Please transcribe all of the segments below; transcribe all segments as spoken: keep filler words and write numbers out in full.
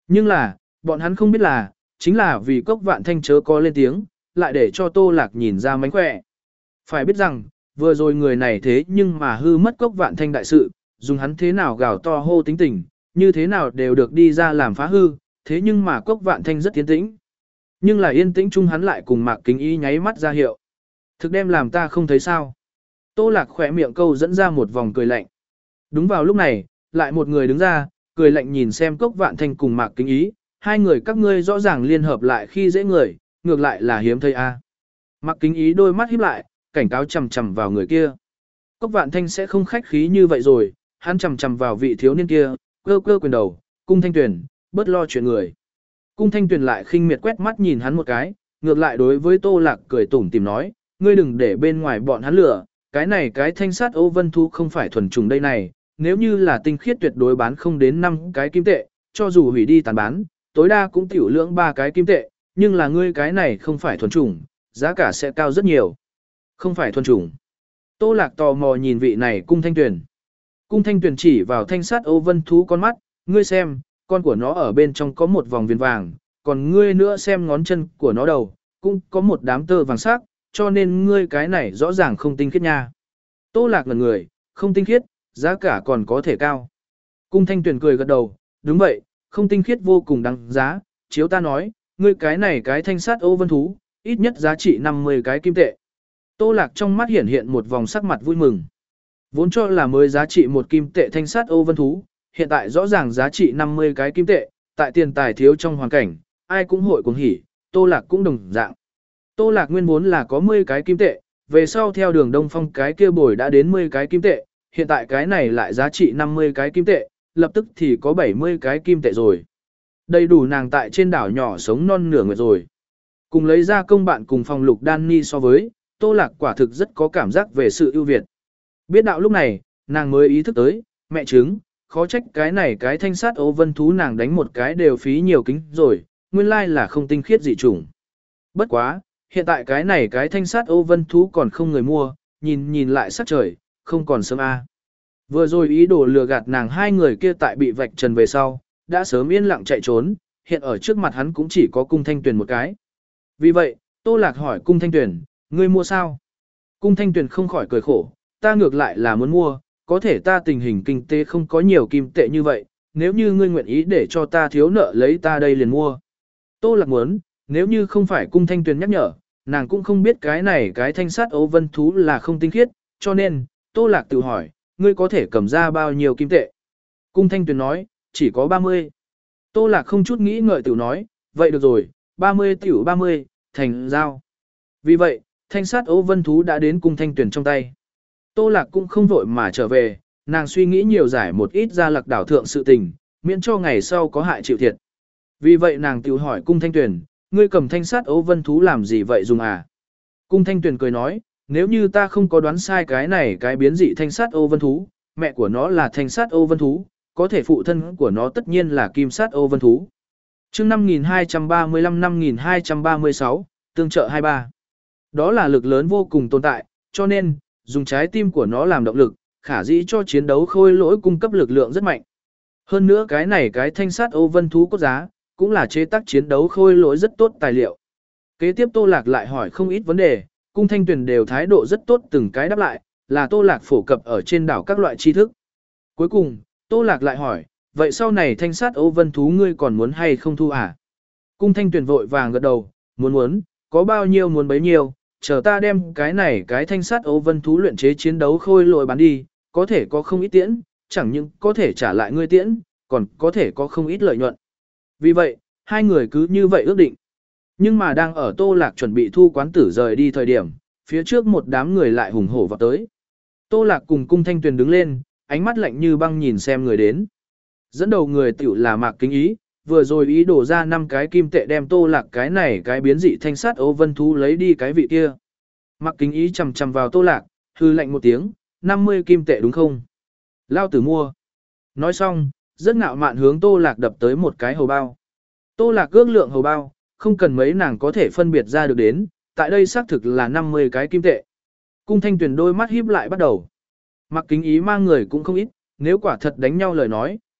Nhưng là, bọn hắn không biết là, chính là vì Cốc Vạn Thanh chớ có lên tiếng, lại để cho Tô Lạc nhìn ra mánh khỏe. Phải biết rằng, vừa rồi người này thế nhưng mà hư mất Cốc Vạn Thanh đại sự, dùng hắn thế nào gào to hô tính tình, như thế nào đều được đi ra làm phá hư, thế nhưng mà Cốc Vạn Thanh rất yên tĩnh. Nhưng là yên tĩnh chung hắn lại cùng Mạc Kính Ý nháy mắt ra hiệu. Thực đem làm ta không thấy sao. Tô Lạc khỏe miệng câu dẫn ra một vòng cười lạnh. Đúng vào lúc này, lại một người đứng ra, cười lạnh nhìn xem Cốc Vạn Thanh cùng Mạc Kính Ý, hai người các ngươi rõ ràng liên hợp lại khi dễ người, ngược lại là hiếm thấy a. Mạc Kính Ý đôi mắt híp lại, cảnh cáo chằm chằm vào người kia. Cốc Vạn Thanh sẽ không khách khí như vậy rồi, hắn chằm chằm vào vị thiếu niên kia, cơ cơ quyền đầu, Cung Thanh Tuyền, bớt lo chuyện người. Cung Thanh Tuyền lại khinh miệt quét mắt nhìn hắn một cái, ngược lại đối với Tô Lạc cười tủm tỉm nói, ngươi đừng để bên ngoài bọn hắn lửa, cái này cái thanh sát Âu Vân Thú không phải thuần trùng đây này, nếu như là tinh khiết tuyệt đối bán không đến năm cái kim tệ, cho dù hủy đi tàn bán, tối đa cũng tiểu lượng ba cái kim tệ, nhưng là ngươi cái này không phải thuần trùng, giá cả sẽ cao rất nhiều. Không phải thuần trùng. Tô Lạc tò mò nhìn vị này Cung Thanh Tuyền. Cung Thanh Tuyền chỉ vào thanh sát Âu Vân Thú con mắt, ngươi xem, con của nó ở bên trong có một vòng viền vàng, còn ngươi nữa xem ngón chân của nó đầu, cũng có một đám tơ vàng sắc, cho nên ngươi cái này rõ ràng không tinh khiết nha. Tô Lạc ngẩn người, không tinh khiết, giá cả còn có thể cao. Cung Thanh Tuyền cười gật đầu, đúng vậy, không tinh khiết vô cùng đáng giá, chiếu ta nói, ngươi cái này cái thanh sát Âu Vân Thú, ít nhất giá trị năm mươi cái kim tệ. Tô Lạc trong mắt hiện hiện một vòng sắc mặt vui mừng. Vốn cho là mới giá trị một kim tệ thanh sát Âu Vân Thú, hiện tại rõ ràng giá trị năm mươi cái kim tệ, tại tiền tài thiếu trong hoàn cảnh, ai cũng hội cuồng hỉ, Tô Lạc cũng đồng dạng. Tô Lạc nguyên vốn là có mười cái kim tệ, về sau theo đường Đông Phong cái kia bồi đã đến mười cái kim tệ, hiện tại cái này lại giá trị năm mươi cái kim tệ, lập tức thì có bảy mươi cái kim tệ rồi. Đầy đủ nàng tại trên đảo nhỏ sống non nửa nguyệt rồi. Cùng lấy ra công bạn cùng phòng lục đan ni so với, Tô Lạc quả thực rất có cảm giác về sự ưu việt. Biết đạo lúc này, nàng mới ý thức tới, mẹ chứng, khó trách cái này cái thanh sát Âu Vân Thú nàng đánh một cái đều phí nhiều kính rồi, nguyên lai là không tinh khiết dị chủng. Bất quá, hiện tại cái này cái thanh sát Âu Vân Thú còn không người mua, nhìn nhìn lại sắc trời, không còn sớm a. Vừa rồi ý đồ lừa gạt nàng hai người kia tại bị vạch trần về sau, đã sớm yên lặng chạy trốn, hiện ở trước mặt hắn cũng chỉ có Cung Thanh Tuyền một cái. Vì vậy, Tô Lạc hỏi Cung Thanh Tuyền, ngươi mua sao? Cung Thanh Tuyền không khỏi cười khổ, ta ngược lại là muốn mua, có thể ta tình hình kinh tế không có nhiều kim tệ như vậy, nếu như ngươi nguyện ý để cho ta thiếu nợ lấy ta đây liền mua. Tô Lạc muốn, nếu như không phải Cung Thanh Tuyền nhắc nhở, nàng cũng không biết cái này cái thanh sát Âu Vân Thú là không tinh khiết, cho nên, Tô Lạc tự hỏi, ngươi có thể cầm ra bao nhiêu kim tệ? Cung Thanh Tuyền nói, chỉ có ba mươi. Tô Lạc không chút nghĩ ngợi tự nói, vậy được rồi, ba mươi tiểu ba mươi, thành giao. Vì vậy, thanh sát Âu Vân Thú đã đến Cung Thanh Tuyền trong tay. Tô Lạc cũng không vội mà trở về, nàng suy nghĩ nhiều giải một ít ra Lạc đảo thượng sự tình, miễn cho ngày sau có hại chịu thiệt. Vì vậy nàng tự hỏi Cung Thanh Tuyền, ngươi cầm thanh sát Âu Vân Thú làm gì vậy dùng à? Cung Thanh Tuyền cười nói, nếu như ta không có đoán sai cái này cái biến dị thanh sát Âu Vân Thú, mẹ của nó là thanh sát Âu Vân Thú, có thể phụ thân của nó tất nhiên là kim sát Âu Vân Thú. Chương năm nghìn hai trăm ba mươi lăm năm nghìn hai trăm ba mươi sáu, tương trợ hai mươi ba. Đó là lực lớn vô cùng tồn tại, cho nên, dùng trái tim của nó làm động lực, khả dĩ cho chiến đấu khôi lỗi cung cấp lực lượng rất mạnh. Hơn nữa cái này cái thanh sát Âu Vân Thú có giá, cũng là chế tác chiến đấu khôi lỗi rất tốt tài liệu. Kế tiếp Tô Lạc lại hỏi không ít vấn đề, Cung Thanh Tuyền đều thái độ rất tốt từng cái đáp lại, là Tô Lạc phổ cập ở trên đảo các loại tri thức. Cuối cùng, Tô Lạc lại hỏi, vậy sau này thanh sát Âu Vân Thú ngươi còn muốn hay không thu à? Cung Thanh Tuyền vội vàng gật đầu, muốn muốn, có bao nhiêu muốn bấy nhiêu, chờ ta đem cái này cái thanh sát Âu Vân Thú luyện chế chiến đấu khôi lỗi bán đi, có thể có không ít tiễn, chẳng những có thể trả lại ngươi tiễn, còn có thể có không ít lợi nhuận. Vì vậy, hai người cứ như vậy ước định. Nhưng mà đang ở Tô Lạc chuẩn bị thu quán tử rời đi thời điểm, phía trước một đám người lại hùng hổ vào tới. Tô Lạc cùng Cung Thanh Tuyền đứng lên, ánh mắt lạnh như băng nhìn xem người đến. Dẫn đầu người tiểu là Mạc Kính Ý, vừa rồi ý đổ ra năm cái kim tệ đem Tô Lạc cái này cái biến dị thanh sát Âu Vân Thú lấy đi cái vị kia. Mạc Kính Ý chầm chầm vào Tô Lạc, hư lạnh một tiếng, năm mươi kim tệ đúng không? Lao tử mua. Nói xong, rất ngạo mạn hướng Tô Lạc đập tới một cái hầu bao. Tô Lạc ước lượng hầu bao, không cần mấy nàng có thể phân biệt ra được đến, tại đây xác thực là năm mươi cái kim tệ. Cung Thanh Tuyền đôi mắt híp lại bắt đầu. Mạc Kính Ý mang người cũng không ít, nếu quả thật đánh nhau lời nói,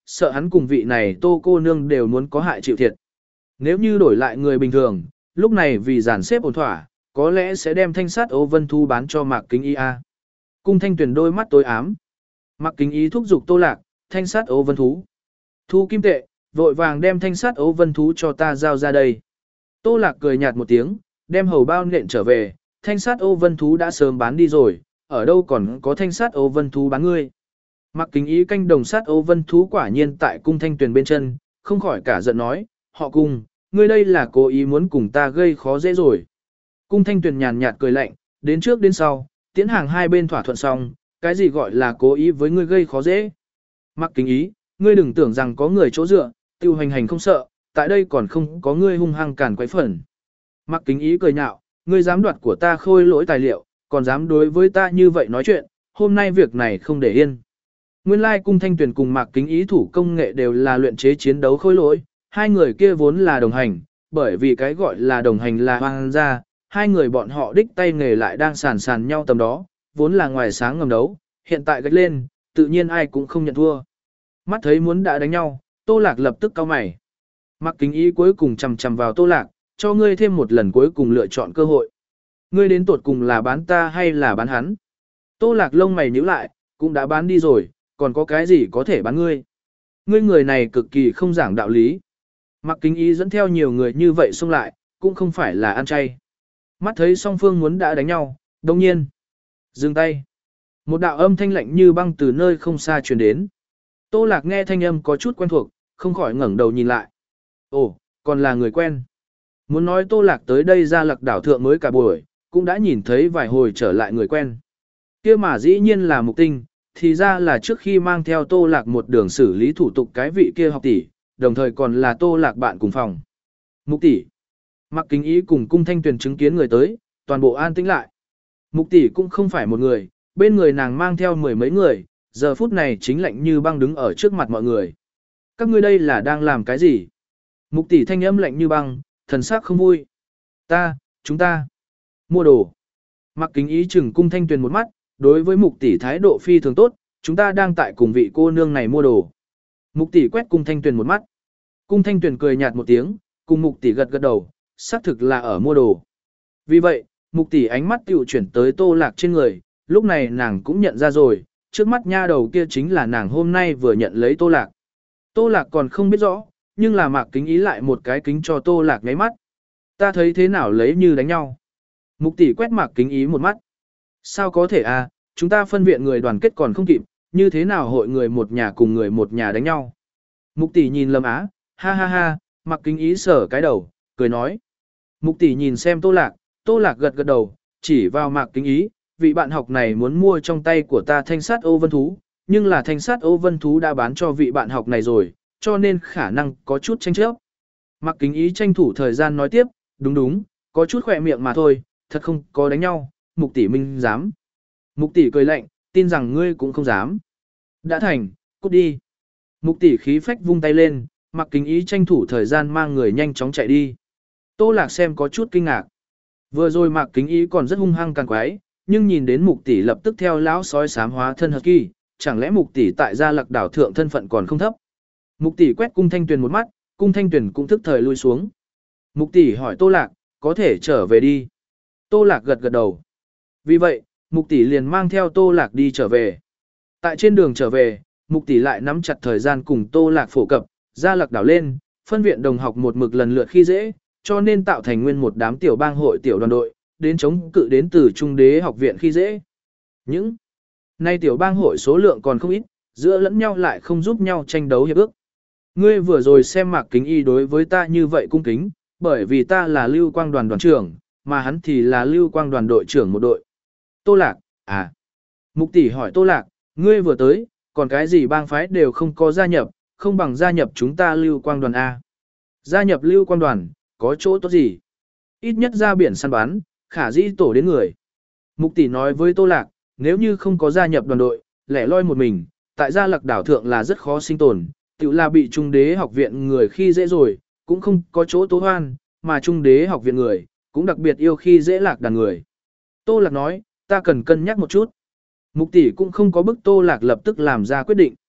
sợ hắn cùng vị này Tô cô nương đều muốn có hại chịu thiệt. Nếu như đổi lại người bình thường, lúc này vì giản xếp ổn thỏa, có lẽ sẽ đem thanh sát Âu Vân Thú bán cho Mạc Kính Ý a. Cung Thanh Tuyền đôi mắt tối ám. Mạc Kính Ý thúc giục Tô Lạc, thanh sát Âu Vân Thú. Thu kim tệ, vội vàng đem thanh sát Âu Vân Thú cho ta giao ra đây. Tô Lạc cười nhạt một tiếng, đem hầu bao nện trở về, thanh sát Âu Vân Thú đã sớm bán đi rồi, ở đâu còn có thanh sát Âu Vân Thú bán ngươi. Mạc Kính Ý canh đồng sát Âu Vân Thú quả nhiên tại Cung Thanh Tuyền bên chân, không khỏi cả giận nói, họ Cung, ngươi đây là cố ý muốn cùng ta gây khó dễ rồi. Cung Thanh Tuyền nhàn nhạt cười lạnh, đến trước đến sau, tiến hàng hai bên thỏa thuận xong, cái gì gọi là cố ý với ngươi gây khó dễ. Mạc Kính Ý, ngươi đừng tưởng rằng có người chỗ dựa, tiêu hành hành không sợ, tại đây còn không có ngươi hung hăng cản quấy phần. Mạc Kính Ý cười nhạo, ngươi dám đoạt của ta khôi lỗi tài liệu, còn dám đối với ta như vậy nói chuyện, hôm nay việc này không để yên. Nguyên lai Cung Thanh Tuyền cùng Mạc Kính Ý thủ công nghệ đều là luyện chế chiến đấu khôi lỗi, hai người kia vốn là đồng hành, bởi vì cái gọi là đồng hành là hoang gia, hai người bọn họ đích tay nghề lại đang sàn sàn nhau tầm đó, vốn là ngoài sáng ngầm đấu, hiện tại gạch lên, tự nhiên ai cũng không nhận thua. Mắt thấy muốn đã đánh nhau, Tô Lạc lập tức cau mày. Mạc Kính Ý cuối cùng chầm chầm vào Tô Lạc, cho ngươi thêm một lần cuối cùng lựa chọn cơ hội. Ngươi đến tột cùng là bán ta hay là bán hắn? Tô Lạc lông mày nhíu lại, cũng đã bán đi rồi, còn có cái gì có thể bán ngươi? Ngươi người này cực kỳ không giảng đạo lý. Mạc Kính Ý dẫn theo nhiều người như vậy xông lại, cũng không phải là ăn chay. Mắt thấy song phương muốn đã đánh nhau, đồng nhiên. Dừng tay. Một đạo âm thanh lạnh như băng từ nơi không xa truyền đến. Tô Lạc nghe thanh âm có chút quen thuộc, không khỏi ngẩng đầu nhìn lại. Ồ, còn là người quen. Muốn nói Tô Lạc tới đây ra Lạc đảo thượng mới cả buổi, cũng đã nhìn thấy vài hồi trở lại người quen. Kia mà dĩ nhiên là Mục Tinh, thì ra là trước khi mang theo Tô Lạc một đường xử lý thủ tục cái vị kia học tỷ, đồng thời còn là Tô Lạc bạn cùng phòng. Mục tỷ. Mạc Kính Ý cùng Cung Thanh Tuyền chứng kiến người tới, toàn bộ an tĩnh lại. Mục tỷ cũng không phải một người, bên người nàng mang theo mười mấy người, giờ phút này chính lạnh như băng đứng ở trước mặt mọi người. Các ngươi đây là đang làm cái gì? Mục tỷ thanh âm lạnh như băng, thần sắc không vui. Ta, chúng ta, mua đồ. Mạc Kính Ý chừng Cung Thanh Tuyền một mắt, đối với Mục tỷ thái độ phi thường tốt, chúng ta đang tại cùng vị cô nương này mua đồ. Mục tỷ quét Cung Thanh Tuyền một mắt. Cung Thanh Tuyền cười nhạt một tiếng, cùng Mục tỷ gật gật đầu, xác thực là ở mua đồ. Vì vậy, Mục tỷ ánh mắt tiểu chuyển tới Tô Lạc trên người, lúc này nàng cũng nhận ra rồi, trước mắt nha đầu kia chính là nàng hôm nay vừa nhận lấy Tô Lạc. Tô Lạc còn không biết rõ, nhưng là Mạc Kính Ý lại một cái kính cho Tô Lạc ngáy mắt. Ta thấy thế nào lấy như đánh nhau. Mục tỷ quét Mạc Kính Ý một mắt. Sao có thể à, chúng ta phân viện người đoàn kết còn không kịp, như thế nào hội người một nhà cùng người một nhà đánh nhau. Mục tỷ nhìn Lâm Á, ha ha ha, Mạc Kính Ý sở cái đầu, cười nói. Mục tỷ nhìn xem Tô Lạc, Tô Lạc gật gật đầu, chỉ vào Mạc Kính Ý, vị bạn học này muốn mua trong tay của ta thanh sát Âu Vân Thú, nhưng là thanh sát Âu Vân Thú đã bán cho vị bạn học này rồi, cho nên khả năng có chút tranh chấp. Mạc Kính Ý tranh thủ thời gian nói tiếp, đúng đúng, có chút khỏe miệng mà thôi, thật không có đánh nhau, Mục tỷ minh dám. Mục tỷ cười lạnh, tin rằng ngươi cũng không dám. Đã thành, cút đi. Mục tỷ khí phách vung tay lên, Mạc Kính Ý tranh thủ thời gian mang người nhanh chóng chạy đi. Tô Lạc xem có chút kinh ngạc. Vừa rồi Mạc Kính Ý còn rất hung hăng càng quái, nhưng nhìn đến Mục tỷ lập tức theo lão sói xám hóa thân hợp kỳ, chẳng lẽ Mục tỷ tại gia Lạc đảo thượng thân phận còn không thấp. Mục tỷ quét Cung Thanh Tuyền một mắt, Cung Thanh Tuyền cũng thức thời lui xuống. Mục tỷ hỏi Tô Lạc, có thể trở về đi. Tô Lạc gật gật đầu. Vì vậy, Mục tỷ liền mang theo Tô Lạc đi trở về. Tại trên đường trở về, Mục tỷ lại nắm chặt thời gian cùng Tô Lạc phổ cập, gia Lạc đảo lên, phân viện đồng học một mực lần lượt khi dễ, cho nên tạo thành nguyên một đám tiểu bang hội tiểu đoàn đội, đến chống cự đến từ Trung Đế học viện khi dễ. Những nay tiểu bang hội số lượng còn không ít, giữa lẫn nhau lại không giúp nhau tranh đấu hiệp ước. Ngươi vừa rồi xem Mạc Kính Y đối với ta như vậy cung kính, bởi vì ta là Lưu Quang đoàn đoàn trưởng, mà hắn thì là Lưu Quang đoàn đội trưởng một đội. Tô Lạc, à. Mục tỷ hỏi Tô Lạc, ngươi vừa tới, còn cái gì bang phái đều không có gia nhập, không bằng gia nhập chúng ta Lưu Quang đoàn A. Gia nhập Lưu Quang đoàn, có chỗ tốt gì? Ít nhất ra biển săn bắn, khả dĩ tổ đến người. Mục tỷ nói với Tô Lạc, nếu như không có gia nhập đoàn đội, lẻ loi một mình, tại gia Lạc đảo thượng là rất khó sinh tồn, tự là bị Trung Đế học viện người khi dễ rồi, cũng không có chỗ tố hoan, mà Trung Đế học viện người, cũng đặc biệt yêu khi dễ Lạc đàn người. Tô Lạc nói, ta cần cân nhắc một chút. Mục tỷ cũng không có bức Tô Lạc lập tức làm ra quyết định.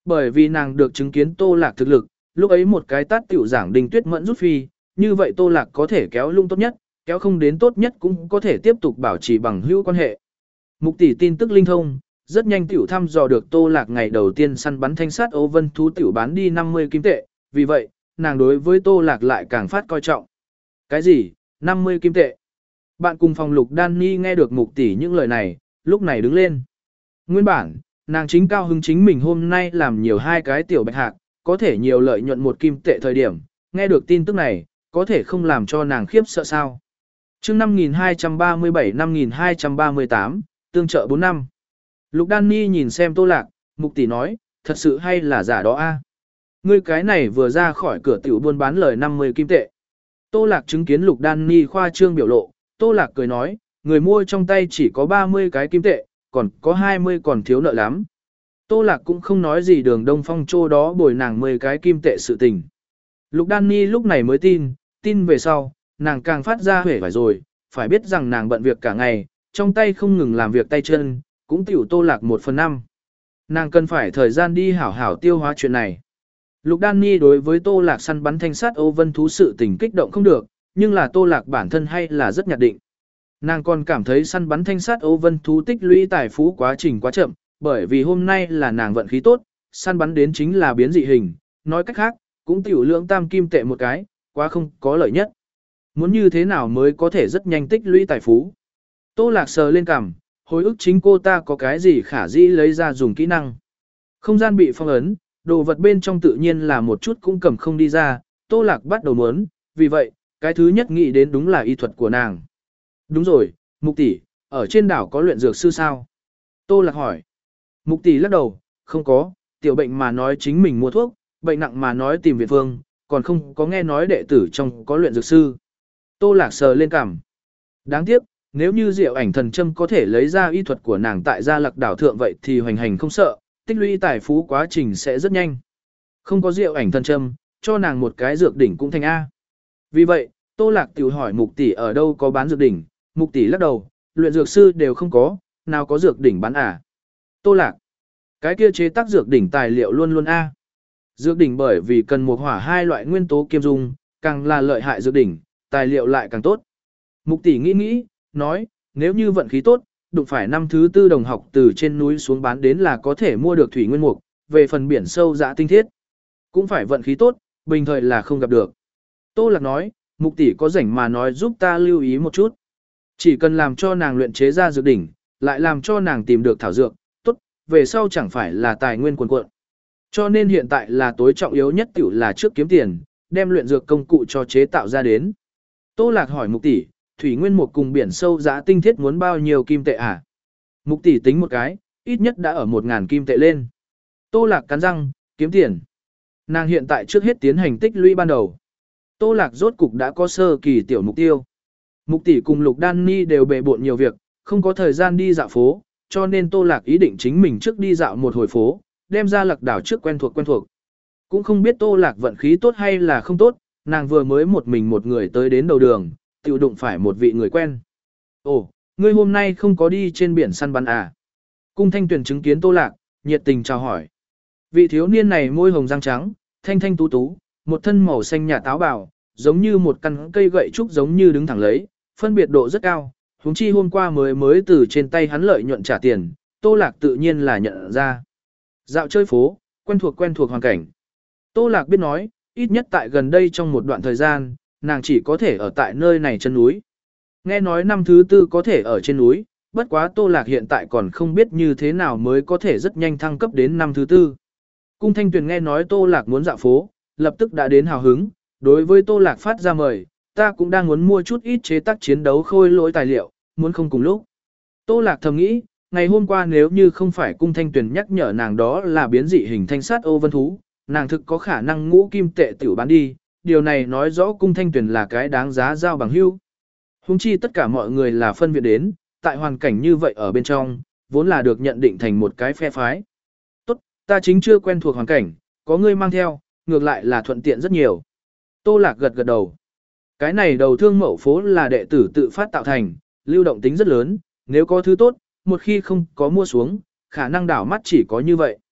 Bởi vì nàng được chứng kiến Tô Lạc thực lực, lúc ấy một cái tát tiểu giảng Đinh Tuyết Mẫn rút phi, như vậy Tô Lạc có thể kéo lung tốt nhất, kéo không đến tốt nhất cũng có thể tiếp tục bảo trì bằng hữu quan hệ. Mục tỷ tin tức linh thông, rất nhanh tiểu thăm dò được Tô Lạc ngày đầu tiên săn bắn thanh sát Âu Vân thú tiểu bán đi năm mươi kim tệ, vì vậy, nàng đối với Tô Lạc lại càng phát coi trọng. Cái gì? năm mươi kim tệ. Bạn cùng phòng Lục Đan Ni nghe được mục tỷ những lời này, lúc này đứng lên. Nguyên bản, nàng chính cao hứng chính mình hôm nay làm nhiều hai cái tiểu bạch hạc, có thể nhiều lợi nhuận một kim tệ thời điểm, nghe được tin tức này, có thể không làm cho nàng khiếp sợ sao. Chương năm nghìn hai trăm ba mươi bảy năm nghìn hai trăm ba mươi tám, tương trợ bốn năm. Lục Đan Ni nhìn xem Tô Lạc, mục tỷ nói, thật sự hay là giả đó a? Ngươi cái này vừa ra khỏi cửa tiểu buôn bán lời năm mươi kim tệ. Tô Lạc chứng kiến Lục Đan Ni khoa trương biểu lộ, Tô Lạc cười nói, người mua trong tay chỉ có ba mươi cái kim tệ, còn có hai mươi còn thiếu nợ lắm. Tô Lạc cũng không nói gì Đường Đông Phong chỗ đó bồi nàng mười cái kim tệ sự tình. Lục Đan Ni lúc này mới tin, tin về sau, nàng càng phát ra huệ vải rồi, phải biết rằng nàng bận việc cả ngày, trong tay không ngừng làm việc tay chân, cũng tiểu Tô Lạc một phần năm. Nàng cần phải thời gian đi hảo hảo tiêu hóa chuyện này. Lục Đan Ni đối với Tô Lạc săn bắn thanh sát Âu Vân thú sự tình kích động không được, nhưng là Tô Lạc bản thân hay là rất nhạt định. Nàng còn cảm thấy săn bắn thanh sát Âu Vân thú tích lũy tài phú quá trình quá chậm, bởi vì hôm nay là nàng vận khí tốt, săn bắn đến chính là biến dị hình, nói cách khác, cũng tiểu lượng tam kim tệ một cái, quá không có lợi nhất. Muốn như thế nào mới có thể rất nhanh tích lũy tài phú? Tô Lạc sờ lên cằm, hồi ức chính cô ta có cái gì khả dĩ lấy ra dùng kỹ năng. Không gian bị phong ấn, đồ vật bên trong tự nhiên là một chút cũng cầm không đi ra, Tô Lạc bắt đầu muốn, vì vậy, cái thứ nhất nghĩ đến đúng là y thuật của nàng. Đúng rồi, Mục tỷ, ở trên đảo có luyện dược sư sao? Tô Lạc hỏi. Mục tỷ lắc đầu, không có, tiểu bệnh mà nói chính mình mua thuốc, bệnh nặng mà nói tìm viện phương, còn không có nghe nói đệ tử trong có luyện dược sư. Tô Lạc sờ lên cằm. Đáng tiếc, nếu như Diệu Ảnh Thần Châm có thể lấy ra y thuật của nàng tại Gia Lạc đảo thượng vậy thì hoành hành không sợ, tích lũy tài phú quá trình sẽ rất nhanh. Không có Diệu Ảnh Thần Châm, cho nàng một cái dược đỉnh cũng thành A. Vì vậy, Tô Lạc tiểu hỏi Mục tỷ ở đâu có bán dược đỉnh, Mục tỷ lắc đầu, luyện dược sư đều không có, nào có dược đỉnh bán à. Tô Lạc, cái kia chế tác dược đỉnh tài liệu luôn luôn A. Dược đỉnh bởi vì cần một hỏa hai loại nguyên tố kiêm dung, càng là lợi hại dược đỉnh, tài liệu lại càng tốt. Mục tỷ nghĩ nghĩ, nói, nếu như vận khí tốt, đụng phải năm thứ tư đồng học từ trên núi xuống bán đến là có thể mua được thủy nguyên mục, về phần biển sâu dã tinh thiết. Cũng phải vận khí tốt, bình thời là không gặp được. Tô Lạc nói, Mục tỷ có rảnh mà nói giúp ta lưu ý một chút. Chỉ cần làm cho nàng luyện chế ra dược đỉnh, lại làm cho nàng tìm được thảo dược, tốt, về sau chẳng phải là tài nguyên quần cuộn. Cho nên hiện tại là tối trọng yếu nhất tiểu là trước kiếm tiền, đem luyện dược công cụ cho chế tạo ra đến. Tô Lạc hỏi Mục tỷ, thủy nguyên một cùng biển sâu dã tinh thiết muốn bao nhiêu kim tệ à? Mục tỷ tính một cái, ít nhất đã ở một ngàn kim tệ lên. Tô Lạc cắn răng, kiếm tiền. Nàng hiện tại trước hết tiến hành tích lũy ban đầu. Tô Lạc rốt cục đã có sơ kỳ tiểu mục tiêu. Mục tỷ cùng Lục Đan Ni đều bề bộn nhiều việc, không có thời gian đi dạo phố, cho nên Tô Lạc ý định chính mình trước đi dạo một hồi phố, đem Gia Lạc đảo trước quen thuộc quen thuộc. Cũng không biết Tô Lạc vận khí tốt hay là không tốt, nàng vừa mới một mình một người tới đến đầu đường, tiểu đụng phải một vị người quen. Ồ, ngươi hôm nay không có đi trên biển săn bắn à? Cung Thanh Tuyền chứng kiến Tô Lạc, nhiệt tình chào hỏi. Vị thiếu niên này môi hồng răng trắng, thanh thanh tú tú, một thân màu xanh nhạt áo bào, giống như một căn cây gậy trúc giống như đứng thẳng lấy, phân biệt độ rất cao, huống chi hôm qua mới mới từ trên tay hắn lợi nhuận trả tiền, Tô Lạc tự nhiên là nhận ra. Dạo chơi phố, quen thuộc quen thuộc hoàn cảnh. Tô Lạc biết nói, ít nhất tại gần đây trong một đoạn thời gian, nàng chỉ có thể ở tại nơi này chân núi. Nghe nói năm thứ tư có thể ở trên núi, bất quá Tô Lạc hiện tại còn không biết như thế nào mới có thể rất nhanh thăng cấp đến năm thứ tư. Cung Thanh Tuyền nghe nói Tô Lạc muốn dạo phố, lập tức đã đến hào hứng, đối với Tô Lạc phát ra mời, ta cũng đang muốn mua chút ít chế tác chiến đấu khôi lỗi tài liệu, muốn không cùng lúc. Tô Lạc thầm nghĩ, ngày hôm qua nếu như không phải Cung Thanh Tuyền nhắc nhở nàng đó là biến dị hình thanh sát Âu Vân thú, nàng thực có khả năng ngũ kim tệ tiểu bán đi, điều này nói rõ Cung Thanh Tuyền là cái đáng giá giao bằng hữu. Hùng chi tất cả mọi người là phân viện đến, tại hoàn cảnh như vậy ở bên trong, vốn là được nhận định thành một cái phe phái. Tốt, ta chính chưa quen thuộc hoàn cảnh, có ngươi mang theo, ngược lại là thuận tiện rất nhiều. Tô Lạc gật gật đầu. Cái này đầu thương mẫu phố là đệ tử tự phát tạo thành, lưu động tính rất lớn, nếu có thứ tốt, một khi không có mua xuống, khả năng đảo mắt chỉ có như vậy.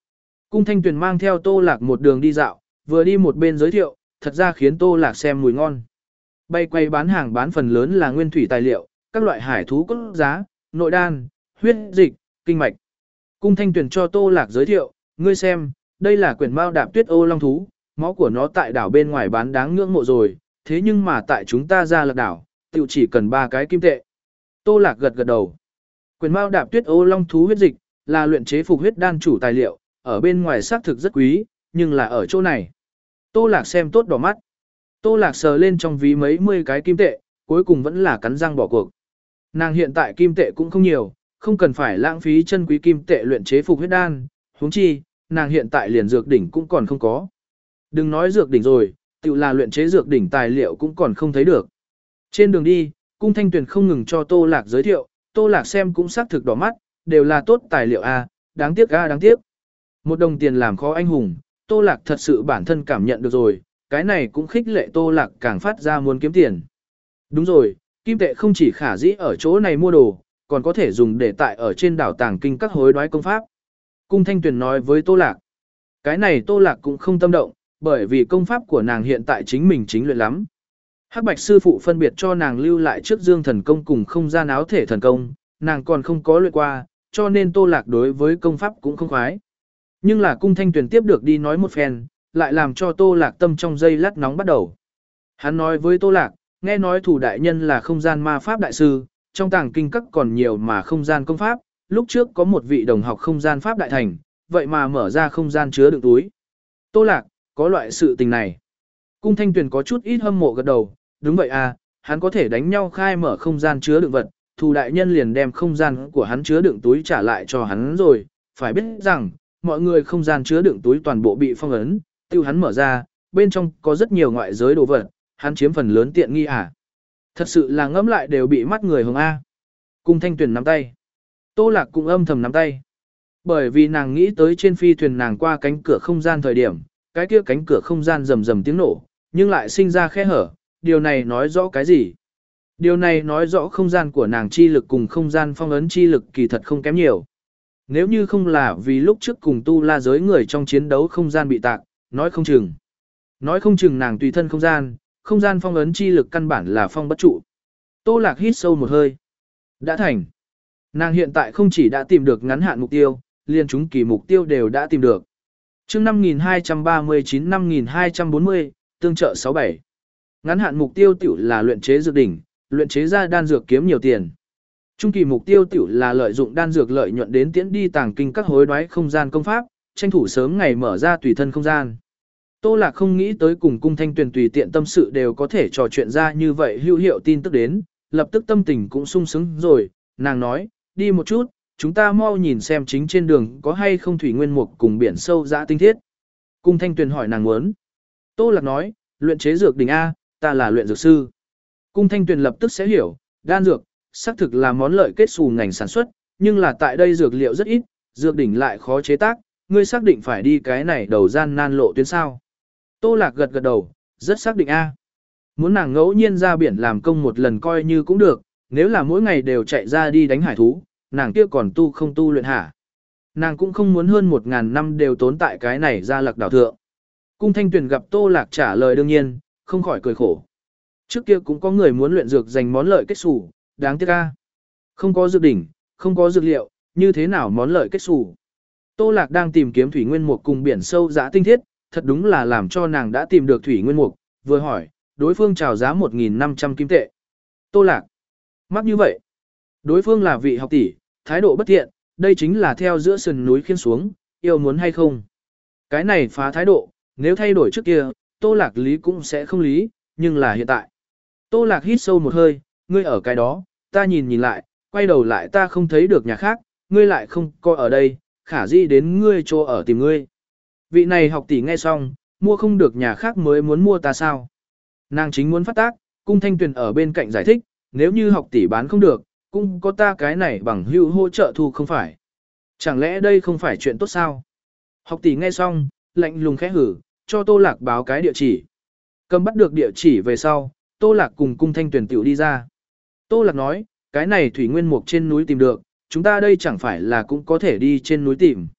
Cung Thanh Tuyền mang theo Tô Lạc một đường đi dạo, vừa đi một bên giới thiệu, thật ra khiến Tô Lạc xem mùi ngon. Bay quay bán hàng bán phần lớn là nguyên thủy tài liệu, các loại hải thú cốt giá, nội đan, huyết dịch, kinh mạch. Cung Thanh Tuyền cho Tô Lạc giới thiệu, ngươi xem, đây là quyển mao đạp tuyết ô long thú, máu của nó tại đảo bên ngoài bán đáng ngưỡng mộ rồi, thế nhưng mà tại chúng ta ra lạc đảo, tự chỉ cần ba cái kim tệ. Tô Lạc gật gật đầu. Quyển mao đạp tuyết ô long thú huyết dịch, là luyện chế phục huyết đan chủ tài liệu, ở bên ngoài xác thực rất quý, nhưng là ở chỗ này. Tô Lạc xem tốt đỏ mắt. Tô Lạc sờ lên trong ví mấy mươi cái kim tệ, cuối cùng vẫn là cắn răng bỏ cuộc. Nàng hiện tại kim tệ cũng không nhiều, không cần phải lãng phí chân quý kim tệ luyện chế phục huyết đan, huống chi, nàng hiện tại liền dược đỉnh cũng còn không có. Đừng nói dược đỉnh rồi, tự là luyện chế dược đỉnh tài liệu cũng còn không thấy được. Trên đường đi, Cung Thanh Tuyền không ngừng cho Tô Lạc giới thiệu, Tô Lạc xem cũng xác thực đỏ mắt, đều là tốt tài liệu a, đáng tiếc a đáng tiếc. Một đồng tiền làm khó anh hùng, Tô Lạc thật sự bản thân cảm nhận được rồi, cái này cũng khích lệ Tô Lạc càng phát ra muốn kiếm tiền. Đúng rồi, kim tệ không chỉ khả dĩ ở chỗ này mua đồ, còn có thể dùng để tại ở trên đảo tàng kinh các hối đoái công pháp. Cung Thanh Tuyền nói với Tô Lạc. Cái này Tô Lạc cũng không tâm động, bởi vì công pháp của nàng hiện tại chính mình chính luyện lắm. Hắc Bạch sư phụ phân biệt cho nàng lưu lại trước Dương thần công cùng không gian áo thể thần công, nàng còn không có luyện qua, cho nên Tô Lạc đối với công pháp cũng không khoái. Nhưng là Cung Thanh Tuyền tiếp được đi nói một phen, lại làm cho Tô Lạc tâm trong giây lát nóng bắt đầu. Hắn nói với Tô Lạc, nghe nói thủ đại nhân là không gian ma pháp đại sư, trong tàng kinh các còn nhiều mà không gian công pháp, lúc trước có một vị đồng học không gian pháp đại thành, vậy mà mở ra không gian chứa đựng túi. Tô Lạc, có loại sự tình này. Cung Thanh Tuyền có chút ít hâm mộ gật đầu, đúng vậy à, hắn có thể đánh nhau khai mở không gian chứa đựng vật, thủ đại nhân liền đem không gian của hắn chứa đựng túi trả lại cho hắn rồi, phải biết rằng, mọi người không gian chứa đựng túi toàn bộ bị phong ấn, tiêu hắn mở ra, bên trong có rất nhiều ngoại giới đồ vật, hắn chiếm phần lớn tiện nghi à. Thật sự là ngẫm lại đều bị mắt người hồng A. Cung Thanh Tuyền nắm tay. Tô Lạc cũng âm thầm nắm tay. Bởi vì nàng nghĩ tới trên phi thuyền nàng qua cánh cửa không gian thời điểm, cái kia cánh cửa không gian rầm rầm tiếng nổ, nhưng lại sinh ra khe hở, điều này nói rõ cái gì? Điều này nói rõ không gian của nàng chi lực cùng không gian phong ấn chi lực kỳ thật không kém nhiều. Nếu như không là vì lúc trước cùng tu la giới người trong chiến đấu không gian bị tạc, nói không chừng. Nói không chừng nàng tùy thân không gian, không gian phong ấn chi lực căn bản là phong bất trụ. Tô Lạc hít sâu một hơi. Đã thành. Nàng hiện tại không chỉ đã tìm được ngắn hạn mục tiêu, liền chúng kỳ mục tiêu đều đã tìm được. Chương năm nghìn hai trăm ba mươi chín năm nghìn hai trăm bốn mươi, tương trợ sáu bảy. Ngắn hạn mục tiêu tiểu là luyện chế dược đỉnh, luyện chế ra đan dược kiếm nhiều tiền. Trung kỳ mục tiêu tiểu là lợi dụng đan dược lợi nhuận đến tiễn đi tàng kinh các hối đoái không gian công pháp, tranh thủ sớm ngày mở ra tùy thân không gian. Tô Lạc không nghĩ tới cùng Cung Thanh Tuyền tùy tiện tâm sự đều có thể trò chuyện ra như vậy hữu hiệu tin tức đến, lập tức tâm tình cũng sung sướng rồi, nàng nói, đi một chút, chúng ta mau nhìn xem chính trên đường có hay không thủy nguyên mục cùng biển sâu dã tinh thiết. Cung Thanh Tuyền hỏi nàng muốn. Tô Lạc nói, luyện chế dược đỉnh A, ta là luyện dược sư. Cung Thanh Tuyền lập tức sẽ hiểu, đan dược, xác thực là món lợi kết xù ngành sản xuất, nhưng là tại đây dược liệu rất ít, dược đỉnh lại khó chế tác, ngươi xác định phải đi cái này đầu gian nan lộ tuyến sao. Tô Lạc gật gật đầu, rất xác định A. Muốn nàng ngẫu nhiên ra biển làm công một lần coi như cũng được, nếu là mỗi ngày đều chạy ra đi đánh hải thú, nàng kia còn tu không tu luyện hả. Nàng cũng không muốn hơn một ngàn năm đều tốn tại cái này ra lạc đảo thượng. Cung Thanh Tuyền gặp Tô Lạc trả lời đương nhiên, không khỏi cười khổ. Trước kia cũng có người muốn luyện dược dành món lợi kết xù, đáng tiếc A. Không có dược đỉnh, không có dược liệu, như thế nào món lợi kết xù. Tô Lạc đang tìm kiếm thủy nguyên mục cùng biển sâu dã tinh thiết, thật đúng là làm cho nàng đã tìm được thủy nguyên mục, vừa hỏi, đối phương chào giá một nghìn năm trăm kim tệ. Tô Lạc, mắc như vậy. Đối phương là vị học tỷ, thái độ bất thiện, đây chính là theo giữa sườn núi khiên xuống, yêu muốn hay không. Cái này phá thái độ, nếu thay đổi trước kia, Tô Lạc lý cũng sẽ không lý, nhưng là hiện tại. Tô Lạc hít sâu một hơi, ngươi ở cái đó, ta nhìn nhìn lại, quay đầu lại ta không thấy được nhà khác, ngươi lại không coi ở đây, khả dĩ đến ngươi chỗ ở tìm ngươi. Vị này học tỷ nghe xong, mua không được nhà khác mới muốn mua ta sao. Nàng chính muốn phát tác, Cung Thanh Tuyền ở bên cạnh giải thích, nếu như học tỷ bán không được, cũng có ta cái này bằng hữu hỗ trợ thu không phải. Chẳng lẽ đây không phải chuyện tốt sao? Học tỷ nghe xong, lạnh lùng khẽ hử, cho Tô Lạc báo cái địa chỉ. Cầm bắt được địa chỉ về sau, Tô Lạc cùng Cung Thanh Tuyền tiểu đi ra. Tô Lạc nói, cái này thủy nguyên mục trên núi tìm được, chúng ta đây chẳng phải là cũng có thể đi trên núi tìm.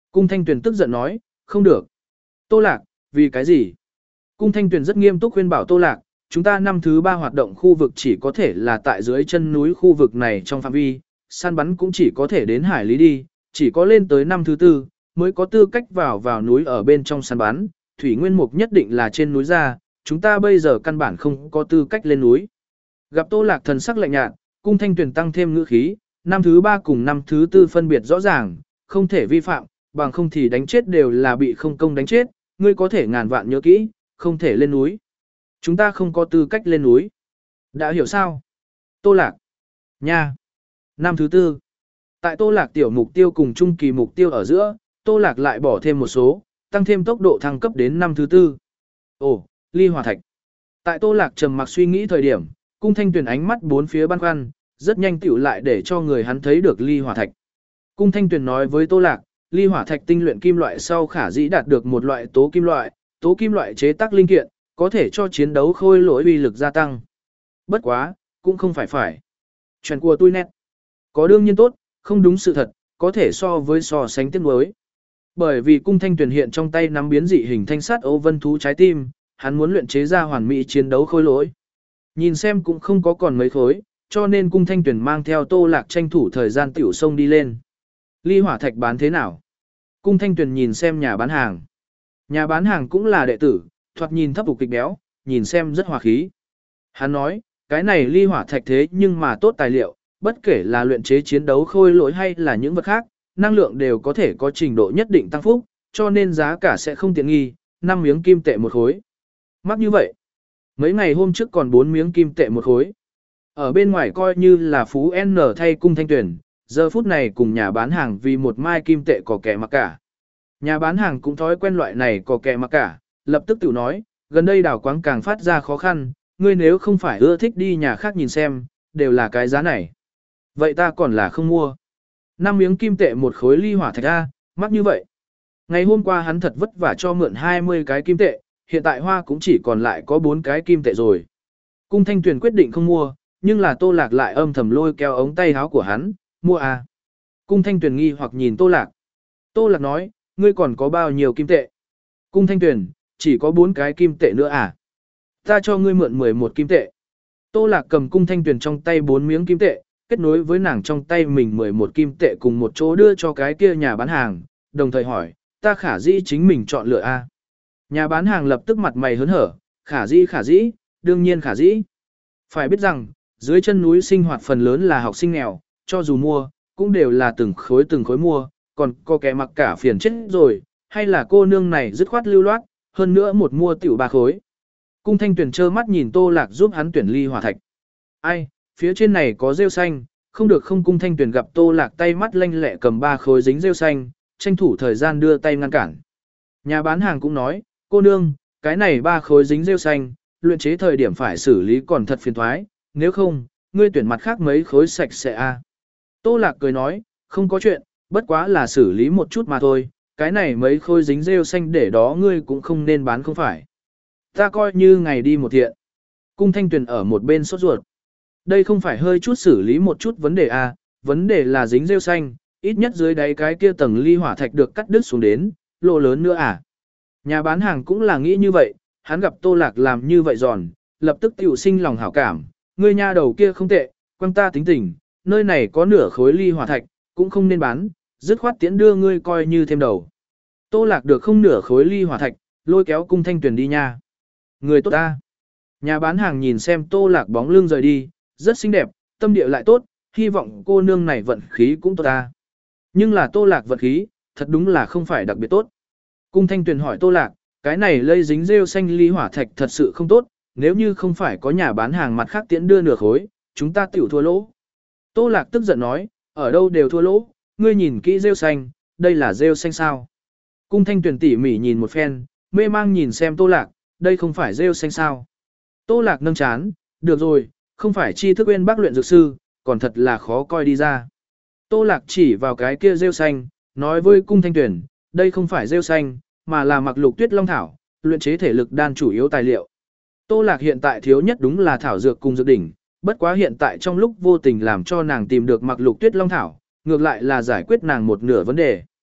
Cung Thanh Tuyền tức giận nói, không được. Tô Lạc, vì cái gì? Cung Thanh Tuyền rất nghiêm túc khuyên bảo Tô Lạc, chúng ta năm thứ ba hoạt động khu vực chỉ có thể là tại dưới chân núi khu vực này trong phạm vi, săn bắn cũng chỉ có thể đến hải lý đi, chỉ có lên tới năm thứ tư, mới có tư cách vào vào núi ở bên trong săn bắn, thủy nguyên mục nhất định là trên núi ra, chúng ta bây giờ căn bản không có tư cách lên núi. Gặp Tô Lạc thần sắc lạnh nhạt, Cung Thanh Tuyền tăng thêm ngữ khí, năm thứ ba cùng năm thứ tư phân biệt rõ ràng, không thể vi phạm, bằng không thì đánh chết đều là bị không công đánh chết, ngươi có thể ngàn vạn nhớ kỹ, không thể lên núi. Chúng ta không có tư cách lên núi. Đã hiểu sao? Tô Lạc. Nha. Năm thứ tư. Tại Tô Lạc tiểu mục tiêu cùng trung kỳ mục tiêu ở giữa, Tô Lạc lại bỏ thêm một số, tăng thêm tốc độ thăng cấp đến năm thứ tư. Ồ, ly hỏa thạch. Tại Tô Lạc trầm mặc suy nghĩ thời điểm, Cung Thanh Tuyền ánh mắt bốn phía băn khoăn, rất nhanh tiểu lại để cho người hắn thấy được ly hỏa thạch. Cung Thanh Tuyền nói với Tô Lạc, ly hỏa thạch tinh luyện kim loại sau khả dĩ đạt được một loại tố kim loại, tố kim loại chế tác linh kiện, có thể cho chiến đấu khôi lỗi uy lực gia tăng. Bất quá, cũng không phải phải. Chuyện của tôi nét. Có đương nhiên tốt, không đúng sự thật, có thể so với so sánh tiếc nuối. Bởi vì Cung Thanh Tuyền hiện trong tay nắm biến dị hình thanh sát ấu vân thú trái tim, hắn muốn luyện chế ra hoàn mỹ chiến đấu khôi lỗi. Nhìn xem cũng không có còn mấy khối, cho nên Cung Thanh Tuyền mang theo Tô Lạc tranh thủ thời gian tiểu sông đi lên. Ly hỏa thạch bán thế nào? Cung Thanh Tuyền nhìn xem nhà bán hàng. Nhà bán hàng cũng là đệ tử, thoạt nhìn thấp phục kịch béo, nhìn xem rất hòa khí. Hắn nói, cái này ly hỏa thạch thế nhưng mà tốt tài liệu, bất kể là luyện chế chiến đấu khôi lỗi hay là những vật khác, năng lượng đều có thể có trình độ nhất định tăng phúc, cho nên giá cả sẽ không tiện nghi, năm miếng kim tệ một khối. Mắc như vậy. Mấy ngày hôm trước còn bốn miếng kim tệ một khối. Ở bên ngoài coi như là phú N thay Cung Thanh Tuyền, giờ phút này cùng nhà bán hàng vì một mai kim tệ có kẻ mặc cả. Nhà bán hàng cũng thói quen loại này có kẻ mặc cả, lập tức tự nói, gần đây đào quáng càng phát ra khó khăn, ngươi nếu không phải ưa thích đi nhà khác nhìn xem, đều là cái giá này. Vậy ta còn là không mua. Năm miếng kim tệ một khối ly hỏa thạch A, mắc như vậy. Ngày hôm qua hắn thật vất vả cho mượn hai mươi cái kim tệ, hiện tại hoa cũng chỉ còn lại có bốn cái kim tệ rồi. Cung Thanh Tuyền quyết định không mua, nhưng là Tô Lạc lại âm thầm lôi kéo ống tay áo của hắn, mua A. Cung Thanh Tuyền nghi hoặc nhìn Tô Lạc. Tô Lạc nói, ngươi còn có bao nhiêu kim tệ? Cung Thanh Tuyền, chỉ có bốn cái kim tệ nữa à? Ta cho ngươi mượn mười một kim tệ. Tô Lạc cầm Cung Thanh Tuyền trong tay bốn miếng kim tệ, kết nối với nàng trong tay mình mười một kim tệ cùng một chỗ đưa cho cái kia nhà bán hàng, đồng thời hỏi, ta khả dĩ chính mình chọn lựa a. Nhà bán hàng lập tức mặt mày hớn hở, khả dĩ khả dĩ, đương nhiên khả dĩ. Phải biết rằng, dưới chân núi sinh hoạt phần lớn là học sinh nghèo, cho dù mua, cũng đều là từng khối từng khối mua, còn có kẻ mặc cả phiền chết rồi, hay là cô nương này dứt khoát lưu loát, hơn nữa một mua tiểu ba khối. Cung Thanh Tuyền trơ mắt nhìn Tô Lạc giúp hắn tuyển ly hỏa thạch. Ai, phía trên này có rêu xanh, không được không. Cung Thanh Tuyền gặp Tô Lạc tay mắt lanh lẹ cầm ba khối dính rêu xanh, tranh thủ thời gian đưa tay ngăn cản. Nhà bán hàng cũng nói, cô nương, cái này ba khối dính rêu xanh, luyện chế thời điểm phải xử lý còn thật phiền thoái, nếu không, ngươi tuyển mặt khác mấy khối sạch sẽ a. Tô Lạc cười nói, không có chuyện, bất quá là xử lý một chút mà thôi, cái này mấy khối dính rêu xanh để đó ngươi cũng không nên bán không phải. Ta coi như ngày đi một thiện. Cung Thanh Tuyền ở một bên sốt ruột. Đây không phải hơi chút xử lý một chút vấn đề à, vấn đề là dính rêu xanh, ít nhất dưới đáy cái kia tầng ly hỏa thạch được cắt đứt xuống đến, lộ lớn nữa à. Nhà bán hàng cũng là nghĩ như vậy, hắn gặp Tô Lạc làm như vậy giòn, lập tức tiểu sinh lòng hảo cảm, ngươi nha đầu kia không tệ, quăng ta tính tình, nơi này có nửa khối ly hỏa thạch, cũng không nên bán, dứt khoát tiễn đưa ngươi coi như thêm đầu. Tô Lạc được không nửa khối ly hỏa thạch, lôi kéo Cung Thanh Tuyền đi nha. Người tốt ta. Nhà bán hàng nhìn xem Tô Lạc bóng lưng rời đi, rất xinh đẹp, tâm địa lại tốt, hy vọng cô nương này vận khí cũng tốt ta. Nhưng là Tô Lạc vận khí, thật đúng là không phải đặc biệt tốt. Cung Thanh Tuyền hỏi Tô Lạc, cái này lây dính rêu xanh ly hỏa thạch thật sự không tốt, nếu như không phải có nhà bán hàng mặt khác tiễn đưa nửa khối, chúng ta tiểu thua lỗ. Tô Lạc tức giận nói, ở đâu đều thua lỗ, ngươi nhìn kỹ rêu xanh, đây là rêu xanh sao? Cung Thanh Tuyền tỉ mỉ nhìn một phen, mê mang nhìn xem Tô Lạc, đây không phải rêu xanh sao? Tô Lạc nâng chán, được rồi, không phải tri thức uyên bác luyện dược sư, còn thật là khó coi đi ra. Tô Lạc chỉ vào cái kia rêu xanh, nói với Cung Thanh Tuyền, đây không phải rêu xanh, mà là mặc lục tuyết long thảo, luyện chế thể lực đan chủ yếu tài liệu. Tô Lạc hiện tại thiếu nhất đúng là thảo dược cùng dược đỉnh, bất quá hiện tại trong lúc vô tình làm cho nàng tìm được mặc lục tuyết long thảo, ngược lại là giải quyết nàng một nửa vấn đề.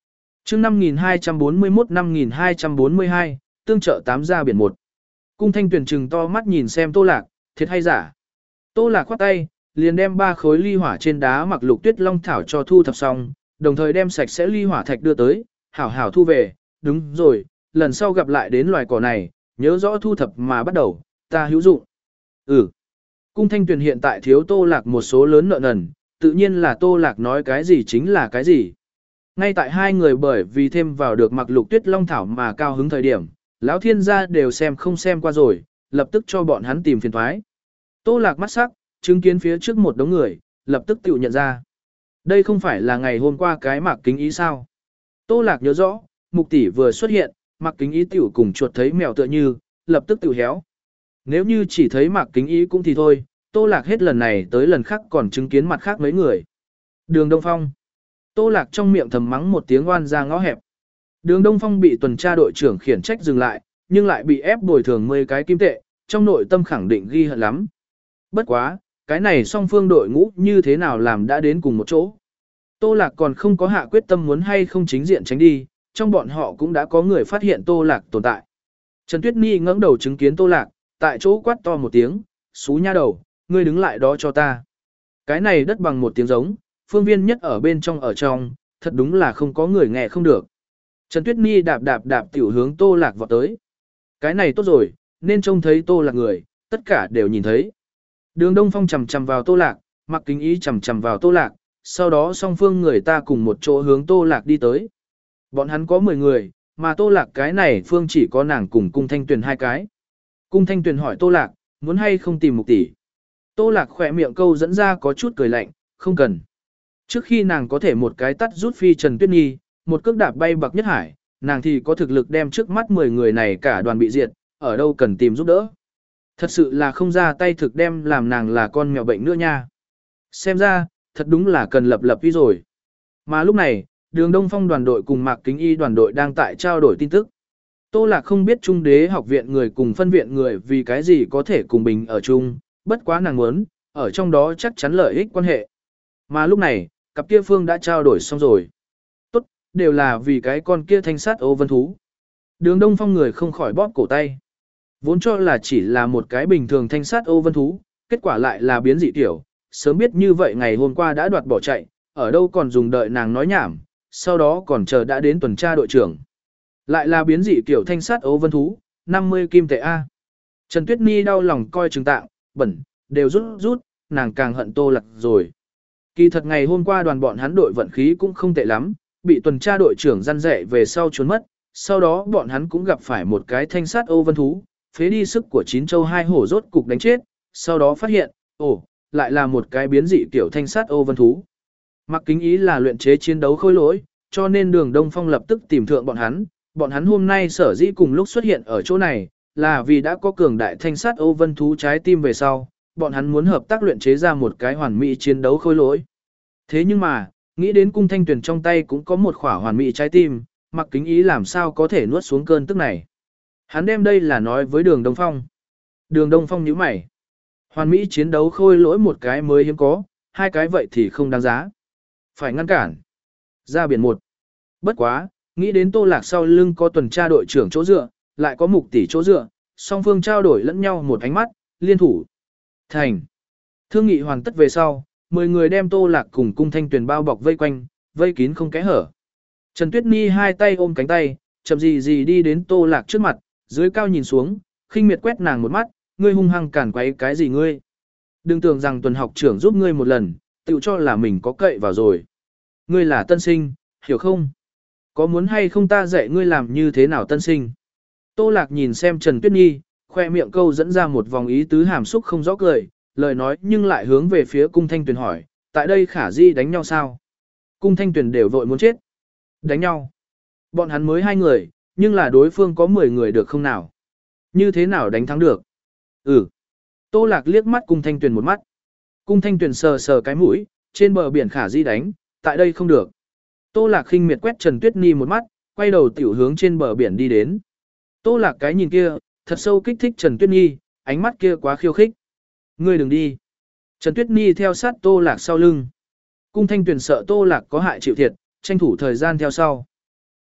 chương năm nghìn hai trăm bốn mươi mốt năm nghìn hai trăm bốn mươi hai, tương trợ tám ra biển một. Cung Thanh Tuyền trừng to mắt nhìn xem Tô Lạc, thiệt hay giả. Tô Lạc khoát tay, liền đem ba khối ly hỏa trên đá mặc lục tuyết long thảo cho thu thập xong, đồng thời đem sạch sẽ ly hỏa thạch đưa tới, hảo hảo thu về, đúng rồi, lần sau gặp lại đến loài cỏ này, nhớ rõ thu thập mà bắt đầu, ta hữu dụng. Ừ. Cung Thanh Tuyền hiện tại thiếu Tô Lạc một số lớn nợ nần, tự nhiên là Tô Lạc nói cái gì chính là cái gì. Ngay tại hai người bởi vì thêm vào được mặc lục tuyết long thảo mà cao hứng thời điểm, lão thiên gia đều xem không xem qua rồi, lập tức cho bọn hắn tìm phiền thoái. Tô Lạc mắt sắc, chứng kiến phía trước một đống người, lập tức tự nhận ra. Đây không phải là ngày hôm qua cái Mạc Kính Ý sao? Tô Lạc nhớ rõ, Mục tỷ vừa xuất hiện, Mạc Kính Ý tiểu cùng chuột thấy mèo tựa như, lập tức tiểu héo. Nếu như chỉ thấy Mạc Kính Ý cũng thì thôi, Tô Lạc hết lần này tới lần khác còn chứng kiến mặt khác mấy người. Đường Đông Phong. Tô Lạc trong miệng thầm mắng một tiếng oan ra ngõ hẹp. Đường Đông Phong bị tuần tra đội trưởng khiển trách dừng lại, nhưng lại bị ép bồi thường mười cái kim tệ, trong nội tâm khẳng định ghi hận lắm. Bất quá, cái này song phương đội ngũ như thế nào làm đã đến cùng một chỗ. Tô Lạc còn không có hạ quyết tâm muốn hay không chính diện tránh đi, trong bọn họ cũng đã có người phát hiện Tô Lạc tồn tại. Trần Tuyết Nhi ngẩng đầu chứng kiến Tô Lạc, tại chỗ quát to một tiếng, xú nha đầu, ngươi đứng lại đó cho ta. Cái này đất bằng một tiếng giống, phương viên nhất ở bên trong ở trong, thật đúng là không có người nghe không được. Trần Tuyết Nhi đạp đạp đạp tiểu hướng Tô Lạc vọt tới. Cái này tốt rồi, nên trông thấy Tô Lạc người, tất cả đều nhìn thấy. Đường Đông Phong chầm chầm vào Tô Lạc, Mặc Kính Ý chầm chầm vào Tô Lạc, sau đó song phương người ta cùng một chỗ hướng Tô Lạc đi tới. Bọn hắn có mười người, mà Tô Lạc cái này phương chỉ có nàng cùng Cung Thanh Tuyền hai cái. Cung Thanh Tuyền hỏi Tô Lạc, muốn hay không tìm Mục tỷ. Tô Lạc khỏe miệng câu dẫn ra có chút cười lạnh, không cần. Trước khi nàng có thể một cái tắt rút phi Trần Tuyết Nhi, một cước đạp bay Bạc Nhất Hải, nàng thì có thực lực đem trước mắt mười người này cả đoàn bị diệt, ở đâu cần tìm giúp đỡ. Thật sự là không ra tay thực đem làm nàng là con mèo bệnh nữa nha. Xem ra, thật đúng là cần lập lập vi rồi. Mà lúc này, Đường Đông Phong đoàn đội cùng Mạc Kính Y đoàn đội đang tại trao đổi tin tức. Tô Lạc không biết Trung Đế học viện người cùng phân viện người vì cái gì có thể cùng bình ở chung, bất quá nàng muốn, ở trong đó chắc chắn lợi ích quan hệ. Mà lúc này, cặp kia phương đã trao đổi xong rồi. Tốt, đều là vì cái con kia thanh sát ô vân thú. Đường Đông Phong người không khỏi bóp cổ tay. Vốn cho là chỉ là một cái bình thường thanh sát ô vân thú, kết quả lại là biến dị tiểu, sớm biết như vậy ngày hôm qua đã đoạt bỏ chạy, ở đâu còn dùng đợi nàng nói nhảm, sau đó còn chờ đã đến tuần tra đội trưởng. Lại là biến dị tiểu thanh sát ô vân thú, năm mươi kim tệ A. Trần Tuyết Nhi đau lòng coi chừng tạng, bẩn, đều rút rút, nàng càng hận Tô Lạc rồi. Kỳ thật ngày hôm qua đoàn bọn hắn đội vận khí cũng không tệ lắm, bị tuần tra đội trưởng răn dạy về sau trốn mất, sau đó bọn hắn cũng gặp phải một cái thanh sát ô vân thú, phế đi sức của chín châu hai hổ rốt cục đánh chết, sau đó phát hiện, ồ, lại là một cái biến dị tiểu thanh sát ô vân thú. Mặc Kính Ý là luyện chế chiến đấu khôi lỗi, cho nên Đường Đông Phong lập tức tìm thượng bọn hắn, bọn hắn hôm nay sở dĩ cùng lúc xuất hiện ở chỗ này, là vì đã có cường đại thanh sát ô vân thú trái tim về sau, bọn hắn muốn hợp tác luyện chế ra một cái hoàn mỹ chiến đấu khôi lỗi. Thế nhưng mà, nghĩ đến Cung Thanh Tuyền trong tay cũng có một khỏa hoàn mỹ trái tim, Mặc Kính Ý làm sao có thể nuốt xuống cơn tức này. Hắn đem đây là nói với Đường Đông Phong. Đường Đông Phong nhíu mày. Hoàn mỹ chiến đấu khôi lỗi một cái mới hiếm có, hai cái vậy thì không đáng giá. Phải ngăn cản. Ra biển một. Bất quá, nghĩ đến Tô Lạc sau lưng có tuần tra đội trưởng chỗ dựa, lại có Mục tỷ chỗ dựa, song phương trao đổi lẫn nhau một ánh mắt, liên thủ. Thành. Thương nghị hoàn tất về sau, mười người đem Tô Lạc cùng Cung Thanh Tuyền bao bọc vây quanh, vây kín không kẽ hở. Trần Tuyết Nhi hai tay ôm cánh tay, chậm gì gì đi đến Tô Lạc trước mặt, dưới cao nhìn xuống, khinh miệt quét nàng một mắt, ngươi hung hăng cản quấy cái gì ngươi. Đừng tưởng rằng tuần học trưởng giúp ngươi một lần, tự cho là mình có cậy vào rồi. Ngươi là tân sinh, hiểu không? Có muốn hay không ta dạy ngươi làm như thế nào tân sinh? Tô Lạc nhìn xem Trần Tuyết Nhi, khoe miệng câu dẫn ra một vòng ý tứ hàm xúc không rõ cười, lời nói nhưng lại hướng về phía Cung Thanh Tuyền hỏi, tại đây Khả Di đánh nhau sao? Cung Thanh Tuyền đều vội muốn chết. Đánh nhau. Bọn hắn mới hai người, nhưng là đối phương có mười người được không nào? Như thế nào đánh thắng được? Ừ. Tô Lạc liếc mắt Cung Thanh Tuyền một mắt. Cung Thanh Tuyền sờ sờ cái mũi, trên bờ biển Khả Di đánh, tại đây không được. Tô Lạc khinh miệt quét Trần Tuyết Nhi một mắt, quay đầu tiểu hướng trên bờ biển đi đến. Tô Lạc cái nhìn kia, thật sâu kích thích Trần Tuyết Nhi, ánh mắt kia quá khiêu khích. Ngươi đừng đi. Trần Tuyết Nhi theo sát Tô Lạc sau lưng. Cung Thanh Tuyền sợ Tô Lạc có hại chịu thiệt, tranh thủ thời gian theo sau.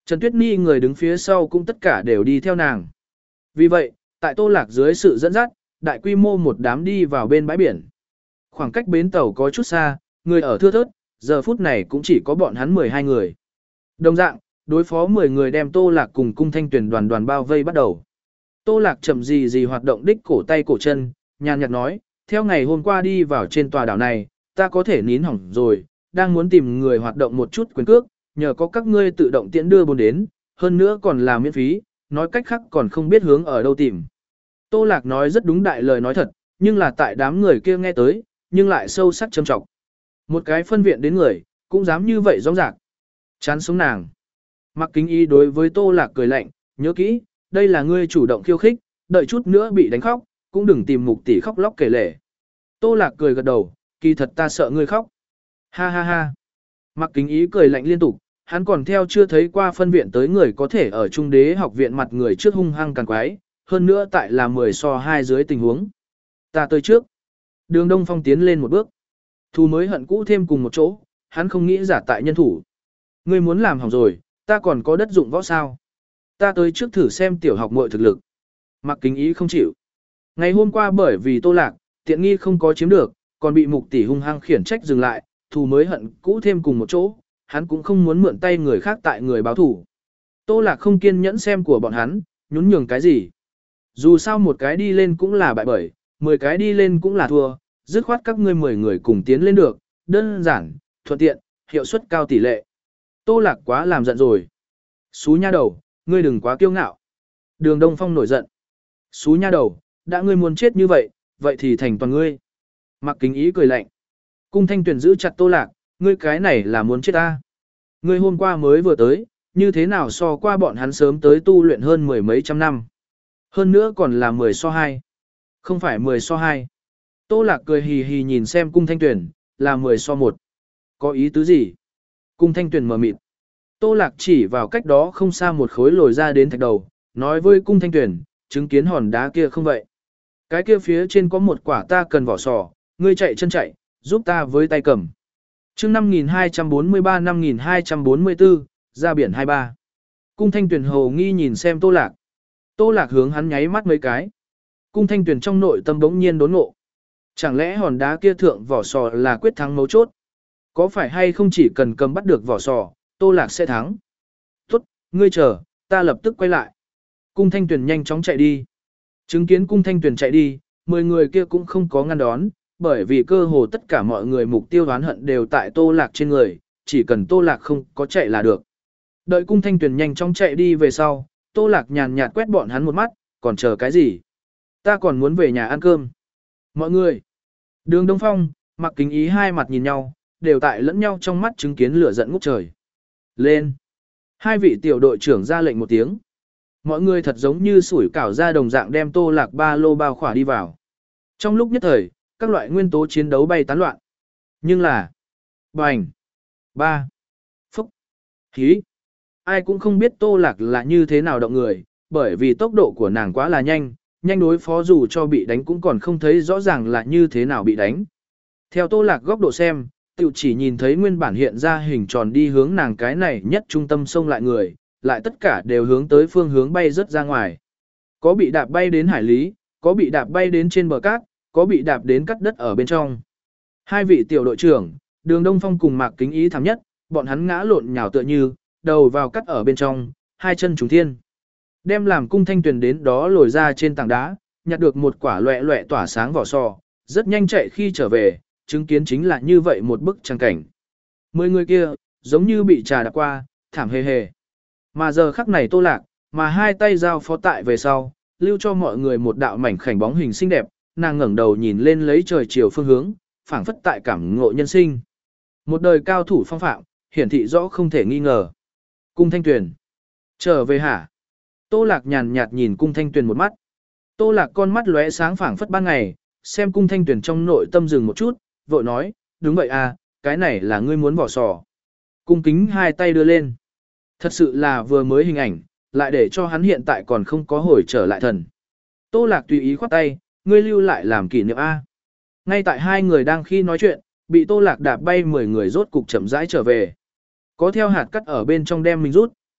Trần Tuyết Ni người đứng phía sau cũng tất cả đều đi theo nàng. Vì vậy, tại Tô Lạc dưới sự dẫn dắt, đại quy mô một đám đi vào bên bãi biển. Khoảng cách bến tàu có chút xa, người ở thưa thớt, giờ phút này cũng chỉ có bọn hắn mười hai người. Đồng dạng, đối phó mười người đem Tô Lạc cùng Cung Thanh Tuyền đoàn đoàn bao vây bắt đầu. Tô Lạc chậm gì gì hoạt động đích cổ tay cổ chân, nhàn nhạt nói, theo ngày hôm qua đi vào trên tòa đảo này, ta có thể nín hỏng rồi, đang muốn tìm người hoạt động một chút quyền cước, nhờ có các ngươi tự động tiễn đưa bốn đến, hơn nữa còn là miễn phí, nói cách khác còn không biết hướng ở đâu tìm. Tô Lạc nói rất đúng đại lời nói thật, nhưng là tại đám người kia nghe tới, nhưng lại sâu sắc châm trọng. Một cái phân viện đến người, cũng dám như vậy rõ ràng. Chán sống nàng. Mặc Kính Y đối với Tô Lạc cười lạnh, nhớ kỹ, đây là ngươi chủ động khiêu khích, đợi chút nữa bị đánh khóc, cũng đừng tìm Mục tỷ khóc lóc kể lể. Tô Lạc cười gật đầu, kỳ thật ta sợ ngươi khóc. Ha ha ha. Mặc Kính Ý cười lạnh liên tục, hắn còn theo chưa thấy qua phân viện tới người có thể ở Trung Đế học viện mặt người trước hung hăng càng quái, hơn nữa tại là mười so hai dưới tình huống. Ta tới trước. Đường Đông Phong tiến lên một bước. Thù mới hận cũ thêm cùng một chỗ, hắn không nghĩ giả tại nhân thủ. Ngươi muốn làm hỏng rồi, ta còn có đất dụng võ sao. Ta tới trước thử xem tiểu học muội thực lực. Mặc Kính Ý không chịu. Ngày hôm qua bởi vì Tô Lạc, tiện nghi không có chiếm được, còn bị Mục tỷ hung hăng khiển trách dừng lại, thù mới hận cũ thêm cùng một chỗ, hắn cũng không muốn mượn tay người khác tại người báo thù. Tô Lạc không kiên nhẫn xem của bọn hắn, nhún nhường cái gì. Dù sao một cái đi lên cũng là bại bởi, mười cái đi lên cũng là thua, dứt khoát các ngươi mười người cùng tiến lên được, đơn giản, thuận tiện, hiệu suất cao tỷ lệ. Tô Lạc quá làm giận rồi. Xú nha đầu, ngươi đừng quá kiêu ngạo. Đường Đông Phong nổi giận. Xú nha đầu, đã ngươi muốn chết như vậy, vậy thì thành toàn ngươi. Mặc Kính Ý cười lạnh. Cung Thanh Tuyền giữ chặt Tô Lạc, ngươi cái này là muốn chết ta. Ngươi hôm qua mới vừa tới, như thế nào so qua bọn hắn sớm tới tu luyện hơn mười mấy trăm năm. Hơn nữa còn là mười so hai. Không phải mười so hai. Tô Lạc cười hì hì nhìn xem Cung Thanh Tuyền, là mười so một. Có ý tứ gì? Cung Thanh Tuyền mở mịt. Tô Lạc chỉ vào cách đó không xa một khối lồi ra đến thạch đầu, nói với Cung Thanh Tuyền, chứng kiến hòn đá kia không vậy. Cái kia phía trên có một quả ta cần vỏ sò, ngươi chạy chân chạy, giúp ta với tay cầm. Chương năm nghìn hai trăm bốn mươi ba năm nghìn hai trăm bốn mươi tư, ra biển hai ba. Cung Thanh Tuyền hồ nghi nhìn xem Tô Lạc. Tô Lạc hướng hắn nháy mắt mấy cái. Cung Thanh Tuyền trong nội tâm bỗng nhiên đốn ngộ. Chẳng lẽ hòn đá kia thượng vỏ sò là quyết thắng mấu chốt? Có phải hay không chỉ cần cầm bắt được vỏ sò, Tô Lạc sẽ thắng? Tốt, ngươi chờ, ta lập tức quay lại. Cung Thanh Tuyền nhanh chóng chạy đi. Chứng kiến Cung Thanh Tuyền chạy đi, mười người kia cũng không có ngăn đón, bởi vì cơ hồ tất cả mọi người mục tiêu oán hận đều tại Tô Lạc trên người, chỉ cần Tô Lạc không có chạy là được. Đợi Cung Thanh Tuyền nhanh chóng chạy đi về sau, Tô Lạc nhàn nhạt quét bọn hắn một mắt, còn chờ cái gì? Ta còn muốn về nhà ăn cơm. Mọi người, Đường Đông Phong, Mặc Kính Ý hai mặt nhìn nhau, đều tại lẫn nhau trong mắt chứng kiến lửa giận ngút trời. Lên! Hai vị tiểu đội trưởng ra lệnh một tiếng. Mọi người thật giống như sủi cảo ra đồng dạng đem Tô Lạc ba lô bao khỏa đi vào. Trong lúc nhất thời, các loại nguyên tố chiến đấu bay tán loạn. Nhưng là... Bành! Ba! Phúc! Hí! Ai cũng không biết Tô Lạc là như thế nào động người, bởi vì tốc độ của nàng quá là nhanh, nhanh đối phó dù cho bị đánh cũng còn không thấy rõ ràng là như thế nào bị đánh. Theo Tô Lạc góc độ xem, tự chỉ nhìn thấy nguyên bản hiện ra hình tròn đi hướng nàng cái này nhất trung tâm xông lại người, lại tất cả đều hướng tới phương hướng bay rất ra ngoài. Có bị đạp bay đến hải lý, có bị đạp bay đến trên bờ cát, có bị đạp đến cắt đất ở bên trong. Hai vị tiểu đội trưởng, Đường Đông Phong cùng Mạc Kính Ý thảm nhất, bọn hắn ngã lộn nhào tựa như, đầu vào cắt ở bên trong, hai chân trùng thiên. Đem làm Cung Thanh Tuyền đến đó lồi ra trên tảng đá, nhặt được một quả loẹ loẹ tỏa sáng vỏ sò, rất nhanh chạy khi trở về, chứng kiến chính là như vậy một bức trang cảnh. Mười người kia, giống như bị trà đạp qua, thảm hề hề. Mà giờ khắc này Tô Lạc, mà hai tay giao phó tại về sau, lưu cho mọi người một đạo mảnh khảnh bóng hình xinh đẹp, nàng ngẩng đầu nhìn lên lấy trời chiều phương hướng, phảng phất tại cảm ngộ nhân sinh. Một đời cao thủ phong phạm, hiển thị rõ không thể nghi ngờ. Cung Thanh Tuyền. Trở về hả? Tô Lạc nhàn nhạt nhìn Cung Thanh Tuyền một mắt. Tô Lạc con mắt lóe sáng phảng phất ban ngày, xem Cung Thanh Tuyền trong nội tâm dừng một chút, vội nói, đúng vậy à, cái này là ngươi muốn vỏ sò. Cung kính hai tay đưa lên. Thật sự là vừa mới hình ảnh, lại để cho hắn hiện tại còn không có hồi trở lại thần. Tô Lạc tùy ý khoát tay, ngươi lưu lại làm kỷ niệm A. Ngay tại hai người đang khi nói chuyện, bị Tô Lạc đạp bay mười người rốt cục chậm rãi trở về. Có theo hạt cắt ở bên trong đem mình rút,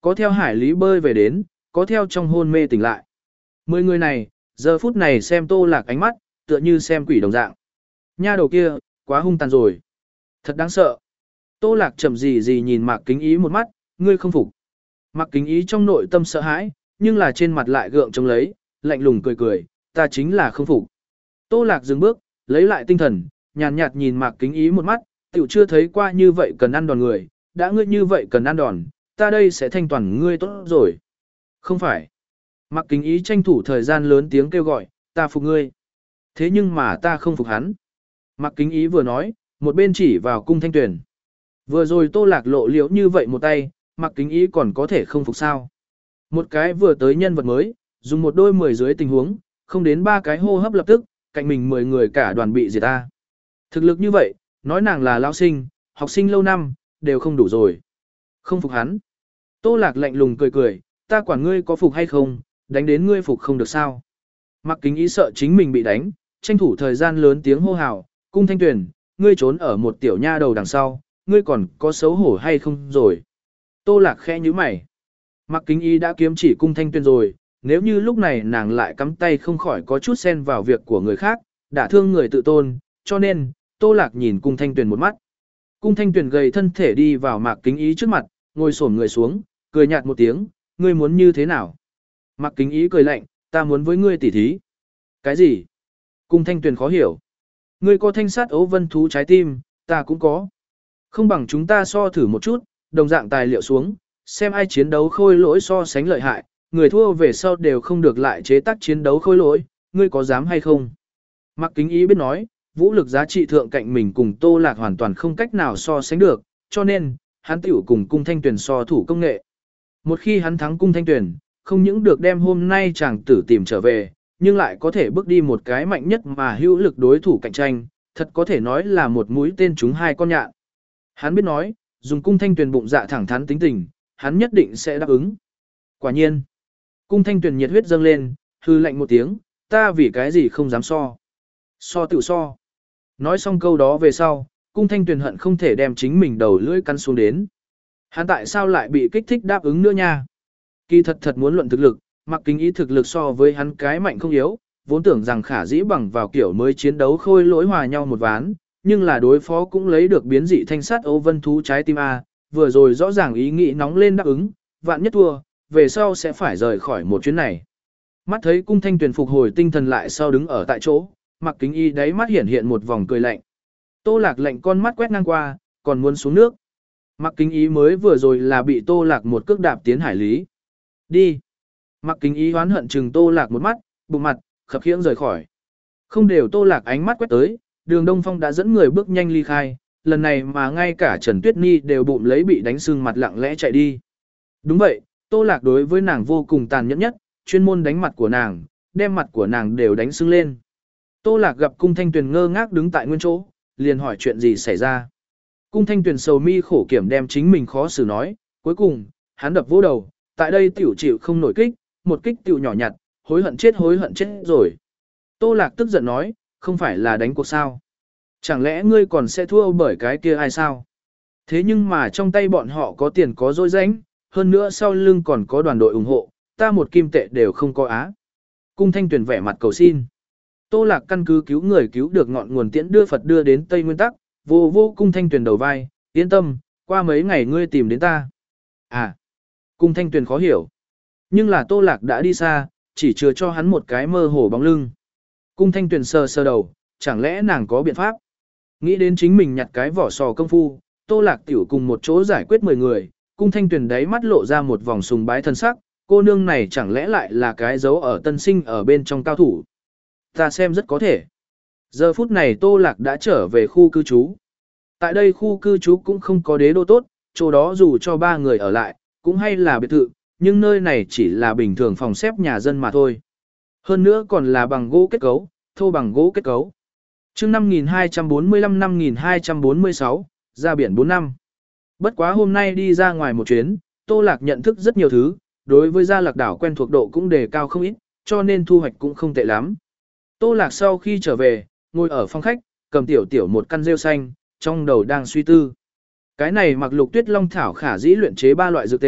Có theo hải lý bơi về đến, có theo trong hôn mê tỉnh lại. Mười người này, giờ phút này xem Tô Lạc ánh mắt, tựa như xem quỷ đồng dạng. Nha đầu kia, quá hung tàn rồi. Thật đáng sợ. Tô Lạc chậm gì gì nhìn Mạc Kính Ý một mắt, ngươi không phục. Mạc Kính Ý trong nội tâm sợ hãi, nhưng là trên mặt lại gượng chống lấy, lạnh lùng cười cười, ta chính là không phục. Tô Lạc dừng bước, lấy lại tinh thần, nhàn nhạt nhìn Mạc Kính Ý một mắt, tiểu chưa thấy qua như vậy cần ăn đòn người, đã ngươi như vậy cần ăn đòn, ta đây sẽ thanh toàn ngươi tốt rồi. Không phải. Mạc Kính Ý tranh thủ thời gian lớn tiếng kêu gọi, ta phục ngươi. Thế nhưng mà ta không phục hắn. Mạc Kính Ý vừa nói, một bên chỉ vào Cung Thanh Tuyền. Vừa rồi Tô Lạc lộ liễu như vậy một tay, Mạc Kính Ý còn có thể không phục sao. Một cái vừa tới nhân vật mới, dùng một đôi mười dưới tình huống, không đến ba cái hô hấp lập tức, cạnh mình mười người cả đoàn bị diệt ta. Thực lực như vậy, nói nàng là lão sinh, học sinh lâu năm, đều không đủ rồi. Không phục hắn. Tô Lạc lạnh lùng cười cười, ta quản ngươi có phục hay không, đánh đến ngươi phục không được sao. Mạc Kính Ý sợ chính mình bị đánh, tranh thủ thời gian lớn tiếng hô hào, Cung Thanh Tuyền, ngươi trốn ở một tiểu nha đầu đằng sau, ngươi còn có xấu hổ hay không rồi. Tô Lạc khẽ nhíu mày. Mạc Kính Ý đã kiếm chỉ Cung Thanh Tuyền rồi, nếu như lúc này nàng lại cắm tay không khỏi có chút xen vào việc của người khác, đã thương người tự tôn, cho nên, Tô Lạc nhìn Cung Thanh Tuyền một mắt. Cung Thanh Tuyền gầy thân thể đi vào Mạc Kính Ý trước mặt, ngồi xổm người xuống, cười nhạt một tiếng, ngươi muốn như thế nào? Mạc Kính Ý cười lạnh, ta muốn với ngươi tỉ thí. Cái gì? Cung Thanh Tuyền khó hiểu. Ngươi có thanh sát ấu vân thú trái tim, ta cũng có. Không bằng chúng ta so thử một chút, đồng dạng tài liệu xuống, xem ai chiến đấu khôi lỗi so sánh lợi hại, người thua về sau đều không được lại chế tác chiến đấu khôi lỗi, ngươi có dám hay không? Mạc Kính Ý biết nói, vũ lực giá trị thượng cạnh mình cùng Tô Lạc hoàn toàn không cách nào so sánh được, cho nên, hắn tiểu cùng Cung Thanh Tuyền so thủ công nghệ. Một khi hắn thắng Cung Thanh Tuyền, không những được đem hôm nay chàng tử tìm trở về, nhưng lại có thể bước đi một cái mạnh nhất mà hữu lực đối thủ cạnh tranh, thật có thể nói là một mũi tên trúng hai con nhạn. Hắn biết nói, dùng Cung Thanh Tuyền bụng dạ thẳng thắn tính tình, hắn nhất định sẽ đáp ứng. Quả nhiên, Cung Thanh Tuyền nhiệt huyết dâng lên, hư lạnh một tiếng, ta vì cái gì không dám so. So tự so. Nói xong câu đó về sau, Cung Thanh Tuyền hận không thể đem chính mình đầu lưỡi cắn xuống đến. Hắn tại sao lại bị kích thích đáp ứng nữa nha? Kỳ thật thật muốn luận thực lực, Mạc Kính Ý thực lực so với hắn cái mạnh không yếu, vốn tưởng rằng khả dĩ bằng vào kiểu mới chiến đấu khôi lỗi hòa nhau một ván, nhưng là đối phó cũng lấy được biến dị thanh sát Âu Vân thú trái tim A, vừa rồi rõ ràng ý nghĩ nóng lên đáp ứng, vạn nhất thua, về sau sẽ phải rời khỏi một chuyến này. Mắt thấy Cung Thanh Tuyền phục hồi tinh thần lại sau đứng ở tại chỗ, Mạc Kính Y đáy mắt hiện hiện một vòng cười lạnh. Tô Lạc lạnh con mắt quét ngang qua, còn muốn xuống nước. Mạc Kính Y mới vừa rồi là bị Tô Lạc một cước đạp tiến hải lý. Đi. Mạc Kính Y hoán hận chừng Tô Lạc một mắt, bụng mặt, khập khiễng rời khỏi. Không đều Tô Lạc ánh mắt quét tới, Đường Đông Phong đã dẫn người bước nhanh ly khai, lần này mà ngay cả Trần Tuyết Nhi đều bụng lấy bị đánh sưng mặt lặng lẽ chạy đi. Đúng vậy, Tô Lạc đối với nàng vô cùng tàn nhẫn nhất, chuyên môn đánh mặt của nàng, đem mặt của nàng đều đánh sưng lên. Tô Lạc gặp Cung Thanh Tuyền ngơ ngác đứng tại nguyên chỗ, liền hỏi chuyện gì xảy ra. Cung Thanh Tuyền sầu mi khổ kiểm đem chính mình khó xử nói, cuối cùng, hắn đập vỗ đầu, tại đây tiểu chịu không nổi kích, một kích tiểu nhỏ nhặt, hối hận chết hối hận chết rồi. Tô Lạc tức giận nói, không phải là đánh cuộc sao. Chẳng lẽ ngươi còn sẽ thua bởi cái kia ai sao? Thế nhưng mà trong tay bọn họ có tiền có dối rãnh, hơn nữa sau lưng còn có đoàn đội ủng hộ, ta một kim tệ đều không có á. Cung Thanh Tuyền vẻ mặt cầu xin. Tô Lạc căn cứ cứu người cứu được ngọn nguồn tiễn đưa Phật đưa đến Tây Nguyên Tắc, vô vô Cung Thanh Tuyền đầu vai, yên tâm, qua mấy ngày ngươi tìm đến ta. À, Cung Thanh Tuyền khó hiểu. Nhưng là Tô Lạc đã đi xa, chỉ chừa cho hắn một cái mơ hồ bóng lưng. Cung Thanh Tuyền sờ sờ đầu, chẳng lẽ nàng có biện pháp? Nghĩ đến chính mình nhặt cái vỏ sò công phu, Tô Lạc tiểu cùng một chỗ giải quyết mười người, Cung Thanh Tuyền đáy mắt lộ ra một vòng sùng bái thân sắc, cô nương này chẳng lẽ lại là cái dấu ở tân sinh ở bên trong cao thủ. Ta xem rất có thể. Giờ phút này Tô Lạc đã trở về khu cư trú. Tại đây khu cư trú cũng không có đế đô tốt, chỗ đó dù cho ba người ở lại, cũng hay là biệt thự, nhưng nơi này chỉ là bình thường phòng xếp nhà dân mà thôi. Hơn nữa còn là bằng gỗ kết cấu, thô bằng gỗ kết cấu. Chương năm nghìn hai trăm bốn mươi lăm năm nghìn hai trăm bốn mươi sáu, ra biển bốn năm. Bất quá hôm nay đi ra ngoài một chuyến, Tô Lạc nhận thức rất nhiều thứ, đối với Gia Lạc đảo quen thuộc độ cũng đề cao không ít, cho nên thu hoạch cũng không tệ lắm. Tô Lạc sau khi trở về, ngồi ở phòng khách, cầm tiểu tiểu một căn rêu xanh, trong đầu đang suy tư. Cái này mặc Lục Tuyết Long thảo khả dĩ luyện chế ba loại dược tề,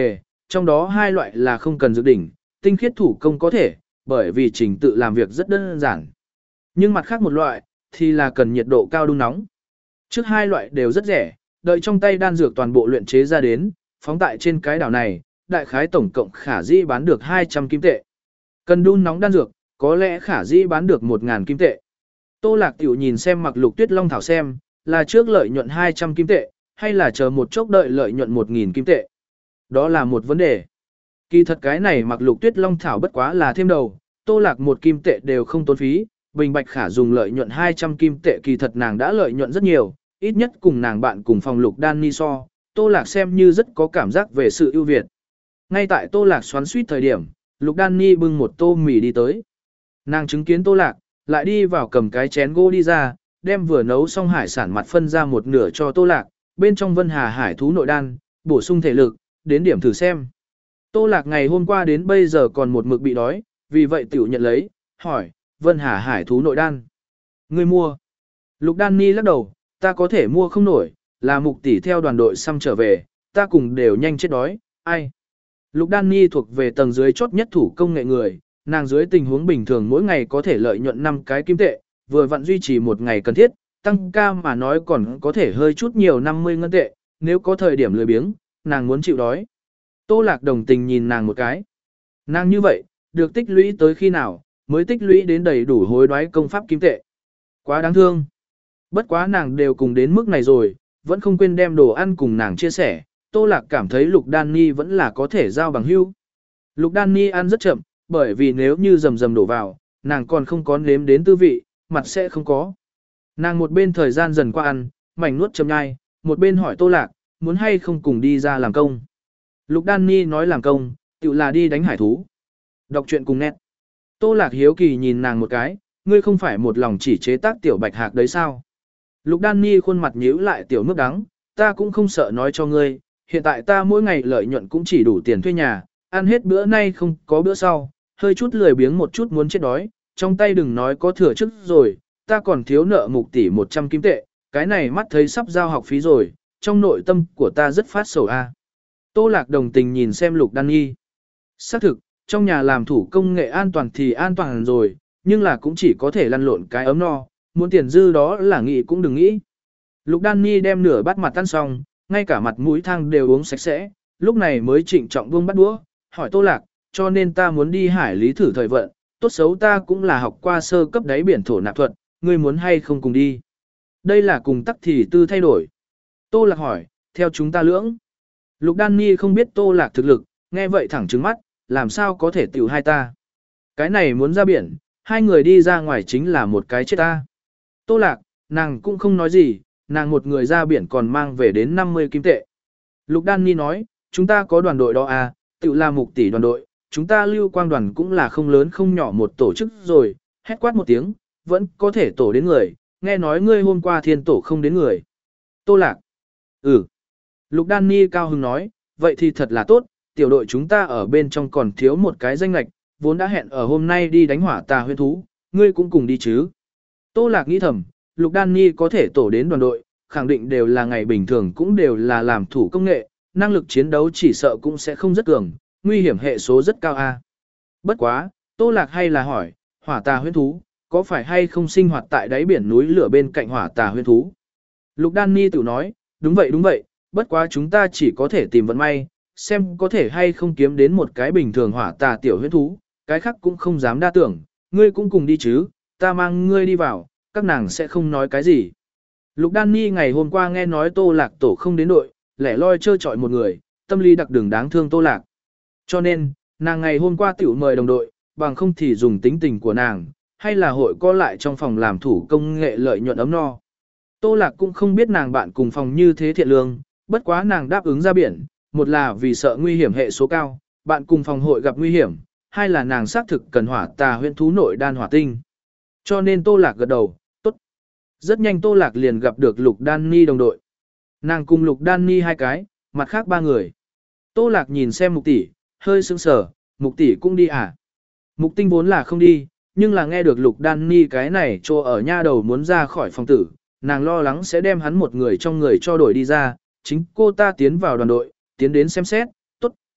trong đó hai loại là không cần dược đỉnh, tinh khiết thủ công có thể, bởi vì trình tự làm việc rất đơn giản. Nhưng mặt khác một loại, thì là cần nhiệt độ cao đun nóng. Trước hai loại đều rất rẻ, đợi trong tay đan dược toàn bộ luyện chế ra đến, phóng tại trên cái đảo này, đại khái tổng cộng khả dĩ bán được hai trăm kim tệ. Cần đun nóng đan dược, có lẽ khả dĩ bán được một nghìn kim tệ. Tô Lạc Tiểu nhìn xem Mặc Lục Tuyết Long thảo xem, là trước lợi nhuận hai trăm kim tệ, hay là chờ một chốc đợi lợi nhuận một nghìn kim tệ. Đó là một vấn đề. Kỳ thật cái này Mặc Lục Tuyết Long thảo bất quá là thêm đầu, Tô Lạc một kim tệ đều không tốn phí, Bình Bạch Khả dùng lợi nhuận hai trăm kim tệ, kỳ thật nàng đã lợi nhuận rất nhiều, ít nhất cùng nàng bạn cùng phòng Lục Đan Ni so, Tô Lạc xem như rất có cảm giác về sự ưu việt. Ngay tại Tô Lạc xoắn suýt thời điểm, Lục Đan Ni bưng một tô mì đi tới. Nàng chứng kiến Tô Lạc, lại đi vào cầm cái chén gỗ đi ra, đem vừa nấu xong hải sản mặt phân ra một nửa cho Tô Lạc, bên trong Vân Hà hải thú nội đan, bổ sung thể lực, đến điểm thử xem. Tô Lạc ngày hôm qua đến bây giờ còn một mực bị đói, vì vậy tiểu nhận lấy, hỏi, Vân Hà hải thú nội đan. Người mua. Lục Đan Ni lắc đầu, ta có thể mua không nổi, là Mục tỷ theo đoàn đội xăm trở về, ta cùng đều nhanh chết đói, ai. Lục Đan Ni thuộc về tầng dưới chốt nhất thủ công nghệ người, nàng dưới tình huống bình thường mỗi ngày có thể lợi nhuận năm cái kim tệ, vừa vặn duy trì một ngày cần thiết, tăng ca mà nói còn có thể hơi chút nhiều năm mươi ngân tệ, nếu có thời điểm lười biếng, nàng muốn chịu đói. Tô Lạc đồng tình nhìn nàng một cái. Nàng như vậy, được tích lũy tới khi nào, mới tích lũy đến đầy đủ hối đoái công pháp kim tệ. Quá đáng thương. Bất quá nàng đều cùng đến mức này rồi, vẫn không quên đem đồ ăn cùng nàng chia sẻ, Tô Lạc cảm thấy Lục Đan Ni vẫn là có thể giao bằng hữu. Lục Đan Ni ăn rất chậm, bởi vì nếu như rầm rầm đổ vào, nàng còn không có nếm đến tư vị, mặt sẽ không có. Nàng một bên thời gian dần qua ăn, mảnh nuốt chậm nhai, một bên hỏi Tô Lạc, muốn hay không cùng đi ra làm công. Lục Đan Ni nói làm công, tự là đi đánh hải thú. Đọc truyện cùng nét. Tô Lạc hiếu kỳ nhìn nàng một cái, ngươi không phải một lòng chỉ chế tác tiểu bạch hạc đấy sao? Lục Đan Ni khuôn mặt nhíu lại tiểu nước đắng, ta cũng không sợ nói cho ngươi, hiện tại ta mỗi ngày lợi nhuận cũng chỉ đủ tiền thuê nhà, ăn hết bữa nay không có bữa sau, hơi chút lười biếng một chút muốn chết đói, trong tay đừng nói có thừa trước rồi, ta còn thiếu nợ Mục tỷ một trăm kim tệ, cái này mắt thấy sắp giao học phí rồi, trong nội tâm của ta rất phát sầu a. Tô Lạc đồng tình nhìn xem Lục Đan Nhi. Xác thực, trong nhà làm thủ công nghệ an toàn thì an toàn rồi, nhưng là cũng chỉ có thể lăn lộn cái ấm no, muốn tiền dư đó là nghĩ cũng đừng nghĩ. Lục Đan Nhi đem nửa bát mặt tan xong, ngay cả mặt mũi thang đều uống sạch sẽ, lúc này mới trịnh trọng buông bát đũa, hỏi Tô Lạc, cho nên ta muốn đi hải lý thử thời vận, tốt xấu ta cũng là học qua sơ cấp đáy biển thổ nạp thuật, ngươi muốn hay không cùng đi. Đây là cùng tắc thì tư thay đổi. Tô Lạc hỏi, theo chúng ta lưỡng. Lục Đan Nhi không biết Tô Lạc thực lực, nghe vậy thẳng trừng mắt, làm sao có thể tiểu hai ta. Cái này muốn ra biển, hai người đi ra ngoài chính là một cái chết ta. Tô Lạc, nàng cũng không nói gì, nàng một người ra biển còn mang về đến năm mươi kim tệ. Lục Đan Nhi nói, chúng ta có đoàn đội đó à, tự là Mục tỷ đoàn đội, chúng ta lưu quang đoàn cũng là không lớn không nhỏ một tổ chức rồi, hét quát một tiếng, vẫn có thể tổ đến người, nghe nói ngươi hôm qua thiên tổ không đến người. Tô Lạc, ừ. Lục Đan Ni cao hứng nói, vậy thì thật là tốt, tiểu đội chúng ta ở bên trong còn thiếu một cái danh lạch, vốn đã hẹn ở hôm nay đi đánh hỏa tà huyên thú, ngươi cũng cùng đi chứ. Tô Lạc nghĩ thầm, Lục Đan Ni có thể tổ đến đoàn đội, khẳng định đều là ngày bình thường cũng đều là làm thủ công nghệ, năng lực chiến đấu chỉ sợ cũng sẽ không rất cường, nguy hiểm hệ số rất cao a. Bất quá, Tô Lạc hay là hỏi, hỏa tà huyên thú, có phải hay không sinh hoạt tại đáy biển núi lửa bên cạnh hỏa tà huyên thú? Lục Đan Ni tự nói, đúng vậy đúng vậy, bất quá chúng ta chỉ có thể tìm vận may, xem có thể hay không kiếm đến một cái bình thường hỏa tà tiểu huyết thú, cái khác cũng không dám đa tưởng, ngươi cũng cùng đi chứ, ta mang ngươi đi vào, các nàng sẽ không nói cái gì. Lục Đan Ni ngày hôm qua nghe nói Tô Lạc tổ không đến đội, lẻ loi chơi chọi một người, tâm lý đặc đường đáng thương Tô Lạc. Cho nên, nàng ngày hôm qua tiểu mời đồng đội, bằng không thì dùng tính tình của nàng, hay là hội co lại trong phòng làm thủ công nghệ lợi nhuận ấm no. Tô Lạc cũng không biết nàng bạn cùng phòng như thế thiện lương, bất quá nàng đáp ứng ra biển, một là vì sợ nguy hiểm hệ số cao, bạn cùng phòng hội gặp nguy hiểm, hai là nàng xác thực cần hỏa tà huyễn thú nội đan hỏa tinh. Cho nên Tô Lạc gật đầu, tốt. Rất nhanh Tô Lạc liền gặp được Lục Đan Ni đồng đội. Nàng cùng Lục Đan Ni hai cái, mặt khác ba người. Tô Lạc nhìn xem Mục tỷ, hơi sững sờ, Mục tỷ cũng đi à? Mục Tinh vốn là không đi, nhưng là nghe được Lục Đan Ni cái này cho ở nha đầu muốn ra khỏi phòng tử, nàng lo lắng sẽ đem hắn một người trong người cho đổi đi ra, chính cô ta tiến vào đoàn đội, tiến đến xem xét, tốt,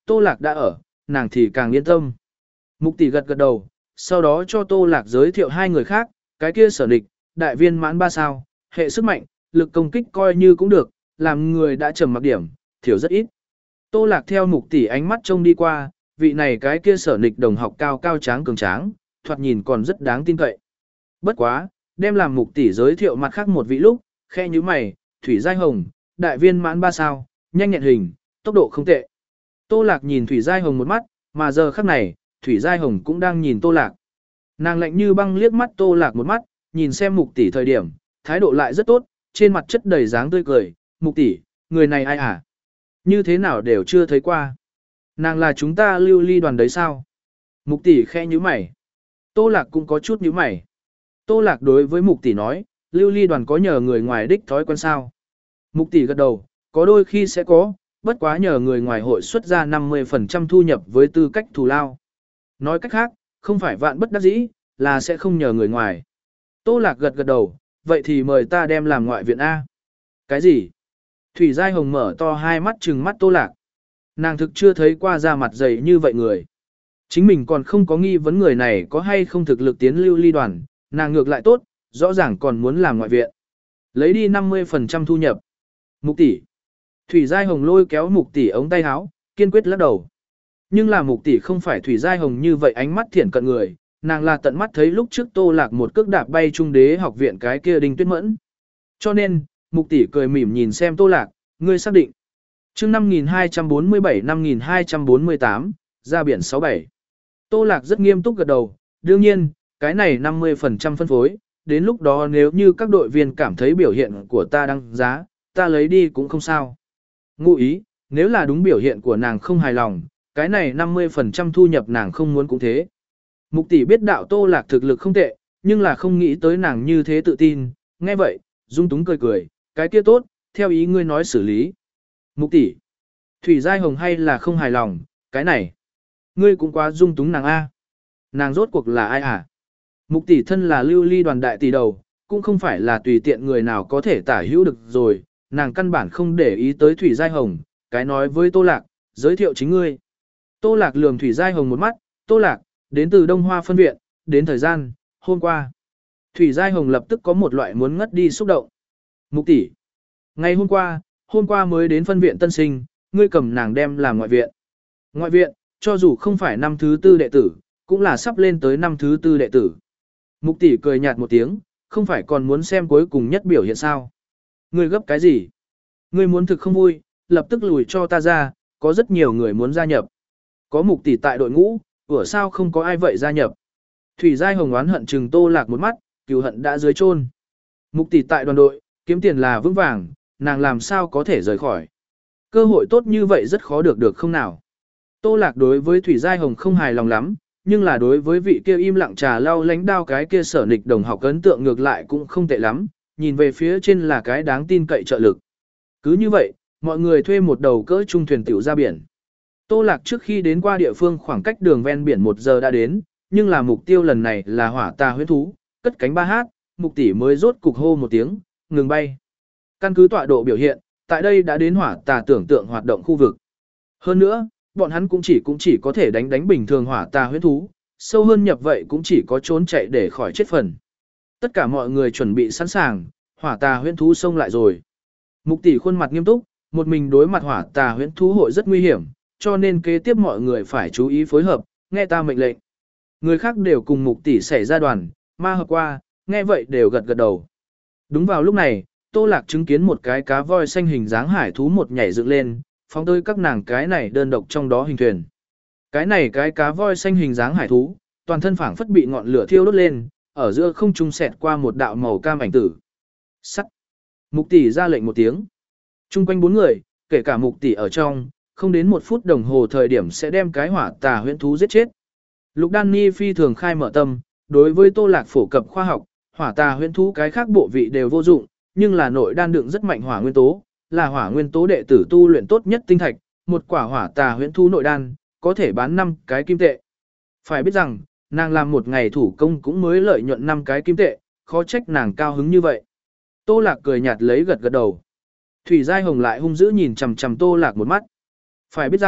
Tô Lạc đã ở, nàng thì càng yên tâm. Mục tỷ gật gật đầu, sau đó cho Tô Lạc giới thiệu hai người khác, cái kia Sở Nịch, đại viên mãn ba sao, hệ sức mạnh, lực công kích coi như cũng được, làm người đã trầm mặc điểm, thiểu rất ít. Tô Lạc theo Mục tỷ ánh mắt trông đi qua, vị này cái kia Sở Nịch đồng học cao cao tráng cường tráng, thoạt nhìn còn rất đáng tin cậy. Bất quá, đem làm Mục tỷ giới thiệu mặt khác một vị lúc, khe như mày, Thủy Giai Hồng, đại viên mãn ba sao, nhanh nhẹn hình, tốc độ không tệ. Tô Lạc nhìn Thủy Giai Hồng một mắt, mà giờ khắc này, Thủy Giai Hồng cũng đang nhìn Tô Lạc. Nàng lạnh như băng liếc mắt Tô Lạc một mắt, nhìn xem Mục tỷ thời điểm, thái độ lại rất tốt, trên mặt chất đầy dáng tươi cười, Mục tỷ, người này ai à? Như thế nào đều chưa thấy qua. Nàng là chúng ta lưu ly đoàn đấy sao? Mục tỷ khẽ nhíu mày. Tô Lạc cũng có chút nhíu mày. Tô Lạc đối với Mục tỷ nói, lưu ly đoàn có nhờ người ngoài đích thói quen sao? Mục tỷ gật đầu, có đôi khi sẽ có, bất quá nhờ người ngoài hội xuất ra năm mươi phần trăm thu nhập với tư cách thù lao. Nói cách khác, không phải vạn bất đắc dĩ, là sẽ không nhờ người ngoài. Tô Lạc gật gật đầu, vậy thì mời ta đem làm ngoại viện A. Cái gì? Thủy Giai Hồng mở to hai mắt trừng mắt Tô Lạc. Nàng thực chưa thấy qua da mặt dày như vậy người. Chính mình còn không có nghi vấn người này có hay không thực lực tiến lưu ly đoàn, nàng ngược lại tốt, rõ ràng còn muốn làm ngoại viện. Lấy đi năm mươi phần trăm thu nhập. Mục tỷ. Thủy Giai Hồng lôi kéo Mục tỷ ống tay áo, kiên quyết lắc đầu. Nhưng là Mục tỷ không phải Thủy Giai Hồng như vậy ánh mắt thiển cận người, nàng là tận mắt thấy lúc trước Tô Lạc một cước đạp bay trung đế học viện cái kia Đinh Tuyết Mẫn. Cho nên, Mục tỷ cười mỉm nhìn xem Tô Lạc, ngươi xác định. Chương năm nghìn hai trăm bốn mươi bảy năm nghìn hai trăm bốn mươi tám, ra biển sáu bảy. Tô Lạc rất nghiêm túc gật đầu, đương nhiên, cái này năm mươi phần trăm phân phối, đến lúc đó nếu như các đội viên cảm thấy biểu hiện của ta đăng giá, ta lấy đi cũng không sao. Ngụ ý, nếu là đúng biểu hiện của nàng không hài lòng, cái này năm mươi phần trăm thu nhập nàng không muốn cũng thế. Mục tỷ biết đạo Tô Lạc thực lực không tệ, nhưng là không nghĩ tới nàng như thế tự tin, nghe vậy, dung túng cười cười, cái kia tốt, theo ý ngươi nói xử lý. Mục tỷ, Thủy Giai Hồng hay là không hài lòng, cái này, ngươi cũng quá dung túng nàng A. Nàng rốt cuộc là ai à? Mục tỷ thân là lưu ly đoàn đại tỷ đầu, cũng không phải là tùy tiện người nào có thể tả hữu được rồi, nàng căn bản không để ý tới Thủy Giai Hồng, cái nói với Tô Lạc, giới thiệu chính ngươi. Tô Lạc lườm Thủy Giai Hồng một mắt, Tô Lạc, đến từ Đông Hoa phân viện, đến thời gian, hôm qua. Thủy Giai Hồng lập tức có một loại muốn ngất đi xúc động. Mục tỷ, ngày hôm qua, hôm qua mới đến phân viện tân sinh, ngươi cầm nàng đem làm ngoại viện. Ngoại viện, cho dù không phải năm thứ tư đệ tử, cũng là sắp lên tới năm thứ tư đệ tử. Mục tỷ cười nhạt một tiếng, không phải còn muốn xem cuối cùng nhất biểu hiện sao. Ngươi gấp cái gì? Ngươi muốn thực không vui, lập tức lùi cho ta ra, có rất nhiều người muốn gia nhập. Có Mục tỷ tại đội ngũ, ủa sao không có ai vậy gia nhập. Thủy Giai Hồng oán hận trừng Tô Lạc một mắt, cừu hận đã dưới chôn. Mục tỷ tại đoàn đội, kiếm tiền là vững vàng, nàng làm sao có thể rời khỏi. Cơ hội tốt như vậy rất khó được được không nào. Tô Lạc đối với Thủy Giai Hồng không hài lòng lắm, nhưng là đối với vị kia im lặng trà lau lánh đao cái kia Sở Nịch đồng học ấn tượng ngược lại cũng không tệ lắm, nhìn về phía trên là cái đáng tin cậy trợ lực. Cứ như vậy, mọi người thuê một đầu cỡ trung thuyền tiểu ra biển. Tô Lạc trước khi đến qua địa phương khoảng cách đường ven biển một giờ đã đến, nhưng là mục tiêu lần này là hỏa tà huyết thú, cất cánh ba hát, Mục tỷ mới rốt cục hô một tiếng, ngừng bay. Căn cứ tọa độ biểu hiện, tại đây đã đến hỏa tà tưởng tượng hoạt động khu vực. Hơn nữa, bọn hắn cũng chỉ cũng chỉ có thể đánh đánh bình thường hỏa tà huyết thú, sâu hơn nhập vậy cũng chỉ có trốn chạy để khỏi chết phần. Tất cả mọi người chuẩn bị sẵn sàng, hỏa tà huyết thú xông lại rồi. Mục tỷ khuôn mặt nghiêm túc, một mình đối mặt hỏa tà huyết thú hội rất nguy hiểm, cho nên kế tiếp mọi người phải chú ý phối hợp, nghe ta mệnh lệnh. Người khác đều cùng Mục tỷ xảy ra đoàn, ma hợp qua, nghe vậy đều gật gật đầu. Đúng vào lúc này, Tô Lạc chứng kiến một cái cá voi xanh hình dáng hải thú một nhảy dựng lên, phóng tới các nàng cái này đơn độc trong đó hình thuyền. Cái này cái cá voi xanh hình dáng hải thú, toàn thân phảng phất bị ngọn lửa thiêu đốt lên, ở giữa không trung xẹt qua một đạo màu cam ảnh tử. Sắc. Mục tỷ ra lệnh một tiếng. Trung quanh bốn người, kể cả Mục tỷ ở trong, không đến một phút đồng hồ thời điểm sẽ đem cái hỏa tà huyễn thú giết chết. Lục Đan Ni phi thường khai mở tâm, đối với Tô Lạc phổ cập khoa học, hỏa tà huyễn thú cái khác bộ vị đều vô dụng, nhưng là nội đan đựng rất mạnh hỏa nguyên tố, là hỏa nguyên tố đệ tử tu luyện tốt nhất tinh thạch, một quả hỏa tà huyễn thú nội đan, có thể bán năm cái kim tệ. Phải biết rằng, nàng làm một ngày thủ công cũng mới lợi nhuận năm cái kim tệ, khó trách nàng cao hứng như vậy. Tô Lạc cười nhạt lấy gật gật đầu. Thủy Giai Hồng lại hung dữ nhìn chằm chằm Tô Lạc một mắt. Phải biết rằng,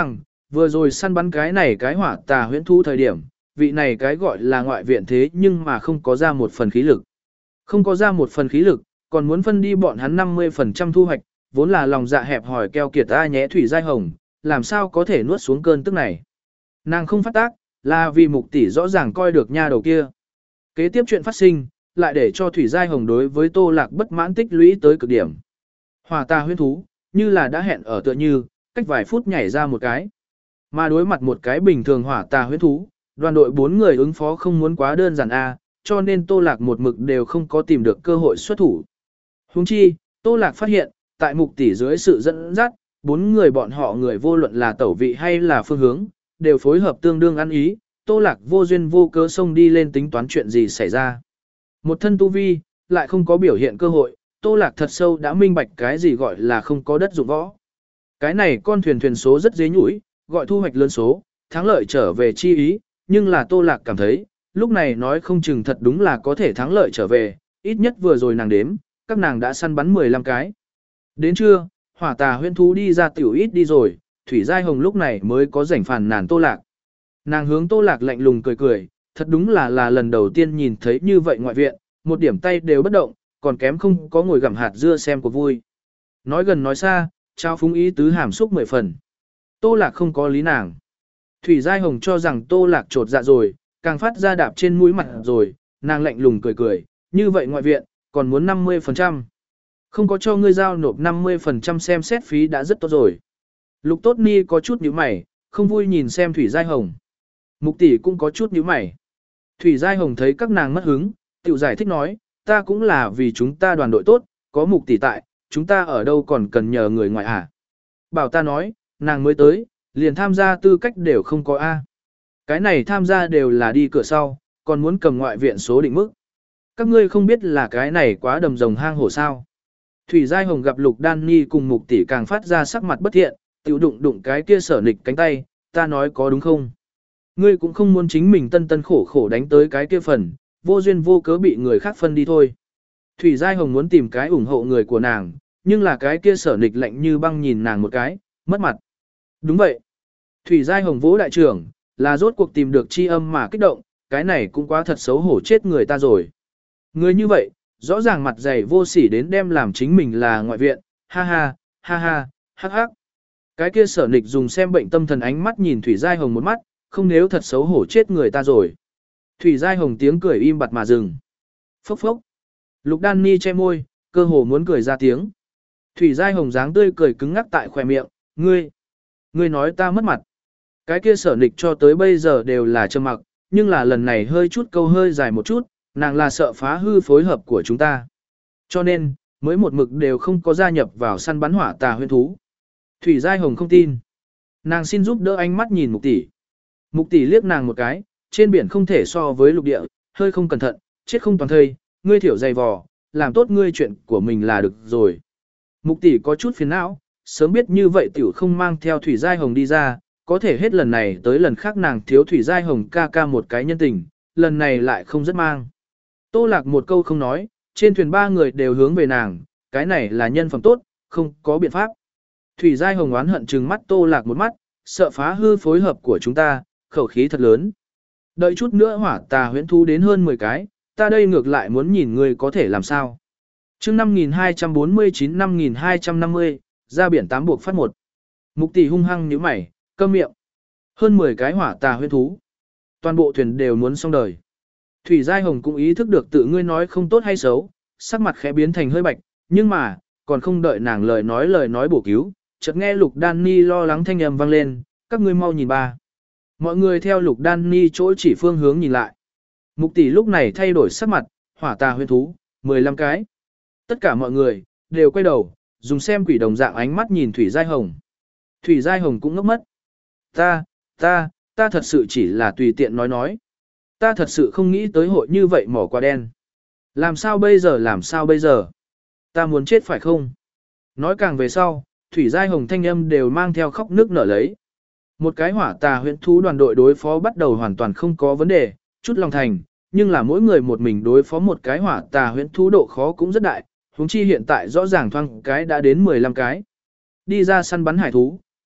vừa rồi săn bắn cái này cái hỏa tà huyễn thú thời điểm, vị này cái gọi là ngoại viện thế nhưng mà không có ra một phần khí lực. Không có ra một phần khí lực, còn muốn phân đi bọn hắn năm mươi phần trăm thu hoạch, vốn là lòng dạ hẹp hòi keo kiệt ta nhé Thủy Giai Hồng, làm sao có thể nuốt xuống cơn tức này. Nàng không phát tác, là vì mục tỷ rõ ràng coi được nha đầu kia. Kế tiếp chuyện phát sinh, lại để cho Thủy Giai Hồng đối với Tô Lạc bất mãn tích lũy tới cực điểm. Hỏa tà huyễn thú, như là đã hẹn ở tựa như, cách vài phút nhảy ra một cái. Mà đối mặt một cái bình thường hỏa tà huyễn thú, đoàn đội bốn người ứng phó không muốn quá đơn giản a, cho nên Tô Lạc một mực đều không có tìm được cơ hội xuất thủ. Huống chi, Tô Lạc phát hiện, tại mục tỷ dưới sự dẫn dắt, bốn người bọn họ người vô luận là tẩu vị hay là phương hướng, đều phối hợp tương đương ăn ý, Tô Lạc vô duyên vô cớ xông đi lên tính toán chuyện gì xảy ra. Một thân tu vi, lại không có biểu hiện cơ hội, Tô Lạc thật sâu đã minh bạch cái gì gọi là không có đất dụng võ. Cái này con thuyền thuyền số rất dễ nhũi, gọi thu hoạch lớn số, thắng lợi trở về chi ý, nhưng là Tô Lạc cảm thấy, lúc này nói không chừng thật đúng là có thể thắng lợi trở về, ít nhất vừa rồi nàng đếm, các nàng đã săn bắn mười lăm cái. Đến trưa, hỏa tà huyễn thú đi ra tiểu ít đi rồi, Thủy Giai Hồng lúc này mới có rảnh phàn nàn Tô Lạc. Nàng hướng Tô Lạc lạnh lùng cười cười, thật đúng là là lần đầu tiên nhìn thấy như vậy ngoại viện, một điểm tay đều bất động, còn kém không có ngồi gặm hạt dưa xem của vui. Nói gần nói xa, trao phúng ý tứ hàm xúc mười phần. Tô Lạc không có lý nàng. Thủy Giai Hồng cho rằng Tô Lạc trột dạ rồi, càng phát ra đạp trên mũi mặt rồi, nàng lạnh lùng cười cười, như vậy ngoại viện, còn muốn năm mươi phần trăm. Không có cho ngươi giao nộp năm mươi phần trăm xem xét phí đã rất tốt rồi. Lục Tốt Ni có chút nhíu mày, không vui nhìn xem Thủy Giai Hồng. Mục tỷ cũng có chút nhíu mày. Thủy Giai Hồng thấy các nàng mất hứng, tự giải thích nói, ta cũng là vì chúng ta đoàn đội tốt, có mục tỷ tại, chúng ta ở đâu còn cần nhờ người ngoài à. Bảo ta nói, nàng mới tới, liền tham gia tư cách đều không có A. Cái này tham gia đều là đi cửa sau, còn muốn cầm ngoại viện số định mức. Các ngươi không biết là cái này quá đầm rồng hang hổ sao. Thủy Giai Hồng gặp Lục Đan Ni cùng mục tỷ càng phát ra sắc mặt bất thiện, tiểu đụng đụng cái kia sở nịch cánh tay, ta nói có đúng không? Ngươi cũng không muốn chính mình tân tân khổ khổ đánh tới cái kia phần, vô duyên vô cớ bị người khác phân đi thôi. Thủy Giai Hồng muốn tìm cái ủng hộ người của nàng, nhưng là cái kia sở nịch lạnh như băng nhìn nàng một cái, mất mặt. Đúng vậy. Thủy Giai Hồng vỗ đại trưởng, là rốt cuộc tìm được chi âm mà kích động, cái này cũng quá thật xấu hổ chết người ta rồi. Người như vậy, rõ ràng mặt dày vô sỉ đến đem làm chính mình là ngoại viện, ha ha, ha ha, hắc hắc. Cái kia sở nịch dùng xem bệnh tâm thần ánh mắt nhìn Thủy Giai Hồng một mắt, không nếu thật xấu hổ chết người ta rồi. Thủy Giai Hồng tiếng cười im bặt mà dừng. Phốc phốc. Lục Đan Ni che môi, cơ hồ muốn cười ra tiếng. Thủy Giai Hồng dáng tươi cười cứng ngắc tại khóe miệng, ngươi, ngươi nói ta mất mặt. Cái kia sở nịch cho tới bây giờ đều là trầm mặc, nhưng là lần này hơi chút câu hơi dài một chút, nàng là sợ phá hư phối hợp của chúng ta. Cho nên, mới một mực đều không có gia nhập vào săn bắn hỏa tà huyễn thú. Thủy Giai Hồng không tin. Nàng xin giúp đỡ ánh mắt nhìn mục tỷ. Mục tỷ liếc nàng một cái, trên biển không thể so với lục địa, hơi không cẩn thận, chết không toàn thây, ngươi thiểu dày vò, làm tốt ngươi chuyện của mình là được rồi. Mục tỷ có chút phiền não, sớm biết như vậy tiểu không mang theo Thủy Giai Hồng đi ra, có thể hết lần này tới lần khác nàng thiếu Thủy Giai Hồng ca ca một cái nhân tình, lần này lại không rất mang. Tô Lạc một câu không nói, trên thuyền ba người đều hướng về nàng, cái này là nhân phẩm tốt, không có biện pháp. Thủy Giai Hồng oán hận trừng mắt Tô Lạc một mắt, sợ phá hư phối hợp của chúng ta, khẩu khí thật lớn. Đợi chút nữa hỏa tà huyễn thú đến hơn mười cái, ta đây ngược lại muốn nhìn ngươi có thể làm sao. Chương năm nghìn hai trăm bốn mươi chín năm nghìn hai trăm năm mươi, ra biển tám buộc phát một. Mục tỷ hung hăng nhíu mày, câm miệng. Hơn mười cái hỏa tà huyễn thú. Toàn bộ thuyền đều muốn xong đời. Thủy Giai Hồng cũng ý thức được tự ngươi nói không tốt hay xấu, sắc mặt khẽ biến thành hơi bạch, nhưng mà, còn không đợi nàng lời nói lời nói bổ cứu, chợt nghe Lục Đan Ni lo lắng thanh âm vang lên, các ngươi mau nhìn ba. Mọi người theo Lục Đan Ni chỗ chỉ phương hướng nhìn lại. Mục tỷ lúc này thay đổi sắc mặt, hỏa tà huyễn thú, mười lăm cái. Tất cả mọi người, đều quay đầu, dùng xem quỷ đồng dạng ánh mắt nhìn Thủy Giai Hồng. Thủy Giai Hồng cũng ngốc mất. Ta, ta, ta thật sự chỉ là tùy tiện nói nói. Ta thật sự không nghĩ tới hội như vậy mỏ qua đen. Làm sao bây giờ làm sao bây giờ? Ta muốn chết phải không? Nói càng về sau, Thủy Giai Hồng thanh âm đều mang theo khóc nước nở lấy. Một cái hỏa tà huyễn thú đoàn đội đối phó bắt đầu hoàn toàn không có vấn đề, chút lòng thành, nhưng là mỗi người một mình đối phó một cái hỏa tà huyễn thú độ khó cũng rất đại, huống chi hiện tại rõ ràng thoang cái đã đến mười lăm cái. Đi ra săn bắn hải thú,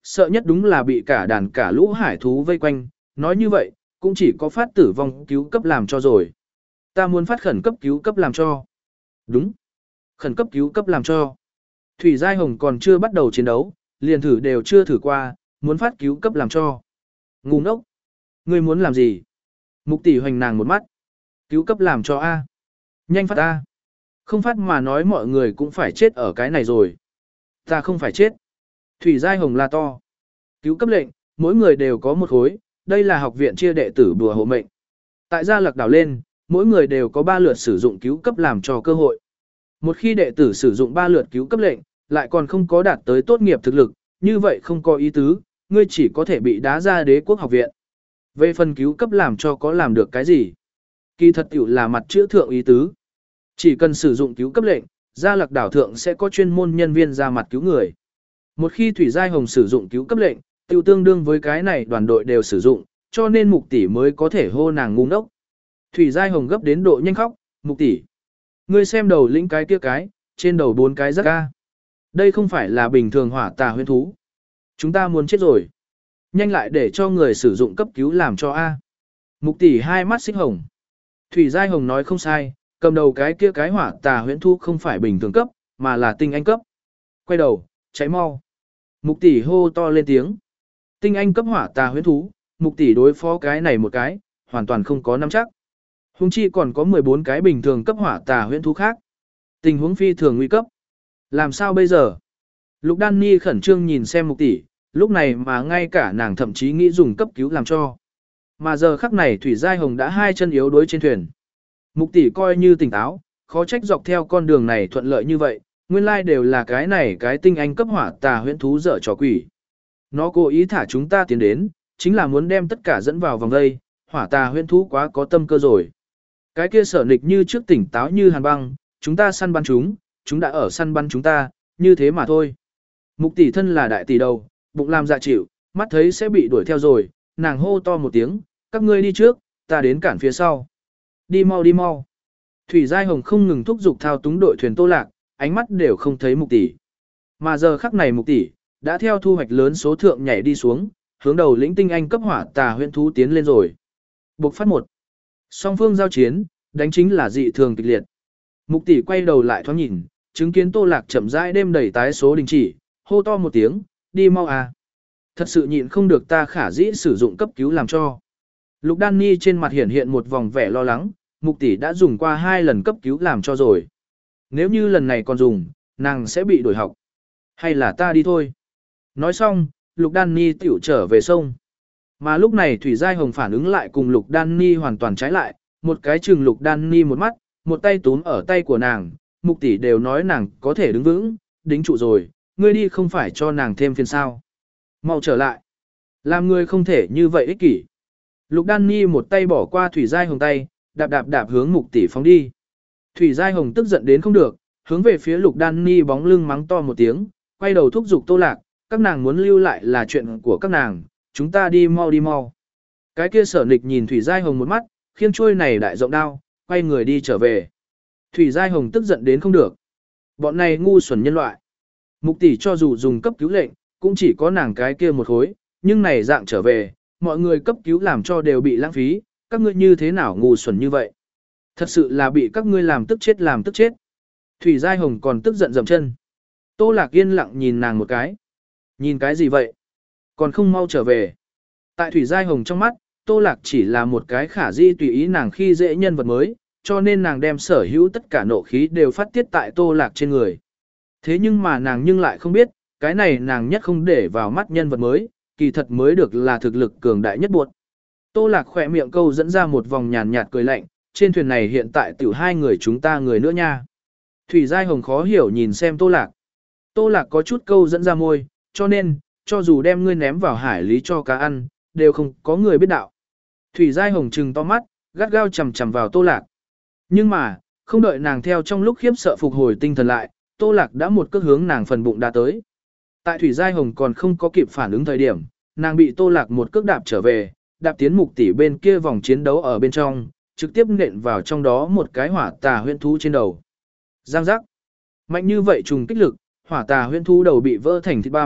sợ nhất đúng là bị cả đàn cả lũ hải thú vây quanh, nói như vậy, cũng chỉ có phát tử vong cứu cấp làm cho rồi. Ta muốn phát khẩn cấp cứu cấp làm cho. Đúng. Khẩn cấp cứu cấp làm cho. Thủy Giai Hồng còn chưa bắt đầu chiến đấu, liền thử đều chưa thử qua, muốn phát cứu cấp làm cho. Ngu ngốc. Ngươi muốn làm gì? Mục tỷ hoành nàng một mắt. Cứu cấp làm cho A. Nhanh phát A. Không phát mà nói mọi người cũng phải chết ở cái này rồi. Ta không phải chết. Thủy Giai Hồng la to. Cứu cấp lệnh, mỗi người đều có một khối, đây là học viện chia đệ tử đùa hộ mệnh. Tại gia lạc đảo lên, mỗi người đều có ba lượt sử dụng cứu cấp làm cho cơ hội. Một khi đệ tử sử dụng ba lượt cứu cấp lệnh, lại còn không có đạt tới tốt nghiệp thực lực, như vậy không có ý tứ, ngươi chỉ có thể bị đá ra đế quốc học viện. Về phần cứu cấp làm cho có làm được cái gì? Kỳ thật tiểu là mặt chữa thượng ý tứ. Chỉ cần sử dụng cứu cấp lệnh, gia lạc đảo thượng sẽ có chuyên môn nhân viên ra mặt cứu người. Một khi Thủy Giai Hồng sử dụng cứu cấp lệnh, tiêu tương đương với cái này đoàn đội đều sử dụng, cho nên Mục tỷ mới có thể hô nàng ngu ngốc. Thủy Giai Hồng gấp đến độ nhanh khóc, Mục tỷ, ngươi xem đầu lĩnh cái kia cái, trên đầu bốn cái rắc ga. Đây không phải là bình thường hỏa tà huyễn thú. Chúng ta muốn chết rồi. Nhanh lại để cho người sử dụng cấp cứu làm cho A. Mục tỷ hai mắt xích hồng. Thủy Giai Hồng nói không sai, cầm đầu cái kia cái hỏa tà huyễn thú không phải bình thường cấp, mà là tinh anh cấp. Quay đầu, cháy mau. Mục tỷ hô to lên tiếng. Tinh anh cấp hỏa tà huyễn thú, mục tỷ đối phó cái này một cái, hoàn toàn không có nắm chắc. Hùng chi còn có mười bốn cái bình thường cấp hỏa tà huyễn thú khác. Tình huống phi thường nguy cấp. Làm sao bây giờ? Lục Đan Ni khẩn trương nhìn xem mục tỷ, lúc này mà ngay cả nàng thậm chí nghĩ dùng cấp cứu làm cho. Mà giờ khắc này Thủy Giai Hồng đã hai chân yếu đuối trên thuyền. Mục tỷ coi như tỉnh táo, khó trách dọc theo con đường này thuận lợi như vậy, nguyên lai đều là cái này cái tinh anh cấp hỏa tà huyễn thú dở trò quỷ. Nó cố ý thả chúng ta tiến đến, chính là muốn đem tất cả dẫn vào vòng đây, hỏa tà huyễn thú quá có tâm cơ rồi. Cái kia sở nghịch như trước tỉnh táo như hàn băng, chúng ta săn bắn chúng, chúng đã ở săn bắn chúng ta, như thế mà thôi. Mục tỷ thân là đại tỷ đầu, bụng làm dạ chịu, mắt thấy sẽ bị đuổi theo rồi, nàng hô to một tiếng, các ngươi đi trước, ta đến cản phía sau. Đi mau đi mau. Thủy Giai Hồng không ngừng thúc giục thao túng đội thuyền Tô Lạc, ánh mắt đều không thấy mục tỷ. Mà giờ khắc này mục tỷ, đã theo thu hoạch lớn số thượng nhảy đi xuống, hướng đầu lĩnh tinh anh cấp hỏa tà huyễn thú tiến lên rồi. Bộc phát một. Song phương giao chiến, đánh chính là dị thường kịch liệt. Mục tỷ quay đầu lại thoáng nhìn, chứng kiến Tô Lạc chậm rãi đêm đẩy tái số đình chỉ, hô to một tiếng, đi mau à. Thật sự nhịn không được ta khả dĩ sử dụng cấp cứu làm cho. Lục Đan Ni trên mặt hiện hiện một vòng vẻ lo lắng, mục tỷ đã dùng qua hai lần cấp cứu làm cho rồi. Nếu như lần này còn dùng, nàng sẽ bị đổi học. Hay là ta đi thôi. Nói xong, Lục Đan Ni tiểu trở về sông. Mà lúc này Thủy Giai Hồng phản ứng lại cùng Lục Đan Ni hoàn toàn trái lại, một cái chừng Lục Đan Ni một mắt, một tay túm ở tay của nàng, mục tỷ đều nói nàng có thể đứng vững, đính trụ rồi, ngươi đi không phải cho nàng thêm phiền sao. Mau trở lại. Làm người không thể như vậy ích kỷ. Lục Đan Ni một tay bỏ qua Thủy Giai Hồng tay, đạp đạp đạp hướng mục tỷ phóng đi. Thủy Giai Hồng tức giận đến không được, hướng về phía Lục Đan Ni bóng lưng mắng to một tiếng, quay đầu thúc giục Tô Lạc, các nàng muốn lưu lại là chuyện của các nàng, chúng ta đi mau đi mau. Cái kia sở nghịch nhìn Thủy Giai Hồng một mắt, khiêng trôi này đại rộng đao, quay người đi trở về. Thủy Giai Hồng tức giận đến không được. Bọn này ngu xuẩn nhân loại. Mục tỷ cho dù dùng cấp cứu lệnh, cũng chỉ có nàng cái kia một khối, nhưng này dạng trở về, mọi người cấp cứu làm cho đều bị lãng phí, các ngươi như thế nào ngu xuẩn như vậy. Thật sự là bị các ngươi làm tức chết làm tức chết. Thủy Giai Hồng còn tức giận dậm chân. Tô Lạc yên lặng nhìn nàng một cái. Nhìn cái gì vậy? Còn không mau trở về. Tại Thủy Giai Hồng trong mắt, Tô Lạc chỉ là một cái khả di tùy ý nàng khi dễ nhân vật mới, cho nên nàng đem sở hữu tất cả nộ khí đều phát tiết tại Tô Lạc trên người. Thế nhưng mà nàng nhưng lại không biết, cái này nàng nhất không để vào mắt nhân vật mới, kỳ thật mới được là thực lực cường đại nhất buộc. Tô Lạc khỏe miệng câu dẫn ra một vòng nhàn nhạt cười lạnh, trên thuyền này hiện tại tiểu hai người chúng ta người nữa nha. Thủy Giai Hồng khó hiểu nhìn xem Tô Lạc. Tô Lạc có chút câu dẫn ra môi, cho nên, cho dù đem ngươi ném vào hải lý cho cá ăn, đều không có người biết đạo. Thủy Giai Hồng trừng to mắt, gắt gao chầm chầm vào Tô Lạc. Nhưng mà, không đợi nàng theo trong lúc khiếp sợ phục hồi tinh thần lại, Tô Lạc đã một cước hướng nàng phần bụng đã tới. Tại Thủy Giai Hồng còn không có kịp phản ứng thời điểm, nàng bị Tô Lạc một cước đạp trở về, đạp tiến mục tỷ bên kia vòng chiến đấu ở bên trong, trực tiếp nện vào trong đó một cái hỏa tà huyễn thú trên đầu. Giang giác. Mạnh như vậy trùng kích lực, hỏa tà huyễn thú đầu bị vỡ thành thịt băm,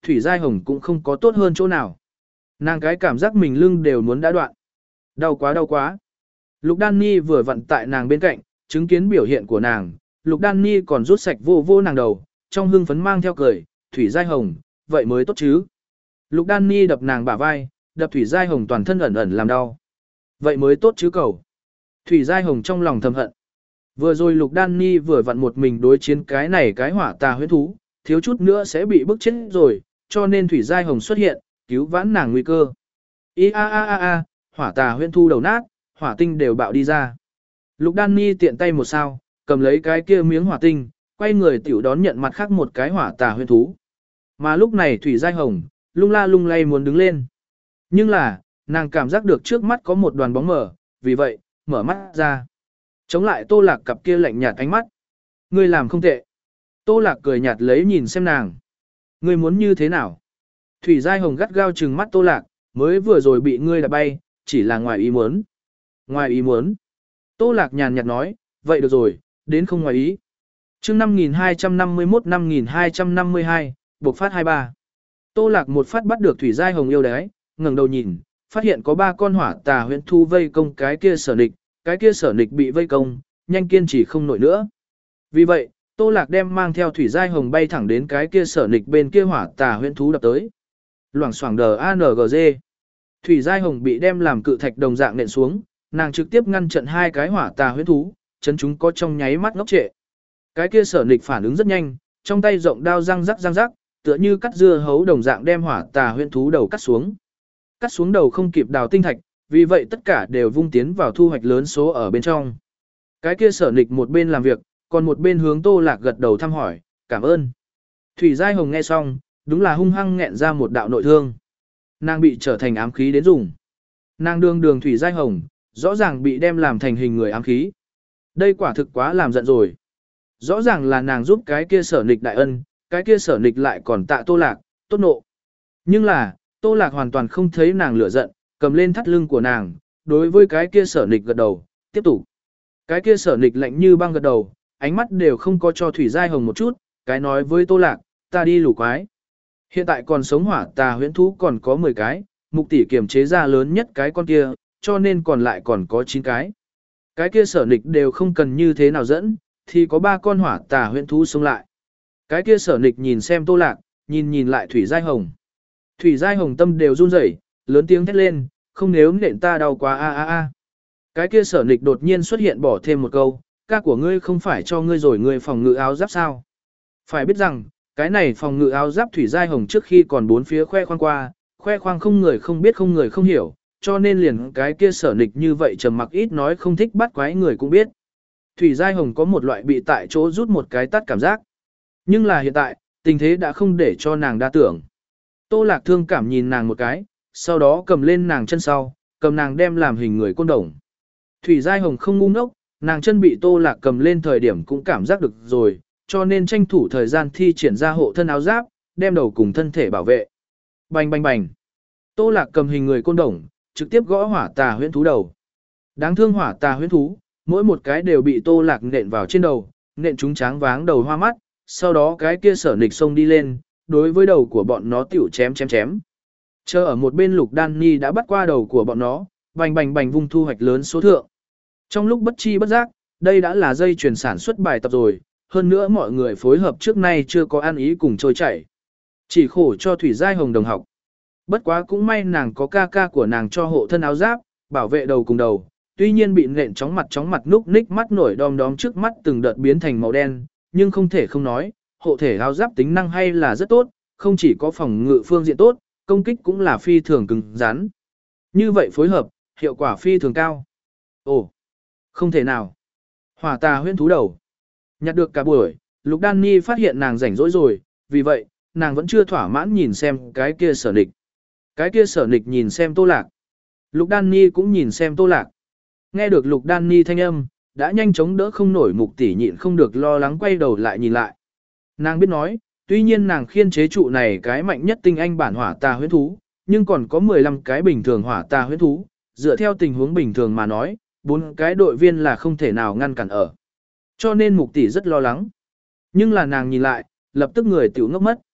Thủy Giai Hồng cũng không có tốt hơn chỗ nào. Nàng cái cảm giác mình lưng đều muốn đã đoạn. Đau quá đau quá. Lục Đan Ni vừa vặn tại nàng bên cạnh, chứng kiến biểu hiện của nàng, Lục Đan Ni còn rút sạch vô vô nàng đầu, trong hưng phấn mang theo cười, Thủy Giai Hồng, vậy mới tốt chứ. Lục Đan Ni đập nàng bả vai, đập Thủy Giai Hồng toàn thân ẩn ẩn làm đau. Vậy mới tốt chứ cầu. Thủy Giai Hồng trong lòng thầm hận. Vừa rồi Lục Đan Ni vừa vặn một mình đối chiến cái này cái hỏa tà huyễn thú, thiếu chút nữa sẽ bị bức chết rồi, cho nên Thủy Giai Hồng xuất hiện, cứu vãn nàng nguy cơ. Ý a a a a, hỏa tà huyễn thú đầu nát, hỏa tinh đều bạo đi ra. Lục Đan Ni tiện tay một sao, cầm lấy cái kia miếng hỏa tinh, quay người tiểu đón nhận mặt khác một cái hỏa tà huyễn thú. Mà lúc này Thủy Giai Hồng, lung la lung lay muốn đứng lên. Nhưng là, nàng cảm giác được trước mắt có một đoàn bóng mờ, vì vậy, mở mắt ra. Chống lại Tô Lạc cặp kia lạnh nhạt ánh mắt. Ngươi làm không tệ. Tô Lạc cười nhạt lấy nhìn xem nàng. Ngươi muốn như thế nào? Thủy Giai Hồng gắt gao trừng mắt Tô Lạc, mới vừa rồi bị ngươi đạp bay, chỉ là ngoài ý muốn. Ngoài ý muốn. Tô Lạc nhàn nhạt nói, vậy được rồi, đến không ngoài ý. chương năm nghìn hai trăm năm mươi mốt năm nghìn hai trăm năm mươi hai, bộc phát hai ba. Tô Lạc một phát bắt được Thủy Giai Hồng yêu đấy, ngẩng đầu nhìn, phát hiện có ba con hỏa tà huyễn thu vây công cái kia Sở Nịch, cái kia Sở Nịch bị vây công, nhanh kiên trì không nổi nữa. Vì vậy, Tô Lạc đem mang theo Thủy Giai Hồng bay thẳng đến cái kia Sở Nịch bên kia hỏa tà huyễn thú đập tới. Loảng xoảng đờ a en giê. Thủy Giai Hồng bị đem làm cự thạch đồng dạng nện xuống, nàng trực tiếp ngăn chặn hai cái hỏa tà huyễn thú, chấn chúng có trong nháy mắt ngốc trệ. Cái kia Sở Nịch phản ứng rất nhanh, trong tay rộng đao răng rắc răng rắc, tựa như cắt dưa hấu đồng dạng đem hỏa tà huyễn thú đầu cắt xuống. Cắt xuống đầu không kịp đào tinh thạch, vì vậy tất cả đều vung tiến vào thu hoạch lớn số ở bên trong. Cái kia Sở Nịch một bên làm việc, còn một bên hướng Tô Lạc gật đầu thăm hỏi, cảm ơn. Thủy Giai Hồng nghe xong, đúng là hung hăng nghẹn ra một đạo nội thương. Nàng bị trở thành ám khí đến dùng. Nàng đương đường Thủy Giai Hồng, rõ ràng bị đem làm thành hình người ám khí. Đây quả thực quá làm giận rồi. Rõ ràng là nàng giúp cái kia Sở Nịch đại ân, cái kia Sở Nịch lại còn tạ Tô Lạc, tốt nộ. Nhưng là, Tô Lạc hoàn toàn không thấy nàng lửa giận, cầm lên thắt lưng của nàng, đối với cái kia Sở Nịch gật đầu, tiếp tục. Cái kia Sở Nịch lạnh như băng gật đầu, ánh mắt đều không có cho Thủy Giai Hồng một chút, cái nói với Tô Lạc, ta đi lù quái. Hiện tại còn sống hỏa tà huyễn thú còn có mười cái, mục tỷ kiểm chế ra lớn nhất cái con kia, cho nên còn lại còn có chín cái. Cái kia Sở Nịch đều không cần như thế nào dẫn, thì có ba con hỏa tà huyễn thú sống lại. Cái kia Sở Nịch nhìn xem Tô Lạc, nhìn nhìn lại Thủy Giai Hồng. Thủy Giai Hồng tâm đều run rẩy, lớn tiếng thét lên, không nếu nện ta đau quá a a a. Cái kia Sở Nịch đột nhiên xuất hiện bỏ thêm một câu, ca của ngươi không phải cho ngươi rồi ngươi phòng ngự áo giáp sao? Phải biết rằng, cái này phòng ngự áo giáp Thủy Giai Hồng trước khi còn bốn phía khoe khoang qua, khoe khoang không người không biết không người không hiểu, cho nên liền cái kia Sở Nịch như vậy trầm mặc ít nói không thích bắt quái người cũng biết. Thủy Giai Hồng có một loại bị tại chỗ rút một cái tắt cảm giác. Nhưng là hiện tại, tình thế đã không để cho nàng đa tưởng. Tô Lạc thương cảm nhìn nàng một cái, sau đó cầm lên nàng chân sau, cầm nàng đem làm hình người côn đồng. Thủy Giai Hồng không ngu ngốc, nàng chân bị Tô Lạc cầm lên thời điểm cũng cảm giác được rồi, cho nên tranh thủ thời gian thi triển ra hộ thân áo giáp, đem đầu cùng thân thể bảo vệ. Bành bành bành. Tô Lạc cầm hình người côn đồng, trực tiếp gõ hỏa tà huyễn thú đầu. Đáng thương hỏa tà huyễn thú, mỗi một cái đều bị Tô Lạc nện vào trên đầu, nện chúng tráng váng đầu hoa mắt, sau đó cái kia Sở Nịch xông đi lên, đối với đầu của bọn nó tiểu chém chém chém. Chờ ở một bên Lục Đan Ni đã bắt qua đầu của bọn nó, bành bành bành vung thu hoạch lớn số thượng. Trong lúc bất chi bất giác, đây đã là dây chuyển sản xuất bài tập rồi, hơn nữa mọi người phối hợp trước nay chưa có ăn ý cùng trôi chảy. Chỉ khổ cho Thủy Giai Hồng đồng học. Bất quá cũng may nàng có ca ca của nàng cho hộ thân áo giáp, bảo vệ đầu cùng đầu, tuy nhiên bị nện chóng mặt chóng mặt núc ních mắt nổi đom đóm trước mắt từng đợt biến thành màu đen, nhưng không thể không nói, hộ thể áo giáp tính năng hay là rất tốt, không chỉ có phòng ngự phương diện tốt, công kích cũng là phi thường cứng rắn. Như vậy phối hợp, hiệu quả phi thường cao. Ồ, không thể nào. Hỏa tà huyễn thú đầu. Nhặt được cả buổi, Lục Đan Ni phát hiện nàng rảnh rỗi rồi, vì vậy, nàng vẫn chưa thỏa mãn nhìn xem cái kia Sở Nịch. Cái kia Sở Nịch nhìn xem Tô Lạc. Lục Đan Ni cũng nhìn xem Tô Lạc. Nghe được Lục Đan Ni thanh âm, đã nhanh chóng đỡ không nổi mục tỷ nhịn không được lo lắng quay đầu lại nhìn lại. Nàng biết nói, tuy nhiên nàng khiên chế trụ này cái mạnh nhất tinh anh bản hỏa tà huyễn thú, nhưng còn có mười lăm cái bình thường hỏa tà huyễn thú, dựa theo tình huống bình thường mà nói, bốn cái đội viên là không thể nào ngăn cản ở. Cho nên mục tỷ rất lo lắng. Nhưng là nàng nhìn lại, lập tức người tiểu ngốc mất.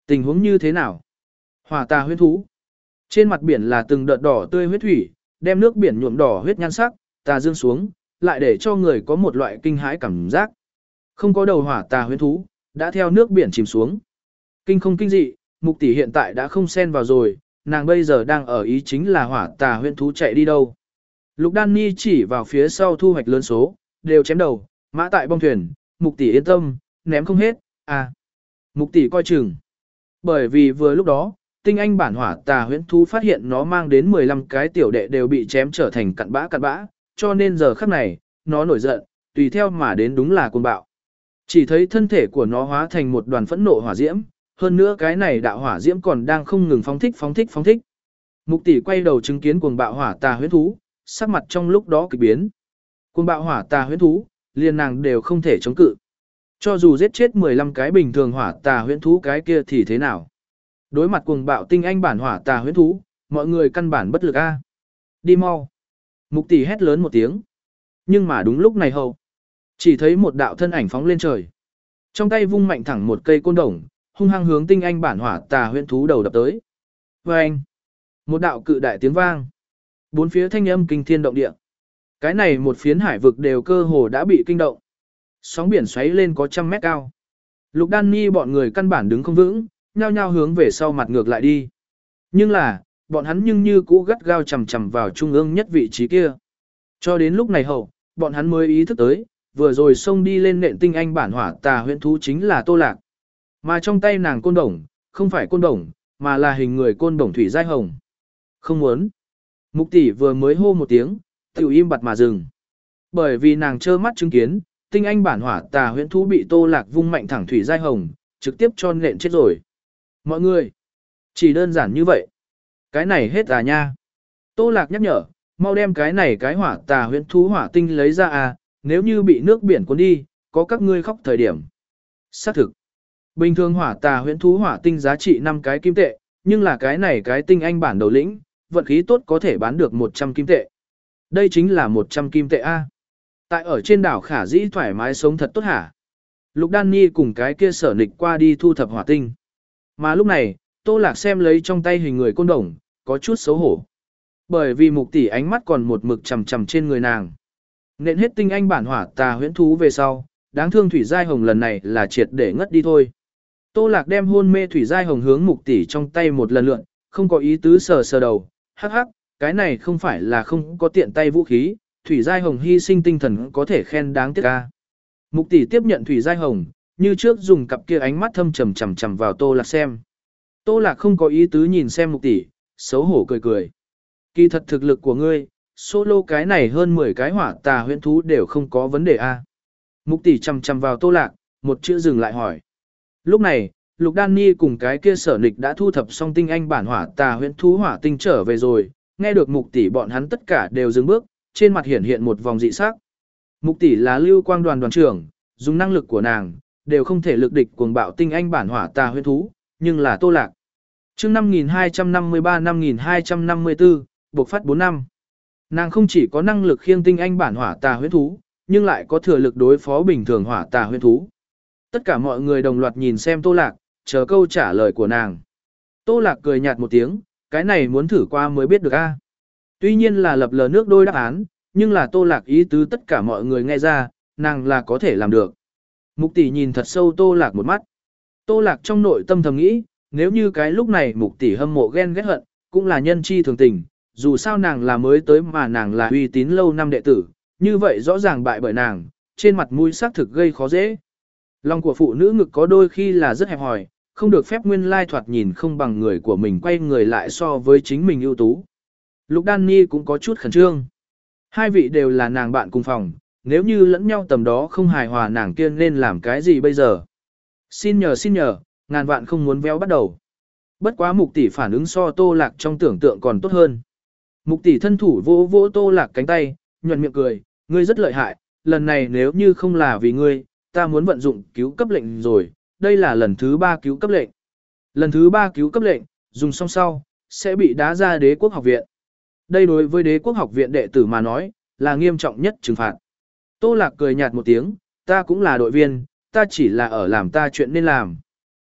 Tình huống như thế nào? Hỏa tà huyễn thú. Trên mặt biển là từng đợt đỏ tươi huyết thủy, đem nước biển nhuộm đỏ huyết nhan sắc, tà dương xuống, lại để cho người có một loại kinh hãi cảm giác. Không có đầu hỏa tà huyễn thú, đã theo nước biển chìm xuống. Kinh không kinh dị, Mục tỷ hiện tại đã không xen vào rồi, nàng bây giờ đang ở ý chính là hỏa tà huyễn thú chạy đi đâu. Lục Đan Ni chỉ vào phía sau thu hoạch lớn số, đều chém đầu, mã tại bong thuyền, Mục tỷ yên tâm, ném không hết, à. Mục tỷ coi chừng. Bởi vì vừa lúc đó, tinh anh bản hỏa tà huyễn thú phát hiện nó mang đến mười lăm cái tiểu đệ đều bị chém trở thành cặn bã cặn bã, cho nên giờ khắc này, nó nổi giận, tùy theo mà đến đúng là cuồng bạo. Chỉ thấy thân thể của nó hóa thành một đoàn phẫn nộ hỏa diễm, hơn nữa cái này đạo hỏa diễm còn đang không ngừng phóng thích phóng thích phóng thích. Mục tỷ quay đầu chứng kiến cuồng bạo hỏa tà huyễn thú, sắc mặt trong lúc đó kỳ biến. Cuồng bạo hỏa tà huyễn thú, liền nàng đều không thể chống cự. Cho dù giết chết mười lăm cái bình thường hỏa tà huyễn thú cái kia thì thế nào? Đối mặt cuồng bạo tinh anh bản hỏa tà huyễn thú, mọi người căn bản bất lực a. Đi mau. Mục tỷ hét lớn một tiếng. Nhưng mà đúng lúc này hầu, chỉ thấy một đạo thân ảnh phóng lên trời. Trong tay vung mạnh thẳng một cây côn đồng, hung hăng hướng tinh anh bản hỏa tà huyễn thú đầu đập tới. Oeng! Một đạo cự đại tiếng vang. Bốn phía thanh âm kinh thiên động địa. Cái này một phiến hải vực đều cơ hồ đã bị kinh động. Sóng biển xoáy lên có trăm mét cao. Lục Đan Ni bọn người căn bản đứng không vững, nhao nhao hướng về sau mặt ngược lại đi. Nhưng là, bọn hắn nhưng như cũ gắt gao chầm chầm vào trung ương nhất vị trí kia. Cho đến lúc này hậu, bọn hắn mới ý thức tới, vừa rồi xông đi lên nện tinh anh bản hỏa tà huyễn thú chính là Tô Lạc. Mà trong tay nàng côn đồng, không phải côn đồng, mà là hình người côn đồng thủy giai hồng. Không muốn. Mục tỷ vừa mới hô một tiếng, tiểu im bặt mà dừng. Bởi vì nàng trơ mắt chứng kiến, tinh anh bản hỏa tà huyễn thú bị Tô Lạc vung mạnh thẳng thủy giai hồng, trực tiếp cho nện chết rồi. Mọi người, chỉ đơn giản như vậy. Cái này hết à nha. Tô Lạc nhắc nhở, mau đem cái này cái hỏa tà huyễn thú hỏa tinh lấy ra à, nếu như bị nước biển cuốn đi, có các ngươi khóc thời điểm. Xác thực. Bình thường hỏa tà huyễn thú hỏa tinh giá trị năm cái kim tệ, nhưng là cái này cái tinh anh bản đầu lĩnh, vận khí tốt có thể bán được một trăm kim tệ. Đây chính là một trăm kim tệ a. Tại ở trên đảo Khả Dĩ thoải mái sống thật tốt hả? Lục Đan Ni cùng cái kia Sở Nịch qua đi thu thập hỏa tinh. Mà lúc này, Tô Lạc xem lấy trong tay hình người côn đồng, có chút xấu hổ. Bởi vì Mục tỷ ánh mắt còn một mực chằm chằm trên người nàng. Nện hết tinh anh bản hỏa tà huyễn thú về sau, đáng thương thủy giai hồng lần này là triệt để ngất đi thôi. Tô Lạc đem hôn mê thủy giai hồng hướng Mục tỷ trong tay một lần lượn, không có ý tứ sờ sờ đầu, hắc hắc, cái này không phải là không có tiện tay vũ khí, thủy giai hồng hy sinh tinh thần có thể khen đáng tiếc a. Mục tỷ tiếp nhận thủy giai hồng, như trước dùng cặp kia ánh mắt thâm trầm chằm chằm vào Tô Lạc xem. Tô Lạc không có ý tứ nhìn xem Mục tỷ, xấu hổ cười cười. Kỳ thật thực lực của ngươi, solo cái này hơn mười cái hỏa tà huyễn thú đều không có vấn đề a. Mục tỷ chằm chằm vào Tô Lạc, một chữ dừng lại hỏi. Lúc này, Lục Đan Ni cùng cái kia Sở Nịch đã thu thập xong tinh anh bản hỏa tà huyễn thú hỏa tinh trở về rồi, nghe được Mục tỷ bọn hắn tất cả đều dừng bước, trên mặt hiển hiện một vòng dị sắc. Mục tỷ là Lưu Quang đoàn đoàn trưởng, dùng năng lực của nàng, đều không thể lực địch cuồng bạo tinh anh bản hỏa tà huyễn thú, nhưng là Tô Lạc. Chương năm nghìn hai trăm năm mươi ba năm nghìn hai trăm năm mươi tư, bộc phát bốn năm. Nàng không chỉ có năng lực khiêng tinh anh bản hỏa tà huyễn thú, nhưng lại có thừa lực đối phó bình thường hỏa tà huyễn thú. Tất cả mọi người đồng loạt nhìn xem Tô Lạc, chờ câu trả lời của nàng. Tô Lạc cười nhạt một tiếng, cái này muốn thử qua mới biết được a. Tuy nhiên là lập lờ nước đôi đáp án, nhưng là Tô Lạc ý tứ tất cả mọi người nghe ra, nàng là có thể làm được. Mục tỷ nhìn thật sâu Tô Lạc một mắt. Tô Lạc trong nội tâm thầm nghĩ, nếu như cái lúc này Mục tỷ hâm mộ ghen ghét hận, cũng là nhân chi thường tình, dù sao nàng là mới tới mà nàng là uy tín lâu năm đệ tử, như vậy rõ ràng bại bởi nàng, trên mặt mũi xác thực gây khó dễ. Lòng của phụ nữ ngực có đôi khi là rất hẹp hòi, không được phép nguyên lai thoạt nhìn không bằng người của mình quay người lại so với chính mình ưu tú. Lục Đan Ni cũng có chút khẩn trương. Hai vị đều là nàng bạn cùng phòng, nếu như lẫn nhau tầm đó không hài hòa nàng kia nên làm cái gì bây giờ? Xin nhờ xin nhờ, ngàn vạn không muốn véo bắt đầu. Bất quá Mục tỷ phản ứng so Tô Lạc trong tưởng tượng còn tốt hơn. Mục tỷ thân thủ vỗ vỗ Tô Lạc cánh tay, nhuận miệng cười, ngươi rất lợi hại, lần này nếu như không là vì ngươi, ta muốn vận dụng cứu cấp lệnh rồi, đây là lần thứ ba cứu cấp lệnh. Lần thứ ba cứu cấp lệnh, dùng xong sau, sẽ bị đá ra đế quốc học viện. Đây đối với đế quốc học viện đệ tử mà nói, là nghiêm trọng nhất trừng phạt. Tô Lạc cười nhạt một tiếng, ta cũng là đội viên, ta chỉ là ở làm ta chuyện nên làm.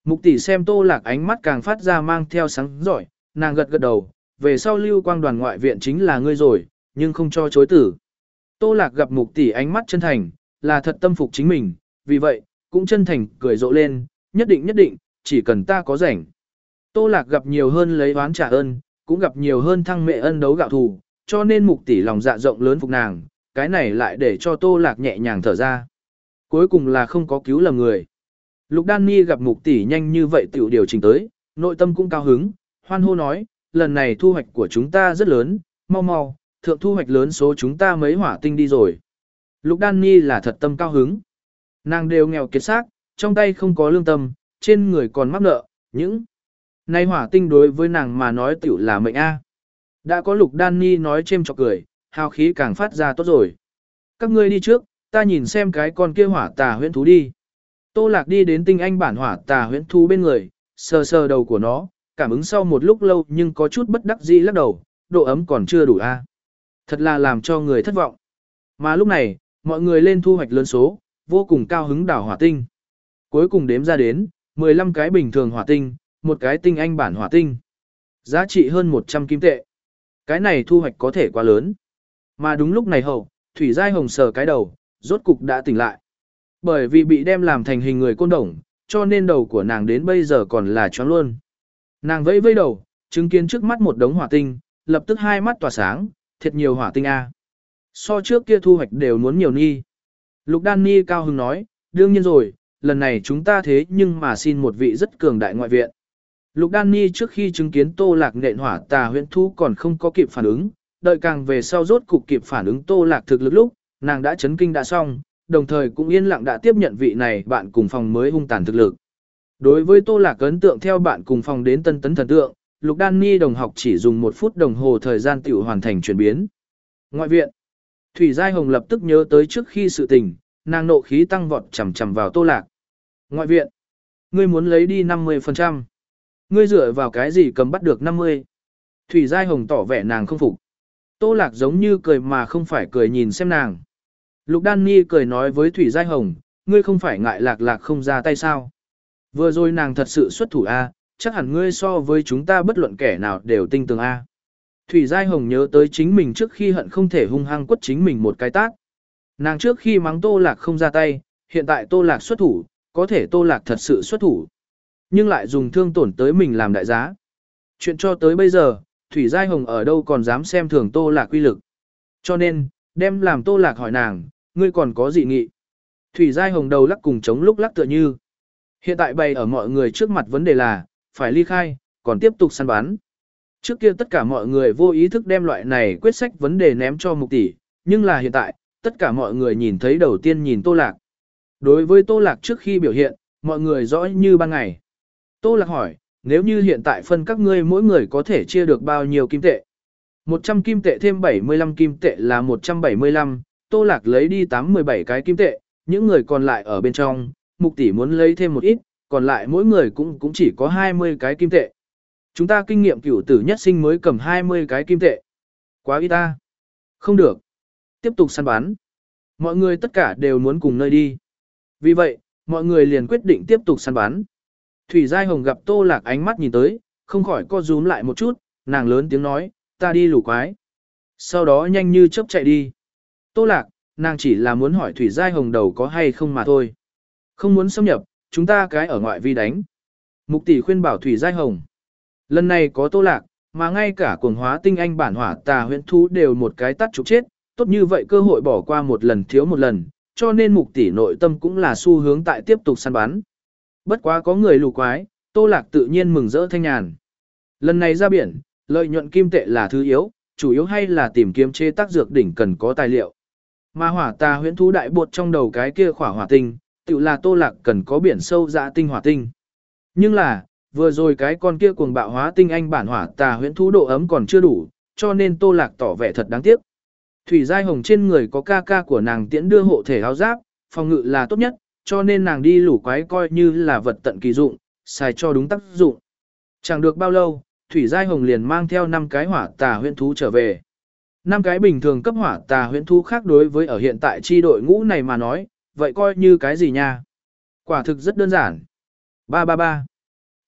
Mục tỷ xem Tô Lạc ánh mắt càng phát ra mang theo sáng giỏi, nàng gật gật đầu, về sau lưu quang đoàn ngoại viện chính là ngươi rồi, nhưng không cho chối tử. Tô Lạc gặp mục tỷ ánh mắt chân thành, là thật tâm phục chính mình, vì vậy, cũng chân thành cười rộ lên, nhất định nhất định, chỉ cần ta có rảnh. Tô Lạc gặp nhiều hơn lấy oán trả ơn, cũng gặp nhiều hơn thăng mẹ ân đấu gạo thù, cho nên mục tỷ lòng dạ rộng lớn phục nàng, cái này lại để cho Tô Lạc nhẹ nhàng thở ra. Cuối cùng là không có cứu lầm người. Lục Đan Ni gặp mục tỷ nhanh như vậy tiểu điều chỉnh tới, nội tâm cũng cao hứng, hoan hô nói, lần này thu hoạch của chúng ta rất lớn, mau mau, thượng thu hoạch lớn số chúng ta mấy hỏa tinh đi rồi. Lục Đan Ni là thật tâm cao hứng. Nàng đều nghèo kiệt xác, trong tay không có lương tâm, trên người còn mắc nợ, những nay hỏa tinh đối với nàng mà nói tiểu là mệnh A. Đã có Lục Đan Ni nói chêm chọc cười, hào khí càng phát ra tốt rồi. Các ngươi đi trước, ta nhìn xem cái con kia hỏa tà huyễn thú đi. Tô Lạc đi đến tinh anh bản hỏa tà huyễn thú bên người, sờ sờ đầu của nó, cảm ứng sau một lúc lâu nhưng có chút bất đắc dĩ lắc đầu, độ ấm còn chưa đủ a. Thật là làm cho người thất vọng. Mà lúc này, mọi người lên thu hoạch lớn số, vô cùng cao hứng đảo hỏa tinh. Cuối cùng đếm ra đến, mười lăm cái bình thường hỏa tinh, một cái tinh anh bản hỏa tinh. Giá trị hơn một trăm kim tệ. Cái này thu hoạch có thể quá lớn. Mà đúng lúc này hậu, Thủy Giai Hồng sờ cái đầu, rốt cục đã tỉnh lại. Bởi vì bị đem làm thành hình người côn đồng, cho nên đầu của nàng đến bây giờ còn là choáng luôn. Nàng vẫy vẫy đầu, chứng kiến trước mắt một đống hỏa tinh, lập tức hai mắt tỏa sáng, thiệt nhiều hỏa tinh a. So trước kia thu hoạch đều muốn nhiều ni. Lục Đan Ni cao hứng nói, đương nhiên rồi, lần này chúng ta thế nhưng mà xin một vị rất cường đại ngoại viện. Lục Đan Ni trước khi chứng kiến Tô Lạc nện hỏa tà huyễn thú còn không có kịp phản ứng, đợi càng về sau rốt cục kịp phản ứng Tô Lạc thực lực lúc, nàng đã chấn kinh đã xong, đồng thời cũng yên lặng đã tiếp nhận vị này bạn cùng phòng mới hung tàn thực lực. Đối với Tô Lạc ấn tượng theo bạn cùng phòng đến tân tấn thần tượng, Lục Đan Ni đồng học chỉ dùng một phút đồng hồ thời gian tiểu hoàn thành chuyển biến. Ngoại viện, Thủy Giai Hồng lập tức nhớ tới trước khi sự tình, nàng nộ khí tăng vọt chầm chầm vào Tô Lạc. Ngoại viện, ngươi muốn lấy đi năm mươi phần trăm. Ngươi dựa vào cái gì cầm bắt được năm mươi? Thủy Giai Hồng tỏ vẻ nàng không phục. Tô Lạc giống như cười mà không phải cười nhìn xem nàng. Lục Đan Ni cười nói với Thủy Giai Hồng, ngươi không phải ngại Lạc Lạc không ra tay sao? Vừa rồi nàng thật sự xuất thủ A, chắc hẳn ngươi so với chúng ta bất luận kẻ nào đều tinh tường A. Thủy Giai Hồng nhớ tới chính mình trước khi hận không thể hung hăng quất chính mình một cái tát. Nàng trước khi mắng Tô Lạc không ra tay, hiện tại Tô Lạc xuất thủ, có thể Tô Lạc thật sự xuất thủ. Nhưng lại dùng thương tổn tới mình làm đại giá. Chuyện cho tới bây giờ, Thủy Giai Hồng ở đâu còn dám xem thường Tô Lạc uy lực. Cho nên, đem làm Tô Lạc hỏi nàng, ngươi còn có dị nghị. Thủy Giai Hồng đầu lắc cùng chống lúc lắc tựa như. Hiện tại bày ở mọi người trước mặt vấn đề là, phải ly khai, còn tiếp tục săn bắn. Trước kia tất cả mọi người vô ý thức đem loại này quyết sách vấn đề ném cho Mục tỷ, nhưng là hiện tại, tất cả mọi người nhìn thấy đầu tiên nhìn Tô Lạc. Đối với Tô Lạc trước khi biểu hiện, mọi người rõ như ban ngày. Tô Lạc hỏi, nếu như hiện tại phân các ngươi mỗi người có thể chia được bao nhiêu kim tệ? một trăm kim tệ thêm bảy mươi lăm kim tệ là một trăm bảy mươi lăm, Tô Lạc lấy đi tám mươi bảy cái kim tệ, những người còn lại ở bên trong, Mục tỷ muốn lấy thêm một ít, còn lại mỗi người cũng cũng chỉ có hai mươi cái kim tệ. Chúng ta kinh nghiệm cửu tử nhất sinh mới cầm hai mươi cái kim tệ. Quá ít ta. Không được. Tiếp tục săn bắn. Mọi người tất cả đều muốn cùng nơi đi. Vì vậy, mọi người liền quyết định tiếp tục săn bắn. Thủy Giai Hồng gặp Tô Lạc ánh mắt nhìn tới, không khỏi co rúm lại một chút, nàng lớn tiếng nói, ta đi lù quái. Sau đó nhanh như chớp chạy đi. Tô Lạc, nàng chỉ là muốn hỏi Thủy Giai Hồng đầu có hay không mà thôi. Không muốn xâm nhập, chúng ta cái ở ngoại vi đánh. Mục tỷ khuyên bảo Thủy Giai Hồng. Lần này có Tô Lạc, mà ngay cả cuồng hóa tinh anh bản hỏa tà huyễn thú đều một cái tắt trục chết, tốt như vậy cơ hội bỏ qua một lần thiếu một lần, cho nên mục tỷ nội tâm cũng là xu hướng tại tiếp tục săn bắn. Bất quá có người lù quái, Tô Lạc tự nhiên mừng rỡ thanh nhàn. Lần này ra biển, lợi nhuận kim tệ là thứ yếu, chủ yếu hay là tìm kiếm chế tác dược đỉnh cần có tài liệu. Mà hỏa tà huyễn thú đại bột trong đầu cái kia khỏa hỏa tinh, tự là Tô Lạc cần có biển sâu dạ tinh hỏa tinh. Nhưng là, vừa rồi cái con kia cuồng bạo hóa tinh anh bản hỏa tà huyễn thú độ ấm còn chưa đủ, cho nên Tô Lạc tỏ vẻ thật đáng tiếc. Thủy Giai Hồng trên người có ca ca của nàng tiễn đưa hộ thể áo giáp, phòng ngự là tốt nhất, cho nên nàng đi lũ quái coi như là vật tận kỳ dụng, xài cho đúng tác dụng. Chẳng được bao lâu, Thủy Giai Hồng liền mang theo năm cái hỏa tà huyễn thú trở về. Năm cái bình thường cấp hỏa tà huyễn thú khác đối với ở hiện tại chi đội ngũ này mà nói, vậy coi như cái gì nha? Quả thực rất đơn giản. Ba ba ba.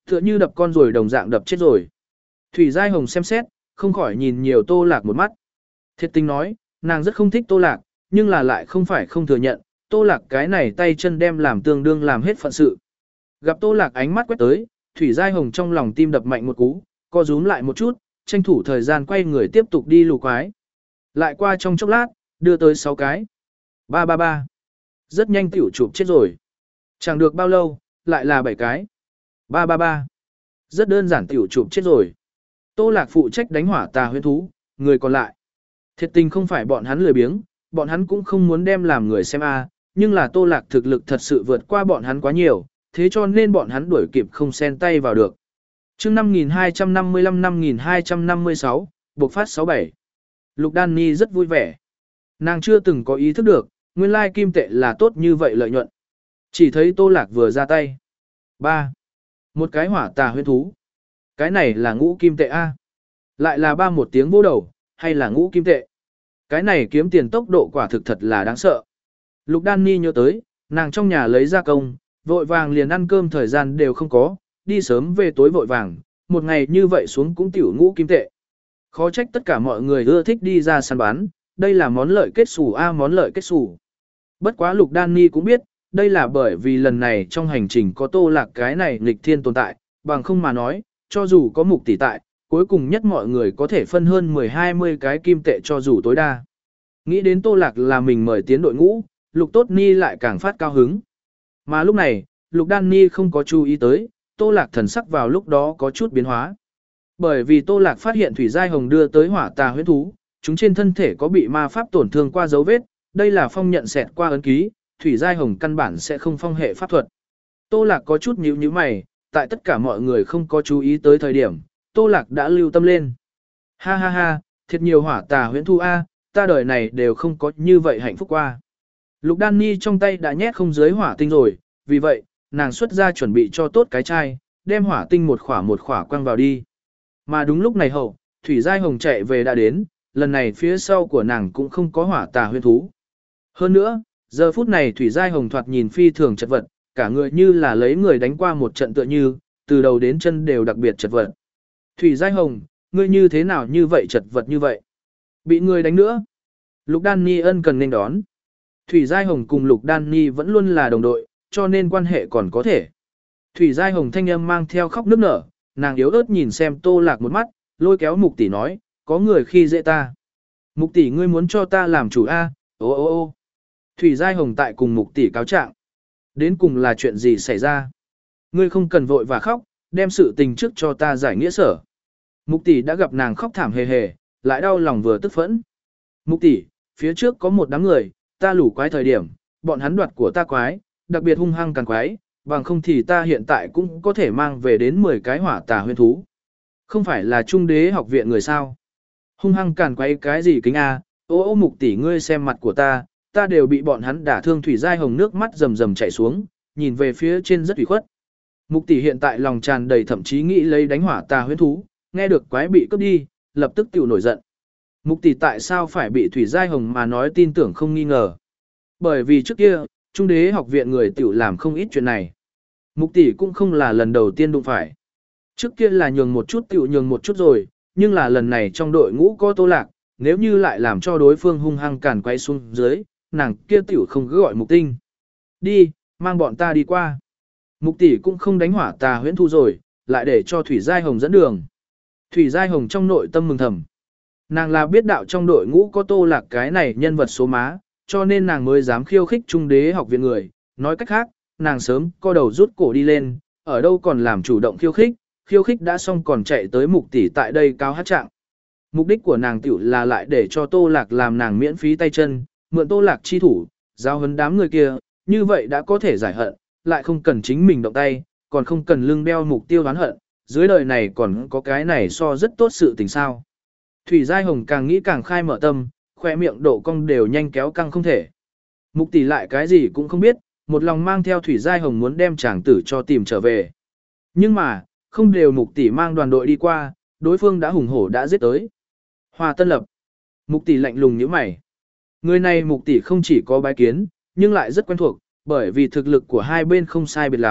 Tựa như đập con rồi đồng dạng đập chết rồi. Thủy Giai Hồng xem xét, không khỏi nhìn nhiều Tô Lạc một mắt. Thiệt tình nói, nàng rất không thích Tô Lạc, nhưng là lại không phải không thừa nhận, Tô Lạc cái này tay chân đem làm tương đương làm hết phận sự. Gặp Tô Lạc ánh mắt quét tới, Thủy Giai Hồng trong lòng tim đập mạnh một cú, co rúm lại một chút, tranh thủ thời gian quay người tiếp tục đi lù quái. Lại qua trong chốc lát, đưa tới sáu cái. Ba ba ba. Rất nhanh tiểu chụp chết rồi. Chẳng được bao lâu, lại là bảy cái. Ba ba ba. Rất đơn giản tiểu chụp chết rồi. Tô Lạc phụ trách đánh hỏa tà huyễn thú, người còn lại. Thiệt tình không phải bọn hắn lười biếng, bọn hắn cũng không muốn đem làm người xem a, nhưng là Tô Lạc thực lực thật sự vượt qua bọn hắn quá nhiều, thế cho nên bọn hắn đuổi kịp không xen tay vào được. Chương năm nghìn hai trăm năm mươi lăm năm nghìn hai trăm năm mươi sáu, bộc phát sáu bảy. Lục Đan Ni rất vui vẻ. Nàng chưa từng có ý thức được, nguyên lai kim tệ là tốt như vậy lợi nhuận. Chỉ thấy Tô Lạc vừa ra tay. ba. Một cái hỏa tà huyễn thú. Cái này là ngũ kim tệ A. Lại là ba một tiếng vô đầu, hay là ngũ kim tệ. Cái này kiếm tiền tốc độ quả thực thật là đáng sợ. Lục Đan Ni nhớ tới, nàng trong nhà lấy ra công, vội vàng liền ăn cơm thời gian đều không có, đi sớm về tối vội vàng, một ngày như vậy xuống cũng tiểu ngũ kim tệ. Khó trách tất cả mọi người ưa thích đi ra săn bán, đây là món lợi kết xù A món lợi kết xù. Bất quá Lục Đan Ni cũng biết, đây là bởi vì lần này trong hành trình có Tô Lạc cái này nghịch thiên tồn tại, bằng không mà nói, cho dù có Mục tỷ tại, cuối cùng nhất mọi người có thể phân hơn mười hai mươi cái kim tệ cho dù tối đa. Nghĩ đến Tô Lạc là mình mời tiến đội ngũ, Lục Tốt Ni lại càng phát cao hứng. Mà lúc này, Lục Đan Ni không có chú ý tới, Tô Lạc thần sắc vào lúc đó có chút biến hóa. Bởi vì Tô Lạc phát hiện Thủy Giai Hồng đưa tới hỏa tà huyễn thú, chúng trên thân thể có bị ma pháp tổn thương qua dấu vết, đây là phong nhận xẹt qua ấn ký, Thủy Giai Hồng căn bản sẽ không phong hệ pháp thuật. Tô Lạc có chút nhíu nhíu mày, tại tất cả mọi người không có chú ý tới thời điểm, Tô Lạc đã lưu tâm lên. Ha ha ha, thiệt nhiều hỏa tà huyễn thú A, ta đời này đều không có như vậy hạnh phúc qua. Lục Đan Ni trong tay đã nhét không dưới hỏa tinh rồi, vì vậy, nàng xuất ra chuẩn bị cho tốt cái chai, đem hỏa tinh một khỏa một khỏa quăng vào đi. Mà đúng lúc này hậu, Thủy Giai Hồng chạy về đã đến, lần này phía sau của nàng cũng không có hỏa tà huyễn thú. Hơn nữa, giờ phút này Thủy Giai Hồng thoạt nhìn phi thường chật vật, cả người như là lấy người đánh qua một trận tựa như, từ đầu đến chân đều đặc biệt chật vật. Thủy Giai Hồng, ngươi như thế nào như vậy chật vật như vậy? Bị người đánh nữa. Lục Đan Ni ân cần nên đón. Thủy Giai Hồng cùng Lục Đan Ni vẫn luôn là đồng đội, cho nên quan hệ còn có thể. Thủy Giai Hồng thanh âm mang theo khóc nức nở, nàng yếu ớt nhìn xem Tô Lạc một mắt, lôi kéo Mục tỷ nói, có người khi dễ ta. Mục tỷ ngươi muốn cho ta làm chủ A, ô ô ô. Thủy Giai Hồng tại cùng Mục tỷ cáo trạng. Đến cùng là chuyện gì xảy ra? Ngươi không cần vội và khóc, đem sự tình trước cho ta giải nghĩa sở. Mục tỷ đã gặp nàng khóc thảm hề hề, lại đau lòng vừa tức phẫn. Mục tỷ, phía trước có một đám người, ta lủ quái thời điểm, bọn hắn đoạt của ta quái, đặc biệt hung hăng càng quái, bằng không thì ta hiện tại cũng có thể mang về đến mười cái hỏa tà huyễn thú. Không phải là trung đế học viện người sao? Hung hăng càn quái cái gì kính a? Ô ô Mục tỷ ngươi xem mặt của ta, ta đều bị bọn hắn đả thương. Thủy Giai Hồng nước mắt rầm rầm chảy xuống, nhìn về phía trên rất ủy khuất. Mục tỷ hiện tại lòng tràn đầy thậm chí nghĩ lấy đánh hỏa tà huyễn thú, nghe được quái bị cướp đi, lập tức tiểu nổi giận. Mục tỷ tại sao phải bị Thủy Giai Hồng mà nói tin tưởng không nghi ngờ? Bởi vì trước kia, trung đế học viện người tiểu làm không ít chuyện này. Mục tỷ cũng không là lần đầu tiên đụng phải. Trước kia là nhường một chút tiểu nhường một chút rồi, nhưng là lần này trong đội ngũ có Tô Lạc, nếu như lại làm cho đối phương hung hăng càn quay xuống dưới, nàng kia tiểu không cứ gọi Mục tinh. Đi, mang bọn ta đi qua. Mục tỷ cũng không đánh hỏa tà huyễn thu rồi, lại để cho Thủy Giai Hồng dẫn đường. Thủy Giai Hồng trong nội tâm mừng thầm. Nàng là biết đạo trong đội ngũ có Tô Lạc cái này nhân vật số má, cho nên nàng mới dám khiêu khích trung đế học viện người. Nói cách khác, nàng sớm co đầu rút cổ đi lên, ở đâu còn làm chủ động khiêu khích, khiêu khích đã xong còn chạy tới Mục tỷ tại đây cao hát trạng. Mục đích của nàng tiểu là lại để cho Tô Lạc làm nàng miễn phí tay chân, mượn Tô Lạc chi thủ, giao hấn đám người kia, như vậy đã có thể giải hận, lại không cần chính mình động tay, còn không cần lưng đeo mục tiêu oán hận, dưới đời này còn có cái này so rất tốt sự tình sao. Thủy Giai Hồng càng nghĩ càng khai mở tâm, khoe miệng độ cong đều nhanh kéo căng không thể. Mục tỷ lại cái gì cũng không biết, một lòng mang theo Thủy Giai Hồng muốn đem chàng tử cho tìm trở về. Nhưng mà, không đều Mục tỷ mang đoàn đội đi qua, đối phương đã hùng hổ đã giết tới. Hòa Tân Lập. Mục tỷ lạnh lùng như mày. Người này Mục tỷ không chỉ có bái kiến, nhưng lại rất quen thuộc, bởi vì thực lực của hai bên không sai biệt lắm,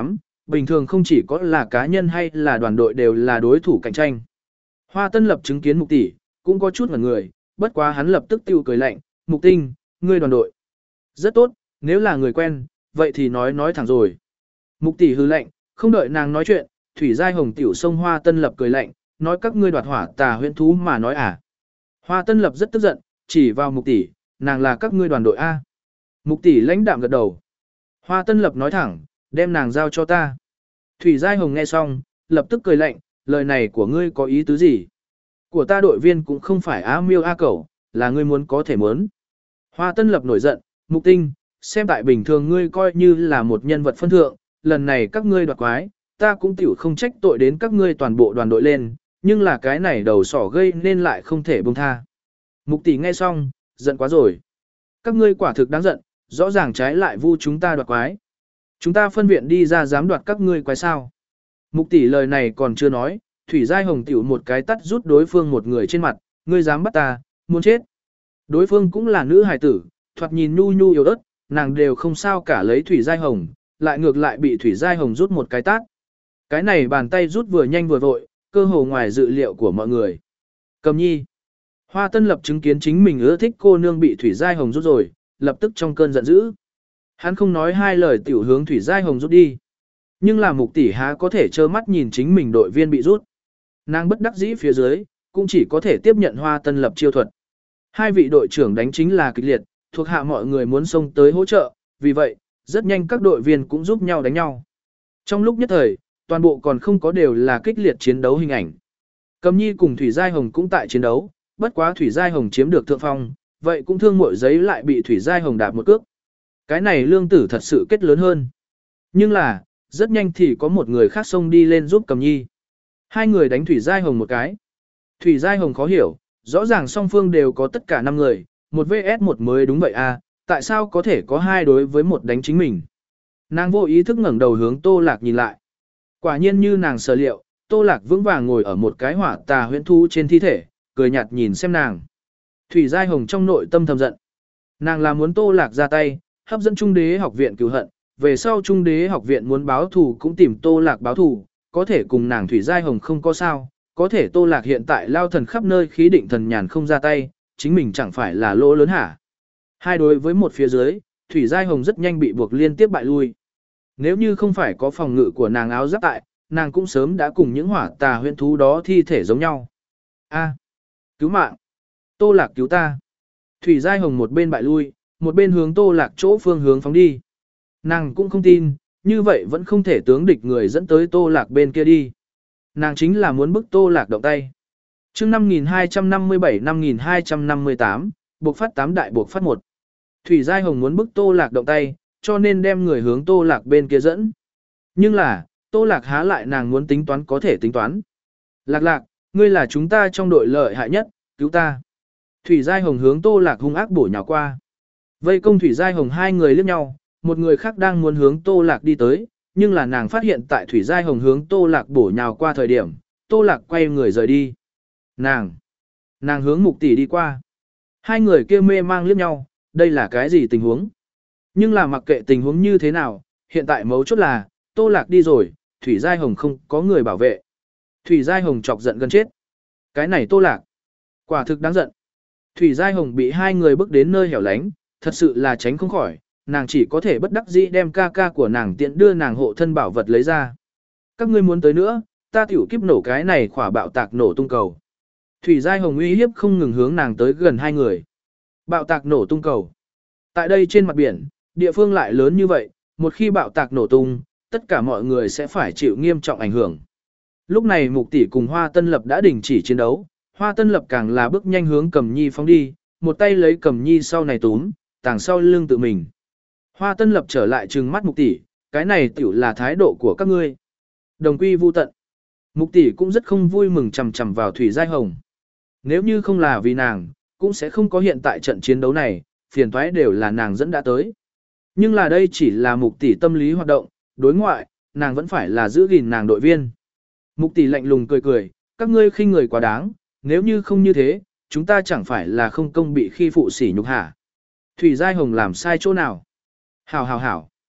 bình thường không chỉ có là cá nhân hay là đoàn đội đều là đối thủ cạnh tranh. Hoa Tân Lập chứng kiến Mục tỷ, cũng có chút ngẩn người, bất quá hắn lập tức tiêu cười lạnh, Mục Tinh, ngươi đoàn đội. Rất tốt, nếu là người quen, vậy thì nói nói thẳng rồi. Mục tỷ hư lạnh, không đợi nàng nói chuyện, Thủy Giai Hồng tiểu sông Hoa Tân Lập cười lạnh, nói các ngươi đoạt hỏa tà huyễn thú mà nói à. Hoa Tân Lập rất tức giận, chỉ vào Mục tỷ, nàng là các ngươi đoàn đội A. Mục tỷ lãnh đạm gật đầu. Hoa Tân Lập nói thẳng, đem nàng giao cho ta. Thủy Giai Hồng nghe xong, lập tức cười lạnh, lời này của ngươi có ý tứ gì? Của ta đội viên cũng không phải Á Miêu A Cẩu, là ngươi muốn có thể muốn. Hoa Tân Lập nổi giận, Mục Tinh, xem tại bình thường ngươi coi như là một nhân vật phân thượng, lần này các ngươi đoạt quái, ta cũng tiểu không trách tội đến các ngươi toàn bộ đoàn đội lên, nhưng là cái này đầu sỏ gây nên lại không thể buông tha. Mục tỷ nghe xong, giận quá rồi. Các ngươi quả thực đáng giận, rõ ràng trái lại vu chúng ta đoạt quái. Chúng ta phân viện đi ra dám đoạt các ngươi quái sao. Mục tỷ lời này còn chưa nói, Thủy Giai Hồng tiểu một cái tắt rút đối phương một người trên mặt, ngươi dám bắt ta, muốn chết. Đối phương cũng là nữ hài tử, thoạt nhìn nhu nhu yếu ớt, nàng đều không sao cả lấy Thủy Giai Hồng, lại ngược lại bị Thủy Giai Hồng rút một cái tát. Cái này bàn tay rút vừa nhanh vừa vội, cơ hồ ngoài dự liệu của mọi người. Cầm nhi. Hoa Tân Lập chứng kiến chính mình ưa thích cô nương bị Thủy Giai Hồng rút rồi, lập tức trong cơn giận dữ. Hắn không nói hai lời tiểu hướng Thủy Giai Hồng rút đi. Nhưng là Mục tỷ há có thể trơ mắt nhìn chính mình đội viên bị rút. Nàng bất đắc dĩ phía dưới, cũng chỉ có thể tiếp nhận Hoa Tân Lập chiêu thuật. Hai vị đội trưởng đánh chính là kịch liệt, thuộc hạ mọi người muốn xông tới hỗ trợ, vì vậy, rất nhanh các đội viên cũng giúp nhau đánh nhau. Trong lúc nhất thời, toàn bộ còn không có đều là kích liệt chiến đấu hình ảnh. Cầm nhi cùng Thủy Giai Hồng cũng tại chiến đấu, bất quá Thủy Giai Hồng chiếm được thượng phong, vậy cũng thương muội giấy lại bị Thủy Giai Hồng đạp một cước. Cái này lương tử thật sự kết lớn hơn. Nhưng là, rất nhanh thì có một người khác xông đi lên giúp Cầm nhi. Hai người đánh Thủy Giai Hồng một cái. Thủy Giai Hồng khó hiểu, rõ ràng song phương đều có tất cả năm người, một vs một mới đúng vậy à, tại sao có thể có hai đối với một đánh chính mình. Nàng vô ý thức ngẩng đầu hướng Tô Lạc nhìn lại. Quả nhiên như nàng sở liệu, Tô Lạc vững vàng ngồi ở một cái hỏa tà huyễn thú trên thi thể, cười nhạt nhìn xem nàng. Thủy Giai Hồng trong nội tâm thầm giận. Nàng là muốn Tô Lạc ra tay, hấp dẫn Trung Đế học viện cứu hận, về sau Trung Đế học viện muốn báo thù cũng tìm Tô Lạc báo thù, có thể cùng nàng Thủy Giai Hồng không có sao, có thể Tô Lạc hiện tại lao thần khắp nơi khí định thần nhàn không ra tay, chính mình chẳng phải là lỗ lớn hả. Hai đối với một phía dưới, Thủy Giai Hồng rất nhanh bị buộc liên tiếp bại lui. Nếu như không phải có phòng ngự của nàng áo giáp tại, nàng cũng sớm đã cùng những hỏa tà huyễn thú đó thi thể giống nhau. A, cứu mạng! Tô Lạc cứu ta! Thủy Giai Hồng một bên bại lui, một bên hướng Tô Lạc chỗ phương hướng phóng đi. Nàng cũng không tin, như vậy vẫn không thể tướng địch người dẫn tới Tô Lạc bên kia đi. Nàng chính là muốn bức Tô Lạc động tay. Chương năm nghìn hai trăm năm mươi bảy năm nghìn hai trăm năm mươi tám, buộc phát tám đại buộc phát một. Thủy Giai Hồng muốn bức Tô Lạc động tay, cho nên đem người hướng Tô Lạc bên kia dẫn. Nhưng là, Tô Lạc há lại nàng muốn tính toán có thể tính toán. Lạc Lạc, ngươi là chúng ta trong đội lợi hại nhất, cứu ta. Thủy Giai Hồng hướng Tô Lạc hung ác bổ nhào qua. Vây công Thủy Giai Hồng hai người liếc nhau, một người khác đang muốn hướng Tô Lạc đi tới, nhưng là nàng phát hiện tại Thủy Giai Hồng hướng Tô Lạc bổ nhào qua thời điểm, Tô Lạc quay người rời đi. Nàng, nàng hướng Mục tỷ đi qua. Hai người kia mê mang liếc nhau, đây là cái gì tình huống? Nhưng là mặc kệ tình huống như thế nào, hiện tại mấu chốt là, Tô Lạc đi rồi, Thủy Giai Hồng không có người bảo vệ. Thủy Giai Hồng chọc giận gần chết. Cái này Tô Lạc, quả thực đáng giận. Thủy Giai Hồng bị hai người bước đến nơi hẻo lánh, thật sự là tránh không khỏi, nàng chỉ có thể bất đắc dĩ đem ca ca của nàng tiện đưa nàng hộ thân bảo vật lấy ra. Các ngươi muốn tới nữa, ta tiểu kiếp nổ cái này khỏa bạo tạc nổ tung cầu. Thủy Giai Hồng uy hiếp không ngừng hướng nàng tới gần hai người. Bạo tạc nổ tung cầu. Tại đây trên mặt biển, địa phương lại lớn như vậy, một khi bạo tạc nổ tung, tất cả mọi người sẽ phải chịu nghiêm trọng ảnh hưởng. Lúc này Mục tỷ cùng Hoa Tân Lập đã đình chỉ chiến đấu, Hoa Tân Lập càng là bước nhanh hướng Cầm Nhi phóng đi, một tay lấy Cầm Nhi sau này túm, tàng sau lưng tự mình. Hoa Tân Lập trở lại trừng mắt Mục tỷ, cái này tiểu là thái độ của các ngươi. Đồng quy vu tận. Mục tỷ cũng rất không vui mừng chằm chằm vào Thủy Giai Hồng. Nếu như không là vì nàng, cũng sẽ không có hiện tại trận chiến đấu này, phiền toái đều là nàng dẫn đã tới. Nhưng là đây chỉ là Mục tỷ tâm lý hoạt động, đối ngoại, nàng vẫn phải là giữ gìn nàng đội viên. Mục tỷ lạnh lùng cười cười, các ngươi khinh người quá đáng, nếu như không như thế, chúng ta chẳng phải là không công bị khi phụ sỉ nhục hả? Thủy Giai Hồng làm sai chỗ nào? Hảo hảo hảo.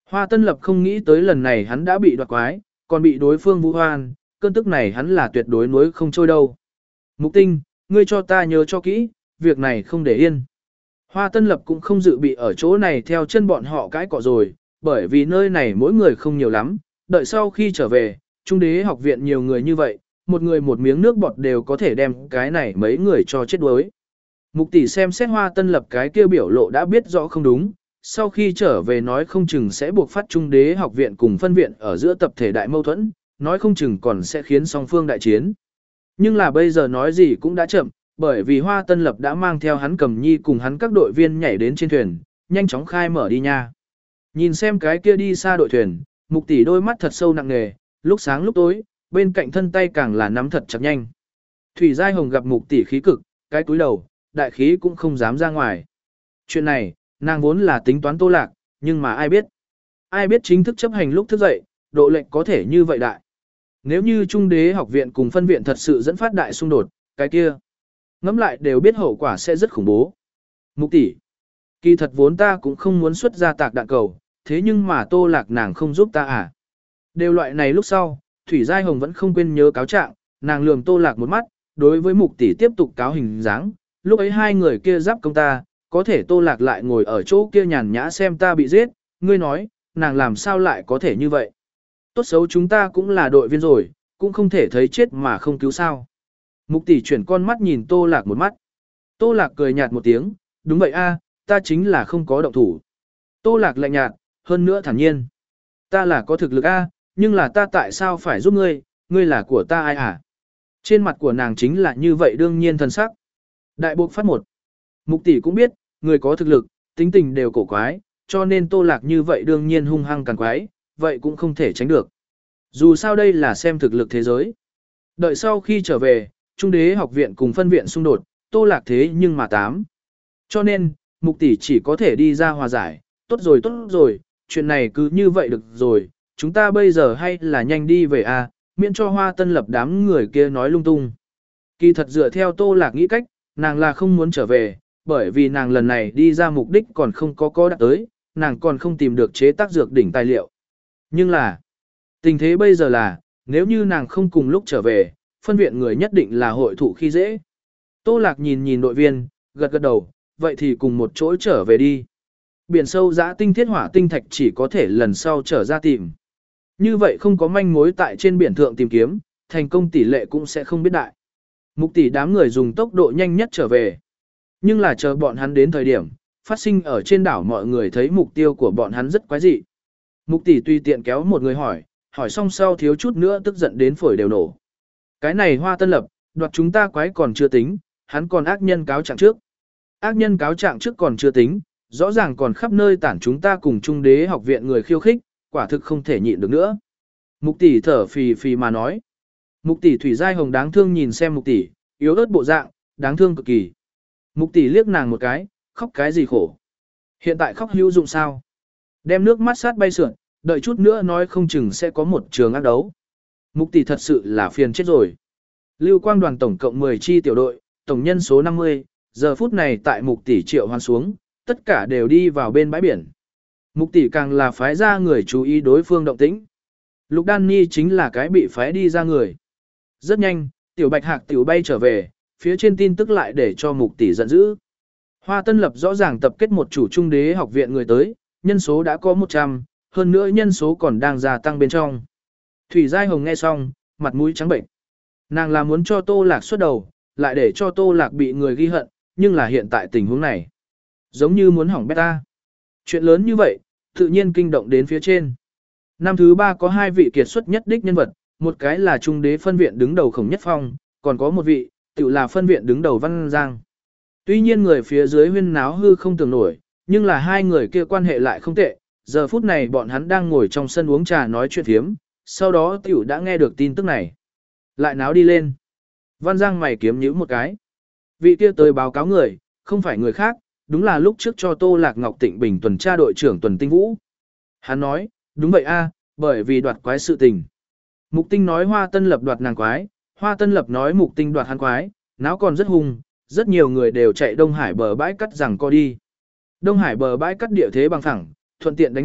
Hoa Tân Lập không nghĩ tới lần này hắn đã bị đoạt quái, còn bị đối phương vũ hoan, cơn tức này hắn là tuyệt đối nuối không trôi đâu. Mục Tinh, ngươi cho ta nhớ cho kỹ, việc này không để yên. Hoa Tân Lập cũng không dự bị ở chỗ này theo chân bọn họ cãi cọ rồi, bởi vì nơi này mỗi người không nhiều lắm, đợi sau khi trở về, Trung Đế học viện nhiều người như vậy, một người một miếng nước bọt đều có thể đem cái này mấy người cho chết đuối. Mục tỷ xem xét Hoa Tân Lập cái kia biểu lộ đã biết rõ không đúng, sau khi trở về nói không chừng sẽ buộc phát Trung Đế học viện cùng phân viện ở giữa tập thể đại mâu thuẫn, nói không chừng còn sẽ khiến song phương đại chiến. Nhưng là bây giờ nói gì cũng đã chậm, bởi vì Hoa Tân Lập đã mang theo hắn Cầm Nhi cùng hắn các đội viên nhảy đến trên thuyền, nhanh chóng khai mở đi nha. Nhìn xem cái kia đi xa đội thuyền, Mục tỷ đôi mắt thật sâu nặng nề, lúc sáng lúc tối, bên cạnh thân tay càng là nắm thật chặt nhanh. Thủy Giai Hồng gặp Mục tỷ khí cực, cái cúi đầu, đại khí cũng không dám ra ngoài. Chuyện này, nàng vốn là tính toán Tô Lạc, nhưng mà ai biết. Ai biết chính thức chấp hành lúc thức dậy, độ lệnh có thể như vậy đại. Nếu như Trung Đế học viện cùng phân viện thật sự dẫn phát đại xung đột, cái kia, ngẫm lại đều biết hậu quả sẽ rất khủng bố. Mục tỷ, kỳ thật vốn ta cũng không muốn xuất ra tạc đạn cầu, thế nhưng mà Tô Lạc nàng không giúp ta à. Đều loại này lúc sau, Thủy Giai Hồng vẫn không quên nhớ cáo trạng, nàng lườm Tô Lạc một mắt, đối với Mục tỷ tiếp tục cáo hình dáng. Lúc ấy hai người kia giáp công ta, có thể Tô Lạc lại ngồi ở chỗ kia nhàn nhã xem ta bị giết, ngươi nói, nàng làm sao lại có thể như vậy. Tốt xấu chúng ta cũng là đội viên rồi, cũng không thể thấy chết mà không cứu sao. Mục tỷ chuyển con mắt nhìn Tô Lạc một mắt. Tô Lạc cười nhạt một tiếng, đúng vậy a, ta chính là không có động thủ. Tô Lạc lạnh nhạt, hơn nữa thản nhiên. Ta là có thực lực a, nhưng là ta tại sao phải giúp ngươi, ngươi là của ta ai à? Trên mặt của nàng chính là như vậy đương nhiên thân sắc. Đại buộc phát một. Mục tỷ cũng biết, người có thực lực, tính tình đều cổ quái, cho nên Tô Lạc như vậy đương nhiên hung hăng càng quái, vậy cũng không thể tránh được. Dù sao đây là xem thực lực thế giới. Đợi sau khi trở về, Trung Đế học viện cùng phân viện xung đột, Tô Lạc thế nhưng mà tám. Cho nên, Mục tỷ chỉ có thể đi ra hòa giải, tốt rồi tốt rồi, chuyện này cứ như vậy được rồi, chúng ta bây giờ hay là nhanh đi về a, miễn cho Hoa Tân Lập đám người kia nói lung tung. Kỳ thật dựa theo Tô Lạc nghĩ cách, nàng là không muốn trở về, bởi vì nàng lần này đi ra mục đích còn không có có đạt tới, nàng còn không tìm được chế tác dược đỉnh tài liệu. Nhưng là, tình thế bây giờ là, nếu như nàng không cùng lúc trở về, phân viện người nhất định là hội thủ khi dễ. Tô Lạc nhìn nhìn đội viên, gật gật đầu, vậy thì cùng một chỗ trở về đi. Biển sâu giã tinh thiết hỏa tinh thạch chỉ có thể lần sau trở ra tìm. Như vậy không có manh mối tại trên biển thượng tìm kiếm, thành công tỷ lệ cũng sẽ không biết đại. Mục tỷ đám người dùng tốc độ nhanh nhất trở về. Nhưng là chờ bọn hắn đến thời điểm, phát sinh ở trên đảo mọi người thấy mục tiêu của bọn hắn rất quái dị. Mục tỷ tùy tiện kéo một người hỏi, hỏi xong sau thiếu chút nữa tức giận đến phổi đều nổ. Cái này Hoa Tân Lập, đoạt chúng ta quái còn chưa tính, hắn còn ác nhân cáo trạng trước. Ác nhân cáo trạng trước còn chưa tính, rõ ràng còn khắp nơi tản chúng ta cùng Trung Đế học viện người khiêu khích, quả thực không thể nhịn được nữa. Mục tỷ thở phì phì mà nói. Mục tỷ Thủy Giai Hồng đáng thương nhìn xem mục tỷ, yếu ớt bộ dạng, đáng thương cực kỳ. Mục tỷ liếc nàng một cái, khóc cái gì khổ. Hiện tại khóc hữu dụng sao? Đem nước mắt sát bay sượn, đợi chút nữa nói không chừng sẽ có một trường ác đấu. Mục tỷ thật sự là phiền chết rồi. Lưu Quang đoàn tổng cộng mười chi tiểu đội, tổng nhân số năm mươi, giờ phút này tại mục tỷ triệu hoan xuống, tất cả đều đi vào bên bãi biển. Mục tỷ càng là phái ra người chú ý đối phương động tĩnh. Lục Đan Ni chính là cái bị phái đi ra người. Rất nhanh, tiểu bạch hạc tiểu bay trở về, phía trên tin tức lại để cho mục tỷ giận dữ. Hoa Tân Lập rõ ràng tập kết một chủ Trung Đế học viện người tới, nhân số đã có một trăm, hơn nữa nhân số còn đang gia tăng bên trong. Thủy Giai Hồng nghe xong, mặt mũi trắng bệnh. Nàng là muốn cho Tô Lạc xuất đầu, lại để cho Tô Lạc bị người ghi hận, nhưng là hiện tại tình huống này. Giống như muốn hỏng beta. Chuyện lớn như vậy, tự nhiên kinh động đến phía trên. Năm thứ ba có hai vị kiệt xuất nhất đích nhân vật, một cái là Trung Đế phân viện đứng đầu Khổng Nhất Phong, còn có một vị, tự là phân viện đứng đầu Văn Giang. Tuy nhiên người phía dưới huyên náo hư không tưởng nổi, nhưng là hai người kia quan hệ lại không tệ, giờ phút này bọn hắn đang ngồi trong sân uống trà nói chuyện thiếm, sau đó tiểu đã nghe được tin tức này. Lại náo đi lên. Văn Giang mày kiếm nhíu một cái. Vị kia tới báo cáo người, không phải người khác, đúng là lúc trước cho Tô Lạc Ngọc Tịnh Bình tuần tra đội trưởng Tuần Tinh Vũ. Hắn nói, đúng vậy a, bởi vì đoạt quái sự tình. Mục Tinh nói Hoa Tân Lập đoạt nàng quái, Hoa Tân Lập nói Mục Tinh đoạt hắn quái, náo còn rất hung, rất nhiều người đều chạy Đông Hải bờ bãi cắt rằng co đi. Đông Hải bờ bãi cắt địa thế bằng phẳng, thuận tiện đánh nhau,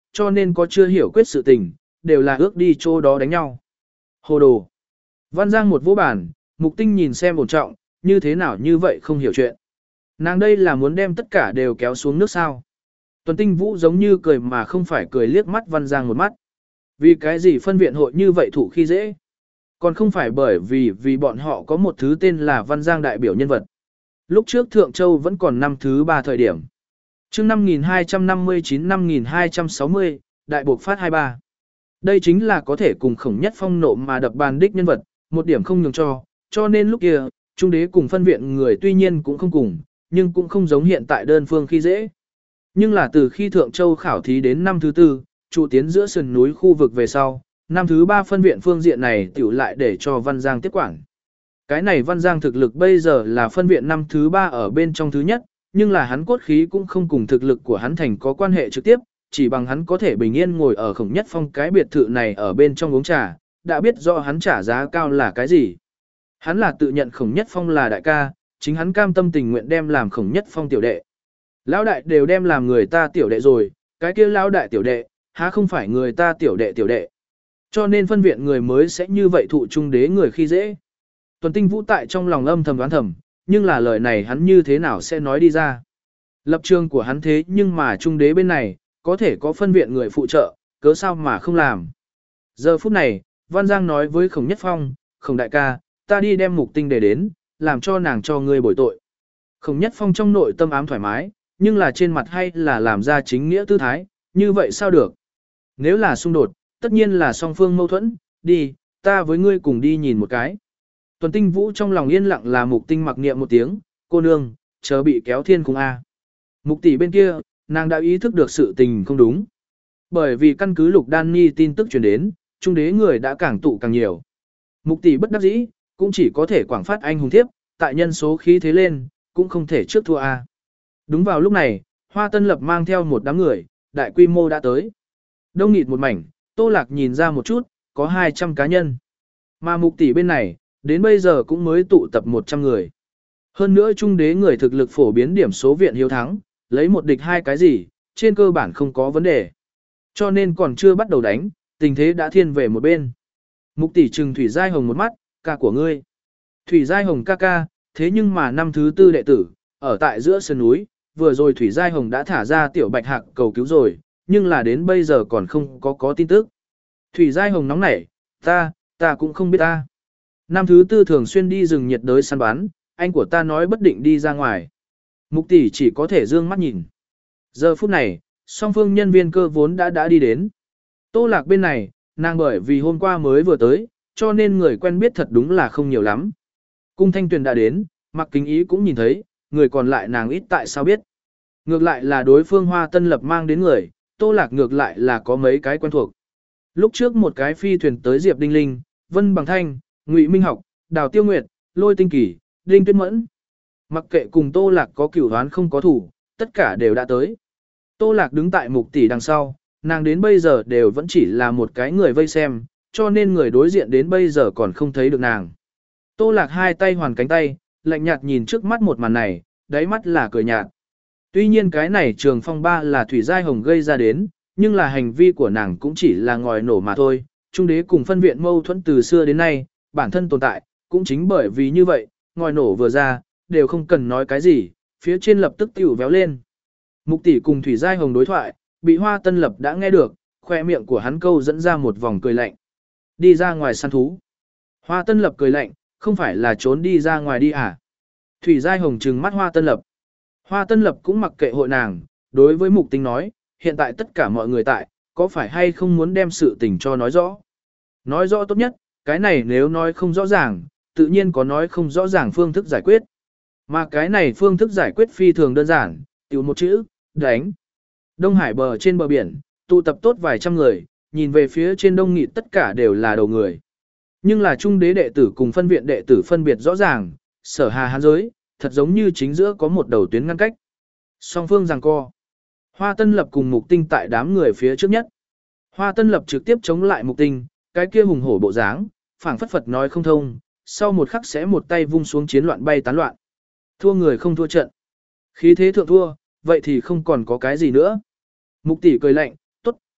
cho nên có chưa hiểu quyết sự tình, đều là ước đi chỗ đó đánh nhau. Hồ đồ. Văn Giang một vỗ bản, Mục Tinh nhìn xem ổn trọng, như thế nào như vậy không hiểu chuyện. Nàng đây là muốn đem tất cả đều kéo xuống nước sao. Tuần Tinh Vũ giống như cười mà không phải cười liếc mắt Văn Giang một mắt. Vì cái gì phân viện hội như vậy thủ khi dễ? Còn không phải bởi vì vì bọn họ có một thứ tên là Văn Giang đại biểu nhân vật. Lúc trước Thượng Châu vẫn còn năm thứ ba thời điểm. Chương năm nghìn hai trăm năm mươi chín năm nghìn hai trăm sáu mươi, đại buộc phát hai ba. Đây chính là có thể cùng Khổng Nhất Phong nộ mà đập bàn đích nhân vật, một điểm không nhường cho, cho nên lúc kia, trung đế cùng phân viện người tuy nhiên cũng không cùng, nhưng cũng không giống hiện tại đơn phương khi dễ. Nhưng là từ khi Thượng Châu khảo thí đến năm thứ tư, trụ tiến giữa sườn núi khu vực về sau, năm thứ ba phân viện phương diện này tiểu lại để cho Văn Giang tiếp quản. Cái này Văn Giang thực lực bây giờ là phân viện năm thứ ba ở bên trong thứ nhất, nhưng là hắn cốt khí cũng không cùng thực lực của hắn thành có quan hệ trực tiếp, chỉ bằng hắn có thể bình yên ngồi ở Khổng Nhất Phong cái biệt thự này ở bên trong uống trà, đã biết rõ hắn trả giá cao là cái gì. Hắn là tự nhận Khổng Nhất Phong là đại ca, chính hắn cam tâm tình nguyện đem làm Khổng Nhất Phong tiểu đệ. Lão đại đều đem làm người ta tiểu đệ rồi, cái kia lão đại tiểu đệ, há không phải người ta tiểu đệ tiểu đệ. Cho nên phân viện người mới sẽ như vậy thụ trung đế người khi dễ. Tuần Tinh Vũ tại trong lòng âm thầm đoán thầm, nhưng là lời này hắn như thế nào sẽ nói đi ra. Lập trường của hắn thế nhưng mà trung đế bên này, có thể có phân viện người phụ trợ, cớ sao mà không làm. Giờ phút này, Văn Giang nói với Khổng Nhất Phong, Khổng đại ca, ta đi đem Mục Tinh để đến, làm cho nàng cho ngươi bồi tội. Khổng Nhất Phong trong nội tâm ám thoải mái, nhưng là trên mặt hay là làm ra chính nghĩa tư thái, như vậy sao được. Nếu là xung đột, tất nhiên là song phương mâu thuẫn, đi, ta với ngươi cùng đi nhìn một cái. Tuần Tinh Vũ trong lòng yên lặng là Mục Tinh mặc niệm một tiếng, cô nương, chờ bị kéo thiên cung A. Mục tỷ bên kia, nàng đã ý thức được sự tình không đúng. Bởi vì căn cứ Lục Đan Ni tin tức truyền đến, trung đế người đã càng tụ càng nhiều. Mục tỷ bất đắc dĩ, cũng chỉ có thể quảng phát anh hùng thiếp, tại nhân số khí thế lên, cũng không thể trước thua A. Đúng vào lúc này, Hoa Tân Lập mang theo một đám người, đại quy mô đã tới. Đông nghịt một mảnh, Tô Lạc nhìn ra một chút, có hai trăm cá nhân. Mà Mục tỷ bên này, đến bây giờ cũng mới tụ tập một trăm người. Hơn nữa trung đế người thực lực phổ biến điểm số viện hiếu thắng, lấy một địch hai cái gì, trên cơ bản không có vấn đề. Cho nên còn chưa bắt đầu đánh, tình thế đã thiên về một bên. Mục tỷ trừng Thủy Giai Hồng một mắt, ca của ngươi. Thủy Giai Hồng ca ca, thế nhưng mà năm thứ tư đệ tử, ở tại giữa sườn núi, vừa rồi Thủy Giai Hồng đã thả ra tiểu bạch hạc cầu cứu rồi, nhưng là đến bây giờ còn không có có tin tức. Thủy Giai Hồng nóng nảy, ta, ta cũng không biết ta. Năm thứ tư thường xuyên đi rừng nhiệt đới săn bắn, anh của ta nói bất định đi ra ngoài. Mục tỷ chỉ có thể dương mắt nhìn. Giờ phút này, song phương nhân viên cơ vốn đã đã đi đến. Tô Lạc bên này, nàng bởi vì hôm qua mới vừa tới, cho nên người quen biết thật đúng là không nhiều lắm. Cung Thanh Tuyền đã đến, Mặc Kính Ý cũng nhìn thấy, người còn lại nàng ít tại sao biết. Ngược lại là đối phương Hoa Tân Lập mang đến người, Tô Lạc ngược lại là có mấy cái quen thuộc. Lúc trước một cái phi thuyền tới Diệp Đinh Linh, Vân Bằng Thanh, Ngụy Minh Học, Đào Tiêu Nguyệt, Lôi Tinh Kỳ, Đinh Tuyết Mẫn. Mặc kệ cùng Tô Lạc có cửu hoán không có thủ, tất cả đều đã tới. Tô Lạc đứng tại Mục tỷ đằng sau, nàng đến bây giờ đều vẫn chỉ là một cái người vây xem, cho nên người đối diện đến bây giờ còn không thấy được nàng. Tô Lạc hai tay hoàn cánh tay, lạnh nhạt nhìn trước mắt một màn này, đáy mắt là cười nhạt. Tuy nhiên cái này trường phong ba là Thủy Giai Hồng gây ra đến, nhưng là hành vi của nàng cũng chỉ là ngòi nổ mà thôi. Trung đế cùng phân viện mâu thuẫn từ xưa đến nay, bản thân tồn tại, cũng chính bởi vì như vậy, ngòi nổ vừa ra, đều không cần nói cái gì, phía trên lập tức tiểu véo lên. Mục tỷ cùng Thủy Giai Hồng đối thoại, bị Hoa Tân Lập đã nghe được, khoe miệng của hắn câu dẫn ra một vòng cười lạnh. Đi ra ngoài săn thú. Hoa Tân Lập cười lạnh, không phải là trốn đi ra ngoài đi à? Thủy Giai Hồng trừng mắt Hoa Tân Lập. Hoa Tân Lập cũng mặc kệ hội nàng, đối với Mục Tinh nói, hiện tại tất cả mọi người tại, có phải hay không muốn đem sự tình cho nói rõ? Nói rõ tốt nhất, cái này nếu nói không rõ ràng, tự nhiên có nói không rõ ràng phương thức giải quyết. Mà cái này phương thức giải quyết phi thường đơn giản, tiểu một chữ, đánh. Đông Hải bờ trên bờ biển, tụ tập tốt vài trăm người, nhìn về phía trên đông nghị tất cả đều là đầu người. Nhưng là trung đế đệ tử cùng phân viện đệ tử phân biệt rõ ràng, sở hà hán giới, thật giống như chính giữa có một đầu tuyến ngăn cách. Song phương giằng co. Hoa Tân Lập cùng Mục Tinh tại đám người phía trước nhất. Hoa Tân Lập trực tiếp chống lại Mục Tinh, cái kia hùng hổ bộ dáng, phảng phất phật nói không thông, sau một khắc sẽ một tay vung xuống chiến loạn bay tán loạn. Thua người không thua trận. Khí thế thượng thua, vậy thì không còn có cái gì nữa. Mục tỷ cười lạnh, tốt,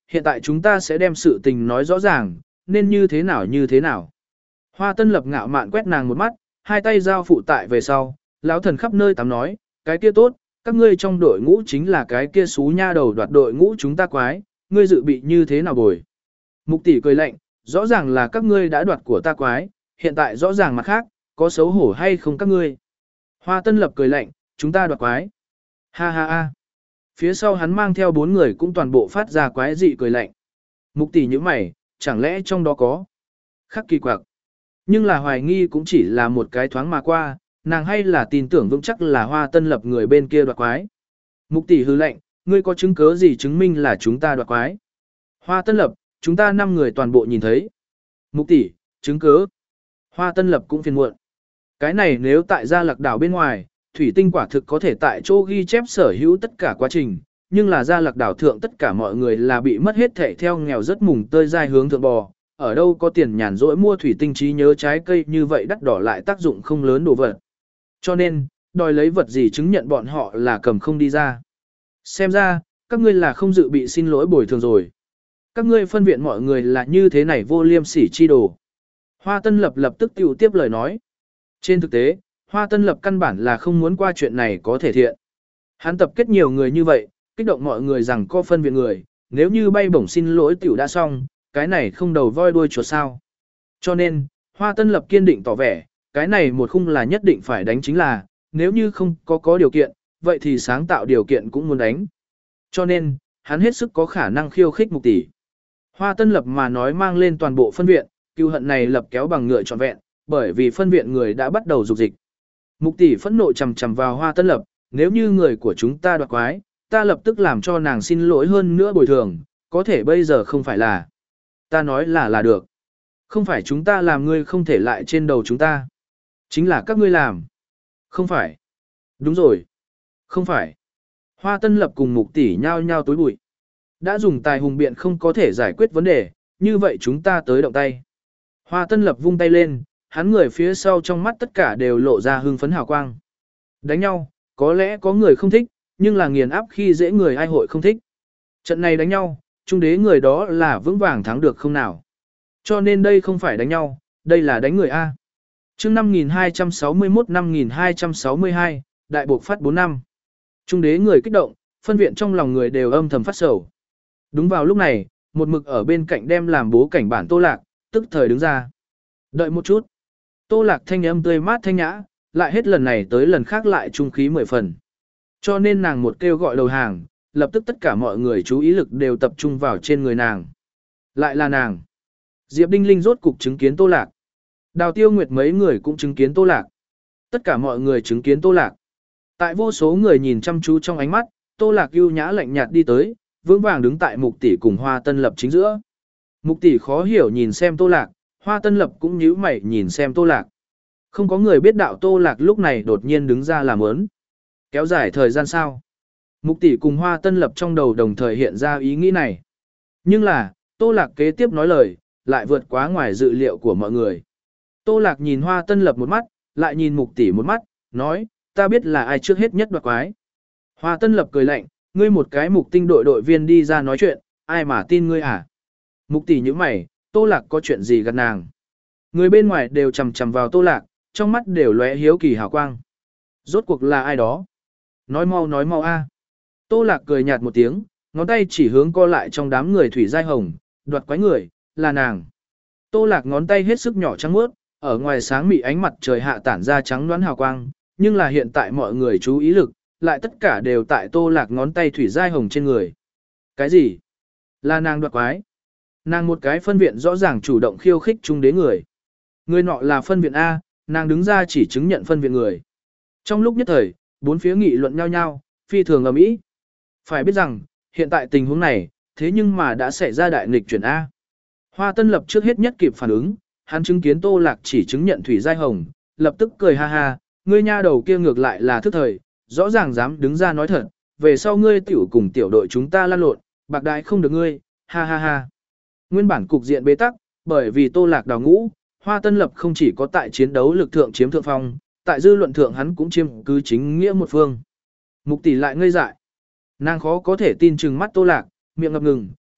hiện tại chúng ta sẽ đem sự tình nói rõ ràng, nên như thế nào như thế nào. Hoa Tân Lập ngạo mạn quét nàng một mắt, hai tay giao phụ tại về sau, lão thần khắp nơi tắm nói, cái kia tốt, các ngươi trong đội ngũ chính là cái kia xú nha đầu đoạt đội ngũ chúng ta quái, ngươi dự bị như thế nào bồi. Mục tỷ cười lạnh, rõ ràng là các ngươi đã đoạt của ta quái, hiện tại rõ ràng mặt khác, có xấu hổ hay không các ngươi. Hoa Tân Lập cười lạnh, chúng ta đoạt quái. Ha ha ha. Phía sau hắn mang theo bốn người cũng toàn bộ phát ra quái dị cười lạnh. Mục tỷ như mày, chẳng lẽ trong đó có khắc kỳ quặc. Nhưng là hoài nghi cũng chỉ là một cái thoáng mà qua, nàng hay là tin tưởng vững chắc là Hoa Tân Lập người bên kia đoạt quái. Mục tỷ hư lệnh, ngươi có chứng cứ gì chứng minh là chúng ta đoạt quái? Hoa Tân Lập, chúng ta năm người toàn bộ nhìn thấy. Mục tỷ, chứng cứ. Hoa Tân Lập cũng phiền muộn. Cái này nếu tại Gia Lạc đảo bên ngoài, thủy tinh quả thực có thể tại chỗ ghi chép sở hữu tất cả quá trình, nhưng là Gia Lạc đảo thượng tất cả mọi người là bị mất hết thể theo nghèo rất mùng tơi dai hướng thượng bò, ở đâu có tiền nhàn rỗi mua thủy tinh trí nhớ trái cây như vậy đắt đỏ lại tác dụng không lớn đồ vật. Cho nên, đòi lấy vật gì chứng nhận bọn họ là cầm không đi ra. Xem ra, các ngươi là không dự bị xin lỗi bồi thường rồi. Các ngươi phân viện mọi người là như thế này vô liêm sỉ chi đồ. Hoa Tân Lập lập tức tiểu tiếp lời nói. Trên thực tế, Hoa Tân Lập căn bản là không muốn qua chuyện này có thể thiện. Hắn tập kết nhiều người như vậy, kích động mọi người rằng có phân viện người, nếu như bay bổng xin lỗi tiểu đã xong, cái này không đầu voi đuôi chuột sao. Cho nên, Hoa Tân Lập kiên định tỏ vẻ, cái này một khung là nhất định phải đánh chính là, nếu như không có có điều kiện, vậy thì sáng tạo điều kiện cũng muốn đánh. Cho nên, hắn hết sức có khả năng khiêu khích Mục tỷ. Hoa Tân Lập mà nói mang lên toàn bộ phân viện, cưu hận này lập kéo bằng ngựa trọn vẹn, bởi vì phân viện người đã bắt đầu dục dịch. Mục tỷ phẫn nộ chầm chầm vào Hoa Tân Lập, nếu như người của chúng ta đoạt quái, ta lập tức làm cho nàng xin lỗi hơn nữa bồi thường, có thể bây giờ không phải là. Ta nói là là được. Không phải chúng ta làm ngươi không thể lại trên đầu chúng ta. Chính là các ngươi làm. Không phải. Đúng rồi. Không phải. Hoa Tân Lập cùng Mục tỷ nhao nhao tối bụi. Đã dùng tài hùng biện không có thể giải quyết vấn đề, như vậy chúng ta tới động tay. Hoa Tân Lập vung tay lên, hắn người phía sau trong mắt tất cả đều lộ ra hưng phấn hào quang. Đánh nhau, có lẽ có người không thích, nhưng là nghiền áp khi dễ người ai hội không thích. Trận này đánh nhau, trung đế người đó là vững vàng thắng được không nào. Cho nên đây không phải đánh nhau, đây là đánh người A. chương năm nghìn hai trăm sáu mươi mốt năm nghìn hai trăm sáu mươi hai, đại buộc phát bốn năm. Trung đế người kích động, phân viện trong lòng người đều âm thầm phát sầu. Đúng vào lúc này, một mực ở bên cạnh đem làm bố cảnh bản Tô Lạc, tức thời đứng ra. Đợi một chút. Tô Lạc thanh âm tươi mát thanh nhã, lại hết lần này tới lần khác lại trung khí mười phần. Cho nên nàng một kêu gọi đầu hàng, lập tức tất cả mọi người chú ý lực đều tập trung vào trên người nàng. Lại là nàng. Diệp Đinh Linh rốt cục chứng kiến Tô Lạc. Đào Tiêu Nguyệt mấy người cũng chứng kiến Tô Lạc. Tất cả mọi người chứng kiến Tô Lạc. Tại vô số người nhìn chăm chú trong ánh mắt, Tô Lạc ưu nhã lạnh nhạt đi tới, vững vàng đứng tại Mục tỷ cùng Hoa Tân Lập chính giữa. Mục tỷ khó hiểu nhìn xem Tô Lạc, Hoa Tân Lập cũng nhíu mày nhìn xem Tô Lạc. Không có người biết đạo Tô Lạc lúc này đột nhiên đứng ra làm ớn. Kéo dài thời gian sao? Mục tỷ cùng Hoa Tân Lập trong đầu đồng thời hiện ra ý nghĩ này. Nhưng là, Tô Lạc kế tiếp nói lời, lại vượt quá ngoài dự liệu của mọi người. Tô Lạc nhìn Hoa Tân Lập một mắt, lại nhìn Mục tỷ một mắt, nói, ta biết là ai trước hết nhất đoạt quái. Hoa Tân Lập cười lạnh, ngươi một cái Mục tinh đội đội viên đi ra nói chuyện, ai mà tin ngươi à? Mục tỷ như mày, Tô Lạc có chuyện gì gạt nàng? Người bên ngoài đều chầm chầm vào Tô Lạc, trong mắt đều lóe hiếu kỳ hào quang. Rốt cuộc là ai đó? Nói mau nói mau a. Tô Lạc cười nhạt một tiếng, ngón tay chỉ hướng co lại trong đám người Thủy Giai Hồng, đoạt quái người, là nàng. Tô Lạc ngón tay hết sức nhỏ trắng mướt, ở ngoài sáng mị ánh mặt trời hạ tản ra trắng đoán hào quang, nhưng là hiện tại mọi người chú ý lực, lại tất cả đều tại Tô Lạc ngón tay Thủy Giai Hồng trên người. Cái gì? Là nàng đoạt quái. Nàng một cái phân viện rõ ràng chủ động khiêu khích trung đế người. Người nọ là phân viện A, nàng đứng ra chỉ chứng nhận phân viện người. Trong lúc nhất thời, bốn phía nghị luận nhau nhau, phi thường ầm ĩ. Phải biết rằng, hiện tại tình huống này, thế nhưng mà đã xảy ra đại nghịch chuyển A. Hoa Tân Lập trước hết nhất kịp phản ứng, hắn chứng kiến Tô Lạc chỉ chứng nhận Thủy Giai Hồng, lập tức cười ha ha, ngươi nha đầu kia ngược lại là thức thời, rõ ràng dám đứng ra nói thật, về sau ngươi tiểu cùng tiểu đội chúng ta lan lộn, bạc đại không được ngươi, ha ha ha. Nguyên bản cục diện bế tắc, bởi vì Tô Lạc đào ngũ, Hoa Tân Lập không chỉ có tại chiến đấu lực thượng chiếm thượng phong, tại dư luận thượng hắn cũng chiếm cứ chính nghĩa một phương. Mục tỷ lại ngây dại. Nàng khó có thể tin chừng mắt Tô Lạc, miệng ngập ngừng,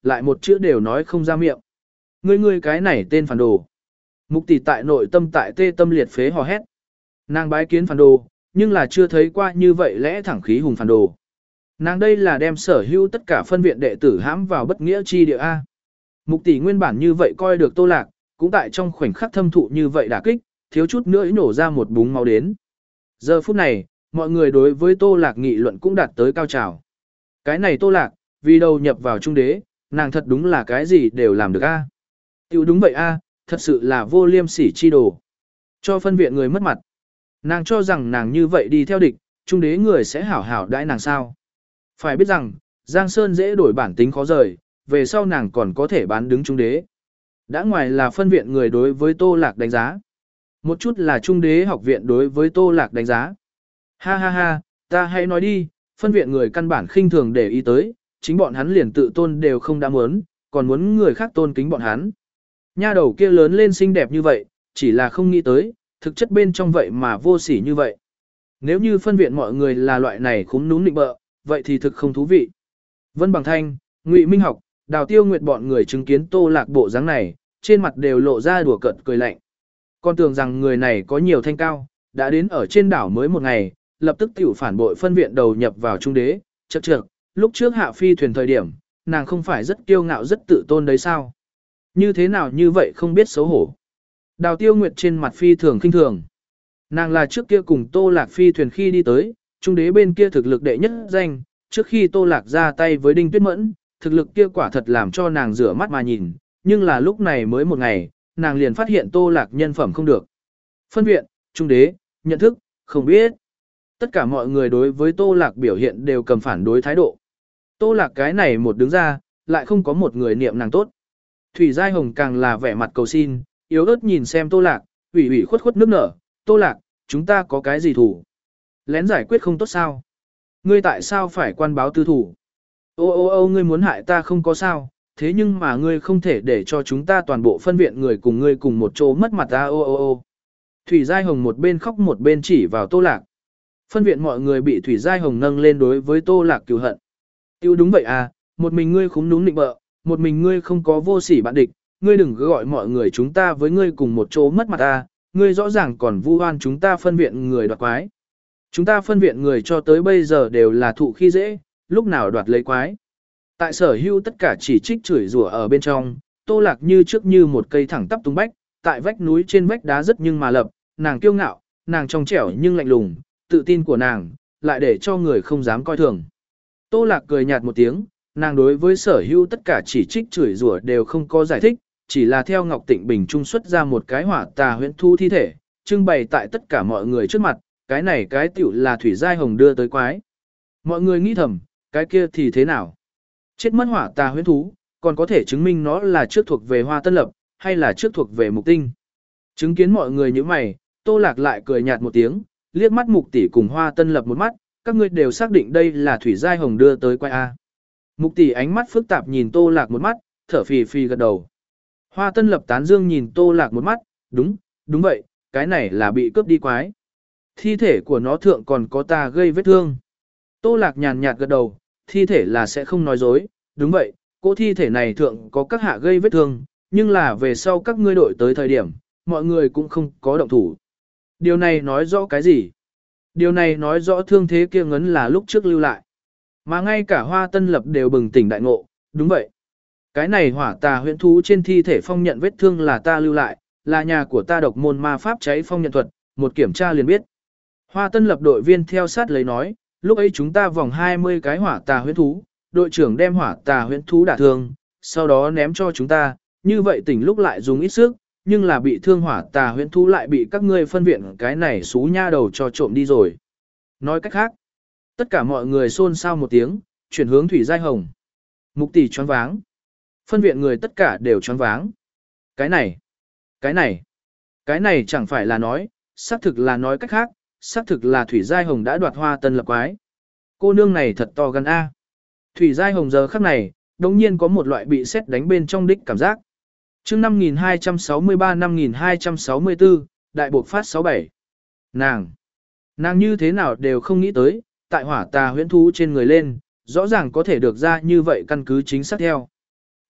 lại một chữ đều nói không ra miệng. Ngươi ngươi cái này tên phản đồ. Mục tỷ tại nội tâm tại tê tâm liệt phế hò hét. Nàng bái kiến phản đồ, nhưng là chưa thấy qua như vậy lẽ thẳng khí hùng phản đồ. Nàng đây là đem sở hữu tất cả phân viện đệ tử hãm vào bất nghĩa chi địa A. Mục tỷ nguyên bản như vậy coi được Tô Lạc, cũng tại trong khoảnh khắc thâm thụ như vậy đả kích, thiếu chút nữa nổ ra một búng máu đến. Giờ phút này, mọi người đối với Tô Lạc nghị luận cũng đạt tới cao trào. Cái này Tô Lạc, vì đầu nhập vào trung đế, nàng thật đúng là cái gì đều làm được A. Tiểu đúng vậy A, thật sự là vô liêm sỉ chi đồ. Cho phân viện người mất mặt. Nàng cho rằng nàng như vậy đi theo địch, trung đế người sẽ hảo hảo đãi nàng sao. Phải biết rằng, Giang Sơn dễ đổi bản tính khó rời, về sau nàng còn có thể bán đứng trung đế. Đã ngoài là phân viện người đối với Tô Lạc đánh giá. Một chút là trung đế học viện đối với Tô Lạc đánh giá. Ha ha ha, ta hãy nói đi, phân viện người căn bản khinh thường để ý tới, chính bọn hắn liền tự tôn đều không đã muốn, còn muốn người khác tôn kính bọn hắn. Nha đầu kia lớn lên xinh đẹp như vậy, chỉ là không nghĩ tới, thực chất bên trong vậy mà vô sỉ như vậy. Nếu như phân viện mọi người là loại này khúm núm nịnh bợ, vậy thì thực không thú vị. Vân Bằng Thanh, Ngụy Minh Học, Đào Tiêu Nguyệt bọn người chứng kiến Tô Lạc bộ dáng này, trên mặt đều lộ ra đùa cợt cười lạnh. Con tưởng rằng người này có nhiều thanh cao, đã đến ở trên đảo mới một ngày, lập tức tiểu phản bội phân viện đầu nhập vào trung đế, chậc chậc, lúc trước hạ phi thuyền thời điểm, nàng không phải rất kiêu ngạo rất tự tôn đấy sao? Như thế nào như vậy không biết xấu hổ. Đào Tiêu Nguyệt trên mặt phi thường khinh thường. Nàng là trước kia cùng Tô Lạc phi thuyền khi đi tới, trung đế bên kia thực lực đệ nhất danh, trước khi Tô Lạc ra tay với Đinh Tuyết Mẫn, thực lực kia quả thật làm cho nàng rửa mắt mà nhìn, nhưng là lúc này mới một ngày, nàng liền phát hiện Tô Lạc nhân phẩm không được. Phân viện, trung đế, nhận thức, không biết. Tất cả mọi người đối với Tô Lạc biểu hiện đều cầm phản đối thái độ. Tô Lạc cái này một đứng ra, lại không có một người niệm nàng tốt. Thủy Giai Hồng càng là vẻ mặt cầu xin, yếu ớt nhìn xem Tô Lạc, ủy ủy khuất khuất nước nở, Tô Lạc, chúng ta có cái gì thủ? Lén giải quyết không tốt sao? Ngươi tại sao phải quan báo tư thủ? Ô ô ô ngươi muốn hại ta không có sao, thế nhưng mà ngươi không thể để cho chúng ta toàn bộ phân viện người cùng ngươi cùng một chỗ mất mặt ta ô ô ô. Thủy Giai Hồng một bên khóc một bên chỉ vào Tô Lạc. Phân viện mọi người bị Thủy Giai Hồng nâng lên đối với Tô Lạc cừu hận. Tiêu đúng vậy à, một mình ngươi khúm núm nịnh bợ, một mình ngươi không có vô sỉ bạn địch, ngươi đừng cứ gọi mọi người chúng ta với ngươi cùng một chỗ mất mặt ta, ngươi rõ ràng còn vu oan chúng ta phân viện người đoạt quái. Chúng ta phân viện người cho tới bây giờ đều là thụ khi dễ, lúc nào đoạt lấy quái. Tại sở hữu tất cả chỉ trích chửi rủa ở bên trong, Tô Lạc như trước như một cây thẳng tắp tung bách, tại vách núi trên vách đá rất nhưng mà lập, nàng kiêu ngạo, nàng trong trẻo nhưng lạnh lùng, tự tin của nàng, lại để cho người không dám coi thường. Tô Lạc cười nhạt một tiếng, nàng đối với sở hữu tất cả chỉ trích chửi rủa đều không có giải thích, chỉ là theo Ngọc Tịnh Bình trung xuất ra một cái hỏa tà huyễn thu thi thể, trưng bày tại tất cả mọi người trước mặt, cái này cái tiểu là Thủy Giai Hồng đưa tới quái. Mọi người nghĩ thầm, cái kia thì thế nào? Chết mất hỏa tà huyễn thú, còn có thể chứng minh nó là trước thuộc về Hoa Tân Lập, hay là trước thuộc về Mục Tinh. Chứng kiến mọi người như mày, Tô Lạc lại cười nhạt một tiếng, liếc mắt Mục Tỷ cùng Hoa Tân Lập một mắt, các ngươi đều xác định đây là Thủy Giai Hồng đưa tới quái A. Mục Tỷ ánh mắt phức tạp nhìn Tô Lạc một mắt, thở phì phì gật đầu. Hoa Tân Lập tán dương nhìn Tô Lạc một mắt, đúng, đúng vậy, cái này là bị cướp đi quái. Thi thể của nó thượng còn có ta gây vết thương. Tô Lạc nhàn nhạt gật đầu, thi thể là sẽ không nói dối, đúng vậy, cô thi thể này thượng có các hạ gây vết thương, nhưng là về sau các ngươi đội tới thời điểm, mọi người cũng không có động thủ. Điều này nói rõ cái gì? Điều này nói rõ thương thế kia ngấn là lúc trước lưu lại. Mà ngay cả Hoa Tân Lập đều bừng tỉnh đại ngộ, đúng vậy. Cái này hỏa tà huyễn thú trên thi thể phong nhận vết thương là ta lưu lại, là nhà của ta độc môn ma pháp cháy phong nhận thuật, một kiểm tra liền biết. Hoa Tân Lập đội viên theo sát lấy nói, lúc ấy chúng ta vòng hai mươi cái hỏa tà huyễn thú, đội trưởng đem hỏa tà huyễn thú đả thương, sau đó ném cho chúng ta, như vậy tỉnh lúc lại dùng ít sức, nhưng là bị thương hỏa tà huyễn thú lại bị các ngươi phân viện cái này xú nha đầu cho trộm đi rồi. Nói cách khác, tất cả mọi người xôn xao một tiếng, chuyển hướng Thủy Giai Hồng. Mục Tỷ choáng váng. Phân viện người tất cả đều choáng váng. Cái này, cái này, cái này chẳng phải là nói, xác thực là nói cách khác, xác thực là Thủy Giai Hồng đã đoạt Hoa Tân Lập quái. Cô nương này thật to gan a. Thủy Giai Hồng giờ khắc này, đống nhiên có một loại bị sét đánh bên trong đích cảm giác. Chương năm nghìn hai trăm sáu mươi ba năm nghìn hai trăm sáu mươi tư, đại buộc phát sáu bảy. Nàng, nàng như thế nào đều không nghĩ tới, tại hỏa tà huyễn thú trên người lên, rõ ràng có thể được ra như vậy căn cứ chính xác theo.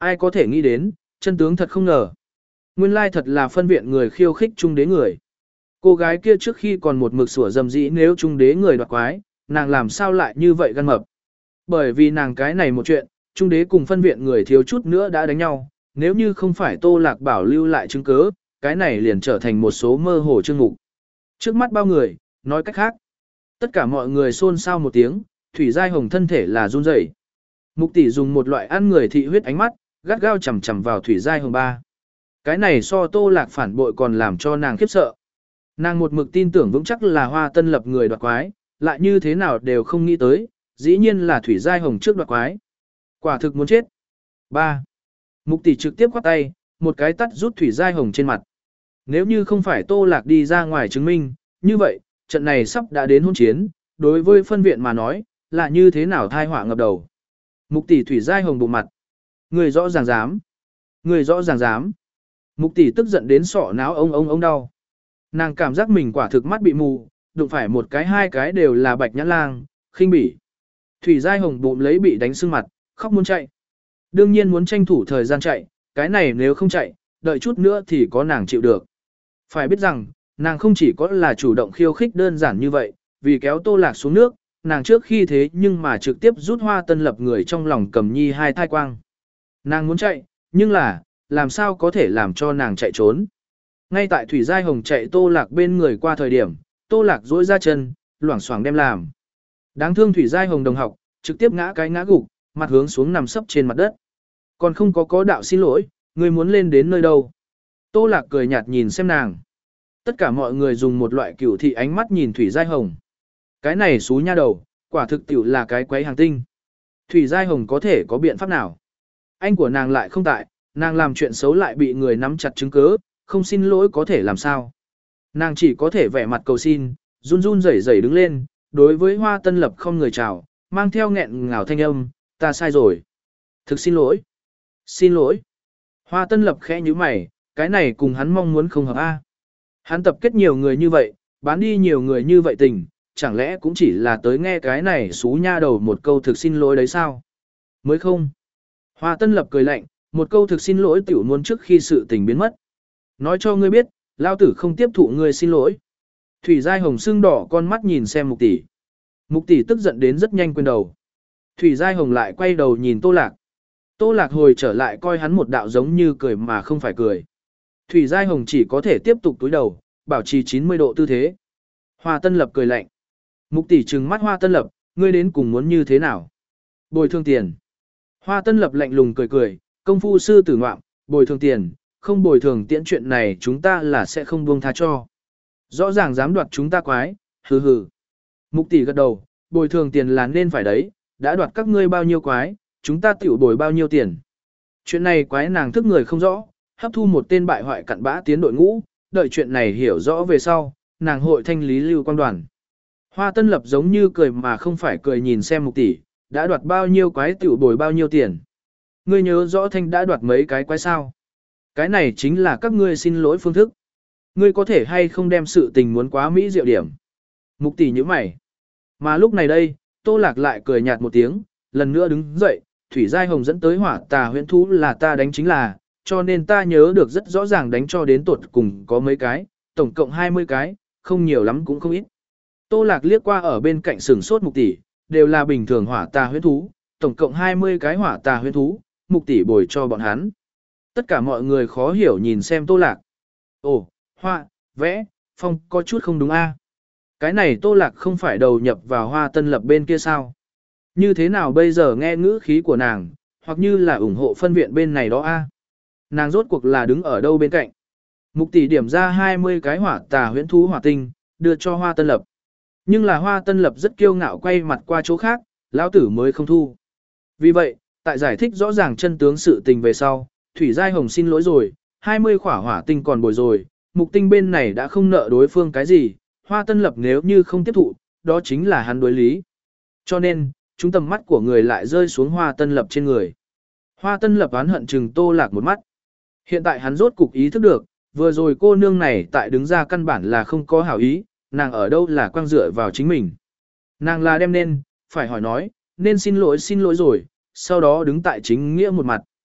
Ai có thể nghĩ đến, chân tướng thật không ngờ. Nguyên lai thật là phân viện người khiêu khích trung đế người. Cô gái kia trước khi còn một mực sủa dầm dĩ nếu trung đế người đoạt quái, nàng làm sao lại như vậy gan mập. Bởi vì nàng cái này một chuyện, trung đế cùng phân viện người thiếu chút nữa đã đánh nhau, nếu như không phải Tô Lạc Bảo lưu lại chứng cứ, cái này liền trở thành một số mơ hồ chương mục. Trước mắt bao người, nói cách khác, tất cả mọi người xôn xao một tiếng, Thủy Giai Hồng thân thể là run rẩy. Mục tỷ dùng một loại ăn người thị huyết ánh mắt, gắt gao chằm chằm vào Thủy Giai Hồng ba. Cái này so Tô Lạc phản bội còn làm cho nàng khiếp sợ. Nàng một mực tin tưởng vững chắc là Hoa Tân Lập người đoạt quái, lại như thế nào đều không nghĩ tới, dĩ nhiên là Thủy Giai Hồng trước đoạt quái. Quả thực muốn chết. ba. Mục tỷ trực tiếp quát tay, một cái tắt rút Thủy Giai Hồng trên mặt. Nếu như không phải Tô Lạc đi ra ngoài chứng minh, như vậy, trận này sắp đã đến hôn chiến, đối với phân viện mà nói, là như thế nào thai họa ngập đầu. Mục tỷ Thủy Giai Hồng bụng mặt. Người rõ ràng dám. Người rõ ràng dám. Mục tỷ tức giận đến sọ náo ông ông ông đau. Nàng cảm giác mình quả thực mắt bị mù, đụng phải một cái hai cái đều là bạch nhãn lang, khinh bỉ. Thủy Giai Hồng bụng lấy bị đánh sưng mặt, khóc muốn chạy. Đương nhiên muốn tranh thủ thời gian chạy, cái này nếu không chạy, đợi chút nữa thì có nàng chịu được. Phải biết rằng, nàng không chỉ có là chủ động khiêu khích đơn giản như vậy, vì kéo Tô Lạc xuống nước, nàng trước khi thế nhưng mà trực tiếp rút Hoa Tân Lập người trong lòng Cầm Nhi hai thai quang. Nàng muốn chạy, nhưng là, làm sao có thể làm cho nàng chạy trốn. Ngay tại Thủy Giai Hồng chạy Tô Lạc bên người qua thời điểm, Tô Lạc duỗi ra chân, loảng xoảng đem làm. Đáng thương Thủy Giai Hồng đồng học, trực tiếp ngã cái ngã gục, mặt hướng xuống nằm sấp trên mặt đất. Còn không có có đạo xin lỗi, người muốn lên đến nơi đâu. Tô Lạc cười nhạt nhìn xem nàng. Tất cả mọi người dùng một loại cửu thị ánh mắt nhìn Thủy Giai Hồng. Cái này xú nha đầu, quả thực tiểu là cái quấy hàng tinh. Thủy Giai Hồng có thể có biện pháp nào? Anh của nàng lại không tại, nàng làm chuyện xấu lại bị người nắm chặt chứng cứ, không xin lỗi có thể làm sao? Nàng chỉ có thể vẻ mặt cầu xin, run run rẩy rẩy đứng lên, đối với Hoa Tân Lập không người chào, mang theo nghẹn ngào thanh âm, ta sai rồi. Thực xin lỗi. Xin lỗi. Hoa Tân Lập khẽ như mày, cái này cùng hắn mong muốn không hợp a. Hắn tập kết nhiều người như vậy, bán đi nhiều người như vậy tình, chẳng lẽ cũng chỉ là tới nghe cái này xú nha đầu một câu thực xin lỗi đấy sao? Mới không. Hoa Tân Lập cười lạnh, một câu thực xin lỗi tiểu muốn trước khi sự tình biến mất. Nói cho ngươi biết, lao tử không tiếp thụ ngươi xin lỗi. Thủy Giai Hồng sưng đỏ con mắt nhìn xem Mục tỷ. Mục tỷ tức giận đến rất nhanh quên đầu. Thủy Giai Hồng lại quay đầu nhìn Tô Lạc. Tô Lạc hồi trở lại coi hắn một đạo giống như cười mà không phải cười. Thủy Giai Hồng chỉ có thể tiếp tục túi đầu, bảo trì chín mươi độ tư thế. Hoa Tân Lập cười lạnh. Mục tỷ trừng mắt Hoa Tân Lập, ngươi đến cùng muốn như thế nào? Bồi thường tiền. Hoa Tân Lập lạnh lùng cười cười, công phu sư tử ngoạm, bồi thường tiền, không bồi thường tiễn chuyện này chúng ta là sẽ không buông tha cho. Rõ ràng dám đoạt chúng ta quái, hừ hừ. Mục tỷ gật đầu, bồi thường tiền là nên phải đấy, đã đoạt các ngươi bao nhiêu quái, chúng ta tiểu bồi bao nhiêu tiền. Chuyện này quái nàng thức người không rõ, hấp thu một tên bại hoại cặn bã tiến đội ngũ, đợi chuyện này hiểu rõ về sau, nàng hội thanh lý lưu quan đoàn. Hoa Tân Lập giống như cười mà không phải cười nhìn xem Mục tỷ, đã đoạt bao nhiêu quái tiểu bồi bao nhiêu tiền. Ngươi nhớ rõ thanh đã đoạt mấy cái quái sao? Cái này chính là các ngươi xin lỗi phương thức. Ngươi có thể hay không đem sự tình muốn quá mỹ diệu điểm. Mục tỷ như mày. Mà lúc này đây, Tô Lạc lại cười nhạt một tiếng, lần nữa đứng dậy, Thủy Giai Hồng dẫn tới hỏa tà huyễn thú là ta đánh chính là, cho nên ta nhớ được rất rõ ràng đánh cho đến tột cùng có mấy cái, tổng cộng hai mươi cái, không nhiều lắm cũng không ít. Tô Lạc liếc qua ở bên cạnh sừng sốt Mục tỷ, đều là bình thường hỏa tà huyễn thú, tổng cộng hai mươi cái hỏa tà huyễn thú, Mục tỷ bồi cho bọn hắn. Tất cả mọi người khó hiểu nhìn xem Tô Lạc. Ồ, hoa, vẽ, phong có chút không đúng a. Cái này Tô Lạc không phải đầu nhập vào Hoa Tân Lập bên kia sao? Như thế nào bây giờ nghe ngữ khí của nàng, hoặc như là ủng hộ phân viện bên này đó a? Nàng rốt cuộc là đứng ở đâu bên cạnh? Mục tỷ điểm ra hai mươi cái hỏa tà huyễn thú hỏa tinh, đưa cho Hoa Tân Lập. Nhưng là Hoa Tân Lập rất kiêu ngạo quay mặt qua chỗ khác, lão tử mới không thu. Vì vậy, tại giải thích rõ ràng chân tướng sự tình về sau, Thủy Giai Hồng xin lỗi rồi, hai mươi khỏa hỏa tinh còn bồi rồi, Mục tinh bên này đã không nợ đối phương cái gì, Hoa Tân Lập nếu như không tiếp thụ, đó chính là hắn đối lý. Cho nên, chúng tầm mắt của người lại rơi xuống Hoa Tân Lập trên người. Hoa Tân Lập oán hận chừng Tô Lạc một mắt. Hiện tại hắn rốt cục ý thức được, vừa rồi cô nương này tại đứng ra căn bản là không có hảo ý, nàng ở đâu là quang dựa vào chính mình. Nàng là đem nên, phải hỏi nói, nên xin lỗi xin lỗi rồi, sau đó đứng tại chính nghĩa một mặt.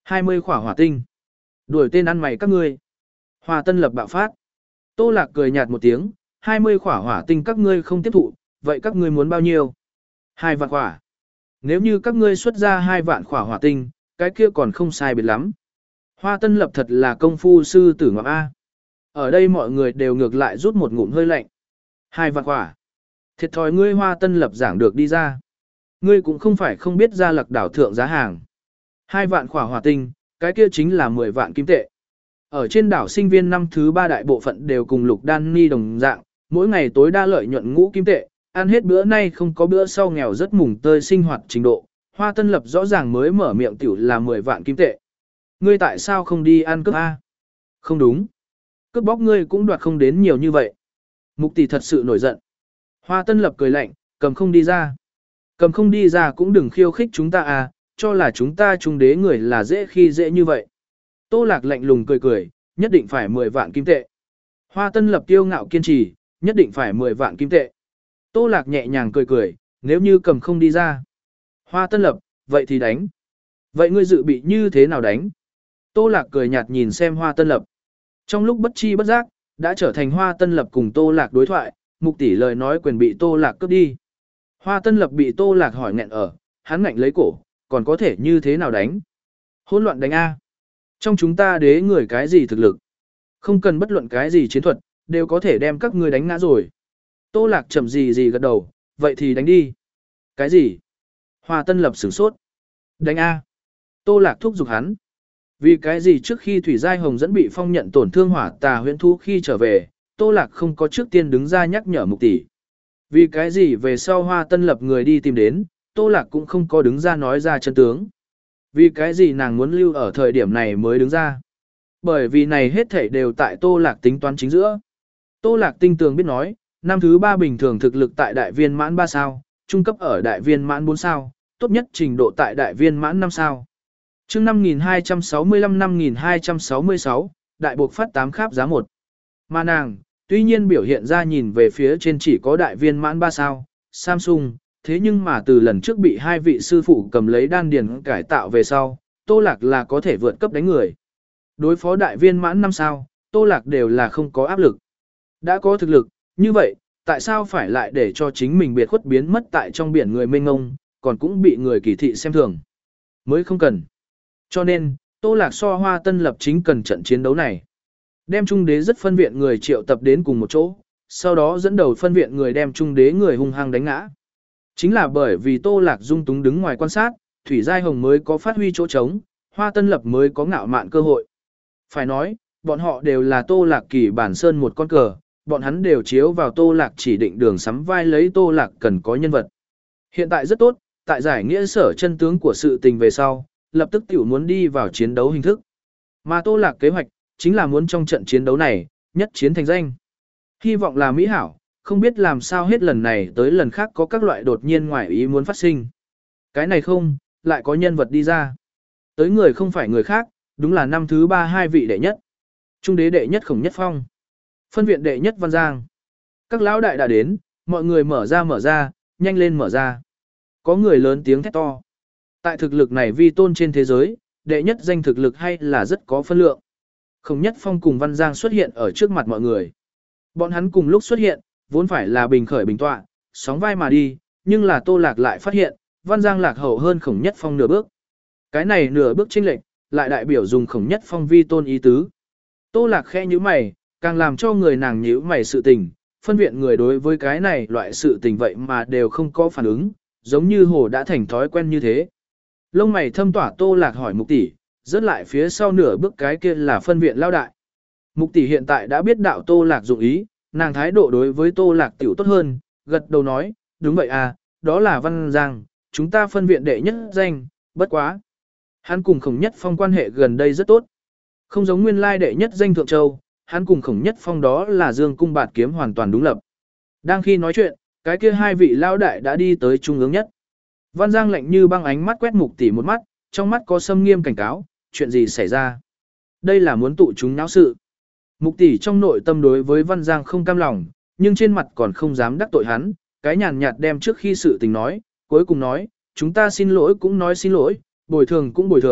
hai mươi khỏa hỏa tinh. Đuổi tên ăn mày các ngươi. Hoa Tân Lập bạo phát. Tô Lạc cười nhạt một tiếng, hai mươi khỏa hỏa tinh các ngươi không tiếp thụ, vậy các ngươi muốn bao nhiêu? Hai vạn khỏa. Nếu như các ngươi xuất ra hai vạn khỏa hỏa tinh, cái kia còn không sai biệt lắm. Hoa Tân Lập thật là công phu sư tử ngọc A. Ở đây mọi người đều ngược lại rút một ngụm hơi lạnh. Hai vạn khỏa. Thiệt thòi ngươi Hoa Tân Lập giảng được đi ra. Ngươi cũng không phải không biết ra Lạc đảo thượng giá hàng. Hai vạn khỏa hỏa tinh, cái kia chính là mười vạn kim tệ. Ở trên đảo sinh viên năm thứ ba đại bộ phận đều cùng Lục Đan Ni đồng dạng, mỗi ngày tối đa lợi nhuận ngũ kim tệ, ăn hết bữa nay không có bữa sau nghèo rất mùng tơi sinh hoạt trình độ. Hoa Tân Lập rõ ràng mới mở miệng tiểu là mười vạn kim tệ. Ngươi tại sao không đi ăn cướp A? Không đúng. Cướp bóc ngươi cũng đoạt không đến nhiều như vậy. Mục tỷ thật sự nổi giận. Hoa Tân Lập cười lạnh, cầm không đi ra. Cầm không đi ra cũng đừng khiêu khích chúng ta à, cho là chúng ta trung đế người là dễ khi dễ như vậy. Tô Lạc lạnh lùng cười cười, nhất định phải mười vạn kim tệ. Hoa Tân Lập kiêu ngạo kiên trì, nhất định phải mười vạn kim tệ. Tô Lạc nhẹ nhàng cười cười, nếu như cầm không đi ra. Hoa Tân Lập, vậy thì đánh. Vậy ngươi dự bị như thế nào đánh? Tô Lạc cười nhạt nhìn xem Hoa Tân Lập. Trong lúc bất chi bất giác, đã trở thành Hoa Tân Lập cùng Tô Lạc đối thoại, mục tỷ lời nói quyền bị Tô Lạc cướp đi. Hoa Tân Lập bị Tô Lạc hỏi nghẹn ở, hắn ngạnh lấy cổ, còn có thể như thế nào đánh? Hỗn loạn đánh A. Trong chúng ta đế người cái gì thực lực? Không cần bất luận cái gì chiến thuật, đều có thể đem các ngươi đánh ngã rồi. Tô Lạc chậm gì gì gật đầu, vậy thì đánh đi. Cái gì? Hoa Tân Lập sửng sốt. Đánh A. Tô Lạc thúc giục hắn. Vì cái gì trước khi Thủy Giai Hồng dẫn bị phong nhận tổn thương hỏa tà huyễn thú khi trở về, Tô Lạc không có trước tiên đứng ra nhắc nhở mục tỷ. Vì cái gì về sau Hoa Tân Lập người đi tìm đến, Tô Lạc cũng không có đứng ra nói ra chân tướng. Vì cái gì nàng muốn lưu ở thời điểm này mới đứng ra. Bởi vì này hết thảy đều tại Tô Lạc tính toán chính giữa. Tô Lạc tinh tường biết nói, năm thứ ba bình thường thực lực tại đại viên mãn ba sao, trung cấp ở đại viên mãn bốn sao, tốt nhất trình độ tại đại viên mãn năm sao. Chương năm nghìn hai trăm sáu mươi lăm năm nghìn hai trăm sáu mươi sáu, đại buộc phát tám kháp giá một. Mà nàng, tuy nhiên biểu hiện ra nhìn về phía trên chỉ có đại viên mãn ba sao, Samsung, thế nhưng mà từ lần trước bị hai vị sư phụ cầm lấy đan điền cải tạo về sau, Tô Lạc là có thể vượt cấp đánh người. Đối phó đại viên mãn năm sao, Tô Lạc đều là không có áp lực. Đã có thực lực, như vậy, tại sao phải lại để cho chính mình biệt khuất biến mất tại trong biển người mênh ngông, còn cũng bị người kỳ thị xem thường. Mới không cần. Cho nên, Tô Lạc so Hoa Tân Lập chính cần trận chiến đấu này. Đem trung đế rất phân viện người triệu tập đến cùng một chỗ, sau đó dẫn đầu phân viện người đem trung đế người hung hăng đánh ngã. Chính là bởi vì Tô Lạc dung túng đứng ngoài quan sát, Thủy Giai Hồng mới có phát huy chỗ trống, Hoa Tân Lập mới có ngạo mạn cơ hội. Phải nói, bọn họ đều là Tô Lạc kỳ bản sơn một con cờ, bọn hắn đều chiếu vào Tô Lạc chỉ định đường sắm vai lấy Tô Lạc cần có nhân vật. Hiện tại rất tốt, tại giải nghĩa sở chân tướng của sự tình về sau, lập tức tiểu muốn đi vào chiến đấu hình thức. Mà Tô Lạc kế hoạch, chính là muốn trong trận chiến đấu này, nhất chiến thành danh. Hy vọng là mỹ hảo, không biết làm sao hết lần này tới lần khác có các loại đột nhiên ngoài ý muốn phát sinh. Cái này không, lại có nhân vật đi ra. Tới người không phải người khác, đúng là năm thứ ba hai vị đệ nhất. Trung đế đệ nhất Khổng Nhất Phong. Phân viện đệ nhất Văn Giang. Các lão đại đã đến, mọi người mở ra mở ra, nhanh lên mở ra. Có người lớn tiếng thét to. Tại thực lực này vi tôn trên thế giới, đệ nhất danh thực lực hay là rất có phân lượng. Khổng Nhất Phong cùng Văn Giang xuất hiện ở trước mặt mọi người. Bọn hắn cùng lúc xuất hiện, vốn phải là bình khởi bình tọa, sóng vai mà đi, nhưng là Tô Lạc lại phát hiện, Văn Giang lạc hậu hơn Khổng Nhất Phong nửa bước. Cái này nửa bước chênh lệch, lại đại biểu dùng Khổng Nhất Phong vi tôn ý tứ. Tô Lạc khẽ nhíu mày, càng làm cho người nàng nhíu mày sự tình, phân viện người đối với cái này loại sự tình vậy mà đều không có phản ứng, giống như hồ đã thành thói quen như thế. Lông mày thâm tỏa Tô Lạc hỏi Mục tỷ, rớt lại phía sau nửa bước cái kia là phân viện lao đại. Mục tỷ hiện tại đã biết đạo Tô Lạc dụng ý, nàng thái độ đối với Tô Lạc tiểu tốt hơn, gật đầu nói, đúng vậy à, đó là Văn Giang, chúng ta phân viện đệ nhất danh, bất quá. Hắn cùng Khổng Nhất Phong quan hệ gần đây rất tốt. Không giống nguyên lai đệ nhất danh Thượng Châu, hắn cùng Khổng Nhất Phong đó là Dương cung bạt kiếm hoàn toàn đúng lập. Đang khi nói chuyện, cái kia hai vị lao đại đã đi tới trung ương nhất. Văn Giang lạnh như băng ánh mắt quét Mục tỷ một mắt, trong mắt có sâm nghiêm cảnh cáo, chuyện gì xảy ra? Đây là muốn tụ chúng náo sự. Mục tỷ trong nội tâm đối với Văn Giang không cam lòng, nhưng trên mặt còn không dám đắc tội hắn, cái nhàn nhạt đem trước khi sự tình nói, cuối cùng nói, chúng ta xin lỗi cũng nói xin lỗi, bồi thường cũng bồi thường,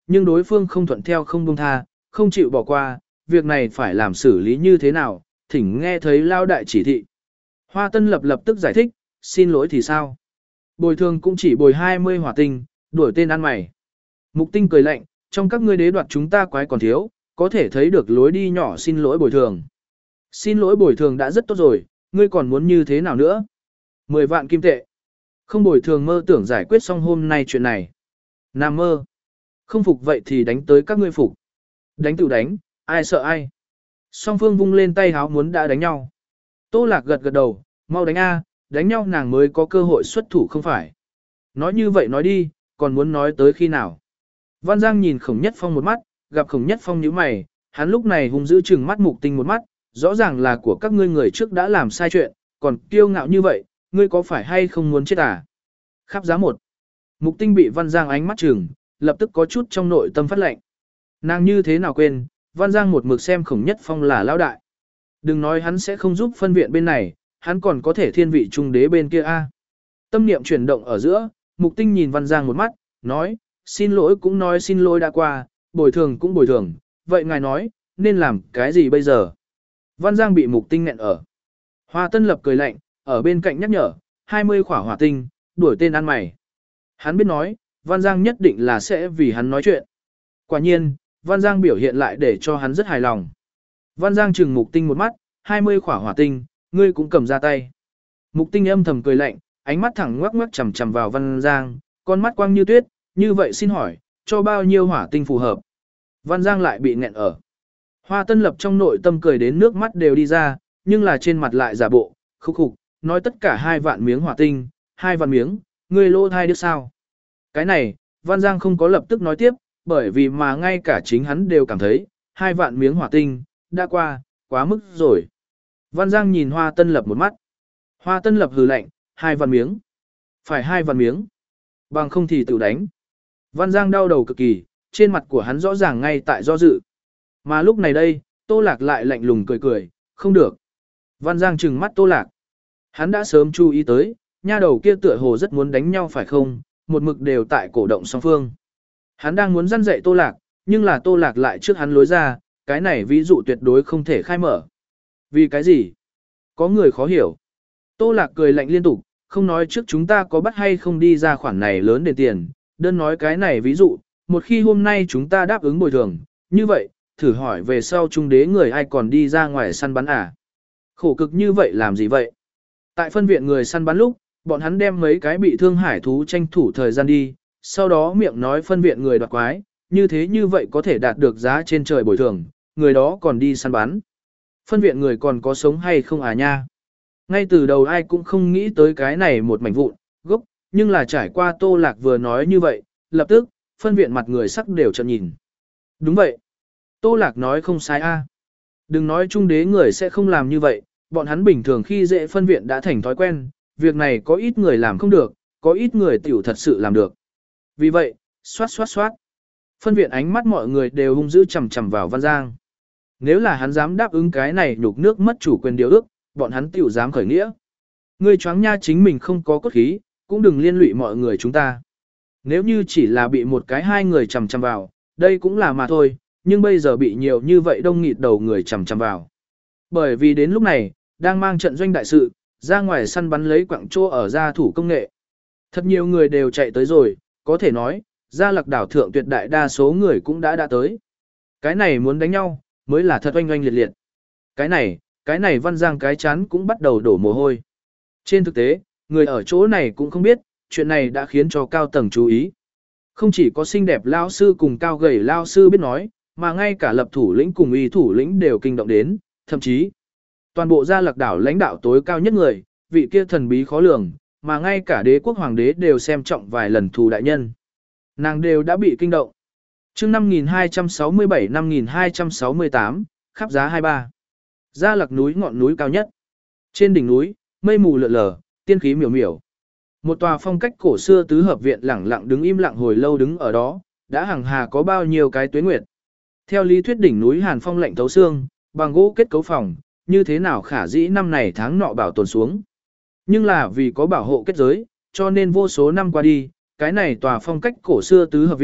nhưng đối phương không thuận theo không buông tha, không chịu bỏ qua, việc này phải làm xử lý như thế nào, thỉnh nghe thấy lao đại chỉ thị. Hoa Tân Lập lập tức giải thích, xin lỗi thì sao? Bồi thường cũng chỉ bồi hai mươi hỏa tinh, đuổi tên ăn mày. Mục Tinh cười lạnh, trong các ngươi đế đoạt chúng ta quái còn thiếu, có thể thấy được lối đi nhỏ xin lỗi bồi thường. Xin lỗi bồi thường đã rất tốt rồi, ngươi còn muốn như thế nào nữa? Mười vạn kim tệ. Không bồi thường mơ tưởng giải quyết xong hôm nay chuyện này. Nam mơ. Không phục vậy thì đánh tới các ngươi phục. Đánh tự đánh, ai sợ ai. Song phương vung lên tay háo muốn đã đánh nhau. Tô Lạc gật gật đầu, mau đánh a, đánh nhau nàng mới có cơ hội xuất thủ không phải. Nói như vậy nói đi, còn muốn nói tới khi nào. Văn Giang nhìn Khổng Nhất Phong một mắt, gặp Khổng Nhất Phong nhíu mày, hắn lúc này hung dữ trừng mắt Mục Tinh một mắt, rõ ràng là của các ngươi người trước đã làm sai chuyện, còn kiêu ngạo như vậy, ngươi có phải hay không muốn chết à? Khắp giá một. Mục Tinh bị Văn Giang ánh mắt trừng, lập tức có chút trong nội tâm phát lệnh. Nàng như thế nào quên, Văn Giang một mực xem Khổng Nhất Phong là lão đại. Đừng nói hắn sẽ không giúp phân viện bên này, hắn còn có thể thiên vị trung đế bên kia a. Tâm niệm chuyển động ở giữa, Mục Tinh nhìn Văn Giang một mắt, nói, xin lỗi cũng nói xin lỗi đã qua, bồi thường cũng bồi thường, vậy ngài nói, nên làm cái gì bây giờ? Văn Giang bị Mục Tinh nghẹn ở. Hoa Tân Lập cười lạnh, ở bên cạnh nhắc nhở, hai mươi khỏa hỏa tinh, đuổi tên ăn mày. Hắn biết nói, Văn Giang nhất định là sẽ vì hắn nói chuyện. Quả nhiên, Văn Giang biểu hiện lại để cho hắn rất hài lòng. Văn Giang trừng Mục Tinh một mắt, hai mươi khỏa hỏa tinh, ngươi cũng cầm ra tay. Mục Tinh âm thầm cười lạnh, ánh mắt thẳng ngoắc ngoắc chằm chằm vào Văn Giang, con mắt quang như tuyết, như vậy xin hỏi, cho bao nhiêu hỏa tinh phù hợp? Văn Giang lại bị nghẹn ở. Hoa Tân Lập trong nội tâm cười đến nước mắt đều đi ra, nhưng là trên mặt lại giả bộ, khúc khục, nói tất cả hai vạn miếng hỏa tinh, hai vạn miếng, ngươi lô thai được sao? Cái này, Văn Giang không có lập tức nói tiếp, bởi vì mà ngay cả chính hắn đều cảm thấy, hai vạn miếng hỏa tinh, đã qua, quá mức rồi. Văn Giang nhìn Hoa Tân Lập một mắt. Hoa Tân Lập hừ lạnh, hai vạn miếng. Phải hai vạn miếng. Bằng không thì tự đánh. Văn Giang đau đầu cực kỳ, trên mặt của hắn rõ ràng ngay tại do dự. Mà lúc này đây, Tô Lạc lại lạnh lùng cười cười, không được. Văn Giang trừng mắt Tô Lạc. Hắn đã sớm chú ý tới, nha đầu kia tựa hồ rất muốn đánh nhau phải không, một mực đều tại cổ động song phương. Hắn đang muốn răn dạy Tô Lạc, nhưng là Tô Lạc lại trước hắn lối ra, cái này ví dụ tuyệt đối không thể khai mở. Vì cái gì? Có người khó hiểu. Tô Lạc cười lạnh liên tục, không nói trước chúng ta có bắt hay không đi ra khoản này lớn để tiền, đơn nói cái này ví dụ, một khi hôm nay chúng ta đáp ứng bồi thường, như vậy, thử hỏi về sau trung đế người ai còn đi ra ngoài săn bắn à? Khổ cực như vậy làm gì vậy? Tại phân viện người săn bắn lúc, bọn hắn đem mấy cái bị thương hải thú tranh thủ thời gian đi, sau đó miệng nói phân viện người đoạt quái, như thế như vậy có thể đạt được giá trên trời bồi thường, người đó còn đi săn bắn. Phân viện người còn có sống hay không à nha? Ngay từ đầu ai cũng không nghĩ tới cái này một mảnh vụn, gốc, nhưng là trải qua Tô Lạc vừa nói như vậy, lập tức, phân viện mặt người sắc đều trợn nhìn. Đúng vậy. Tô Lạc nói không sai a. Đừng nói trung đế người sẽ không làm như vậy, bọn hắn bình thường khi dễ phân viện đã thành thói quen, việc này có ít người làm không được, có ít người tiểu thật sự làm được. Vì vậy, xoát xoát xoát. Phân viện ánh mắt mọi người đều hung dữ chằm chằm vào Văn Giang. Nếu là hắn dám đáp ứng cái này nhục nước mất chủ quyền điều ước, bọn hắn tiểu dám khởi nghĩa. Ngươi choáng nha chính mình không có cốt khí, cũng đừng liên lụy mọi người chúng ta. Nếu như chỉ là bị một cái hai người chằm chằm vào, đây cũng là mà thôi, nhưng bây giờ bị nhiều như vậy đông nghịt đầu người chằm chằm vào. Bởi vì đến lúc này, đang mang trận doanh đại sự, ra ngoài săn bắn lấy quặng trô ở gia thủ công nghệ. Thật nhiều người đều chạy tới rồi, có thể nói, gia lạc đảo thượng tuyệt đại đa số người cũng đã đã tới. Cái này muốn đánh nhau, mới là thật oanh oanh liệt liệt. Cái này, cái này Văn Giang cái chán cũng bắt đầu đổ mồ hôi. Trên thực tế, người ở chỗ này cũng không biết, chuyện này đã khiến cho cao tầng chú ý. Không chỉ có xinh đẹp lao sư cùng cao gầy lao sư biết nói, mà ngay cả lập thủ lĩnh cùng y thủ lĩnh đều kinh động đến, thậm chí toàn bộ gia lạc đảo lãnh đạo tối cao nhất người, vị kia thần bí khó lường, mà ngay cả đế quốc hoàng đế đều xem trọng vài lần thù đại nhân. Nàng đều đã bị kinh động. Chương năm nghìn hai trăm sáu mươi bảy năm nghìn hai trăm sáu mươi tám, khắp giá hai mươi ba. Gia lạc núi ngọn núi cao nhất. Trên đỉnh núi, mây mù lượn lờ, tiên khí miểu miểu. Một tòa phong cách cổ xưa tứ hợp viện lẳng lặng đứng im lặng hồi lâu đứng ở đó, đã hằng hà có bao nhiêu cái tuế nguyệt. Theo lý thuyết đỉnh núi Hàn Phong lạnh thấu xương, bằng gỗ kết cấu phòng, như thế nào khả dĩ năm này tháng nọ bảo tồn xuống. Nhưng là vì có bảo hộ kết giới, cho nên vô số năm qua đi, cái này tòa phong cách cổ xưa tứ hợp viện,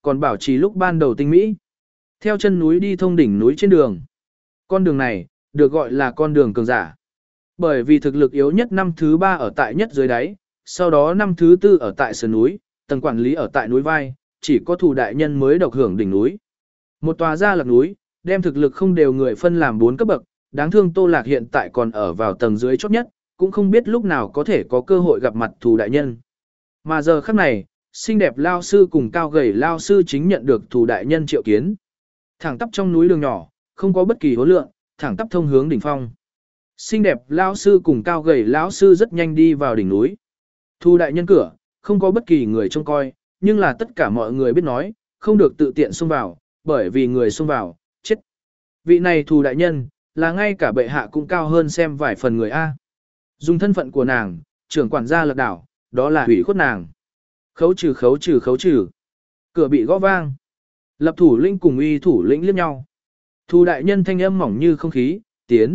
còn bảo trì lúc ban đầu tinh mỹ. Theo chân núi đi thông đỉnh núi trên đường. Con đường này, được gọi là con đường cường giả. Bởi vì thực lực yếu nhất năm thứ ba ở tại nhất dưới đáy, sau đó năm thứ tư ở tại sườn núi, tầng quản lý ở tại núi vai, chỉ có thủ đại nhân mới độc hưởng đỉnh núi. Một tòa gia lạc núi, đem thực lực không đều người phân làm bốn cấp bậc, đáng thương Tô Lạc hiện tại còn ở vào tầng dưới chót nhất, cũng không biết lúc nào có thể có cơ hội gặp mặt thủ đại nhân. Mà giờ khắc này, xinh đẹp lao sư cùng cao gầy lao sư chính nhận được thủ đại nhân triệu kiến. Thẳng tắp trong núi đường nhỏ, không có bất kỳ hối lượng, thẳng tắp thông hướng đỉnh phong. Xinh đẹp lao sư cùng cao gầy lão sư rất nhanh đi vào đỉnh núi. Thủ đại nhân cửa, không có bất kỳ người trông coi, nhưng là tất cả mọi người biết nói, không được tự tiện xông vào, bởi vì người xông vào, chết. Vị này thủ đại nhân, là ngay cả bệ hạ cũng cao hơn xem vài phần người A. Dùng thân phận của nàng, trưởng quản gia Lạc Đảo, đó là hủy khuất nàng. Khấu trừ khấu trừ khấu trừ. Cửa bị gõ vang. Lập thủ lĩnh cùng uy thủ lĩnh liếc nhau. Thủ đại nhân thanh âm mỏng như không khí, tiến.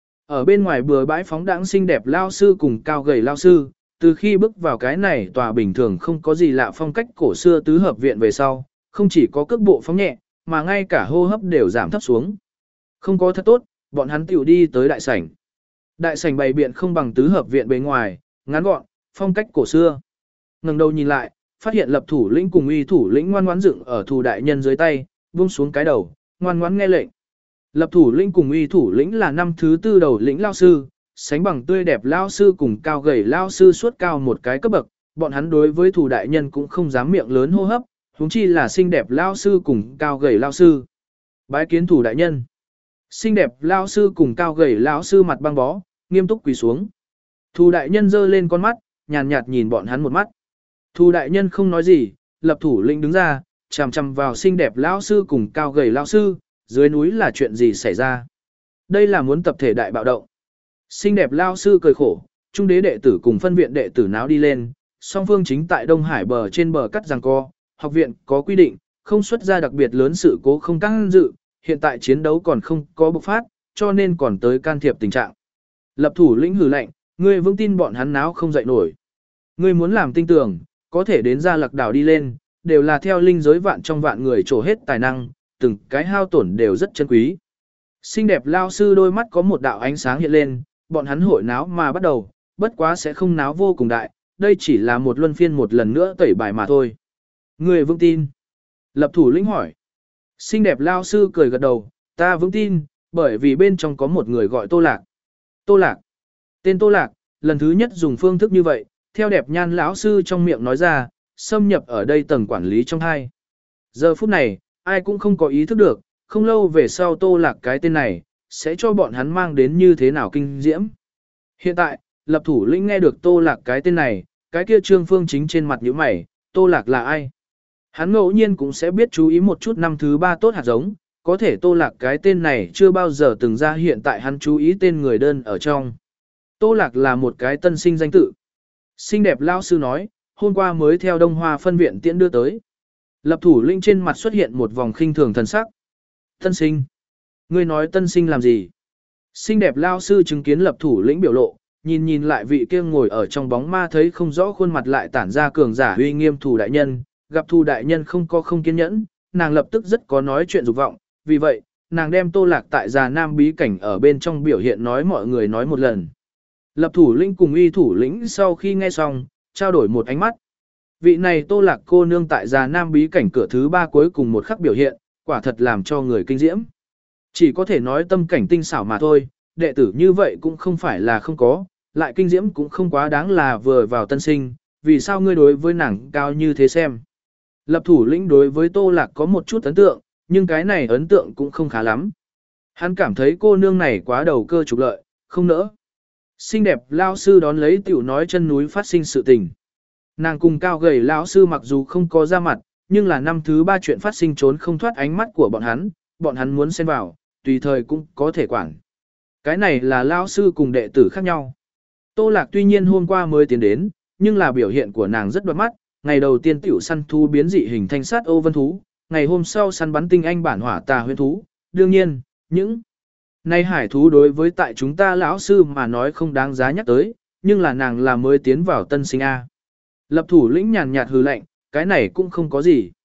Ở bên ngoài bừa bãi phóng đãng xinh đẹp lao sư cùng cao gầy lao sư, từ khi bước vào cái này tòa bình thường không có gì lạ phong cách cổ xưa tứ hợp viện về sau, không chỉ có cước bộ phóng nhẹ, mà ngay cả hô hấp đều giảm thấp xuống. Không có thật tốt, bọn hắn tiểu đi tới đại sảnh. Đại sảnh bày biện không bằng tứ hợp viện bề ngoài, ngắn gọn, phong cách cổ xưa. Ngẩng đầu nhìn lại, phát hiện lập thủ lĩnh cùng uy thủ lĩnh ngoan ngoãn dựng ở thủ đại nhân dưới tay, buông xuống cái đầu, ngoan ngoãn nghe lệnh. Lập thủ lĩnh cùng uy thủ lĩnh là năm thứ tư đầu lĩnh lao sư, sánh bằng tươi đẹp lao sư cùng cao gầy lao sư suốt cao một cái cấp bậc, bọn hắn đối với thủ đại nhân cũng không dám miệng lớn hô hấp, huống chi là xinh đẹp lao sư cùng cao gầy lao sư. Bái kiến thủ đại nhân. Xinh đẹp lao sư cùng cao gầy lão sư mặt băng bó, nghiêm túc quỳ xuống. Thủ đại nhân giơ lên con mắt, nhàn nhạt nhìn bọn hắn một mắt. Thủ đại nhân không nói gì, lập thủ lĩnh đứng ra, chằm chằm vào xinh đẹp lão sư cùng cao gầy lão sư, dưới núi là chuyện gì xảy ra? Đây là muốn tập thể đại bạo động. Xinh đẹp lão sư cười khổ, trung đế đệ tử cùng phân viện đệ tử náo đi lên, song phương chính tại Đông Hải bờ trên bờ cắt giằng co, học viện có quy định, không xuất ra đặc biệt lớn sự cố không can dự, hiện tại chiến đấu còn không có bộc phát, cho nên còn tới can thiệp tình trạng. Lập thủ lĩnh hừ lạnh, ngươi vững tin bọn hắn náo không dậy nổi. Ngươi muốn làm tinh tường, có thể đến Gia Lạc đảo đi lên, đều là theo linh giới vạn trong vạn người trổ hết tài năng, từng cái hao tổn đều rất chân quý. Xinh đẹp lao sư đôi mắt có một đạo ánh sáng hiện lên, bọn hắn hội náo mà bắt đầu, bất quá sẽ không náo vô cùng đại, đây chỉ là một luân phiên một lần nữa tẩy bài mà thôi. Ngươi vững tin. Lập thủ lĩnh hỏi. Xinh đẹp lao sư cười gật đầu, ta vững tin, bởi vì bên trong có một người gọi Tô Lạc. Tô Lạc. Tên Tô Lạc, lần thứ nhất dùng phương thức như vậy, theo đẹp nhan lão sư trong miệng nói ra, xâm nhập ở đây tầng quản lý trong hai. Giờ phút này, ai cũng không có ý thức được, không lâu về sau Tô Lạc cái tên này, sẽ cho bọn hắn mang đến như thế nào kinh diễm. Hiện tại, lập thủ lĩnh nghe được Tô Lạc cái tên này, cái kia Trương Phương Chính trên mặt nhíu mày, Tô Lạc là ai? Hắn ngẫu nhiên cũng sẽ biết chú ý một chút năm thứ ba tốt hạt giống, có thể Tô Lạc cái tên này chưa bao giờ từng ra hiện tại hắn chú ý tên người đơn ở trong. Tô Lạc là một cái tân sinh danh tự. Xinh đẹp lao sư nói, hôm qua mới theo Đông Hoa phân viện tiễn đưa tới. Lập thủ lĩnh trên mặt xuất hiện một vòng khinh thường thần sắc. Tân sinh. Ngươi nói tân sinh làm gì? Xinh đẹp lao sư chứng kiến lập thủ lĩnh biểu lộ, nhìn nhìn lại vị kia ngồi ở trong bóng ma thấy không rõ khuôn mặt lại tản ra cường giả uy nghiêm thủ đại nhân, gặp thủ đại nhân không có không kiên nhẫn, nàng lập tức rất có nói chuyện dục vọng, vì vậy, nàng đem Tô Lạc tại già nam bí cảnh ở bên trong biểu hiện nói mọi người nói một lần. Lập thủ lĩnh cùng uy thủ lĩnh sau khi nghe xong, trao đổi một ánh mắt. Vị này Tô Lạc cô nương tại già nam bí cảnh cửa thứ ba cuối cùng một khắc biểu hiện, quả thật làm cho người kinh diễm. Chỉ có thể nói tâm cảnh tinh xảo mà thôi, đệ tử như vậy cũng không phải là không có, lại kinh diễm cũng không quá đáng là vừa vào tân sinh, vì sao ngươi đối với nàng cao như thế xem. Lập thủ lĩnh đối với Tô Lạc có một chút ấn tượng, nhưng cái này ấn tượng cũng không khá lắm. Hắn cảm thấy cô nương này quá đầu cơ trục lợi, không nỡ. Xinh đẹp lao sư đón lấy tiểu nói chân núi phát sinh sự tình. Nàng cùng cao gầy lão sư mặc dù không có ra mặt, nhưng là năm thứ ba chuyện phát sinh trốn không thoát ánh mắt của bọn hắn, bọn hắn muốn xen vào, tùy thời cũng có thể quản. Cái này là lão sư cùng đệ tử khác nhau. Tô Lạc tuy nhiên hôm qua mới tiến đến, nhưng là biểu hiện của nàng rất đoạt mắt, ngày đầu tiên tiểu săn thú biến dị hình thanh sát ô vân thú, ngày hôm sau săn bắn tinh anh bản hỏa tà huyễn thú, đương nhiên, những nay hải thú đối với tại chúng ta lão sư mà nói không đáng giá nhắc tới, nhưng là nàng là mới tiến vào tân sinh A. Lập thủ lĩnh nhàn nhạt hừ lạnh, cái này cũng không có gì.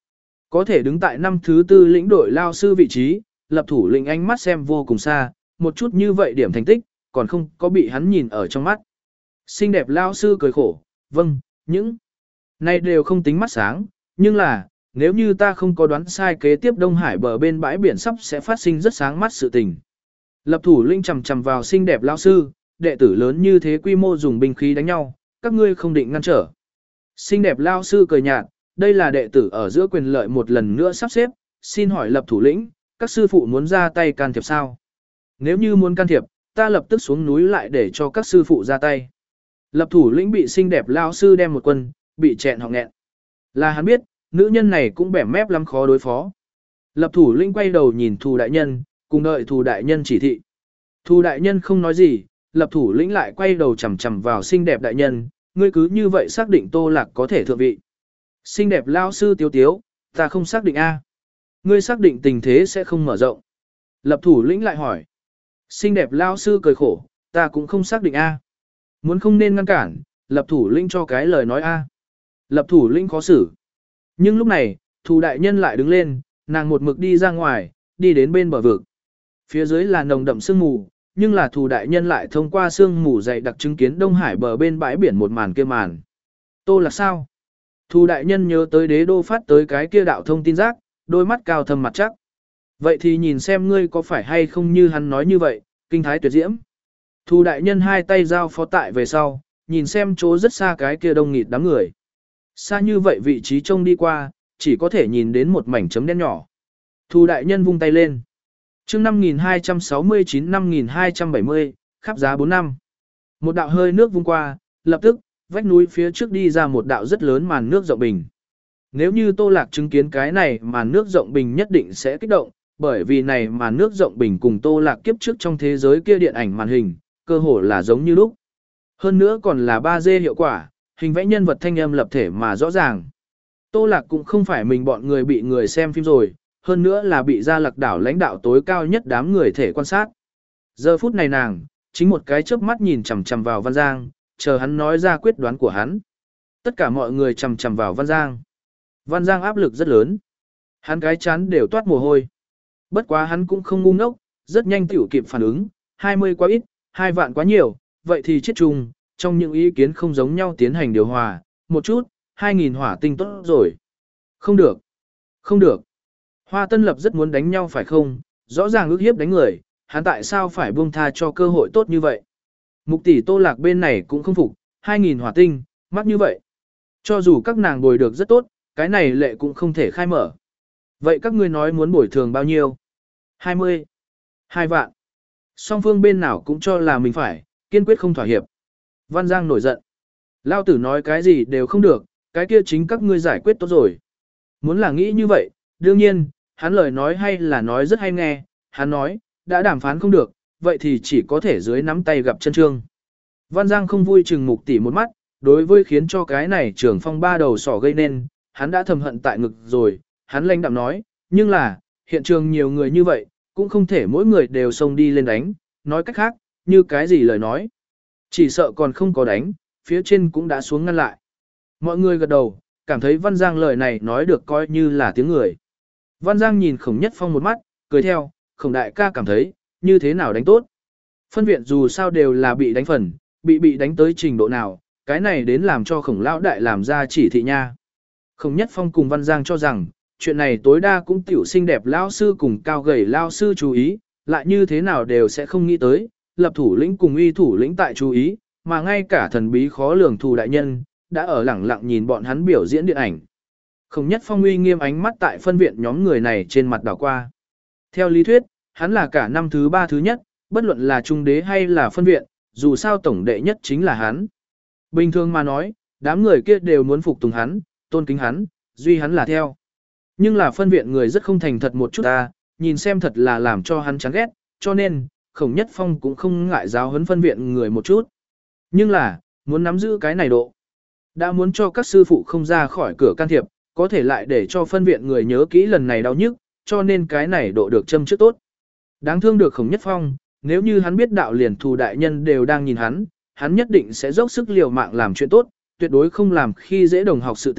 Có thể đứng tại năm thứ tư lĩnh đội lao sư vị trí, lập thủ lĩnh ánh mắt xem vô cùng xa, một chút như vậy điểm thành tích, còn không có bị hắn nhìn ở trong mắt. Xinh đẹp lao sư cười khổ, vâng, những này đều không tính mắt sáng, nhưng là, nếu như ta không có đoán sai kế tiếp Đông Hải bờ bên bãi biển sắp sẽ phát sinh rất sáng mắt sự tình. Lập thủ lĩnh chầm chầm vào xinh đẹp lao sư, đệ tử lớn như thế quy mô dùng binh khí đánh nhau, các ngươi không định ngăn trở. Xinh đẹp lao sư cười nhạt, đây là đệ tử ở giữa quyền lợi một lần nữa sắp xếp, xin hỏi lập thủ lĩnh, các sư phụ muốn ra tay can thiệp sao? Nếu như muốn can thiệp, ta lập tức xuống núi lại để cho các sư phụ ra tay. Lập thủ lĩnh bị xinh đẹp lao sư đem một quân, bị chẹn họng nghẹn. Là hắn biết, nữ nhân này cũng bẻ mép lắm khó đối phó. Lập thủ lĩnh quay đầu nhìn Thù đại nhân, cùng đợi Thù đại nhân chỉ thị. Thù đại nhân không nói gì, lập thủ lĩnh lại quay đầu chằm chằm vào xinh đẹp đại nhân, ngươi cứ như vậy xác định Tô Lạc có thể thượng vị. Xinh đẹp lao sư tiếu tiếu, ta không xác định a. Ngươi xác định tình thế sẽ không mở rộng. Lập thủ lĩnh lại hỏi. Xinh đẹp lao sư cười khổ, ta cũng không xác định a. Muốn không nên ngăn cản, lập thủ lĩnh cho cái lời nói a. Lập thủ lĩnh khó xử. Nhưng lúc này, Thù đại nhân lại đứng lên, nàng một mực đi ra ngoài, đi đến bên bờ vực. Phía dưới là nồng đậm sương mù, nhưng là Thù đại nhân lại thông qua sương mù dày đặc chứng kiến Đông Hải bờ bên bãi biển một màn kia màn. Tô Lạc sao? Thù đại nhân nhớ tới đế đô phát tới cái kia đạo thông tin giác, đôi mắt cao thâm mặt chắc. Vậy thì nhìn xem ngươi có phải hay không như hắn nói như vậy, kinh thái tuyệt diễm. Thù đại nhân hai tay giao phó tại về sau, nhìn xem chỗ rất xa cái kia đông nghịt đám người. Xa như vậy vị trí trông đi qua, chỉ có thể nhìn đến một mảnh chấm đen nhỏ. Thù đại nhân vung tay lên. chương năm nghìn hai trăm sáu mươi chín năm nghìn hai trăm bảy mươi, khắp giá bốn năm. Một đạo hơi nước vung qua, lập tức, vách núi phía trước đi ra một đạo rất lớn màn nước rộng bình. Nếu như Tô Lạc chứng kiến cái này màn nước rộng bình nhất định sẽ kích động, bởi vì này màn nước rộng bình cùng Tô Lạc kiếp trước trong thế giới kia điện ảnh màn hình, cơ hồ là giống như lúc. Hơn nữa còn là ba D hiệu quả, hình vẽ nhân vật thanh âm lập thể mà rõ ràng. Tô Lạc cũng không phải mình bọn người bị người xem phim rồi, hơn nữa là bị Gia Lạc đảo lãnh đạo tối cao nhất đám người thể quan sát. Giờ phút này nàng, chính một cái chớp mắt nhìn chằm chằm vào Văn Giang, chờ hắn nói ra quyết đoán của hắn. Tất cả mọi người chằm chằm vào Văn Giang. Văn Giang áp lực rất lớn. Hắn cái chán đều toát mồ hôi. Bất quá hắn cũng không ngu ngốc, rất nhanh tiểu kịp phản ứng, hai mươi quá ít, hai vạn quá nhiều, vậy thì chết chung, trong những ý kiến không giống nhau tiến hành điều hòa, một chút, hai nghìn hỏa tinh tốt rồi. Không được, không được. Hoa Tân Lập rất muốn đánh nhau phải không, rõ ràng ước hiếp đánh người, hắn tại sao phải buông tha cho cơ hội tốt như vậy. Mục tỷ Tô Lạc bên này cũng không phục, hai nghìn hỏa tinh, mắc như vậy. Cho dù các nàng bồi được rất tốt, cái này lệ cũng không thể khai mở. Vậy các ngươi nói muốn bồi thường bao nhiêu? hai mươi. hai vạn. Song phương bên nào cũng cho là mình phải, kiên quyết không thỏa hiệp. Văn Giang nổi giận. Lao tử nói cái gì đều không được, cái kia chính các ngươi giải quyết tốt rồi. Muốn là nghĩ như vậy, đương nhiên, hắn lời nói hay là nói rất hay nghe, hắn nói, đã đàm phán không được, vậy thì chỉ có thể dưới nắm tay gặp chân trương. Văn Giang không vui chừng Mục tỷ một mắt, đối với khiến cho cái này trưởng phong ba đầu sỏ gây nên, hắn đã thầm hận tại ngực rồi, hắn lãnh đạm nói, nhưng là, hiện trường nhiều người như vậy, cũng không thể mỗi người đều xông đi lên đánh, nói cách khác, như cái gì lời nói. Chỉ sợ còn không có đánh, phía trên cũng đã xuống ngăn lại. Mọi người gật đầu, cảm thấy Văn Giang lời này nói được coi như là tiếng người. Văn Giang nhìn Khổng Nhất Phong một mắt, cười theo, Khổng đại ca cảm thấy, như thế nào đánh tốt. Phân viện dù sao đều là bị đánh phần, bị bị đánh tới trình độ nào, cái này đến làm cho Khổng lão đại làm ra chỉ thị nha. Khổng Nhất Phong cùng Văn Giang cho rằng, chuyện này tối đa cũng tiểu xinh đẹp lao sư cùng cao gầy lao sư chú ý, lại như thế nào đều sẽ không nghĩ tới, lập thủ lĩnh cùng uy thủ lĩnh tại chú ý, mà ngay cả thần bí khó lường Thù đại nhân, đã ở lẳng lặng nhìn bọn hắn biểu diễn điện ảnh. Khổng Nhất Phong uy nghiêm ánh mắt tại phân viện nhóm người này trên mặt đảo qua. Theo lý thuyết, hắn là cả năm thứ ba thứ nhất, bất luận là trung đế hay là phân viện, dù sao tổng đệ nhất chính là hắn. Bình thường mà nói, đám người kia đều muốn phục tùng hắn, tôn kính hắn, duy hắn là theo. Nhưng là phân viện người rất không thành thật một chút ta, nhìn xem thật là làm cho hắn chán ghét, cho nên, Khổng Nhất Phong cũng không ngại giáo huấn phân viện người một chút. Nhưng là, muốn nắm giữ cái này độ. Đã muốn cho các sư phụ không ra khỏi cửa can thiệp, có thể lại để cho phân viện người nhớ kỹ lần này đau nhức, cho nên cái này độ được châm trước tốt. Đáng thương được Khổng Nhất Phong, nếu như hắn biết đạo liền Thù đại nhân đều đang nhìn hắn, hắn nhất định sẽ dốc sức liều mạng làm chuyện tốt, tuyệt đối không làm khi dễ đồng học sự tình,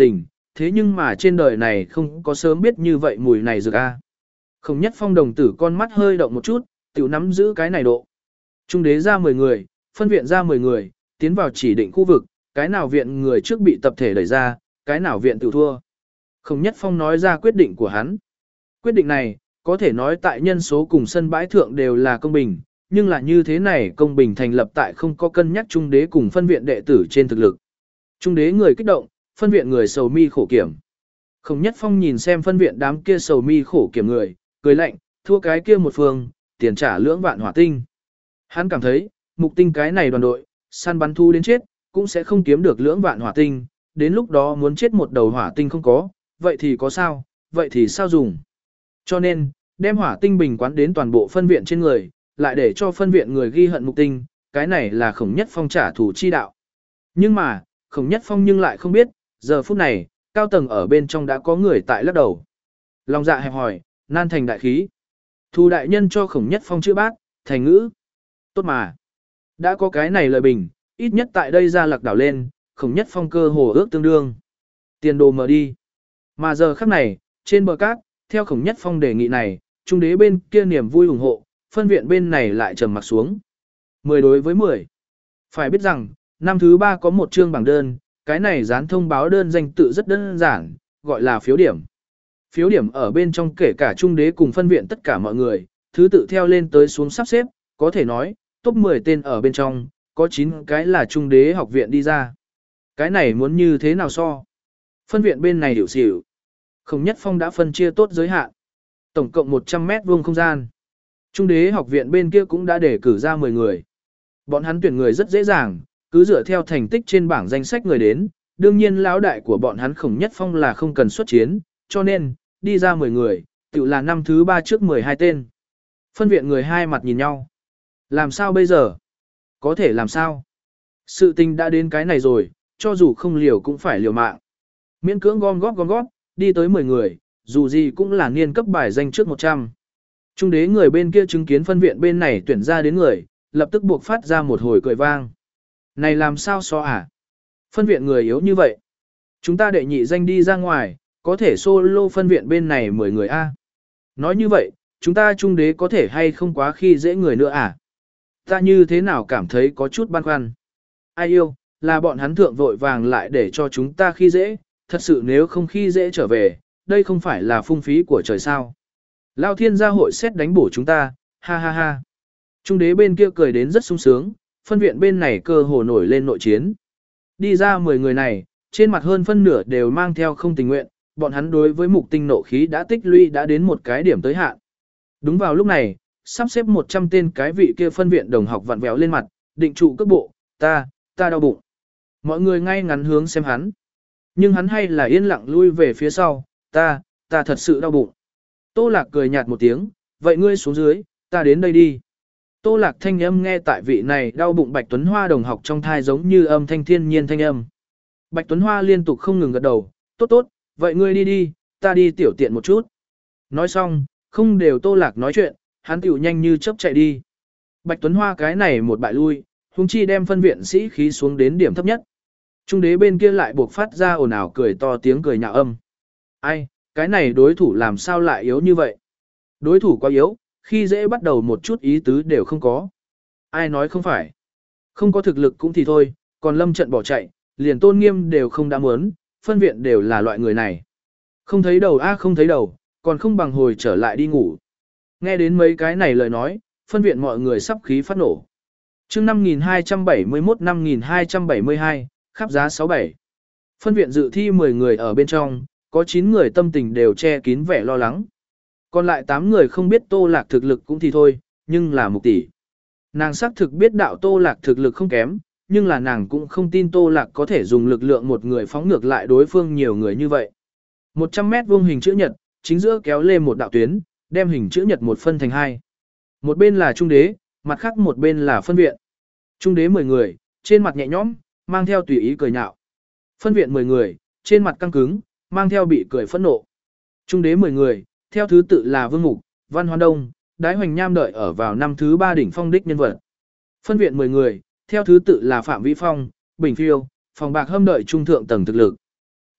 thế nhưng mà trên đời này không có sớm biết như vậy mùi này dược a. Khổng Nhất Phong đồng tử con mắt hơi động một chút, tiểu nắm giữ cái này độ. Trung đế ra mười người, phân viện ra mười người, tiến vào chỉ định khu vực, cái nào viện người trước bị tập thể đẩy ra, cái nào viện tiểu thua. Khổng Nhất Phong nói ra quyết định của hắn. Quyết định này, có thể nói tại nhân số cùng sân bãi thượng đều là công bình, nhưng là như thế này công bình thành lập tại không có cân nhắc trung đế cùng phân viện đệ tử trên thực lực. Trung đế người kích động, phân viện người sầu mi khổ kiểm. Khổng Nhất Phong nhìn xem phân viện đám kia sầu mi khổ kiểm người, cười lạnh, thua cái kia một phương, tiền trả lưỡng vạn hỏa tinh. Hắn cảm thấy, mục tinh cái này đoàn đội, săn bắn thu đến chết, cũng sẽ không kiếm được lưỡng vạn hỏa tinh, đến lúc đó muốn chết một đầu hỏa tinh không có, vậy thì có sao, vậy thì sao dùng. Cho nên, đem hỏa tinh bình quán đến toàn bộ phân viện trên người, lại để cho phân viện người ghi hận mục tinh, cái này là Khổng Nhất Phong trả thù chi đạo. Nhưng mà, Khổng Nhất Phong nhưng lại không biết, giờ phút này, cao tầng ở bên trong đã có người tại lắc đầu. Lòng dạ hẹp hỏi, nan thành đại khí. Thù đại nhân cho Khổng Nhất Phong chữ bát, thành ngữ. Tốt mà. Đã có cái này lời bình, ít nhất tại đây ra lạc đảo lên, Khổng Nhất Phong cơ hồ ước tương đương. Tiền đồ mở đi. Mà giờ khắc này, trên bờ cát, theo Khổng Nhất Phong đề nghị này, trung đế bên kia niềm vui ủng hộ, phân viện bên này lại trầm mặc xuống. mười đối với mười. Phải biết rằng, năm thứ ba có một chương bảng đơn, cái này dán thông báo đơn danh tự rất đơn giản, gọi là phiếu điểm. Phiếu điểm ở bên trong kể cả trung đế cùng phân viện tất cả mọi người, thứ tự theo lên tới xuống sắp xếp, có thể nói, top mười tên ở bên trong, có chín cái là trung đế học viện đi ra. Cái này muốn như thế nào so? Phân viện bên này hiểu xỉu. Khổng Nhất Phong đã phân chia tốt giới hạn. Tổng cộng một trăm mét vuông không gian. Trung đế học viện bên kia cũng đã để cử ra mười người. Bọn hắn tuyển người rất dễ dàng, cứ dựa theo thành tích trên bảng danh sách người đến, đương nhiên lão đại của bọn hắn Khổng Nhất Phong là không cần xuất chiến, cho nên, đi ra mười người, tự là năm thứ ba trước mười hai tên. Phân viện người hai mặt nhìn nhau. Làm sao bây giờ? Có thể làm sao? Sự tình đã đến cái này rồi, cho dù không liều cũng phải liều mạng. Miễn cưỡng gom góp gom góp, đi tới mười người, dù gì cũng là niên cấp bài danh trước một trăm. Trung đế người bên kia chứng kiến phân viện bên này tuyển ra đến người, lập tức buộc phát ra một hồi cười vang. Này làm sao so à? Phân viện người yếu như vậy. Chúng ta đệ nhị danh đi ra ngoài, có thể solo phân viện bên này mười người a. Nói như vậy, chúng ta trung đế có thể hay không quá khi dễ người nữa à? Ta như thế nào cảm thấy có chút băn khoăn. Ai yêu, là bọn hắn thượng vội vàng lại để cho chúng ta khi dễ, thật sự nếu không khi dễ trở về, đây không phải là phung phí của trời sao. Lao thiên gia hội xét đánh bổ chúng ta, ha ha ha. Trung đế bên kia cười đến rất sung sướng, phân viện bên này cơ hồ nổi lên nội chiến. Đi ra mười người này, trên mặt hơn phân nửa đều mang theo không tình nguyện, bọn hắn đối với mục tinh nộ khí đã tích lũy đã đến một cái điểm tới hạn. Đúng vào lúc này, sắp xếp một trăm tên cái vị kia phân viện đồng học vặn vẹo lên mặt, định trụ cước bộ, ta, ta đau bụng. Mọi người ngay ngắn hướng xem hắn. Nhưng hắn hay là yên lặng lui về phía sau, ta, ta thật sự đau bụng. Tô Lạc cười nhạt một tiếng, vậy ngươi xuống dưới, ta đến đây đi. Tô Lạc thanh âm nghe tại vị này đau bụng Bạch Tuấn Hoa đồng học trong thai giống như âm thanh thiên nhiên thanh âm. Bạch Tuấn Hoa liên tục không ngừng gật đầu, tốt tốt, vậy ngươi đi đi, ta đi tiểu tiện một chút. Nói xong, không đều Tô Lạc nói chuyện, hắn tiểu nhanh như chớp chạy đi. Bạch Tuấn Hoa cái này một bại lui, huống chi đem phân viện sĩ khí xuống đến điểm thấp nhất. Trung đế bên kia lại buộc phát ra ồn ào cười to tiếng cười nhạo âm. Ai, cái này đối thủ làm sao lại yếu như vậy? Đối thủ quá yếu, khi dễ bắt đầu một chút ý tứ đều không có. Ai nói không phải? Không có thực lực cũng thì thôi, còn lâm trận bỏ chạy, liền tôn nghiêm đều không đã muốn, phân viện đều là loại người này. Không thấy đầu a không thấy đầu, còn không bằng hồi trở lại đi ngủ. Nghe đến mấy cái này lời nói, phân viện mọi người sắp khí phát nổ. chương năm nghìn hai trăm bảy mươi mốt năm nghìn hai trăm bảy mươi hai, khắp giá sáu bảy. Phân viện dự thi mười người ở bên trong, có chín người tâm tình đều che kín vẻ lo lắng. Còn lại tám người không biết Tô Lạc thực lực cũng thì thôi, nhưng là mục tỷ. Nàng xác thực biết đạo Tô Lạc thực lực không kém, nhưng là nàng cũng không tin Tô Lạc có thể dùng lực lượng một người phóng ngược lại đối phương nhiều người như vậy. một trăm mét vuông hình chữ nhật, chính giữa kéo lên một đạo tuyến, đem hình chữ nhật một phân thành hai. Một bên là trung đế, mặt khác một bên là phân viện. Trung đế mười người, trên mặt nhẹ nhõm, mang theo tùy ý cười nhạo. Phân viện mười người, trên mặt căng cứng, mang theo bị cười phẫn nộ. Trung đế mười người, theo thứ tự là Vương Mục, Văn Hoan Đông, Đái Hoành Nham đợi ở vào năm thứ ba đỉnh phong đích nhân vật. Phân viện mười người, theo thứ tự là Phạm Vĩ Phong, Bình Phiêu, Phòng Bạc Hâm đợi trung thượng tầng thực lực.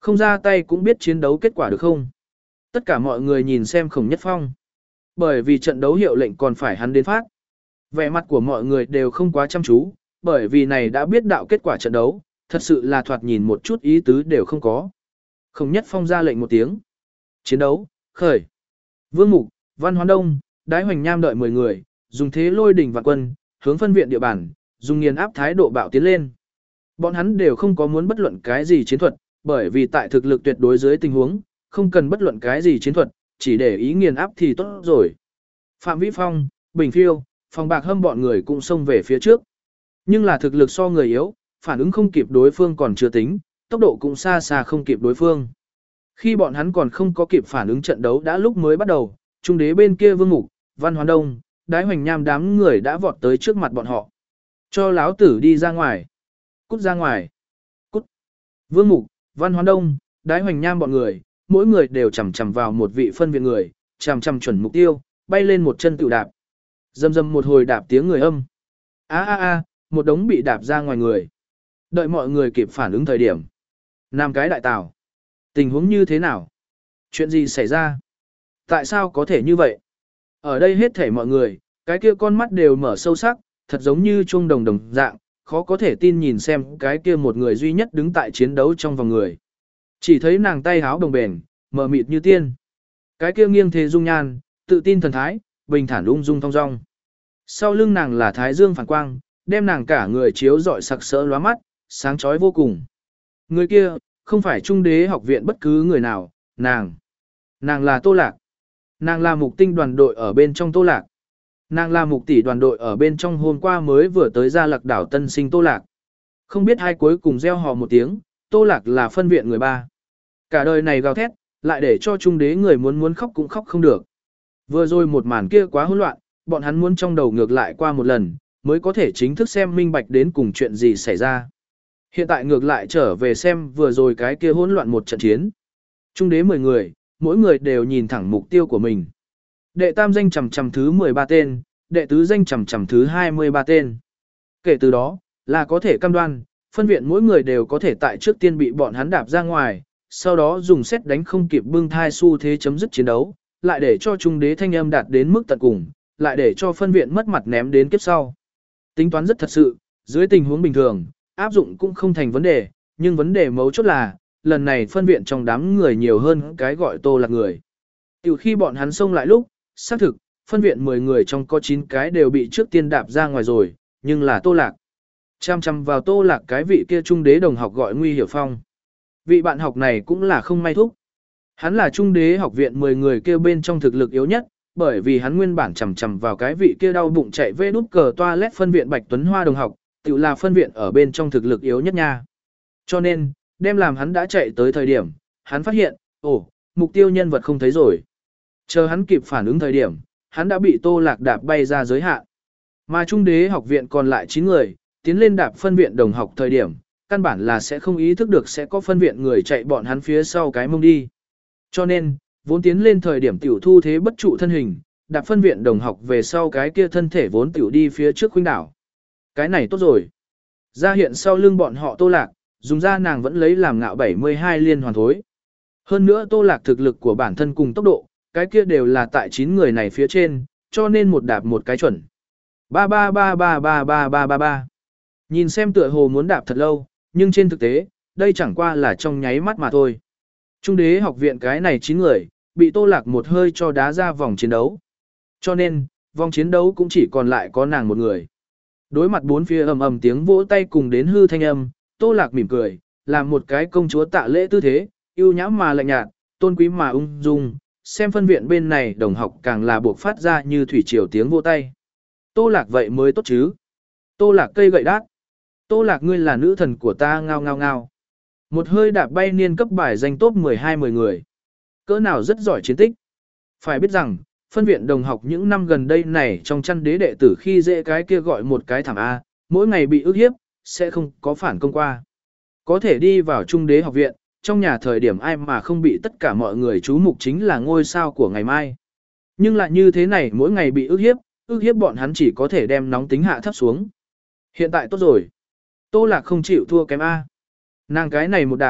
Không ra tay cũng biết chiến đấu kết quả được không? Tất cả mọi người nhìn xem Khổng Nhất Phong. Bởi vì trận đấu hiệu lệnh còn phải hắn đến phát. Vẻ mặt của mọi người đều không quá chăm chú, bởi vì này đã biết đạo kết quả trận đấu, thật sự là thoạt nhìn một chút ý tứ đều không có. Khổng Nhất Phong ra lệnh một tiếng. Chiến đấu, khởi. Vương Mục, Văn Hoán Đông, Đái Hoành Nham đợi mười người, dùng thế lôi đỉnh vạn quân, hướng phân viện địa bàn, dùng nghiền áp thái độ bạo tiến lên. Bọn hắn đều không có muốn bất luận cái gì chiến thuật, bởi vì tại thực lực tuyệt đối dưới tình huống, không cần bất luận cái gì chiến thuật, chỉ để ý nghiền áp thì tốt rồi. Phạm Vĩ Phong, Bình Phiêu, Phòng Bạc Hâm bọn người cũng xông về phía trước. Nhưng là thực lực so người yếu, phản ứng không kịp đối phương còn chưa tính, tốc độ cũng xa xa không kịp đối phương. Khi bọn hắn còn không có kịp phản ứng trận đấu đã lúc mới bắt đầu, trung đế bên kia Vương Mục, Văn Hoán Đông, Đái Hoành Nham đám người đã vọt tới trước mặt bọn họ. Cho láo tử đi ra ngoài. Cút ra ngoài. Cút. Vương Mục, Văn Hoán Đông, Đái Hoành Nham bọn người, mỗi người đều chầm chầm vào một vị phân viện người, chầm chầm chuẩn mục tiêu, bay lên một chân tự đạp. Dầm dầm một hồi đạp tiếng người âm. A a a, một đống bị đạp ra ngoài người. Đợi mọi người kịp phản ứng thời điểm. Nam cái đại tào. Tình huống như thế nào? Chuyện gì xảy ra? Tại sao có thể như vậy? Ở đây hết thảy mọi người, cái kia con mắt đều mở sâu sắc, thật giống như chuông đồng đồng dạng, khó có thể tin nhìn xem cái kia một người duy nhất đứng tại chiến đấu trong vòng người. Chỉ thấy nàng tay háo đồng bền, mờ mịt như tiên. Cái kia nghiêng thế dung nhan, tự tin thần thái, bình thản ung dung thong dong. Sau lưng nàng là thái dương phản quang, đem nàng cả người chiếu rọi sặc sỡ lóa mắt, sáng chói vô cùng. Người kia, không phải trung đế học viện bất cứ người nào, nàng. Nàng là Tô Lạc. Nàng là mục tinh đoàn đội ở bên trong Tô Lạc. Nàng là mục tỷ đoàn đội ở bên trong hôm qua mới vừa tới Gia Lạc đảo tân sinh Tô Lạc. Không biết hai cuối cùng gieo hò một tiếng, Tô Lạc là phân viện người ba. Cả đời này gào thét, lại để cho trung đế người muốn muốn khóc cũng khóc không được. Vừa rồi một màn kia quá hỗn loạn, bọn hắn muốn trong đầu ngược lại qua một lần, mới có thể chính thức xem minh bạch đến cùng chuyện gì xảy ra. Hiện tại ngược lại trở về xem vừa rồi cái kia hỗn loạn một trận chiến. Trung đế mười người, mỗi người đều nhìn thẳng mục tiêu của mình. Đệ tam danh chầm chầm thứ mười ba tên, đệ tứ danh chầm chầm thứ hai mươi ba tên. Kể từ đó, là có thể cam đoan, phân viện mỗi người đều có thể tại trước tiên bị bọn hắn đạp ra ngoài, sau đó dùng xét đánh không kịp bưng thai xu thế chấm dứt chiến đấu, lại để cho trung đế thanh âm đạt đến mức tận cùng, lại để cho phân viện mất mặt ném đến kiếp sau. Tính toán rất thật sự, dưới tình huống bình thường, áp dụng cũng không thành vấn đề, nhưng vấn đề mấu chốt là, lần này phân viện trong đám người nhiều hơn cái gọi Tô Lạc người. Từ khi bọn hắn xông lại lúc, xác thực, phân viện mười người trong có chín cái đều bị trước tiên đạp ra ngoài rồi, nhưng là Tô Lạc. Chăm chăm vào Tô Lạc cái vị kia trung đế đồng học gọi Nguy Hiểu Phong. Vị bạn học này cũng là không may thúc. Hắn là trung đế học viện mười người kia bên trong thực lực yếu nhất, bởi vì hắn nguyên bản chầm chầm vào cái vị kia đau bụng chạy vê đút cờ toilet phân viện Bạch Tuấn Hoa đồng học, tự là phân viện ở bên trong thực lực yếu nhất nha. Cho nên, đem làm hắn đã chạy tới thời điểm, hắn phát hiện, ồ, mục tiêu nhân vật không thấy rồi. Chờ hắn kịp phản ứng thời điểm, hắn đã bị Tô Lạc đạp bay ra giới hạn. Mà trung đế học viện còn lại chín người, tiến lên đạp phân viện đồng học thời điểm, căn bản là sẽ không ý thức được sẽ có phân viện người chạy bọn hắn phía sau cái mông đi. Cho nên, vốn tiến lên thời điểm tiểu thu thế bất trụ thân hình, đạp phân viện đồng học về sau cái kia thân thể vốn tiểu đi phía trước khuynh đảo. Cái này tốt rồi. Ra hiện sau lưng bọn họ Tô Lạc, dùng ra nàng vẫn lấy làm ngạo bảy mươi hai liên hoàn thối. Hơn nữa Tô Lạc thực lực của bản thân cùng tốc độ, cái kia đều là tại chín người này phía trên, cho nên một đạp một cái chuẩn. Ba ba ba ba ba ba ba ba ba. Nhìn xem tựa hồ muốn đạp thật lâu, nhưng trên thực tế, đây chẳng qua là trong nháy mắt mà thôi. Trung đế học viện cái này chín người, bị Tô Lạc một hơi cho đá ra vòng chiến đấu. Cho nên, vòng chiến đấu cũng chỉ còn lại có nàng một người. Đối mặt bốn phía ầm ầm tiếng vỗ tay cùng đến hư thanh âm, Tô Lạc mỉm cười, làm một cái công chúa tạ lễ tư thế, yêu nhã mà lạnh nhạt, tôn quý mà ung dung, xem phân viện bên này đồng học càng là buộc phát ra như thủy triều tiếng vỗ tay. Tô Lạc vậy mới tốt chứ. Tô Lạc cây gậy đát. Tô Lạc ngươi là nữ thần của ta ngao ngao ngao. Một hơi đạp bay niên cấp bài danh top mười hai mười người. Cỡ nào rất giỏi chiến tích. Phải biết rằng, phân viện đồng học những năm gần đây này trong chăn đế đệ tử khi dễ cái kia gọi một cái thảm A, mỗi ngày bị ức hiếp, sẽ không có phản công qua. Có thể đi vào trung đế học viện, trong nhà thời điểm ai mà không bị tất cả mọi người chú mục chính là ngôi sao của ngày mai. Nhưng lại như thế này mỗi ngày bị ức hiếp, ức hiếp bọn hắn chỉ có thể đem nóng tính hạ thấp xuống. Hiện tại tốt rồi. Tô Lạc không chịu thua kém A. Nàng cái này một đạp,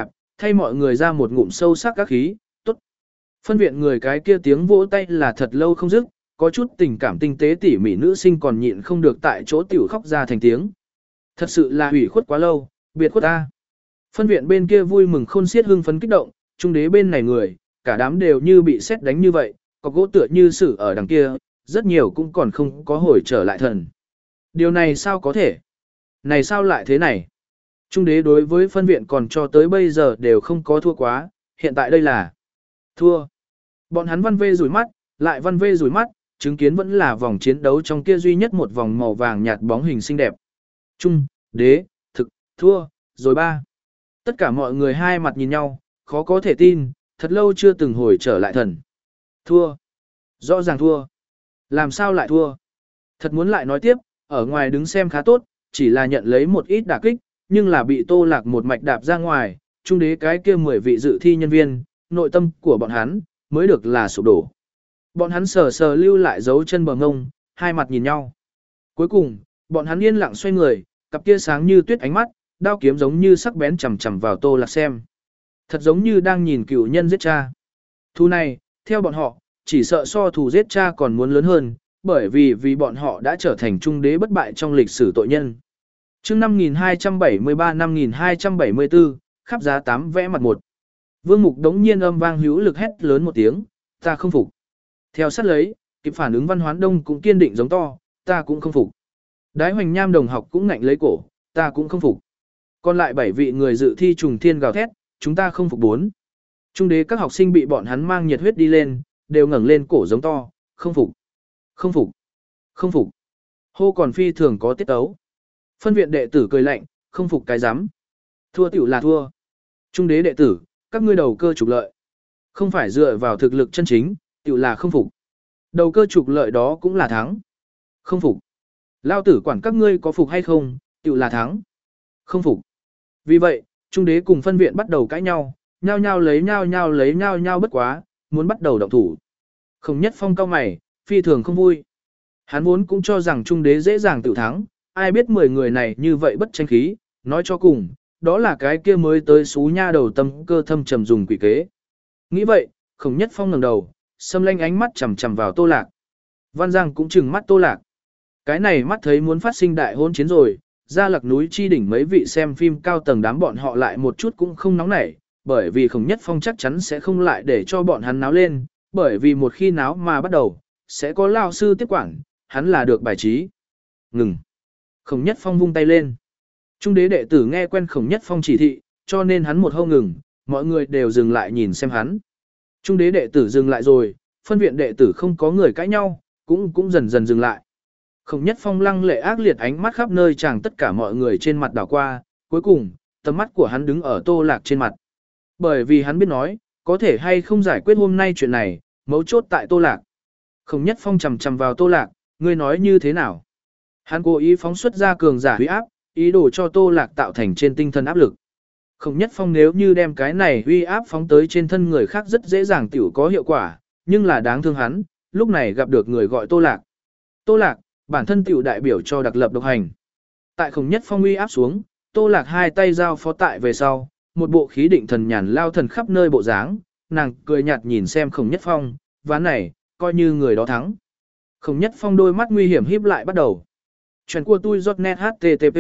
thay mọi người ra một ngụm sâu sắc các khí, tốt. Phân viện người cái kia tiếng vỗ tay là thật lâu không dứt, có chút tình cảm tinh tế tỉ mỉ nữ sinh còn nhịn không được tại chỗ tiểu khóc ra thành tiếng. Thật sự là hủy khuất quá lâu, biệt khuất ta. Phân viện bên kia vui mừng khôn xiết hưng phấn kích động, trung đế bên này người, cả đám đều như bị sét đánh như vậy, có gỗ tựa như sử ở đằng kia, rất nhiều cũng còn không có hồi trở lại thần. Điều này sao có thể? Này sao lại thế này? Trung đế đối với phân viện còn cho tới bây giờ đều không có thua quá, hiện tại đây là thua. Bọn hắn văn vê rủi mắt, lại văn vê rủi mắt, chứng kiến vẫn là vòng chiến đấu trong kia duy nhất một vòng màu vàng nhạt bóng hình xinh đẹp. Trung, đế, thực, thua, rồi ba. Tất cả mọi người hai mặt nhìn nhau, khó có thể tin, thật lâu chưa từng hồi trở lại thần. Thua. Rõ ràng thua. Làm sao lại thua? Thật muốn lại nói tiếp, ở ngoài đứng xem khá tốt, chỉ là nhận lấy một ít đả kích, nhưng là bị Tô Lạc một mạch đạp ra ngoài, trung đế cái kia mười vị dự thi nhân viên, nội tâm của bọn hắn, mới được là sụp đổ. Bọn hắn sờ sờ lưu lại dấu chân bờ ngông, hai mặt nhìn nhau. Cuối cùng, bọn hắn yên lặng xoay người, cặp kia sáng như tuyết ánh mắt, đao kiếm giống như sắc bén chằm chằm vào Tô Lạc xem. Thật giống như đang nhìn cựu nhân giết cha. Thù này, theo bọn họ, chỉ sợ so thù giết cha còn muốn lớn hơn, bởi vì vì bọn họ đã trở thành trung đế bất bại trong lịch sử tội nhân. Chương năm nghìn hai trăm bảy mươi ba năm nghìn hai trăm bảy mươi tư, khắp giá tám vẽ mặt một. Vương Mục đống nhiên âm vang hữu lực hét lớn một tiếng, ta không phục. Theo sát lấy, kịp phản ứng Văn Hoán Đông cũng kiên định giống to, ta cũng không phục. Đái Hoành Nham đồng học cũng ngạnh lấy cổ, ta cũng không phục. Còn lại bảy vị người dự thi trùng thiên gào thét, chúng ta không phục bốn. Trung đế các học sinh bị bọn hắn mang nhiệt huyết đi lên, đều ngẩng lên cổ giống to, không phục, không phục, không phục. Hô còn phi thường có tiết tấu. Phân viện đệ tử cười lạnh, không phục cái rắm. Thua tiểu là thua. Trung đế đệ tử, các ngươi đầu cơ trục lợi. Không phải dựa vào thực lực chân chính, tiểu là không phục. Đầu cơ trục lợi đó cũng là thắng. Không phục. Lao tử quản các ngươi có phục hay không, tiểu là thắng. Không phục. Vì vậy, trung đế cùng phân viện bắt đầu cãi nhau, nhao nhao lấy nhao nhao lấy nhao nhao bất quá, muốn bắt đầu động thủ. Khổng Nhất Phong cao mày, phi thường không vui. Hắn vốn cũng cho rằng trung đế dễ dàng tự thắng, ai biết mười người này như vậy bất tranh khí, nói cho cùng, đó là cái kia mới tới xú nha đầu tâm cơ thâm trầm dùng quỷ kế. Nghĩ vậy, Khổng Nhất Phong ngẩng đầu, xâm lanh ánh mắt chằm chằm vào Tô Lạc. Văn Giang cũng trừng mắt Tô Lạc. Cái này mắt thấy muốn phát sinh đại hôn chiến rồi, Gia Lạc núi chi đỉnh mấy vị xem phim cao tầng đám bọn họ lại một chút cũng không nóng nảy, bởi vì Khổng Nhất Phong chắc chắn sẽ không lại để cho bọn hắn náo lên, bởi vì một khi náo mà bắt đầu, sẽ có lao sư tiếp quản, hắn là được bài trí. Ngừng. Khổng Nhất Phong vung tay lên. Trung đế đệ tử nghe quen Khổng Nhất Phong chỉ thị, cho nên hắn một hâu ngừng, mọi người đều dừng lại nhìn xem hắn. Trung đế đệ tử dừng lại rồi, phân viện đệ tử không có người cãi nhau, cũng cũng dần dần dừng lại. Khổng Nhất Phong lăng lệ ác liệt ánh mắt khắp nơi chàng tất cả mọi người trên mặt đảo qua, cuối cùng, tầm mắt của hắn đứng ở Tô Lạc trên mặt. Bởi vì hắn biết nói, có thể hay không giải quyết hôm nay chuyện này, mấu chốt tại Tô Lạc. Khổng Nhất Phong chầm chầm vào Tô Lạc, ngươi nói như thế nào? Hắn cố ý phóng xuất ra cường giả huy áp, ý đồ cho Tô Lạc tạo thành trên tinh thần áp lực. Khổng Nhất Phong nếu như đem cái này huy áp phóng tới trên thân người khác rất dễ dàng tiểu có hiệu quả, nhưng là đáng thương hắn, lúc này gặp được người gọi Tô Lạc. Tô Lạc, bản thân tiểu đại biểu cho đặc lập độc hành. Tại Khổng Nhất Phong uy áp xuống, Tô Lạc hai tay giao phó tại về sau, một bộ khí định thần nhàn lao thần khắp nơi bộ dáng, nàng cười nhạt nhìn xem Khổng Nhất Phong, ván này, coi như người đó thắng. Khổng Nhất Phong đôi mắt nguy hiểm híp lại bắt đầu. Chuyện của tôi giọt net http.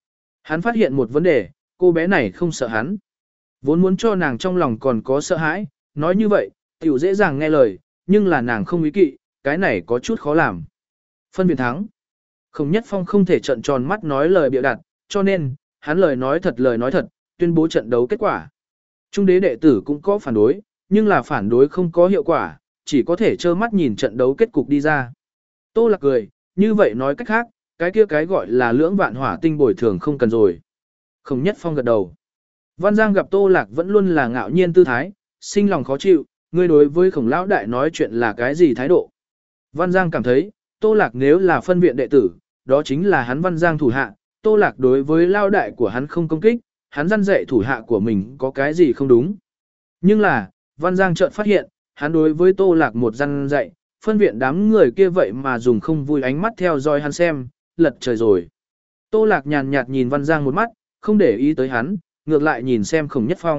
Hắn phát hiện một vấn đề, cô bé này không sợ hắn. Vốn muốn cho nàng trong lòng còn có sợ hãi, nói như vậy, tiểu dễ dàng nghe lời, nhưng là nàng không ý kỵ, cái này có chút khó làm. Phân viện thắng. Khổng Nhất Phong không thể trận tròn mắt nói lời bịa đặt, cho nên, hắn lời nói thật lời nói thật, tuyên bố trận đấu kết quả. Trung đế đệ tử cũng có phản đối, nhưng là phản đối không có hiệu quả, chỉ có thể trơ mắt nhìn trận đấu kết cục đi ra. Tô Lạc cười, như vậy nói cách khác, cái kia cái gọi là lưỡng vạn hỏa tinh bồi thường không cần rồi. Khổng Nhất Phong gật đầu. Văn Giang gặp Tô Lạc vẫn luôn là ngạo nhiên tư thái, sinh lòng khó chịu, ngươi đối với Khổng lão đại nói chuyện là cái gì thái độ? Văn Giang cảm thấy, Tô Lạc nếu là phân viện đệ tử, đó chính là hắn Văn Giang thủ hạ, Tô Lạc đối với lao đại của hắn không công kích, hắn răn dạy thủ hạ của mình có cái gì không đúng. Nhưng là, Văn Giang chợt phát hiện, hắn đối với Tô Lạc một răn dạy, phân viện đám người kia vậy mà dùng không vui ánh mắt theo dõi hắn xem, lật trời rồi. Tô Lạc nhàn nhạt nhìn Văn Giang một mắt, không để ý tới hắn, ngược lại nhìn xem Khổng Nhất Phong,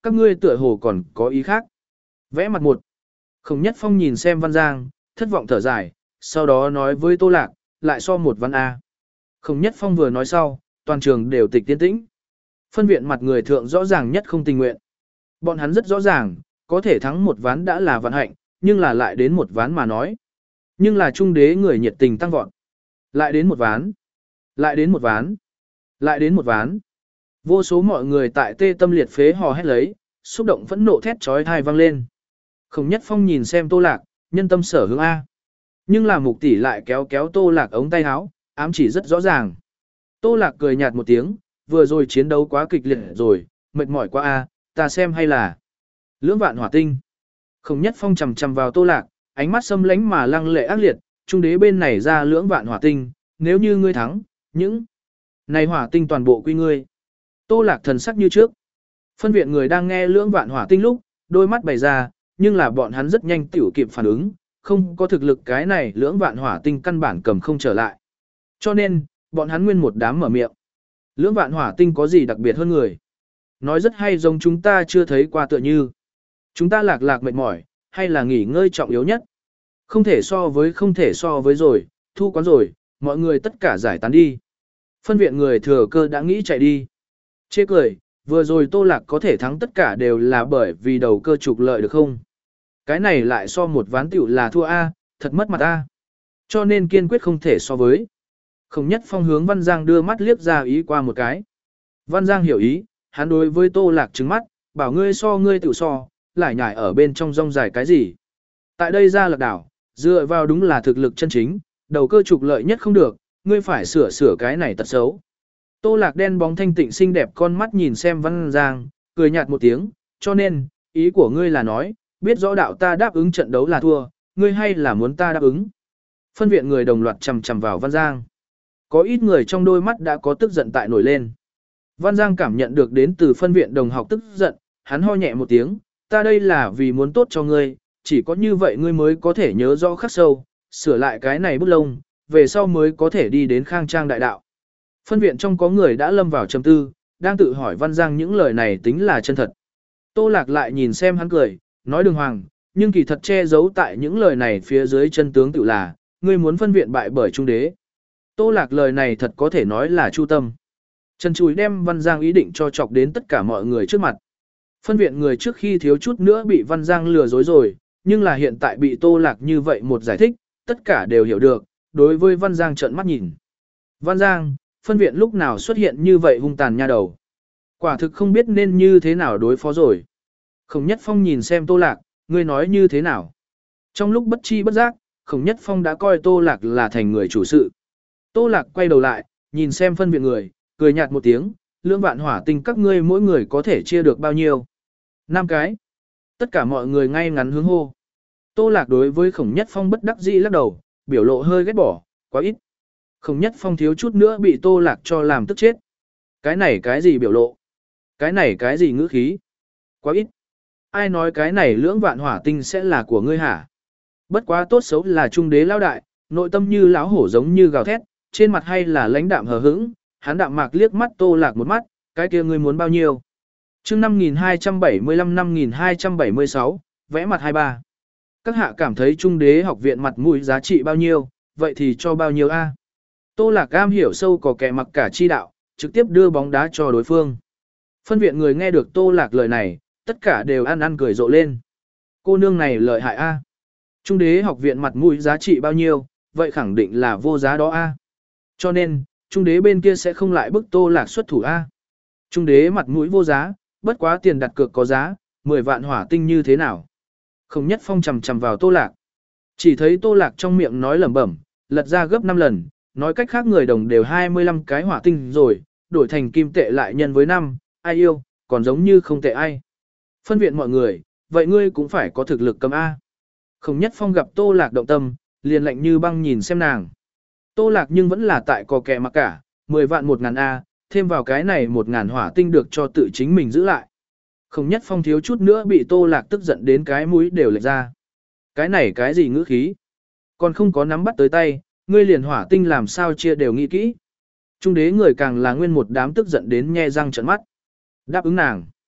các ngươi tựa hồ còn có ý khác. Vẽ mặt một. Khổng Nhất Phong nhìn xem Văn Giang, thất vọng thở dài, sau đó nói với Tô Lạc, lại so một văn A. Khổng Nhất Phong vừa nói sau, toàn trường đều tịch tiến tĩnh. Phân viện mặt người thượng rõ ràng nhất không tình nguyện. Bọn hắn rất rõ ràng, có thể thắng một ván đã là vận hạnh, nhưng là lại đến một ván mà nói. Nhưng là trung đế người nhiệt tình tăng vọt. Lại đến một ván. Lại đến một ván. Lại đến một ván. Vô số mọi người tại tê tâm liệt phế hò hét lấy, xúc động phẫn nộ thét chói tai vang lên. Khổng Nhất Phong nhìn xem Tô Lạc, nhân tâm sở hướng A. Nhưng là mục tỷ lại kéo kéo Tô Lạc ống tay áo, ám chỉ rất rõ ràng. Tô Lạc cười nhạt một tiếng, vừa rồi chiến đấu quá kịch liệt rồi, mệt mỏi quá A, ta xem hay là lưỡng vạn hỏa tinh. Khổng Nhất Phong chầm chầm vào Tô Lạc, ánh mắt xâm lánh mà lăng lệ ác liệt, trung đế bên này ra lưỡng vạn hỏa tinh, nếu như ngươi thắng, những này hỏa tinh toàn bộ quy ngươi. Tô Lạc thần sắc như trước. Phân viện người đang nghe lưỡng vạn hỏa tinh lúc, đôi mắt bày ra, nhưng là bọn hắn rất nhanh tiểu kịp phản ứng, không có thực lực cái này lưỡng vạn hỏa tinh căn bản cầm không trở lại. Cho nên, bọn hắn nguyên một đám mở miệng. Lưỡng vạn hỏa tinh có gì đặc biệt hơn người? Nói rất hay giống chúng ta chưa thấy qua tựa như. Chúng ta lạc lạc mệt mỏi, hay là nghỉ ngơi trọng yếu nhất? Không thể so với không thể so với rồi, thu quán rồi, mọi người tất cả giải tán đi. Phân viện người thừa cơ đã nghĩ chạy đi. Chê cười, vừa rồi Tô Lạc có thể thắng tất cả đều là bởi vì đầu cơ trục lợi được không? Cái này lại so một ván tiểu là thua A, thật mất mặt A. Cho nên kiên quyết không thể so với. Khổng Nhất Phong hướng Văn Giang đưa mắt liếc ra ý qua một cái. Văn Giang hiểu ý, hắn đối với Tô Lạc trừng mắt, bảo ngươi so ngươi tiểu so, lại nhảy ở bên trong rong dài cái gì. Tại đây ra lạc đảo, dựa vào đúng là thực lực chân chính, đầu cơ trục lợi nhất không được, ngươi phải sửa sửa cái này tật xấu. Tô Lạc đen bóng thanh tịnh xinh đẹp con mắt nhìn xem Văn Giang, cười nhạt một tiếng, cho nên, ý của ngươi là nói, biết rõ đạo ta đáp ứng trận đấu là thua, ngươi hay là muốn ta đáp ứng. Phân viện người đồng loạt chầm chầm vào Văn Giang. Có ít người trong đôi mắt đã có tức giận tại nổi lên. Văn Giang cảm nhận được đến từ phân viện đồng học tức giận, hắn ho nhẹ một tiếng, ta đây là vì muốn tốt cho ngươi, chỉ có như vậy ngươi mới có thể nhớ rõ khắc sâu, sửa lại cái này bút lông, về sau mới có thể đi đến khang trang đại đạo. Phân viện trong có người đã lâm vào trầm tư, đang tự hỏi Văn Giang những lời này tính là chân thật. Tô Lạc lại nhìn xem hắn cười, nói đường hoàng, nhưng kỳ thật che giấu tại những lời này phía dưới chân tướng tự là, ngươi muốn phân viện bại bởi trung đế. Tô Lạc lời này thật có thể nói là chu tâm. Trần Chùi đem Văn Giang ý định cho chọc đến tất cả mọi người trước mặt. Phân viện người trước khi thiếu chút nữa bị Văn Giang lừa dối rồi, nhưng là hiện tại bị Tô Lạc như vậy một giải thích, tất cả đều hiểu được, đối với Văn Giang trợn mắt nhìn. Văn Giang, phân viện lúc nào xuất hiện như vậy hung tàn nha đầu. Quả thực không biết nên như thế nào đối phó rồi. Khổng Nhất Phong nhìn xem Tô Lạc, ngươi nói như thế nào. Trong lúc bất chi bất giác, Khổng Nhất Phong đã coi Tô Lạc là thành người chủ sự. Tô Lạc quay đầu lại, nhìn xem phân viện người, cười nhạt một tiếng, lưỡng vạn hỏa tinh các ngươi mỗi người có thể chia được bao nhiêu. Năm cái. Tất cả mọi người ngay ngắn hướng hô. Tô Lạc đối với Khổng Nhất Phong bất đắc dĩ lắc đầu, biểu lộ hơi ghét bỏ, quá ít. Khổng Nhất Phong thiếu chút nữa bị Tô Lạc cho làm tức chết. Cái này cái gì biểu lộ? Cái này cái gì ngữ khí? Quá ít. Ai nói cái này lưỡng vạn hỏa tinh sẽ là của ngươi hả? Bất quá tốt xấu là trung đế lao đại, nội tâm như láo hổ giống như gào thét, trên mặt hay là lãnh đạm hờ hững, hắn đạm mạc liếc mắt Tô Lạc một mắt, cái kia ngươi muốn bao nhiêu? Chương năm nghìn hai trăm bảy mươi lăm năm nghìn hai trăm bảy mươi sáu, vẽ mặt hai ba. Các hạ cảm thấy trung đế học viện mặt mũi giá trị bao nhiêu, vậy thì cho bao nhiêu a? Tô Lạc am hiểu sâu có kẻ mặc cả chi đạo, trực tiếp đưa bóng đá cho đối phương. Phân viện người nghe được Tô Lạc lời này, tất cả đều ăn ăn cười rộ lên. Cô nương này lợi hại a. Trung đế học viện mặt mũi giá trị bao nhiêu, vậy khẳng định là vô giá đó a. Cho nên, trung đế bên kia sẽ không lại bức Tô Lạc xuất thủ a. Trung đế mặt mũi vô giá, bất quá tiền đặt cược có giá, mười vạn hỏa tinh như thế nào. Khổng Nhất Phong chầm chầm vào Tô Lạc. Chỉ thấy Tô Lạc trong miệng nói lẩm bẩm, lật ra gấp năm lần, nói cách khác người đồng đều hai mươi lăm cái hỏa tinh rồi, đổi thành kim tệ lại nhân với năm, ai yêu, còn giống như không tệ ai. Phân viện mọi người, vậy ngươi cũng phải có thực lực cầm A. Khổng Nhất Phong gặp Tô Lạc động tâm, liền lạnh như băng nhìn xem nàng. Tô Lạc nhưng vẫn là tại cò kẹ mặc cả, mười vạn một ngàn A, thêm vào cái này một ngàn hỏa tinh được cho tự chính mình giữ lại. Khổng Nhất Phong thiếu chút nữa bị Tô Lạc tức giận đến cái mũi đều lệch ra. Cái này cái gì ngữ khí? Còn không có nắm bắt tới tay, ngươi liền hỏa tinh làm sao chia đều nghĩ kỹ. Trung đế người càng là nguyên một đám tức giận đến nhe răng trợn mắt. Đáp ứng nàng.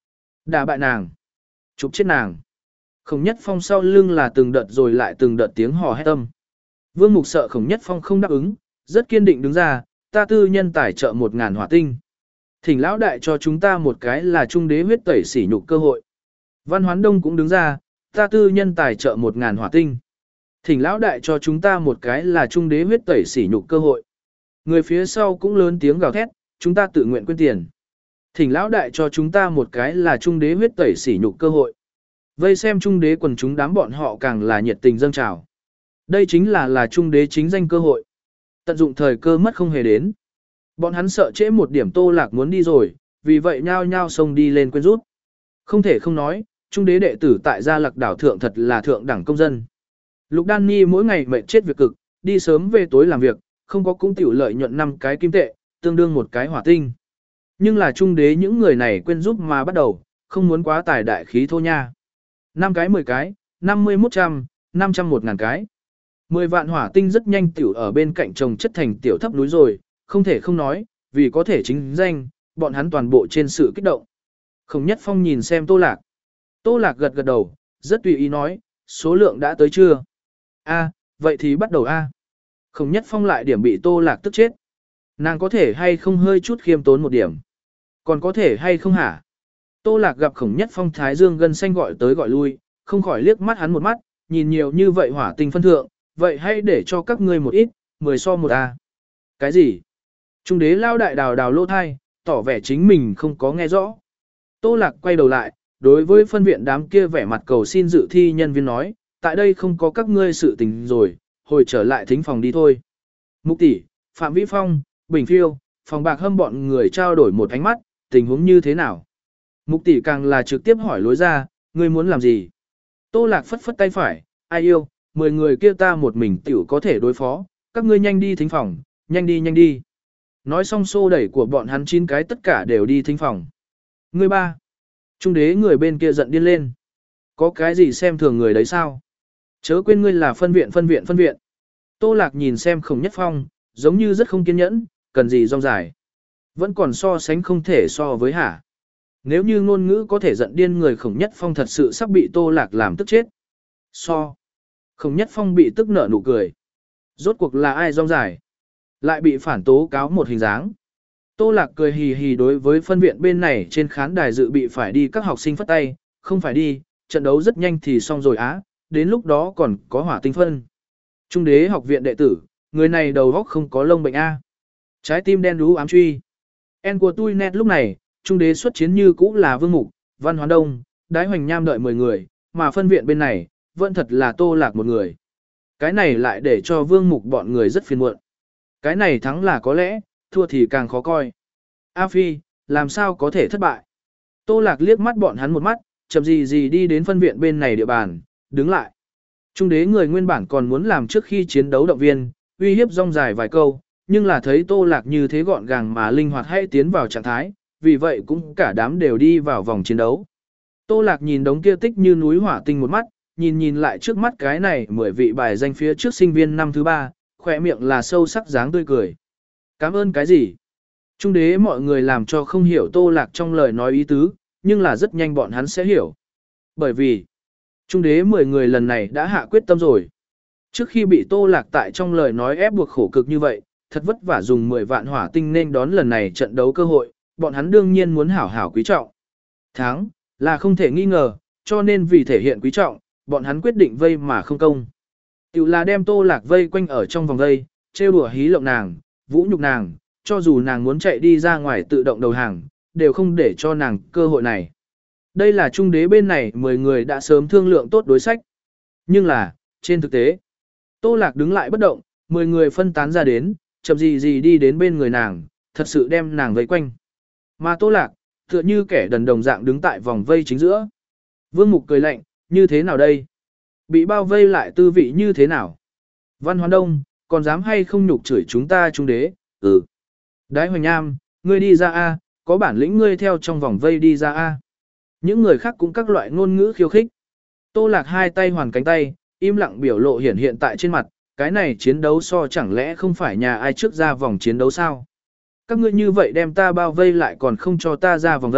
Đả bại nàng. Chụp chết nàng. Khổng Nhất Phong sau lưng là từng đợt rồi lại từng đợt tiếng hò hét tâm. Vương Mục sợ Khổng Nhất Phong không đáp ứng, rất kiên định đứng ra, ta tư nhân tài trợ một ngàn hỏa tinh. Thỉnh lão đại cho chúng ta một cái là trung đế huyết tẩy sỉ nhục cơ hội. Văn Hoán Đông cũng đứng ra, ta tư nhân tài trợ một ngàn hỏa tinh. Thỉnh lão đại cho chúng ta một cái là trung đế huyết tẩy sỉ nhục cơ hội. Người phía sau cũng lớn tiếng gào thét, chúng ta tự nguyện quyên tiền. Thỉnh lão đại cho chúng ta một cái là trung đế huyết tẩy sỉ nhục cơ hội. Vây xem trung đế quần chúng đám bọn họ càng là nhiệt tình dâng trào. Đây chính là là trung đế chính danh cơ hội. Tận dụng thời cơ mất không hề đến. Bọn hắn sợ trễ một điểm Tô Lạc muốn đi rồi, vì vậy nhao nhao xông đi lên quên rút. Không thể không nói, trung đế đệ tử tại Gia Lạc đảo thượng thật là thượng đẳng công dân. Lục Đan Ni mỗi ngày mệt chết việc cực, đi sớm về tối làm việc, không có cũng tiểu lợi nhuận năm cái kim tệ, tương đương một cái hỏa tinh. Nhưng là trung đế những người này quên giúp mà bắt đầu, không muốn quá tài đại khí thô nha. năm cái mười cái, năm mươi một trăm, năm trăm một ngàn cái. mười vạn hỏa tinh rất nhanh tiểu ở bên cạnh trồng chất thành tiểu thấp núi rồi, không thể không nói, vì có thể chính danh, bọn hắn toàn bộ trên sự kích động. Khổng Nhất Phong nhìn xem Tô Lạc. Tô Lạc gật gật đầu, rất tùy ý nói, số lượng đã tới chưa? A, vậy thì bắt đầu A. Khổng Nhất Phong lại điểm bị Tô Lạc tức chết. Nàng có thể hay không hơi chút khiêm tốn một điểm? Còn có thể hay không hả? Tô Lạc gặp Khổng Nhất Phong thái dương gân xanh gọi tới gọi lui, không khỏi liếc mắt hắn một mắt, nhìn nhiều như vậy hỏa tinh phân thượng, vậy hãy để cho các ngươi một ít, mười so một A. Cái gì? Trung đế lao đại đào đào lô thai, tỏ vẻ chính mình không có nghe rõ. Tô Lạc quay đầu lại, đối với phân viện đám kia vẻ mặt cầu xin dự thi nhân viên nói, tại đây không có các ngươi sự tình rồi, hồi trở lại thính phòng đi thôi. Mục tỷ, Phạm Vĩ Phong, Bình Phiêu, phòng bạc hâm bọn người trao đổi một ánh mắt, tình huống như thế nào? Mục tỷ càng là trực tiếp hỏi lối ra, ngươi muốn làm gì? Tô Lạc phất phất tay phải, ai yêu, mười người kia ta một mình tiểu có thể đối phó, các ngươi nhanh đi thính phòng, nhanh đi nhanh đi. Nói xong xô đẩy của bọn hắn chín cái tất cả đều đi thính phòng. Ngươi ba. Trung đế người bên kia giận điên lên. Có cái gì xem thường người đấy sao? Chớ quên ngươi là phân viện phân viện phân viện. Tô Lạc nhìn xem Khổng Nhất Phong, giống như rất không kiên nhẫn, cần gì rong dài. Vẫn còn so sánh không thể so với hả. Nếu như ngôn ngữ có thể giận điên người Khổng Nhất Phong thật sự sắp bị Tô Lạc làm tức chết. So. Khổng Nhất Phong bị tức nở nụ cười. Rốt cuộc là ai rong dài? Lại bị phản tố cáo một hình dáng. Tô Lạc cười hì hì đối với phân viện bên này trên khán đài dự bị phải đi các học sinh phất tay, không phải đi, trận đấu rất nhanh thì xong rồi á, đến lúc đó còn có hỏa tinh phân. Trung đế học viện đệ tử, người này đầu óc không có lông bệnh A. Trái tim đen đú ám truy. En của tôi nét lúc này, trung đế xuất chiến như cũ là Vương Mục, Văn Hoán Đông, Đái Hoành Nham đợi mười người, mà phân viện bên này, vẫn thật là Tô Lạc một người. Cái này lại để cho Vương Mục bọn người rất phiền muộn. Cái này thắng là có lẽ, thua thì càng khó coi. A Phi, làm sao có thể thất bại? Tô Lạc liếc mắt bọn hắn một mắt, chậm gì gì đi đến phân viện bên này địa bàn, đứng lại. Trung đế người nguyên bản còn muốn làm trước khi chiến đấu động viên, uy hiếp rong dài vài câu, nhưng là thấy Tô Lạc như thế gọn gàng mà linh hoạt hay tiến vào trạng thái, vì vậy cũng cả đám đều đi vào vòng chiến đấu. Tô Lạc nhìn đống kia tích như núi hỏa tinh một mắt, nhìn nhìn lại trước mắt cái này mười vị bài danh phía trước sinh viên năm thứ ba, khỏe miệng là sâu sắc dáng tươi cười. Cảm ơn cái gì? Trung đế mọi người làm cho không hiểu Tô Lạc trong lời nói ý tứ, nhưng là rất nhanh bọn hắn sẽ hiểu. Bởi vì, Trung đế mười người lần này đã hạ quyết tâm rồi. Trước khi bị Tô Lạc tại trong lời nói ép buộc khổ cực như vậy, thật vất vả dùng mười vạn hỏa tinh nên đón lần này trận đấu cơ hội, bọn hắn đương nhiên muốn hảo hảo quý trọng. Thắng, là không thể nghi ngờ, cho nên vì thể hiện quý trọng, bọn hắn quyết định vây mà không công. Tiểu là đem Tô Lạc vây quanh ở trong vòng vây, trêu đùa hí lộng nàng, vũ nhục nàng, cho dù nàng muốn chạy đi ra ngoài tự động đầu hàng, đều không để cho nàng cơ hội này. Đây là trung đế bên này mười người đã sớm thương lượng tốt đối sách. Nhưng là, trên thực tế, Tô Lạc đứng lại bất động, mười người phân tán ra đến, chậm gì gì đi đến bên người nàng, thật sự đem nàng vây quanh. Mà Tô Lạc, tựa như kẻ đần đồng dạng đứng tại vòng vây chính giữa. Vương Mục cười lạnh, như thế nào đây? Bị bao vây lại tư vị như thế nào? Văn Hoán Đông, còn dám hay không nhục chửi chúng ta trung đế? Ừ. Đái Hoành Nham, ngươi đi ra A, có bản lĩnh ngươi theo trong vòng vây đi ra A. Những người khác cũng các loại ngôn ngữ khiêu khích. Tô Lạc hai tay hoàn cánh tay, im lặng biểu lộ hiển hiện tại trên mặt, cái này chiến đấu so chẳng lẽ không phải nhà ai trước ra vòng chiến đấu sao? Các ngươi như vậy đem ta bao vây lại còn không cho ta ra vòng vây,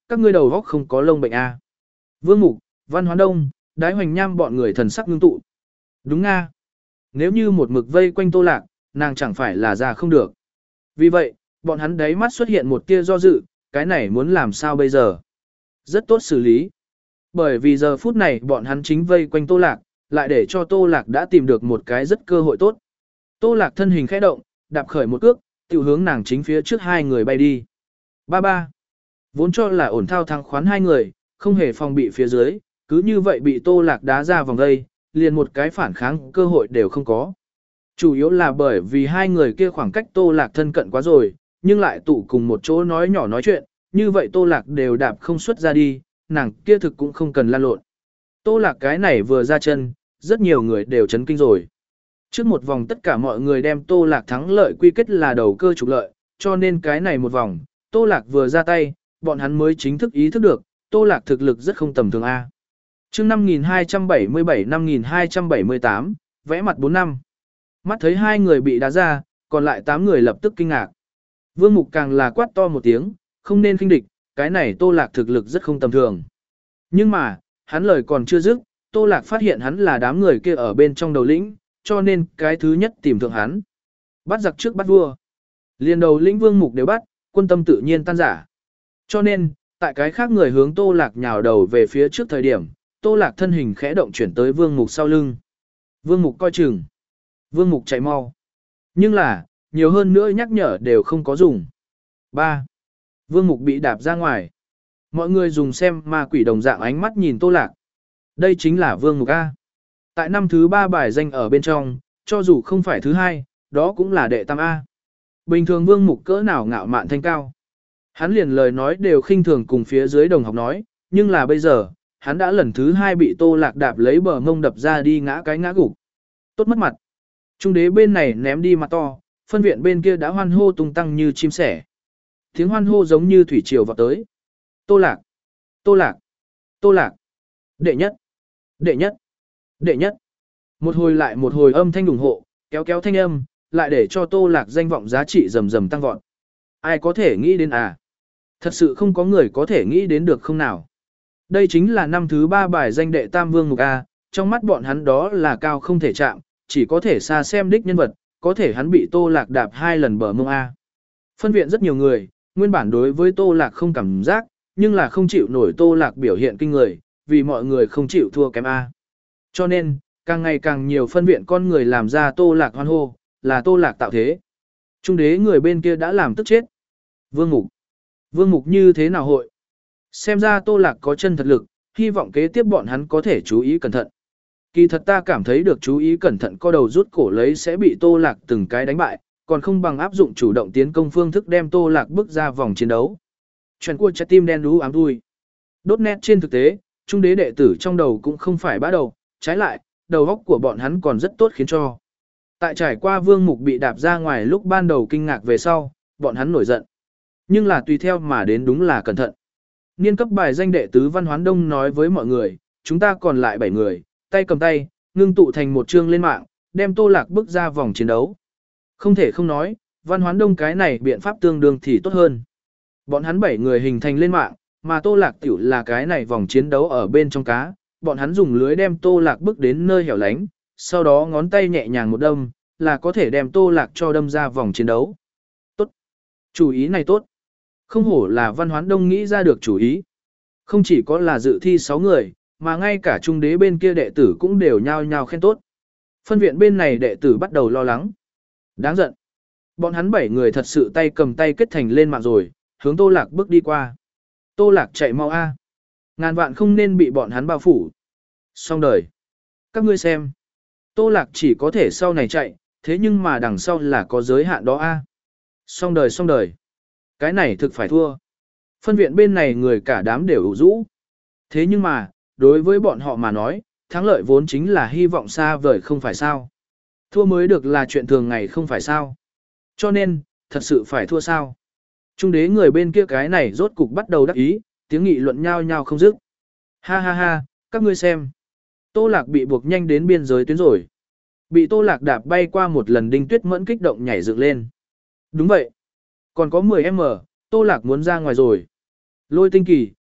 các ngươi đầu góc không có lông bệnh à. Vương Mục, Văn Hoán Đông, Đái Hoành Nham bọn người thần sắc ngưng tụ. Đúng nga. Nếu như một mực vây quanh Tô Lạc, nàng chẳng phải là ra không được. Vì vậy, bọn hắn đáy mắt xuất hiện một tia do dự, cái này muốn làm sao bây giờ? Rất tốt xử lý. Bởi vì giờ phút này bọn hắn chính vây quanh Tô Lạc, lại để cho Tô Lạc đã tìm được một cái rất cơ hội tốt. Tô Lạc thân hình khẽ động, đạp khởi một cước, tiểu hướng nàng chính phía trước hai người bay đi. Ba ba. Vốn cho là ổn thao thắng khoán hai người, không hề phòng bị phía dưới, cứ như vậy bị Tô Lạc đá ra vòng dây, liền một cái phản kháng cơ hội đều không có. Chủ yếu là bởi vì hai người kia khoảng cách Tô Lạc thân cận quá rồi, nhưng lại tụ cùng một chỗ nói nhỏ nói chuyện, như vậy Tô Lạc đều đạp không xuất ra đi, nàng kia thực cũng không cần lan lộn. Tô Lạc cái này vừa ra chân, rất nhiều người đều chấn kinh rồi. Trước một vòng tất cả mọi người đem Tô Lạc thắng lợi quy kết là đầu cơ trục lợi, cho nên cái này một vòng, Tô Lạc vừa ra tay, bọn hắn mới chính thức ý thức được, Tô Lạc thực lực rất không tầm thường A. chương năm nghìn hai trăm bảy mươi bảy năm nghìn hai trăm bảy mươi tám, vẽ mặt bốn năm. Mắt thấy hai người bị đá ra, còn lại tám người lập tức kinh ngạc. Vương Mục càng là quát to một tiếng, không nên khinh địch, cái này Tô Lạc thực lực rất không tầm thường. Nhưng mà, hắn lời còn chưa dứt, Tô Lạc phát hiện hắn là đám người kia ở bên trong đầu lĩnh, cho nên cái thứ nhất tìm thượng hắn. Bắt giặc trước bắt vua. Liền đầu lĩnh Vương Mục đều bắt, quân tâm tự nhiên tan rã. Cho nên, tại cái khác người hướng Tô Lạc nhào đầu về phía trước thời điểm, Tô Lạc thân hình khẽ động chuyển tới Vương Mục sau lưng. Vương Mục coi chừng. Vương Mục chạy mau. Nhưng là, nhiều hơn nữa nhắc nhở đều không có dùng. ba. Vương Mục bị đạp ra ngoài. Mọi người dùng xem ma quỷ đồng dạng ánh mắt nhìn Tô Lạc. Đây chính là Vương Mục A. Tại năm thứ ba bài danh ở bên trong, cho dù không phải thứ hai, đó cũng là đệ tam A. Bình thường Vương Mục cỡ nào ngạo mạn thanh cao. Hắn liền lời nói đều khinh thường cùng phía dưới đồng học nói, nhưng là bây giờ, hắn đã lần thứ hai bị Tô Lạc đạp lấy bờ ngông đập ra đi ngã cái ngã gục. Tốt mất mặt. Trung đế bên này ném đi mặt to, phân viện bên kia đã hoan hô tung tăng như chim sẻ. Tiếng hoan hô giống như thủy triều vào tới. Tô Lạc, Tô Lạc, Tô Lạc. Đệ nhất, đệ nhất, đệ nhất. Một hồi lại một hồi âm thanh ủng hộ, kéo kéo thanh âm, lại để cho Tô Lạc danh vọng giá trị rầm rầm tăng vọt. Ai có thể nghĩ đến à? Thật sự không có người có thể nghĩ đến được không nào? Đây chính là năm thứ ba bài danh đệ tam Vương Mục A, trong mắt bọn hắn đó là cao không thể chạm, chỉ có thể xa xem đích nhân vật, có thể hắn bị Tô Lạc đạp hai lần bờ mông A. Phân viện rất nhiều người, nguyên bản đối với Tô Lạc không cảm giác, nhưng là không chịu nổi Tô Lạc biểu hiện kinh người, vì mọi người không chịu thua kém A. Cho nên, càng ngày càng nhiều phân viện con người làm ra Tô Lạc hoan hô, là Tô Lạc tạo thế. Trung đế người bên kia đã làm tức chết. Vương Mục. Vương Mục như thế nào hội? Xem ra Tô Lạc có chân thật lực, hy vọng kế tiếp bọn hắn có thể chú ý cẩn thận. Kỳ thật ta cảm thấy được chú ý cẩn thận co đầu rút cổ lấy sẽ bị Tô Lạc từng cái đánh bại, còn không bằng áp dụng chủ động tiến công phương thức đem Tô Lạc bước ra vòng chiến đấu. Chuyện của trái tim đen đú ám đuôi. Đốt nét trên thực tế, trung đế đệ tử trong đầu cũng không phải bã đầu, trái lại, đầu óc của bọn hắn còn rất tốt khiến cho. Tại trải qua Vương Mục bị đạp ra ngoài lúc ban đầu kinh ngạc về sau, bọn hắn nổi giận. Nhưng là tùy theo mà đến đúng là cẩn thận. Niên cấp bài danh đệ tứ Văn Hoán Đông nói với mọi người, chúng ta còn lại bảy người, tay cầm tay, ngưng tụ thành một chương lên mạng, đem Tô Lạc bước ra vòng chiến đấu. Không thể không nói, Văn Hoán Đông cái này biện pháp tương đương thì tốt hơn. Bọn hắn bảy người hình thành lên mạng, mà Tô Lạc tiểu là cái này vòng chiến đấu ở bên trong cá, bọn hắn dùng lưới đem Tô Lạc bước đến nơi hẻo lánh, sau đó ngón tay nhẹ nhàng một đâm, là có thể đem Tô Lạc cho đâm ra vòng chiến đấu. Tốt. Chủ ý này tốt. Không hổ là Văn Hoán Đông nghĩ ra được chủ ý. Không chỉ có là dự thi sáu người, mà ngay cả trung đế bên kia đệ tử cũng đều nhao nhao khen tốt. Phân viện bên này đệ tử bắt đầu lo lắng. Đáng giận. Bọn hắn bảy người thật sự tay cầm tay kết thành lên mạng rồi, hướng Tô Lạc bước đi qua. Tô Lạc chạy mau a. Ngàn vạn không nên bị bọn hắn bao phủ. Xong đời. Các ngươi xem. Tô Lạc chỉ có thể sau này chạy, thế nhưng mà đằng sau là có giới hạn đó a. Xong đời xong đời. Cái này thực phải thua. Phân viện bên này người cả đám đều ủ rũ. Thế nhưng mà, đối với bọn họ mà nói, thắng lợi vốn chính là hy vọng xa vời không phải sao. Thua mới được là chuyện thường ngày không phải sao. Cho nên, thật sự phải thua sao. Trung đế người bên kia cái này rốt cục bắt đầu đắc ý, tiếng nghị luận nhao nhao không dứt. Ha ha ha, các ngươi xem. Tô Lạc bị buộc nhanh đến biên giới tuyến rồi. Bị Tô Lạc đạp bay qua một lần Đinh Tuyết Mẫn kích động nhảy dựng lên. Đúng vậy. Còn có mười em em, Tô Lạc muốn ra ngoài rồi. Lôi Tinh Kỳ,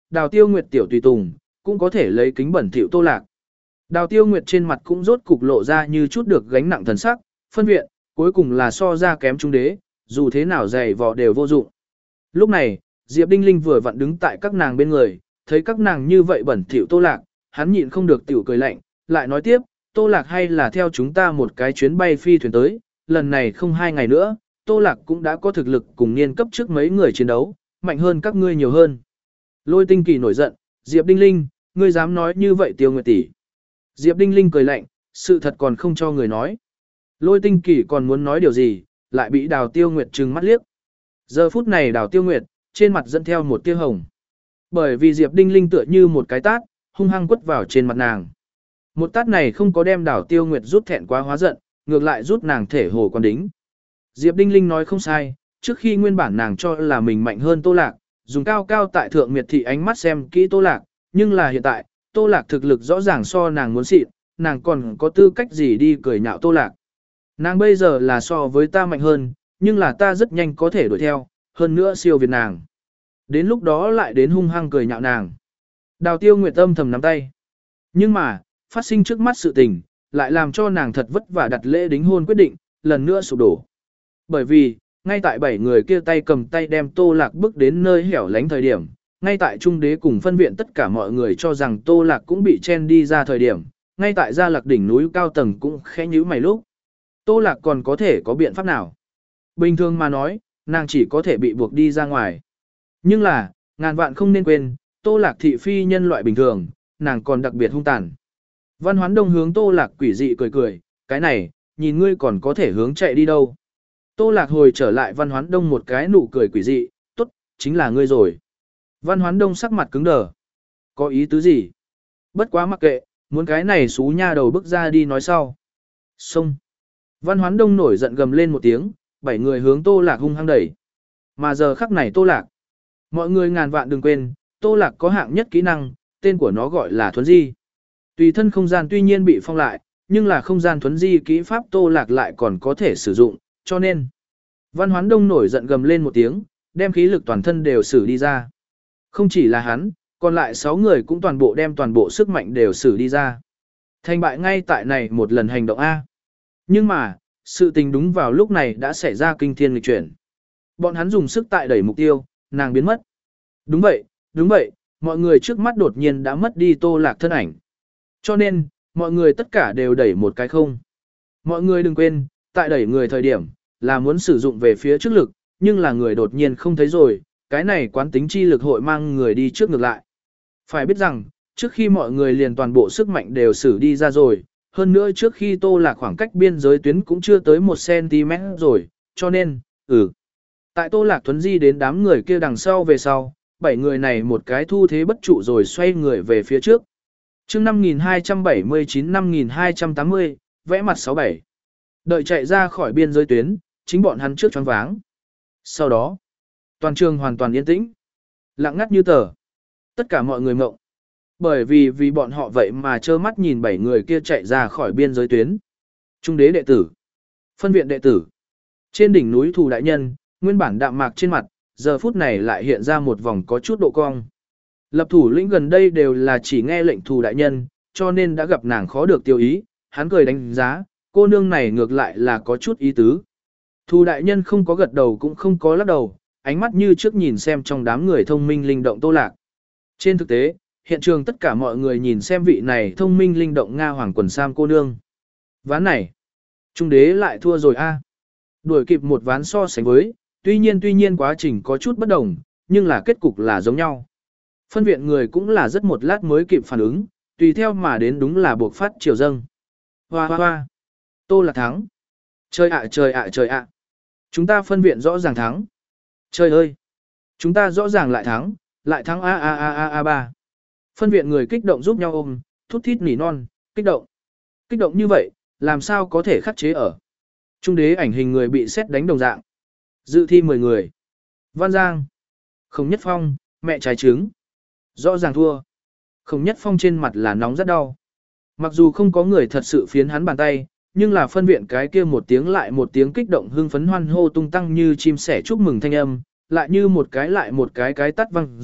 Đào Tiêu Nguyệt tiểu tùy tùng, cũng có thể lấy kính bẩn thỉu Tô Lạc. Đào Tiêu Nguyệt trên mặt cũng rốt cục lộ ra như chút được gánh nặng thần sắc, phân viện, cuối cùng là so ra kém trung đế, dù thế nào dày vò đều vô dụng. Lúc này, Diệp Đinh Linh vừa vặn đứng tại các nàng bên người, thấy các nàng như vậy bẩn thỉu Tô Lạc, hắn nhịn không được tiểu cười lạnh, lại nói tiếp, Tô Lạc hay là theo chúng ta một cái chuyến bay phi thuyền tới, lần này không hai ngày nữa, Tô Lạc cũng đã có thực lực cùng niên cấp trước mấy người chiến đấu, mạnh hơn các ngươi nhiều hơn. Lôi Tinh Kỳ nổi giận, Diệp Đinh Linh, ngươi dám nói như vậy Tiêu Nguyệt tỷ. Diệp Đinh Linh cười lạnh, sự thật còn không cho người nói. Lôi Tinh Kỳ còn muốn nói điều gì, lại bị Đào Tiêu Nguyệt trừng mắt liếc. Giờ phút này Đào Tiêu Nguyệt, trên mặt dẫn theo một tia hồng. Bởi vì Diệp Đinh Linh tựa như một cái tát, hung hăng quất vào trên mặt nàng. Một tát này không có đem Đào Tiêu Nguyệt rút thẹn quá hóa giận, ngược lại rút nàng thể hồ quan đính. Diệp Đinh Linh nói không sai, trước khi nguyên bản nàng cho là mình mạnh hơn Tô Lạc, dùng cao cao tại thượng miệt thị ánh mắt xem kỹ Tô Lạc, nhưng là hiện tại, Tô Lạc thực lực rõ ràng so nàng muốn xịn, nàng còn có tư cách gì đi cười nhạo Tô Lạc. Nàng bây giờ là so với ta mạnh hơn, nhưng là ta rất nhanh có thể đuổi theo, hơn nữa siêu việt nàng. Đến lúc đó lại đến hung hăng cười nhạo nàng. Đào Tiêu Nguyệt âm thầm nắm tay. Nhưng mà, phát sinh trước mắt sự tình, lại làm cho nàng thật vất vả đặt lễ đính hôn quyết định, lần nữa sụp đổ. Bởi vì, ngay tại bảy người kia tay cầm tay đem Tô Lạc bước đến nơi hẻo lánh thời điểm, ngay tại Trung Đế cùng phân viện tất cả mọi người cho rằng Tô Lạc cũng bị chen đi ra thời điểm, ngay tại Gia Lạc đỉnh núi cao tầng cũng khẽ nhíu mày lúc. Tô Lạc còn có thể có biện pháp nào? Bình thường mà nói, nàng chỉ có thể bị buộc đi ra ngoài. Nhưng là, ngàn vạn không nên quên, Tô Lạc thị phi nhân loại bình thường, nàng còn đặc biệt hung tàn. Văn Hoán Đông hướng Tô Lạc quỷ dị cười cười, cái này, nhìn ngươi còn có thể hướng chạy đi đâu. Tô Lạc hồi trở lại Văn Hoán Đông một cái nụ cười quỷ dị, tốt, chính là ngươi rồi. Văn Hoán Đông sắc mặt cứng đờ. Có ý tứ gì? Bất quá mặc kệ, muốn cái này xú nha đầu bước ra đi nói sau. Xông. Văn Hoán Đông nổi giận gầm lên một tiếng, bảy người hướng Tô Lạc hung hăng đẩy. Mà giờ khắc này Tô Lạc. Mọi người ngàn vạn đừng quên, Tô Lạc có hạng nhất kỹ năng, tên của nó gọi là thuấn di. Tùy thân không gian tuy nhiên bị phong lại, nhưng là không gian thuấn di kỹ pháp Tô Lạc lại còn có thể sử dụng, cho nên. Văn Hoán Đông nổi giận gầm lên một tiếng, đem khí lực toàn thân đều sử đi ra. Không chỉ là hắn, còn lại sáu người cũng toàn bộ đem toàn bộ sức mạnh đều sử đi ra. Thành bại ngay tại này một lần hành động A. Nhưng mà, sự tình đúng vào lúc này đã xảy ra kinh thiên nghịch chuyển. Bọn hắn dùng sức tại đẩy mục tiêu, nàng biến mất. Đúng vậy, đúng vậy, mọi người trước mắt đột nhiên đã mất đi Tô Lạc thân ảnh. Cho nên, mọi người tất cả đều đẩy một cái không. Mọi người đừng quên, tại đẩy người thời điểm, là muốn sử dụng về phía trước lực, nhưng là người đột nhiên không thấy rồi, cái này quán tính chi lực hội mang người đi trước ngược lại. Phải biết rằng, trước khi mọi người liền toàn bộ sức mạnh đều sử đi ra rồi, hơn nữa trước khi Tô Lạc khoảng cách biên giới tuyến cũng chưa tới một xăng-ti-mét rồi, cho nên, ừ. Tại Tô Lạc thuấn di đến đám người kia đằng sau về sau, bảy người này một cái thu thế bất trụ rồi xoay người về phía trước. Chương năm nghìn hai trăm bảy mươi chín năm nghìn hai trăm tám mươi, vẽ mặt sáu bảy. Đợi chạy ra khỏi biên giới tuyến, chính bọn hắn trước choáng váng. Sau đó, toàn trường hoàn toàn yên tĩnh, lặng ngắt như tờ. Tất cả mọi người mộng. Bởi vì vì bọn họ vậy mà trơ mắt nhìn bảy người kia chạy ra khỏi biên giới tuyến. Trung đế đệ tử, phân viện đệ tử. Trên đỉnh núi Thù đại nhân, nguyên bản đạm mạc trên mặt, giờ phút này lại hiện ra một vòng có chút độ cong. Lập thủ lĩnh gần đây đều là chỉ nghe lệnh Thù đại nhân, cho nên đã gặp nàng khó được tiêu ý, hắn cười đánh giá, cô nương này ngược lại là có chút ý tứ. Thù đại nhân không có gật đầu cũng không có lắc đầu, ánh mắt như trước nhìn xem trong đám người thông minh linh động Tô Lạc. Trên thực tế, hiện trường tất cả mọi người nhìn xem vị này thông minh linh động Nga hoàng quần sam cô nương. Ván này, Trung đế lại thua rồi a. Đuổi kịp một ván so sánh với, tuy nhiên tuy nhiên quá trình có chút bất đồng, nhưng là kết cục là giống nhau. Phân viện người cũng là rất một lát mới kịp phản ứng, tùy theo mà đến đúng là buộc phát triều dâng. Hoa hoa hoa, Tô Lạc thắng. Trời ạ trời ạ trời ạ. Chúng ta phân viện rõ ràng thắng. Trời ơi, chúng ta rõ ràng lại thắng, lại thắng a a a a a ba. Phân viện người kích động giúp nhau ôm, thút thít nỉ non, kích động. Kích động như vậy, làm sao có thể khắc chế ở. Trung đế ảnh hình người bị xét đánh đồng dạng. Dự thi mười người. Văn Giang. Khổng Nhất Phong, mẹ trái trứng. Rõ ràng thua. Khổng Nhất Phong trên mặt là nóng rất đau. Mặc dù không có người thật sự phiến hắn bàn tay, nhưng là phân viện cái kia một tiếng lại một tiếng kích động hưng phấn hoan hô tung tăng như chim sẻ chúc mừng thanh âm, lại như một cái lại một cái cái tắt văng rội,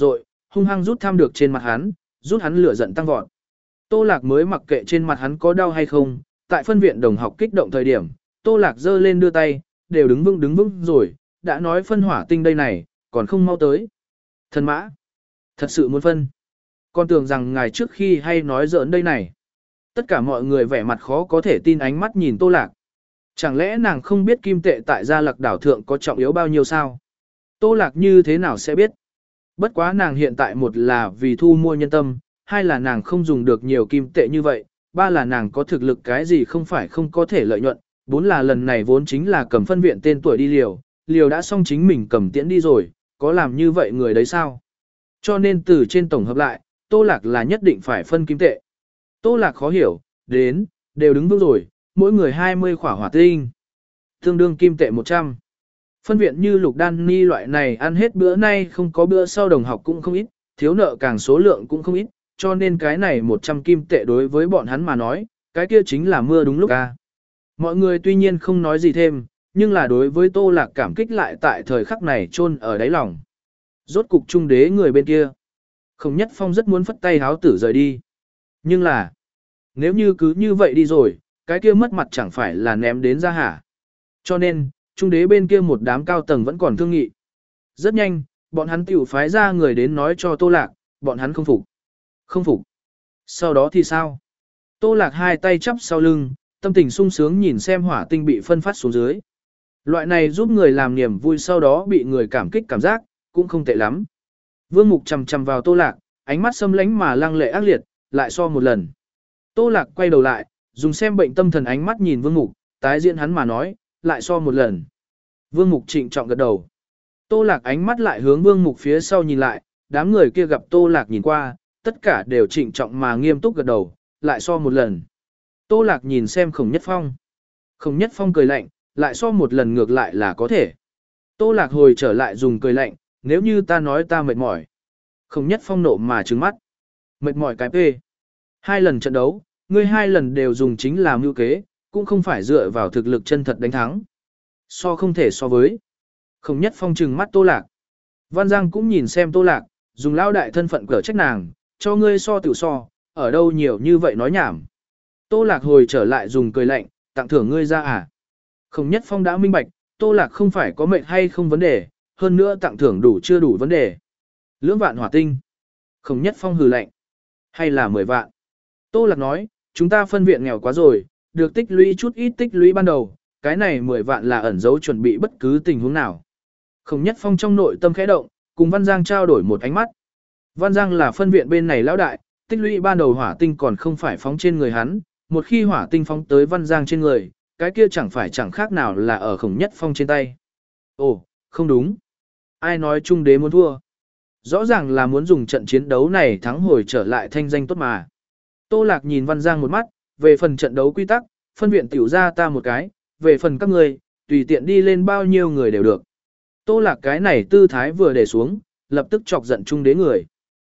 hung hăng rút tham được trên mặt hắn, rút hắn lửa giận tăng vọt. Tô Lạc mới mặc kệ trên mặt hắn có đau hay không, tại phân viện đồng học kích động thời điểm, Tô Lạc giơ lên đưa tay, đều đứng vững đứng vững rồi, đã nói phân hỏa tinh đây này, còn không mau tới. Thần mã, thật sự muốn phân. Con tưởng rằng ngài trước khi hay nói giỡn đây này. Tất cả mọi người vẻ mặt khó có thể tin ánh mắt nhìn Tô Lạc. Chẳng lẽ nàng không biết kim tệ tại Gia Lạc đảo thượng có trọng yếu bao nhiêu sao? Tô Lạc như thế nào sẽ biết? Bất quá nàng hiện tại một là vì thu mua nhân tâm, hai là nàng không dùng được nhiều kim tệ như vậy, ba là nàng có thực lực cái gì không phải không có thể lợi nhuận, bốn là lần này vốn chính là cầm phân viện tên tuổi đi liều, liều đã xong chính mình cầm tiễn đi rồi, có làm như vậy người đấy sao? Cho nên từ trên tổng hợp lại, Tô Lạc là nhất định phải phân kim tệ. Tô Lạc khó hiểu, đến, đều đứng vững rồi, mỗi người hai mươi khỏa hỏa tinh. Tương đương kim tệ một trăm. Phân viện như Lục Đan Ni loại này ăn hết bữa nay không có bữa sau đồng học cũng không ít, thiếu nợ càng số lượng cũng không ít, cho nên cái này một trăm kim tệ đối với bọn hắn mà nói, cái kia chính là mưa đúng lúc ca. Mọi người tuy nhiên không nói gì thêm, nhưng là đối với Tô Lạc cảm kích lại tại thời khắc này chôn ở đáy lòng. Rốt cục trung đế người bên kia. Khổng Nhất Phong rất muốn phất tay háo tử rời đi. Nhưng là, nếu như cứ như vậy đi rồi, cái kia mất mặt chẳng phải là ném đến ra hả. Cho nên, trung đế bên kia một đám cao tầng vẫn còn thương nghị. Rất nhanh, bọn hắn tiểu phái ra người đến nói cho Tô Lạc, bọn hắn không phục. Không phục. Sau đó thì sao? Tô Lạc hai tay chắp sau lưng, tâm tình sung sướng nhìn xem hỏa tinh bị phân phát xuống dưới. Loại này giúp người làm niềm vui sau đó bị người cảm kích cảm giác, cũng không tệ lắm. Vương Mục chằm chằm vào Tô Lạc, ánh mắt xâm lánh mà lăng lệ ác liệt, lại so một lần. Tô Lạc quay đầu lại, dùng xem bệnh tâm thần ánh mắt nhìn Vương Mục, tái diễn hắn mà nói, lại so một lần. Vương Mục trịnh trọng gật đầu. Tô Lạc ánh mắt lại hướng Vương Mục phía sau nhìn lại, đám người kia gặp Tô Lạc nhìn qua, tất cả đều trịnh trọng mà nghiêm túc gật đầu, lại so một lần. Tô Lạc nhìn xem Khổng Nhất Phong. Khổng Nhất Phong cười lạnh, lại so một lần ngược lại là có thể. Tô Lạc hồi trở lại dùng cười lạnh, nếu như ta nói ta mệt mỏi. Khổng Nhất Phong nộ mà trừng mắt. Mệt mỏi cái pê. Hai lần trận đấu, ngươi hai lần đều dùng chính là mưu kế, cũng không phải dựa vào thực lực chân thật đánh thắng. So không thể so với. Khổng Nhất Phong trừng mắt Tô Lạc. Văn Giang cũng nhìn xem Tô Lạc, dùng lao đại thân phận cỡ trách nàng, cho ngươi so tiểu so, ở đâu nhiều như vậy nói nhảm. Tô Lạc hồi trở lại dùng cười lạnh, tặng thưởng ngươi ra à. Khổng Nhất Phong đã minh bạch, Tô Lạc không phải có mệnh hay không vấn đề, hơn nữa tặng thưởng đủ chưa đủ vấn đề. Lưỡng vạn hỏa tinh. Khổng Nhất Phong hừ lạnh. Hay là mười vạn. Tô Lạc nói, chúng ta phân viện nghèo quá rồi, được tích lũy chút ít tích lũy ban đầu, cái này mười vạn là ẩn dấu chuẩn bị bất cứ tình huống nào. Khổng Nhất Phong trong nội tâm khẽ động, cùng Văn Giang trao đổi một ánh mắt. Văn Giang là phân viện bên này lão đại, tích lũy ban đầu hỏa tinh còn không phải phóng trên người hắn, một khi hỏa tinh phóng tới Văn Giang trên người, cái kia chẳng phải chẳng khác nào là ở Khổng Nhất Phong trên tay. Ồ, không đúng. Ai nói trung đế muốn thua? Rõ ràng là muốn dùng trận chiến đấu này thắng hồi trở lại thanh danh tốt mà. Tô Lạc nhìn Văn Giang một mắt, về phần trận đấu quy tắc, phân viện tiểu ra ta một cái, về phần các người, tùy tiện đi lên bao nhiêu người đều được. Tô Lạc cái này tư thái vừa để xuống, lập tức chọc giận trung đế người.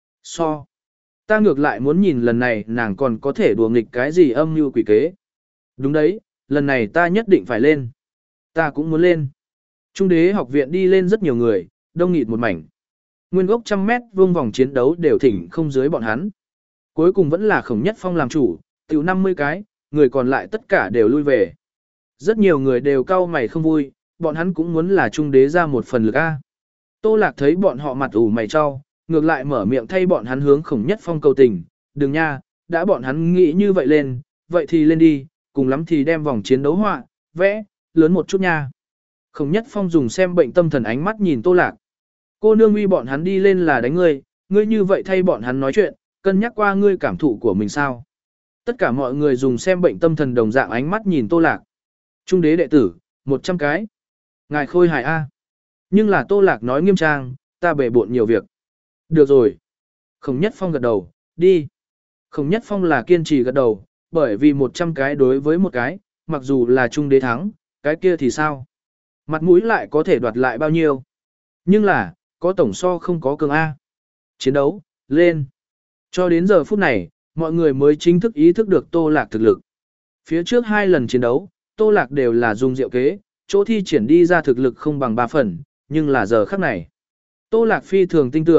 So. Ta ngược lại muốn nhìn lần này nàng còn có thể đùa nghịch cái gì âm mưu quỷ kế. Đúng đấy, lần này ta nhất định phải lên. Ta cũng muốn lên. Trung đế học viện đi lên rất nhiều người, đông nghịt một mảnh. Nguyên gốc trăm mét vuông vòng chiến đấu đều thỉnh không dưới bọn hắn. Cuối cùng vẫn là Khổng Nhất Phong làm chủ, tiểu năm mươi cái, người còn lại tất cả đều lui về. Rất nhiều người đều cau mày không vui, bọn hắn cũng muốn là trung đế ra một phần lực A. Tô Lạc thấy bọn họ mặt ủ mày cho, ngược lại mở miệng thay bọn hắn hướng Khổng Nhất Phong cầu tình, đừng nha, đã bọn hắn nghĩ như vậy lên, vậy thì lên đi, cùng lắm thì đem vòng chiến đấu họa, vẽ, lớn một chút nha. Khổng Nhất Phong dùng xem bệnh tâm thần ánh mắt nhìn Tô Lạc. Cô nương uy bọn hắn đi lên là đánh ngươi, ngươi như vậy thay bọn hắn nói chuyện, cân nhắc qua ngươi cảm thụ của mình sao. Tất cả mọi người dùng xem bệnh tâm thần đồng dạng ánh mắt nhìn Tô Lạc. Trung đế đệ tử, một trăm cái. Ngài khôi hài A. Nhưng là Tô Lạc nói nghiêm trang, ta bể bộn nhiều việc. Được rồi. Khổng Nhất Phong gật đầu, đi. Khổng Nhất Phong là kiên trì gật đầu, bởi vì một trăm cái đối với một cái, mặc dù là trung đế thắng, cái kia thì sao? Mặt mũi lại có thể đoạt lại bao nhiêu? Nhưng là, có tổng so không có cường A. Chiến đấu, lên. Cho đến giờ phút này, mọi người mới chính thức ý thức được Tô Lạc thực lực. Phía trước hai lần chiến đấu, Tô Lạc đều là dùng diệu kế, chỗ thi triển đi ra thực lực không bằng ba phần, nhưng là giờ khắc này. Tô Lạc phi thường tinh tưởng,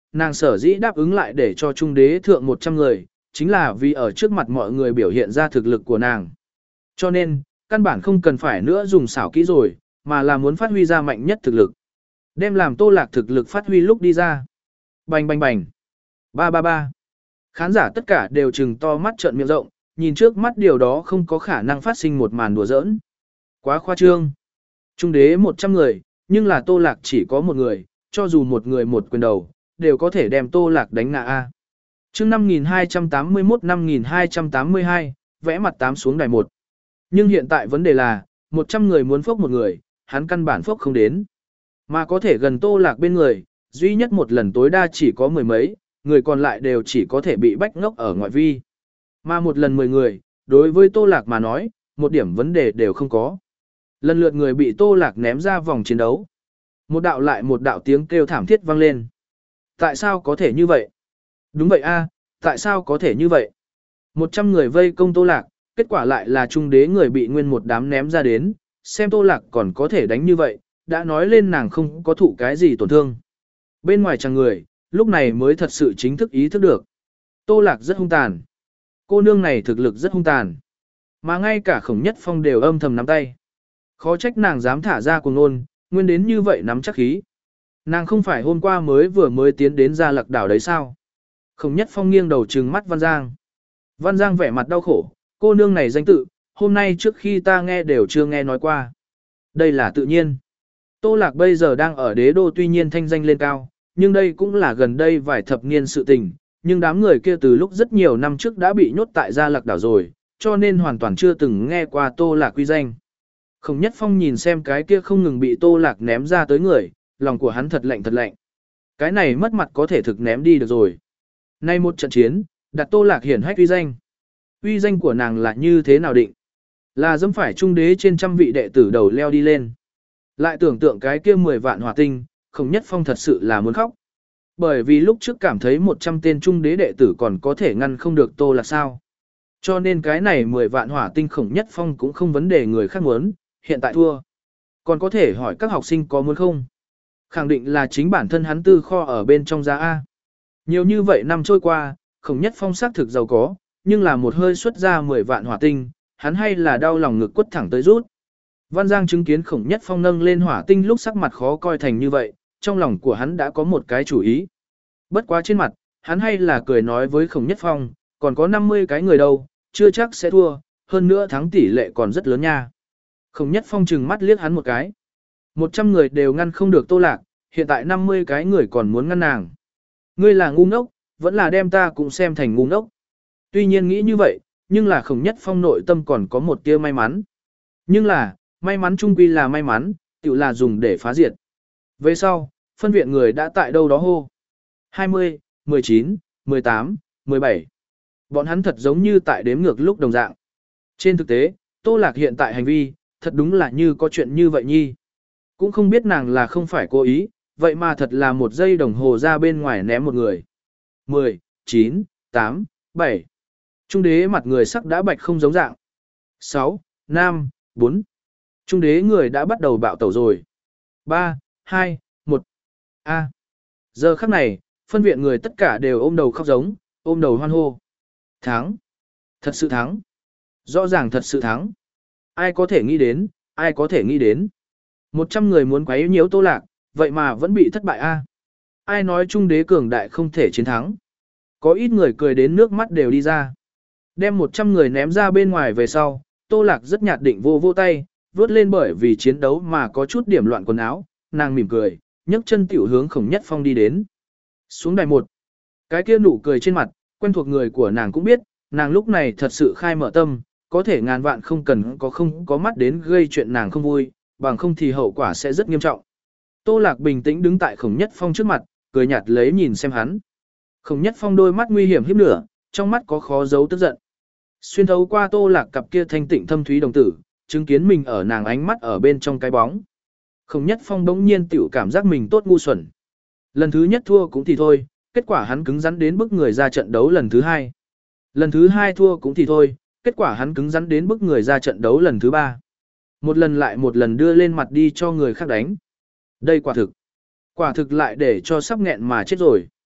nàng sở dĩ đáp ứng lại để cho trung đế thượng một trăm người, chính là vì ở trước mặt mọi người biểu hiện ra thực lực của nàng. Cho nên, căn bản không cần phải nữa dùng xảo kỹ rồi, mà là muốn phát huy ra mạnh nhất thực lực. Đem làm Tô Lạc thực lực phát huy lúc đi ra. Bành bành bành. Ba ba ba. Khán giả tất cả đều trừng to mắt trợn miệng rộng, nhìn trước mắt điều đó không có khả năng phát sinh một màn đùa giỡn. Quá khoa trương. Trung đế một trăm người, nhưng là Tô Lạc chỉ có một người, cho dù một người một quyền đầu, đều có thể đem Tô Lạc đánh ngã a. Chương năm nghìn hai trăm tám mươi mốt năm nghìn hai trăm tám mươi hai, vẽ mặt tám xuống đài một. Nhưng hiện tại vấn đề là, một trăm người muốn phốc một người, hắn căn bản phốc không đến. Mà có thể gần Tô Lạc bên người, duy nhất một lần tối đa chỉ có mười mấy, người còn lại đều chỉ có thể bị bách ngốc ở ngoại vi. Mà một lần mười người, đối với Tô Lạc mà nói, một điểm vấn đề đều không có. Lần lượt người bị Tô Lạc ném ra vòng chiến đấu. Một đạo lại một đạo tiếng kêu thảm thiết vang lên. Tại sao có thể như vậy? Đúng vậy a, tại sao có thể như vậy? Một trăm người vây công Tô Lạc, kết quả lại là trung đế người bị nguyên một đám ném ra đến, xem Tô Lạc còn có thể đánh như vậy, đã nói lên nàng không có thụ cái gì tổn thương. Bên ngoài chẳng người, lúc này mới thật sự chính thức ý thức được. Tô Lạc rất hung tàn. Cô nương này thực lực rất hung tàn. Mà ngay cả Khổng Nhất Phong đều âm thầm nắm tay. Khó trách nàng dám thả ra cuồng ngôn, nguyên đến như vậy nắm chắc khí. Nàng không phải hôm qua mới vừa mới tiến đến Gia Lạc đảo đấy sao? Khổng Nhất Phong nghiêng đầu trừng mắt Văn Giang. Văn Giang vẻ mặt đau khổ, cô nương này danh tự, hôm nay trước khi ta nghe đều chưa nghe nói qua. Đây là tự nhiên. Tô Lạc bây giờ đang ở đế đô tuy nhiên thanh danh lên cao, nhưng đây cũng là gần đây vài thập niên sự tình, nhưng đám người kia từ lúc rất nhiều năm trước đã bị nhốt tại Gia Lạc đảo rồi, cho nên hoàn toàn chưa từng nghe qua Tô Lạc quy danh. Khổng Nhất Phong nhìn xem cái kia không ngừng bị Tô Lạc ném ra tới người, lòng của hắn thật lạnh thật lạnh. Cái này mất mặt có thể thực ném đi được rồi. Nay một trận chiến, đặt Tô Lạc hiển hách uy danh. Uy danh của nàng là như thế nào định? Là dẫm phải trung đế trên trăm vị đệ tử đầu leo đi lên. Lại tưởng tượng cái kia mười vạn hỏa tinh, Khổng Nhất Phong thật sự là muốn khóc. Bởi vì lúc trước cảm thấy một trăm tên trung đế đệ tử còn có thể ngăn không được Tô Lạc sao. Cho nên cái này mười vạn hỏa tinh Khổng Nhất Phong cũng không vấn đề người khác muốn, hiện tại thua. Còn có thể hỏi các học sinh có muốn không? Khẳng định là chính bản thân hắn tư kho ở bên trong giá A. Nhiều như vậy năm trôi qua, Khổng Nhất Phong xác thực giàu có, nhưng là một hơi xuất ra mười vạn hỏa tinh, hắn hay là đau lòng ngực quất thẳng tới rút. Văn Giang chứng kiến Khổng Nhất Phong nâng lên hỏa tinh lúc sắc mặt khó coi thành như vậy, trong lòng của hắn đã có một cái chủ ý. Bất quá trên mặt, hắn hay là cười nói với Khổng Nhất Phong, còn có năm mươi cái người đâu, chưa chắc sẽ thua, hơn nữa thắng tỷ lệ còn rất lớn nha. Khổng Nhất Phong trừng mắt liếc hắn một cái. một trăm người đều ngăn không được Tô Lạc, hiện tại năm mươi cái người còn muốn ngăn nàng. Ngươi là ngu ngốc, vẫn là đem ta cũng xem thành ngu ngốc. Tuy nhiên nghĩ như vậy, nhưng là Khổng Nhất Phong nội tâm còn có một tia may mắn. Nhưng là, may mắn chung quy là may mắn, tự là dùng để phá diệt. Về sau, phân viện người đã tại đâu đó hô. hai mươi, mười chín, mười tám, mười bảy. Bọn hắn thật giống như tại đếm ngược lúc đồng dạng. Trên thực tế, Tô Lạc hiện tại hành vi, thật đúng là như có chuyện như vậy nhi. Cũng không biết nàng là không phải cố ý, vậy mà thật là một giây đồng hồ ra bên ngoài ném một người. mười, chín, tám, bảy. Trung đế mặt người sắc đã bạch không giống dạng. sáu, năm, bốn. Trung đế người đã bắt đầu bạo tẩu rồi. ba, hai, một. A. Giờ khắc này, phân viện người tất cả đều ôm đầu khóc giống, ôm đầu hoan hô. Thắng. Thật sự thắng. Rõ ràng thật sự thắng. Ai có thể nghĩ đến, ai có thể nghĩ đến. Một trăm người muốn quấy nhiễu Tô Lạc, vậy mà vẫn bị thất bại a. Ai nói trung đế cường đại không thể chiến thắng. Có ít người cười đến nước mắt đều đi ra. Đem một trăm người ném ra bên ngoài về sau, Tô Lạc rất nhạt định vô vô tay, vớt lên bởi vì chiến đấu mà có chút điểm loạn quần áo, nàng mỉm cười, nhấc chân tiểu hướng Khổng Nhất Phong đi đến. Xuống đài một. Cái kia nụ cười trên mặt, quen thuộc người của nàng cũng biết, nàng lúc này thật sự khai mở tâm, có thể ngàn vạn không cần có không có mắt đến gây chuyện nàng không vui, bằng không thì hậu quả sẽ rất nghiêm trọng. Tô Lạc bình tĩnh đứng tại Khổng Nhất Phong trước mặt, cười nhạt lấy nhìn xem hắn. Khổng Nhất Phong đôi mắt nguy hiểm híp nửa, trong mắt có khó giấu tức giận. Xuyên thấu qua Tô Lạc cặp kia thanh tịnh thâm thúy đồng tử, chứng kiến mình ở nàng ánh mắt ở bên trong cái bóng. Khổng Nhất Phong bỗng nhiên tiểu cảm giác mình tốt ngu xuẩn. Lần thứ nhất thua cũng thì thôi, kết quả hắn cứng rắn đến bức người ra trận đấu lần thứ hai. Lần thứ hai thua cũng thì thôi, kết quả hắn cứng rắn đến bức người ra trận đấu lần thứ ba. Một lần lại một lần đưa lên mặt đi cho người khác đánh. Đây quả thực. Quả thực lại để cho sắp nghẹn mà chết rồi.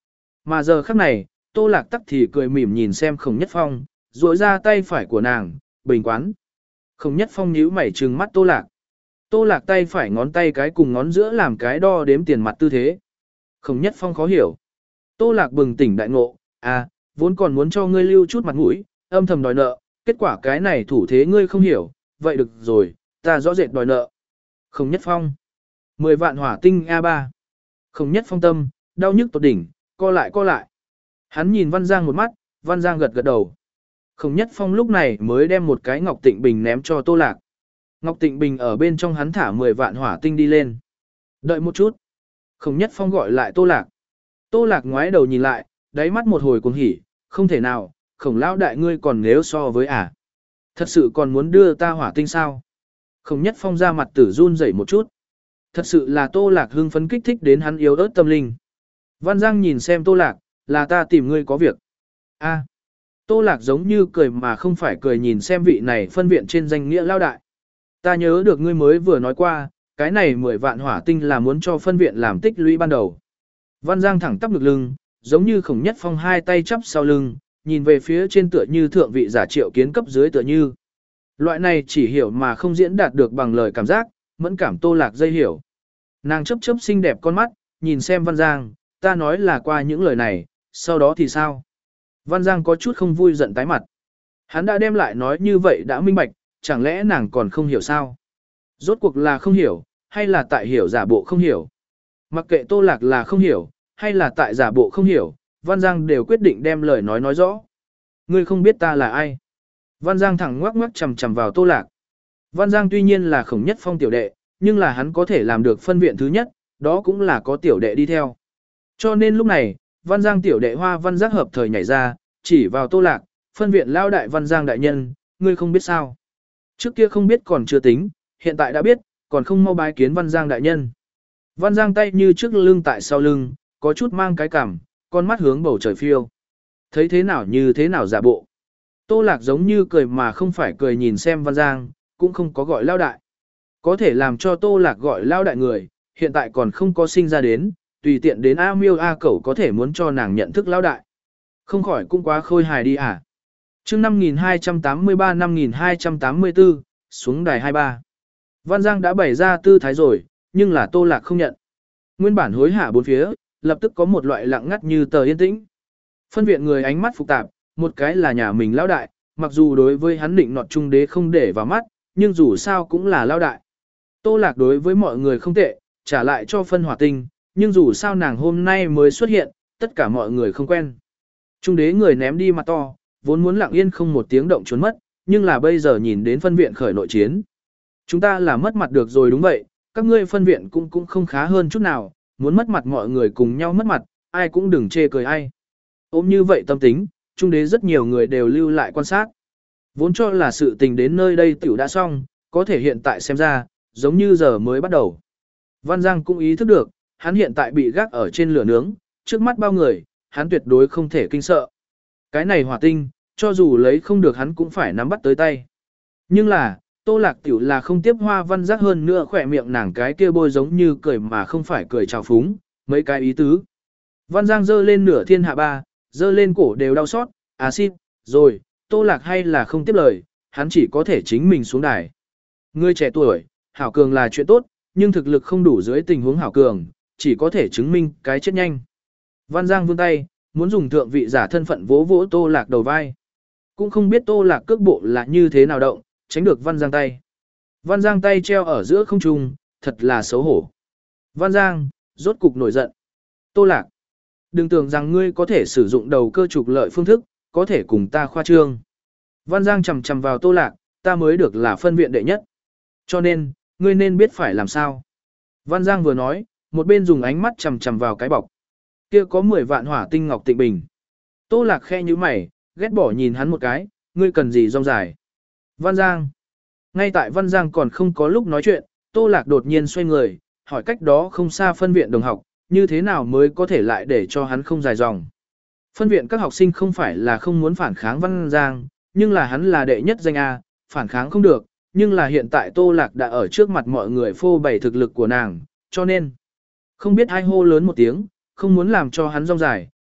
Mà giờ khắc này, Tô Lạc tắc thì cười mỉm nhìn xem Khổng Nhất Phong, duỗi ra tay phải của nàng, bình quán. Khổng Nhất Phong nhíu mày trừng mắt Tô Lạc. Tô Lạc tay phải ngón tay cái cùng ngón giữa làm cái đo đếm tiền mặt tư thế. Khổng Nhất Phong khó hiểu. Tô Lạc bừng tỉnh đại ngộ, à, vốn còn muốn cho ngươi lưu chút mặt mũi, âm thầm đòi nợ, kết quả cái này thủ thế ngươi không hiểu, vậy được rồi, ta rõ rệt đòi nợ. Khổng Nhất Phong. Mười vạn hỏa tinh a ba. Khổng Nhất Phong tâm, đau nhức tột đỉnh, co lại co lại. Hắn nhìn Văn Giang một mắt, Văn Giang gật gật đầu. Khổng Nhất Phong lúc này mới đem một cái Ngọc Tịnh Bình ném cho Tô Lạc. Ngọc Tịnh Bình ở bên trong hắn thả mười vạn hỏa tinh đi lên. Đợi một chút. Khổng Nhất Phong gọi lại Tô Lạc. Tô Lạc ngoái đầu nhìn lại, đáy mắt một hồi cuồng hỉ, không thể nào, Khổng lão đại ngươi còn nếu so với ả. Thật sự còn muốn đưa ta hỏa tinh sao? Khổng Nhất Phong ra mặt tử run rẩy một chút. Thật sự là Tô Lạc hưng phấn kích thích đến hắn yếu ớt tâm linh. Văn Giang nhìn xem Tô Lạc, là ta tìm ngươi có việc. A. Tô Lạc giống như cười mà không phải cười nhìn xem vị này phân viện trên danh nghĩa lao đại. Ta nhớ được ngươi mới vừa nói qua, cái này mười vạn hỏa tinh là muốn cho phân viện làm tích lũy ban đầu. Văn Giang thẳng tắp ngực lưng, giống như Khổng Nhất Phong hai tay chắp sau lưng, nhìn về phía trên tựa như thượng vị giả Triệu Kiến cấp dưới tựa như. Loại này chỉ hiểu mà không diễn đạt được bằng lời cảm giác, mẫn cảm Tô Lạc dây hiểu. Nàng chớp chớp xinh đẹp con mắt, nhìn xem Văn Giang, ta nói là qua những lời này, sau đó thì sao? Văn Giang có chút không vui giận tái mặt. Hắn đã đem lại nói như vậy đã minh bạch, chẳng lẽ nàng còn không hiểu sao? Rốt cuộc là không hiểu, hay là tại hiểu giả bộ không hiểu? Mặc kệ Tô Lạc là không hiểu, hay là tại giả bộ không hiểu, Văn Giang đều quyết định đem lời nói nói rõ. Ngươi không biết ta là ai? Văn Giang thẳng ngoắc ngoắc chầm chầm vào Tô Lạc. Văn Giang tuy nhiên là Khổng Nhất Phong tiểu đệ, nhưng là hắn có thể làm được phân viện thứ nhất, đó cũng là có tiểu đệ đi theo. Cho nên lúc này, Văn Giang tiểu đệ Hoa Văn Giác hợp thời nhảy ra, chỉ vào Tô Lạc, phân viện lao đại Văn Giang đại nhân, ngươi không biết sao. Trước kia không biết còn chưa tính, hiện tại đã biết, còn không mau bái kiến Văn Giang đại nhân. Văn Giang tay như trước lưng tại sau lưng, có chút mang cái cằm, con mắt hướng bầu trời phiêu. Thấy thế nào như thế nào giả bộ. Tô Lạc giống như cười mà không phải cười nhìn xem Văn Giang, cũng không có gọi lao đại. Có thể làm cho Tô Lạc gọi lao đại người, hiện tại còn không có sinh ra đến, tùy tiện đến A Miêu A Cẩu có thể muốn cho nàng nhận thức lao đại. Không khỏi cũng quá khôi hài đi à. chương năm nghìn hai trăm tám mươi ba năm nghìn hai trăm tám mươi tư, xuống đài hai mươi ba. Văn Giang đã bày ra tư thái rồi, nhưng là Tô Lạc không nhận. Nguyên bản hối hả bốn phía, lập tức có một loại lặng ngắt như tờ yên tĩnh. Phân viện người ánh mắt phức tạp, một cái là nhà mình lão đại, mặc dù đối với hắn định nọt trung đế không để vào mắt, nhưng dù sao cũng là lão đại. Tô Lạc đối với mọi người không tệ, trả lại cho phân hỏa tinh, nhưng dù sao nàng hôm nay mới xuất hiện, tất cả mọi người không quen. Trung đế người ném đi mặt to, vốn muốn lặng yên không một tiếng động trốn mất, nhưng là bây giờ nhìn đến phân viện khởi nội chiến. Chúng ta là mất mặt được rồi đúng vậy, các ngươi phân viện cũng cũng không khá hơn chút nào, muốn mất mặt mọi người cùng nhau mất mặt, ai cũng đừng chê cười ai. Ôm như vậy tâm tính, trung đế rất nhiều người đều lưu lại quan sát. Vốn cho là sự tình đến nơi đây tiểu đã xong, có thể hiện tại xem ra, giống như giờ mới bắt đầu. Văn Giang cũng ý thức được, hắn hiện tại bị gác ở trên lửa nướng, trước mắt bao người, hắn tuyệt đối không thể kinh sợ. Cái này hỏa tinh, cho dù lấy không được hắn cũng phải nắm bắt tới tay. Nhưng là, Tô Lạc tiểu là không tiếp Hoa Văn Giác hơn nữa khỏe miệng nàng cái kia bôi giống như cười mà không phải cười trào phúng, mấy cái ý tứ. Văn Giang giơ lên nửa thiên hạ ba, giơ lên cổ đều đau xót, à xin, rồi, Tô Lạc hay là không tiếp lời, hắn chỉ có thể chính mình xuống đài. Người trẻ tuổi, hảo cường là chuyện tốt, nhưng thực lực không đủ dưới tình huống hảo cường, chỉ có thể chứng minh cái chết nhanh. Văn Giang vươn tay, muốn dùng thượng vị giả thân phận vỗ vỗ Tô Lạc đầu vai. Cũng không biết Tô Lạc cước bộ là như thế nào động, tránh được Văn Giang tay. Văn Giang tay treo ở giữa không trung, thật là xấu hổ. Văn Giang, rốt cục nổi giận. Tô Lạc, đừng tưởng rằng ngươi có thể sử dụng đầu cơ trục lợi phương thức, có thể cùng ta khoa trương. Văn Giang chầm chầm vào Tô Lạc, ta mới được là phân viện đệ nhất. Cho nên, ngươi nên biết phải làm sao. Văn Giang vừa nói, một bên dùng ánh mắt chầm chầm vào cái bọc. Kia có mười vạn hỏa tinh ngọc tịnh bình. Tô Lạc khe như mày, ghét bỏ nhìn hắn một cái, ngươi cần gì rong dài. Văn Giang. Ngay tại Văn Giang còn không có lúc nói chuyện, Tô Lạc đột nhiên xoay người, hỏi cách đó không xa phân viện đồng học, như thế nào mới có thể lại để cho hắn không dài dòng. Phân viện các học sinh không phải là không muốn phản kháng Văn Giang, nhưng là hắn là đệ nhất danh A, phản kháng không được, nhưng là hiện tại Tô Lạc đã ở trước mặt mọi người phô bày thực lực của nàng, cho nên không biết ai hô lớn một tiếng, không muốn làm cho hắn rong dài,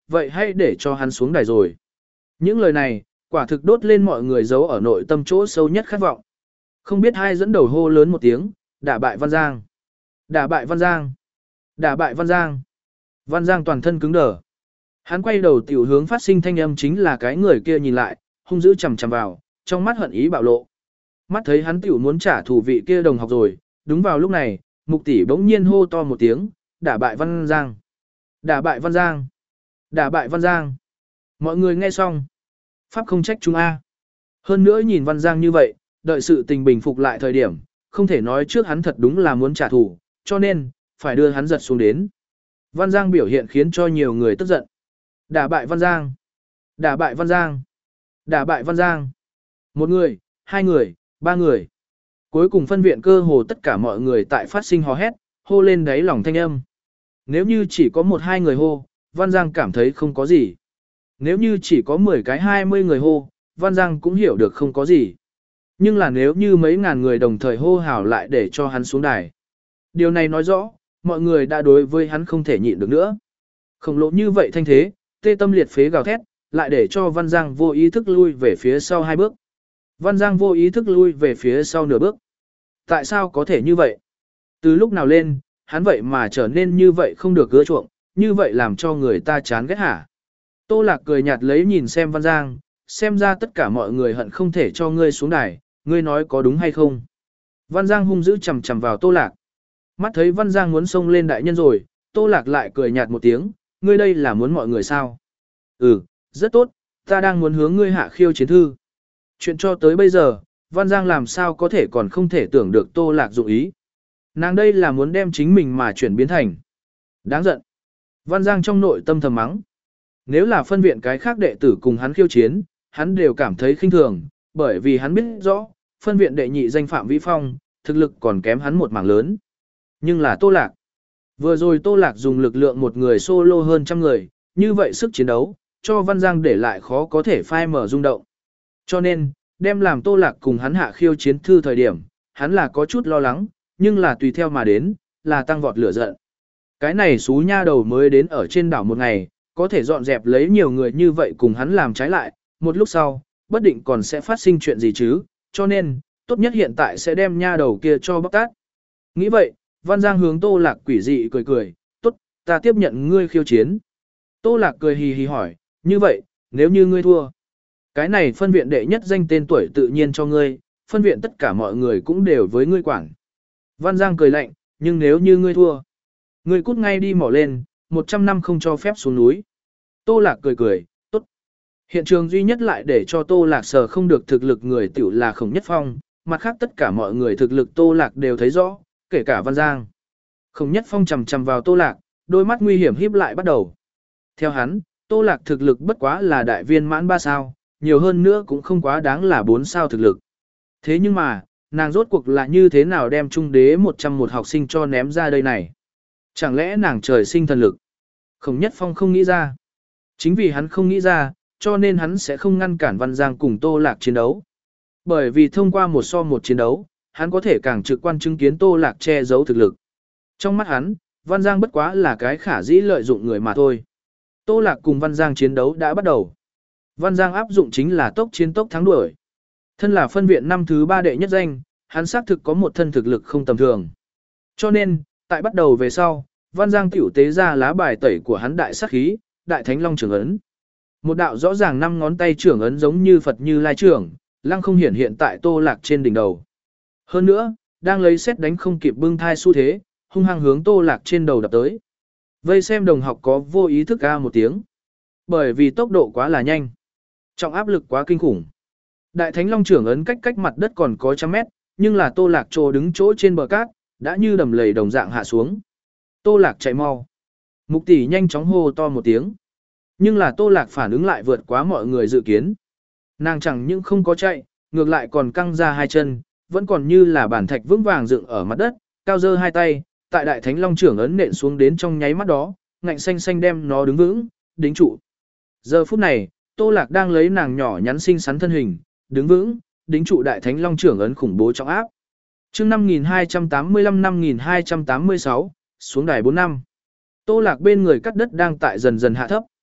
vậy hãy để cho hắn xuống đài rồi. Những lời này, quả thực đốt lên mọi người giấu ở nội tâm chỗ sâu nhất khát vọng. Không biết ai dẫn đầu hô lớn một tiếng, đả bại Văn Giang. Đả bại Văn Giang. Đả bại Văn Giang. Văn Giang toàn thân cứng đờ. Hắn quay đầu tiểu hướng phát sinh thanh âm chính là cái người kia nhìn lại, hung dữ chằm chằm vào, trong mắt hận ý bạo lộ. Mắt thấy hắn tiểu muốn trả thù vị kia đồng học rồi, đúng vào lúc này, Mục tỷ bỗng nhiên hô to một tiếng, đả bại Văn Giang. Đả bại Văn Giang. Đả bại Văn Giang. Mọi người nghe xong. Pháp không trách chúng A. Hơn nữa nhìn Văn Giang như vậy, đợi sự tình bình phục lại thời điểm, không thể nói trước hắn thật đúng là muốn trả thù, cho nên, phải đưa hắn giật xuống đến. Văn Giang biểu hiện khiến cho nhiều người tức giận. Đả bại Văn Giang. Đả bại Văn Giang. Đả bại Văn Giang. Một người, hai người, ba người. Cuối cùng phân viện cơ hồ tất cả mọi người tại phát sinh hò hét, hô lên đáy lòng thanh âm. Nếu như chỉ có một hai người hô, Văn Giang cảm thấy không có gì. Nếu như chỉ có mười cái hai mươi người hô, Văn Giang cũng hiểu được không có gì. Nhưng là nếu như mấy ngàn người đồng thời hô hào lại để cho hắn xuống đài. Điều này nói rõ, mọi người đã đối với hắn không thể nhịn được nữa. Khổng lồ như vậy thanh thế, tê tâm liệt phế gào thét, lại để cho Văn Giang vô ý thức lui về phía sau hai bước. Văn Giang vô ý thức lui về phía sau nửa bước. Tại sao có thể như vậy? Từ lúc nào lên, hắn vậy mà trở nên như vậy không được gỡ chuộng, như vậy làm cho người ta chán ghét hả? Tô Lạc cười nhạt lấy nhìn xem Văn Giang, xem ra tất cả mọi người hận không thể cho ngươi xuống đài, ngươi nói có đúng hay không? Văn Giang hung dữ chằm chằm vào Tô Lạc. Mắt thấy Văn Giang muốn xông lên đại nhân rồi, Tô Lạc lại cười nhạt một tiếng, ngươi đây là muốn mọi người sao? Ừ, rất tốt, ta đang muốn hướng ngươi hạ khiêu chiến thư. Chuyện cho tới bây giờ, Văn Giang làm sao có thể còn không thể tưởng được Tô Lạc dụng ý. Nàng đây là muốn đem chính mình mà chuyển biến thành. Đáng giận. Văn Giang trong nội tâm thầm mắng. Nếu là phân viện cái khác đệ tử cùng hắn khiêu chiến, hắn đều cảm thấy khinh thường, bởi vì hắn biết rõ, phân viện đệ nhị danh Phạm Vĩ Phong, thực lực còn kém hắn một mảng lớn. Nhưng là Tô Lạc. Vừa rồi Tô Lạc dùng lực lượng một người solo hơn trăm người, như vậy sức chiến đấu, cho Văn Giang để lại khó có thể phai mở rung động. Cho nên, đem làm Tô Lạc cùng hắn hạ khiêu chiến thư thời điểm, hắn là có chút lo lắng, nhưng là tùy theo mà đến, là tăng vọt lửa giận. Cái này xú nha đầu mới đến ở trên đảo một ngày, có thể dọn dẹp lấy nhiều người như vậy cùng hắn làm trái lại, một lúc sau, bất định còn sẽ phát sinh chuyện gì chứ, cho nên, tốt nhất hiện tại sẽ đem nha đầu kia cho bóc tát. Nghĩ vậy, Văn Giang hướng Tô Lạc quỷ dị cười cười, tốt, ta tiếp nhận ngươi khiêu chiến. Tô Lạc cười hì hì hỏi, như vậy, nếu như ngươi thua, cái này phân viện đệ nhất danh tên tuổi tự nhiên cho ngươi, phân viện tất cả mọi người cũng đều với ngươi quản. Văn Giang cười lạnh, nhưng nếu như ngươi thua, ngươi cút ngay đi mỏ lên, một trăm năm không cho phép xuống núi. Tô Lạc cười cười, tốt. Hiện trường duy nhất lại để cho Tô Lạc sờ không được thực lực người tiểu là Khổng Nhất Phong, mặt khác tất cả mọi người thực lực Tô Lạc đều thấy rõ, kể cả Văn Giang. Khổng Nhất Phong chầm chầm vào Tô Lạc, đôi mắt nguy hiểm híp lại bắt đầu. Theo hắn, Tô Lạc thực lực bất quá là đại viên mãn ba sao, nhiều hơn nữa cũng không quá đáng là bốn sao thực lực. Thế nhưng mà, nàng rốt cuộc là như thế nào đem trung đế một trăm một học sinh cho ném ra đây này? Chẳng lẽ nàng trời sinh thần lực? Khổng Nhất Phong không nghĩ ra. Chính vì hắn không nghĩ ra, cho nên hắn sẽ không ngăn cản Văn Giang cùng Tô Lạc chiến đấu. Bởi vì thông qua một so một chiến đấu, hắn có thể càng trực quan chứng kiến Tô Lạc che giấu thực lực. Trong mắt hắn, Văn Giang bất quá là cái khả dĩ lợi dụng người mà thôi. Tô Lạc cùng Văn Giang chiến đấu đã bắt đầu. Văn Giang áp dụng chính là tốc chiến tốc thắng đuổi. Thân là phân viện năm thứ ba đệ nhất danh, hắn xác thực có một thân thực lực không tầm thường. Cho nên, tại bắt đầu về sau, Văn Giang tiểu tế ra lá bài tẩy của hắn đại sát khí, đại thánh long trưởng ấn. Một đạo rõ ràng năm ngón tay trưởng ấn giống như Phật Như Lai trưởng, lăng không hiển hiện tại Tô Lạc trên đỉnh đầu. Hơn nữa, đang lấy xét đánh không kịp bưng thai xu thế, hung hăng hướng Tô Lạc trên đầu đập tới. Vây xem đồng học có vô ý thức a một tiếng. Bởi vì tốc độ quá là nhanh, trọng áp lực quá kinh khủng. Đại thánh long trưởng ấn cách cách mặt đất còn có trăm mét, nhưng là Tô Lạc trồ đứng chỗ trên bờ cát, đã như đầm lầy đồng dạng hạ xuống. Tô Lạc chạy mau. Mục tỷ nhanh chóng hô to một tiếng. Nhưng là Tô Lạc phản ứng lại vượt quá mọi người dự kiến. Nàng chẳng những không có chạy, ngược lại còn căng ra hai chân, vẫn còn như là bản thạch vững vàng dựng ở mặt đất, cao dơ hai tay, tại đại thánh long trưởng ấn nện xuống đến trong nháy mắt đó, ngạnh xanh xanh đem nó đứng vững, đính trụ. Giờ phút này, Tô Lạc đang lấy nàng nhỏ nhắn xinh xắn thân hình, đứng vững, đính trụ đại thánh long trưởng ấn khủng bố trọng áp. Chương năm nghìn hai trăm tám mươi lăm năm nghìn hai trăm tám mươi sáu, xuống đài bốn năm. Tô Lạc bên người cắt đất đang tại dần dần hạ thấp.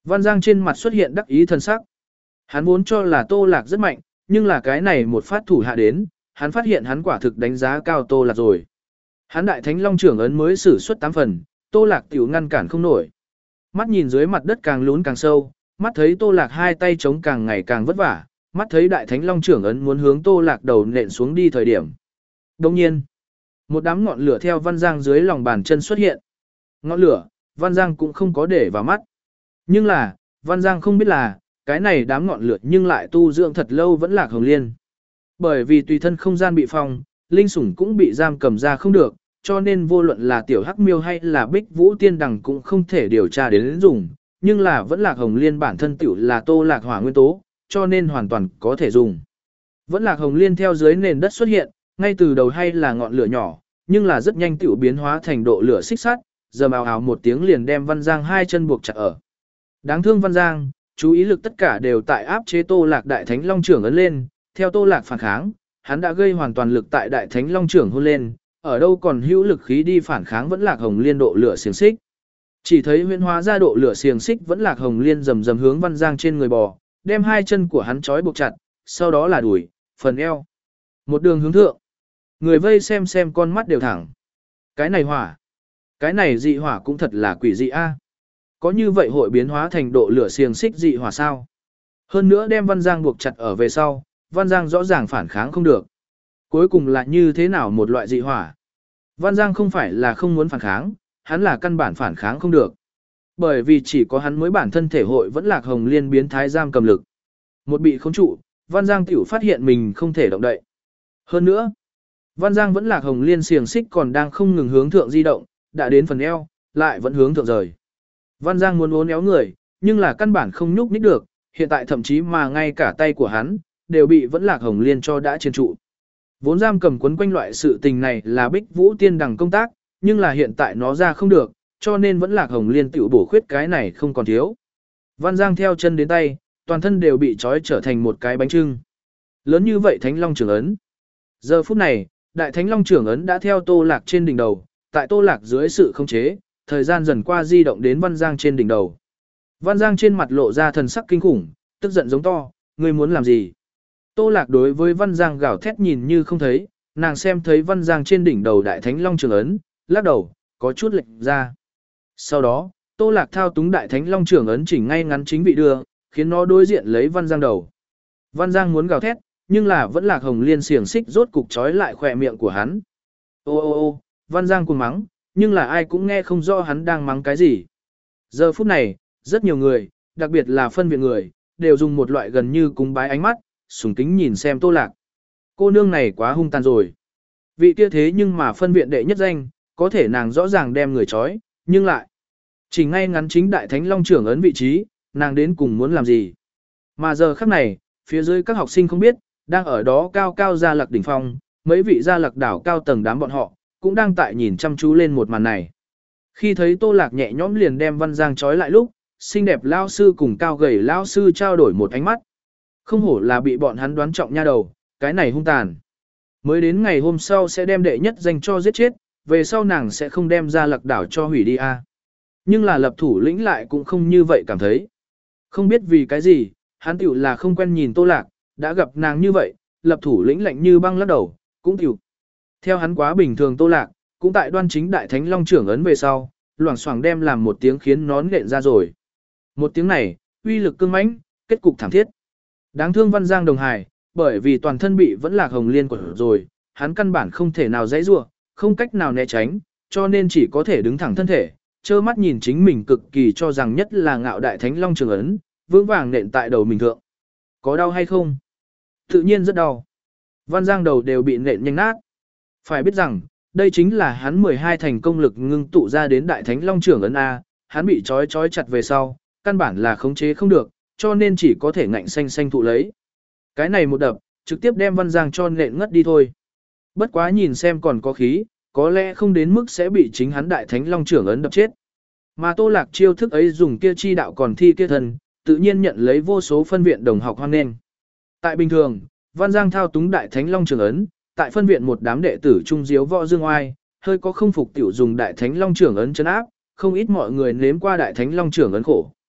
Văn Giang trên mặt xuất hiện đắc ý thần sắc. Hắn vốn cho là Tô Lạc rất mạnh, nhưng là cái này một phát thủ hạ đến, hắn phát hiện hắn quả thực đánh giá cao Tô Lạc rồi. Hắn đại thánh long trưởng ấn mới sử xuất tám phần, Tô Lạc tiểu ngăn cản không nổi. Mắt nhìn dưới mặt đất càng lún càng sâu, mắt thấy Tô Lạc hai tay chống càng ngày càng vất vả, mắt thấy đại thánh long trưởng ấn muốn hướng Tô Lạc đầu nện xuống đi thời điểm. Đồng nhiên, một đám ngọn lửa theo Văn Giang dưới lòng bàn chân xuất hiện. Ngọn lửa, Văn Giang cũng không có để vào mắt. Nhưng là, Văn Giang không biết là, cái này đám ngọn lửa nhưng lại tu dưỡng thật lâu vẫn Lạc Hồng Liên. Bởi vì tùy thân không gian bị phong, linh sủng cũng bị giam cầm ra không được, cho nên vô luận là tiểu hắc miêu hay là bích vũ tiên đằng cũng không thể điều tra đến dùng, nhưng là vẫn Lạc Hồng Liên bản thân tiểu là Tô Lạc hỏa nguyên tố, cho nên hoàn toàn có thể dùng. Vẫn Lạc Hồng Liên theo dưới nền đất xuất hiện, ngay từ đầu hay là ngọn lửa nhỏ, nhưng là rất nhanh tiểu biến hóa thành độ lửa xích sắt, giờ ào ào một tiếng liền đem Văn Giang hai chân buộc chặt ở. Đáng thương Văn Giang, chú ý lực tất cả đều tại áp chế Tô Lạc đại thánh long trưởng ấn lên, theo Tô Lạc phản kháng, hắn đã gây hoàn toàn lực tại đại thánh long trưởng hôn lên, ở đâu còn hữu lực khí đi phản kháng vẫn Lạc Hồng Liên độ lửa xiềng xích. Chỉ thấy huyễn hóa ra độ lửa xiềng xích vẫn Lạc Hồng Liên rầm rầm hướng Văn Giang trên người bò, đem hai chân của hắn trói buộc chặt, sau đó là đùi, phần eo. Một đường hướng thượng. Người vây xem xem con mắt đều thẳng. Cái này hỏa, cái này dị hỏa cũng thật là quỷ dị a. Có như vậy hội biến hóa thành độ lửa xiềng xích dị hỏa sao? Hơn nữa đem Văn Giang buộc chặt ở về sau, Văn Giang rõ ràng phản kháng không được. Cuối cùng là như thế nào một loại dị hỏa? Văn Giang không phải là không muốn phản kháng, hắn là căn bản phản kháng không được. Bởi vì chỉ có hắn mới bản thân thể hội vẫn Lạc Hồng Liên biến thái giam cầm lực. Một bị khống trụ, Văn Giang tiểu phát hiện mình không thể động đậy. Hơn nữa, Văn Giang vẫn Lạc Hồng Liên xiềng xích còn đang không ngừng hướng thượng di động, đã đến phần eo, lại vẫn hướng thượng rời. Văn Giang muốn uốn éo người, nhưng là căn bản không nhúc nhích được, hiện tại thậm chí mà ngay cả tay của hắn, đều bị vẫn Lạc Hồng Liên cho đã trên trụ. Vốn giam cầm quấn quanh loại sự tình này là Bích Vũ Tiên Đằng công tác, nhưng là hiện tại nó ra không được, cho nên vẫn Lạc Hồng Liên tiểu bổ khuyết cái này không còn thiếu. Văn Giang theo chân đến tay, toàn thân đều bị trói trở thành một cái bánh trưng. Lớn như vậy Thánh Long trưởng ấn. Giờ phút này, Đại Thánh Long trưởng ấn đã theo Tô Lạc trên đỉnh đầu, tại Tô Lạc dưới sự khống chế, thời gian dần qua di động đến Văn Giang trên đỉnh đầu. Văn Giang trên mặt lộ ra thần sắc kinh khủng, tức giận giống to, ngươi muốn làm gì? Tô Lạc đối với Văn Giang gào thét nhìn như không thấy, nàng xem thấy Văn Giang trên đỉnh đầu Đại Thánh Long trưởng ấn, lắc đầu, có chút lệch ra. Sau đó, Tô Lạc thao túng Đại Thánh Long trưởng ấn chỉnh ngay ngắn chính vị đưa, khiến nó đối diện lấy Văn Giang đầu. Văn Giang muốn gào thét, nhưng là vẫn Lạc Hồng Liên xiềng xích rốt cục trói lại khỏe miệng của hắn. Ô ô ô, Văn Giang cuồng mắng, nhưng là ai cũng nghe không rõ hắn đang mắng cái gì. Giờ phút này, rất nhiều người, đặc biệt là phân viện người, đều dùng một loại gần như cúng bái ánh mắt, sùng kính nhìn xem Tô Lạc. Cô nương này quá hung tàn rồi. Vị kia thế nhưng mà phân viện đệ nhất danh, có thể nàng rõ ràng đem người trói, nhưng lại chỉ ngay ngắn chính Đại Thánh Long trưởng ấn vị trí, nàng đến cùng muốn làm gì. Mà giờ khắc này, phía dưới các học sinh không biết, đang ở đó cao cao gia lạc đỉnh phong, mấy vị gia lạc đảo cao tầng đám bọn họ, cũng đang tại nhìn chăm chú lên một màn này. Khi thấy Tô Lạc nhẹ nhõm liền đem Văn Giang trói lại lúc, xinh đẹp lao sư cùng cao gầy lao sư trao đổi một ánh mắt. Không hổ là bị bọn hắn đoán trọng nha đầu, cái này hung tàn. Mới đến ngày hôm sau sẽ đem đệ nhất danh cho giết chết, về sau nàng sẽ không đem ra lạc đảo cho hủy đi a. À. Nhưng là lập thủ lĩnh lại cũng không như vậy cảm thấy. Không biết vì cái gì, hắn tiểu là không quen nhìn Tô Lạc, đã gặp nàng như vậy, lập thủ lĩnh lạnh như băng lắc đầu, cũng tiểu. Theo hắn quá bình thường Tô Lạc, cũng tại đoan chính Đại Thánh Long trưởng ấn về sau, loảng xoảng đem làm một tiếng khiến nón nện ra rồi. Một tiếng này, uy lực cương mãnh, kết cục thảm thiết. Đáng thương Văn Giang đồng hài, bởi vì toàn thân bị vẫn Lạc Hồng Liên quật rồi, hắn căn bản không thể nào dãy rủa, không cách nào né tránh, cho nên chỉ có thể đứng thẳng thân thể, trơ mắt nhìn chính mình cực kỳ cho rằng nhất là ngạo Đại Thánh Long trưởng ấn, vững vàng nện tại đầu mình thượng. Có đau hay không? Tự nhiên rất đau. Văn Giang đầu đều bị nện nhanh nát. Phải biết rằng, đây chính là hắn mười hai thành công lực ngưng tụ ra đến Đại Thánh Long trưởng ấn A, hắn bị trói trói chặt về sau, căn bản là khống chế không được, cho nên chỉ có thể ngạnh xanh xanh thụ lấy. Cái này một đập, trực tiếp đem Văn Giang cho nện ngất đi thôi. Bất quá nhìn xem còn có khí, có lẽ không đến mức sẽ bị chính hắn Đại Thánh Long trưởng ấn đập chết. Mà Tô Lạc chiêu thức ấy dùng kia chi đạo còn thi kia thần, tự nhiên nhận lấy vô số phân viện đồng học hoan nghênh. Tại bình thường, Văn Giang thao túng Đại Thánh Long trưởng ấn, tại phân viện một đám đệ tử trung diếu võ dương oai, hơi có không phục tiểu dùng Đại Thánh Long trưởng ấn trấn áp, không ít mọi người nếm qua Đại Thánh Long trưởng ấn khổ.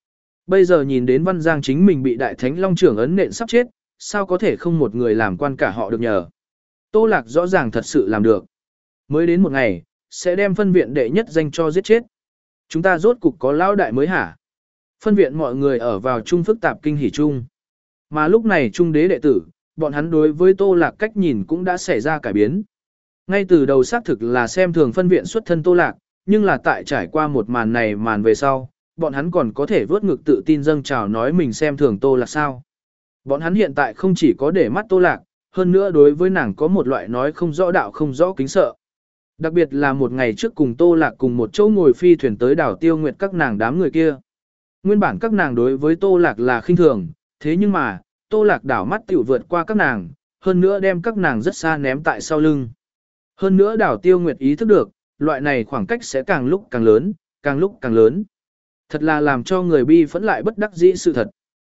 Bây giờ nhìn đến Văn Giang chính mình bị Đại Thánh Long trưởng ấn nện sắp chết, sao có thể không một người làm quan cả họ được nhờ. Tô Lạc rõ ràng thật sự làm được. Mới đến một ngày, sẽ đem phân viện đệ nhất danh cho giết chết. Chúng ta rốt cục có lão đại mới hả? Phân viện mọi người ở vào chung phức tạp kinh hỉ chung. Mà lúc này trung đế đệ tử, bọn hắn đối với Tô Lạc cách nhìn cũng đã xảy ra cải biến. Ngay từ đầu xác thực là xem thường phân viện xuất thân Tô Lạc, nhưng là tại trải qua một màn này màn về sau, bọn hắn còn có thể vớt ngực tự tin dâng trào nói mình xem thường Tô Lạc sao. Bọn hắn hiện tại không chỉ có để mắt Tô Lạc, hơn nữa đối với nàng có một loại nói không rõ đạo không rõ kính sợ. Đặc biệt là một ngày trước cùng Tô Lạc cùng một chỗ ngồi phi thuyền tới đảo Tiêu Nguyệt các nàng đám người kia. Nguyên bản các nàng đối với Tô Lạc là khinh thường, thế nhưng mà, Tô Lạc đảo mắt tiểu vượt qua các nàng, hơn nữa đem các nàng rất xa ném tại sau lưng. Hơn nữa đảo Tiêu Nguyệt ý thức được, loại này khoảng cách sẽ càng lúc càng lớn, càng lúc càng lớn. Thật là làm cho người bi phẫn lại bất đắc dĩ sự thật.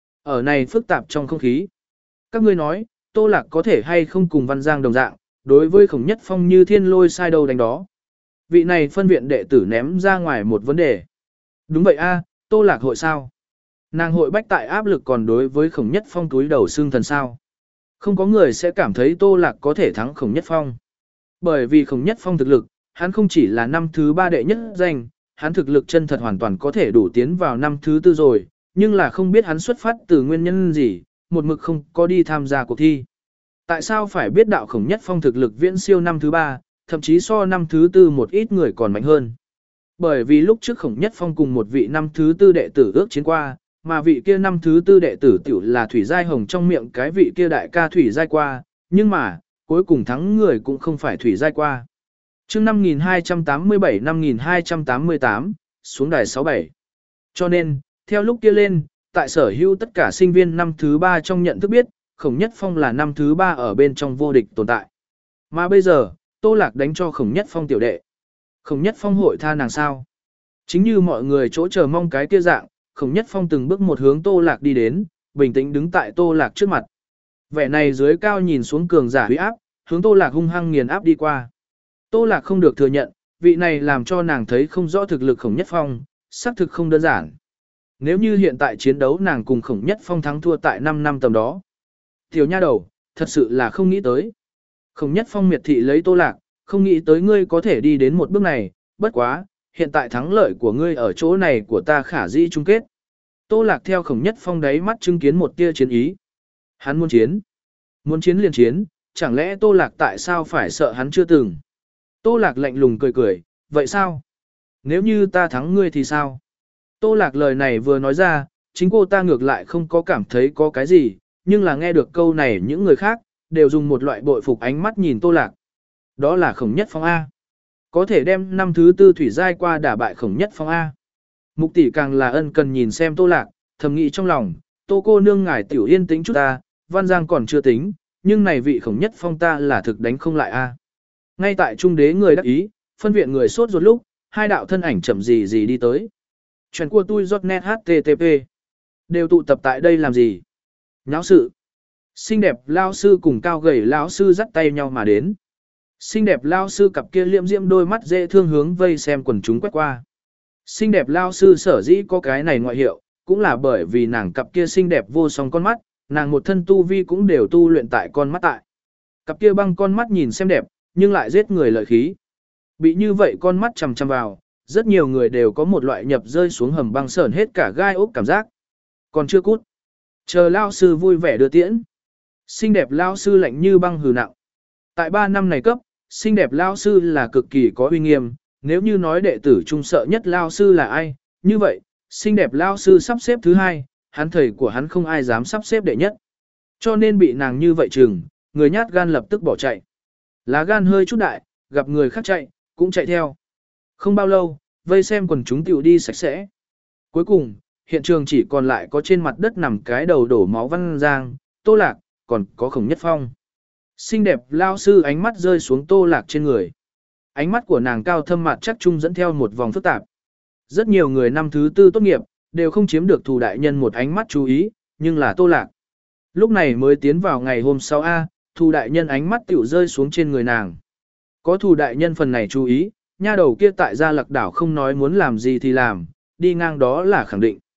Ở này phức tạp trong không khí. Các ngươi nói, Tô Lạc có thể hay không cùng Văn Giang đồng dạng, đối với Khổng Nhất Phong như thiên lôi sai đầu đánh đó. Vị này phân viện đệ tử ném ra ngoài một vấn đề. Đúng vậy a, Tô Lạc hội sao? Nàng hội bách tại áp lực còn đối với Khổng Nhất Phong túi đầu xương thần sao? Không có người sẽ cảm thấy Tô Lạc có thể thắng Khổng Nhất Phong. Bởi vì Khổng Nhất Phong thực lực, hắn không chỉ là năm thứ ba đệ nhất danh, hắn thực lực chân thật hoàn toàn có thể đủ tiến vào năm thứ tư rồi, nhưng là không biết hắn xuất phát từ nguyên nhân gì, một mực không có đi tham gia cuộc thi. Tại sao phải biết đạo Khổng Nhất Phong thực lực viễn siêu năm thứ ba, thậm chí so năm thứ tư một ít người còn mạnh hơn? Bởi vì lúc trước Khổng Nhất Phong cùng một vị năm thứ tư đệ tử ước chiến qua, mà vị kia năm thứ tư đệ tử tiểu là Thủy Giai Hồng trong miệng cái vị kia đại ca Thủy Giai qua, nhưng mà, cuối cùng thắng người cũng không phải Thủy Giai qua. chương năm nghìn hai trăm tám mươi bảy năm nghìn hai trăm tám mươi tám, xuống đài sáu bảy. Cho nên, theo lúc kia lên, tại sở hữu tất cả sinh viên năm thứ ba trong nhận thức biết, Khổng Nhất Phong là năm thứ ba ở bên trong vô địch tồn tại. Mà bây giờ, Tô Lạc đánh cho Khổng Nhất Phong tiểu đệ. Khổng Nhất Phong hội tha nàng sao? Chính như mọi người chỗ chờ mong cái kia dạng, Khổng Nhất Phong từng bước một hướng Tô Lạc đi đến, bình tĩnh đứng tại Tô Lạc trước mặt. Vẻ này dưới cao nhìn xuống cường giả uy áp, hướng Tô Lạc hung hăng nghiền áp đi qua. Tô Lạc không được thừa nhận, vị này làm cho nàng thấy không rõ thực lực Khổng Nhất Phong, xác thực không đơn giản. Nếu như hiện tại chiến đấu nàng cùng Khổng Nhất Phong thắng thua tại năm năm tầm đó. Tiểu nha đầu, thật sự là không nghĩ tới. Khổng Nhất Phong miệt thị lấy Tô Lạc, không nghĩ tới ngươi có thể đi đến một bước này, bất quá, hiện tại thắng lợi của ngươi ở chỗ này của ta khả dĩ chung kết. Tô Lạc theo Khổng Nhất Phong đáy mắt chứng kiến một tia chiến ý. Hắn muốn chiến. Muốn chiến liền chiến, chẳng lẽ Tô Lạc tại sao phải sợ hắn chưa từng. Tô Lạc lạnh lùng cười cười, vậy sao? Nếu như ta thắng ngươi thì sao? Tô Lạc lời này vừa nói ra, chính cô ta ngược lại không có cảm thấy có cái gì, nhưng là nghe được câu này những người khác, đều dùng một loại bội phục ánh mắt nhìn Tô Lạc. Đó là Khổng Nhất Phong A. Có thể đem năm thứ tư Thủy Giai qua đả bại Khổng Nhất Phong A. Mục tỷ càng là ân cần nhìn xem Tô Lạc, thầm nghĩ trong lòng, Tô cô nương ngài tiểu yên tĩnh chút ta, Văn Giang còn chưa tính, nhưng này vị Khổng Nhất Phong ta là thực đánh không lại A. Ngay tại trung đế người đắc ý, phân viện người sốt ruột lúc, hai đạo thân ảnh chậm gì gì đi tới. Chuyện của tôi .net hát tê tê pê. Đều tụ tập tại đây làm gì? Nháo sự. Xinh đẹp lao sư cùng cao gầy lão sư dắt tay nhau mà đến. Xinh đẹp lao sư cặp kia liễm diễm đôi mắt dễ thương hướng vây xem quần chúng quét qua. Xinh đẹp lao sư sở dĩ có cái này ngoại hiệu, cũng là bởi vì nàng cặp kia xinh đẹp vô song con mắt, nàng một thân tu vi cũng đều tu luyện tại con mắt tại. Cặp kia băng con mắt nhìn xem đẹp, nhưng lại giết người lợi khí. Bị như vậy con mắt chằm chằm vào, rất nhiều người đều có một loại nhập rơi xuống hầm băng sởn hết cả gai ốc cảm giác. Còn chưa cút. Chờ lao sư vui vẻ đưa tiễn. Xinh đẹp lao sư lạnh như băng hừ nặng. Tại ba năm này cấp, xinh đẹp lao sư là cực kỳ có uy nghiêm, nếu như nói đệ tử trung sợ nhất lao sư là ai, như vậy, xinh đẹp lao sư sắp xếp thứ hai, hắn thầy của hắn không ai dám sắp xếp đệ nhất. Cho nên bị nàng như vậy chừng, người nhát gan lập tức bỏ chạy. Lá gan hơi chút đại, gặp người khác chạy, cũng chạy theo. Không bao lâu, vây xem quần chúng tiểu đi sạch sẽ. Cuối cùng, hiện trường chỉ còn lại có trên mặt đất nằm cái đầu đổ máu Văn Giang, Tô Lạc, còn có Khổng Nhất Phong. Xinh đẹp lao sư ánh mắt rơi xuống Tô Lạc trên người. Ánh mắt của nàng cao thâm mặt chắc chung dẫn theo một vòng phức tạp. Rất nhiều người năm thứ tư tốt nghiệp, đều không chiếm được Thù đại nhân một ánh mắt chú ý, nhưng là Tô Lạc. Lúc này mới tiến vào ngày hôm sau A, Thù đại nhân ánh mắt tiểu rơi xuống trên người nàng. Có Thù đại nhân phần này chú ý, nha đầu kia tại Gia Lạc đảo không nói muốn làm gì thì làm, đi ngang đó là khẳng định.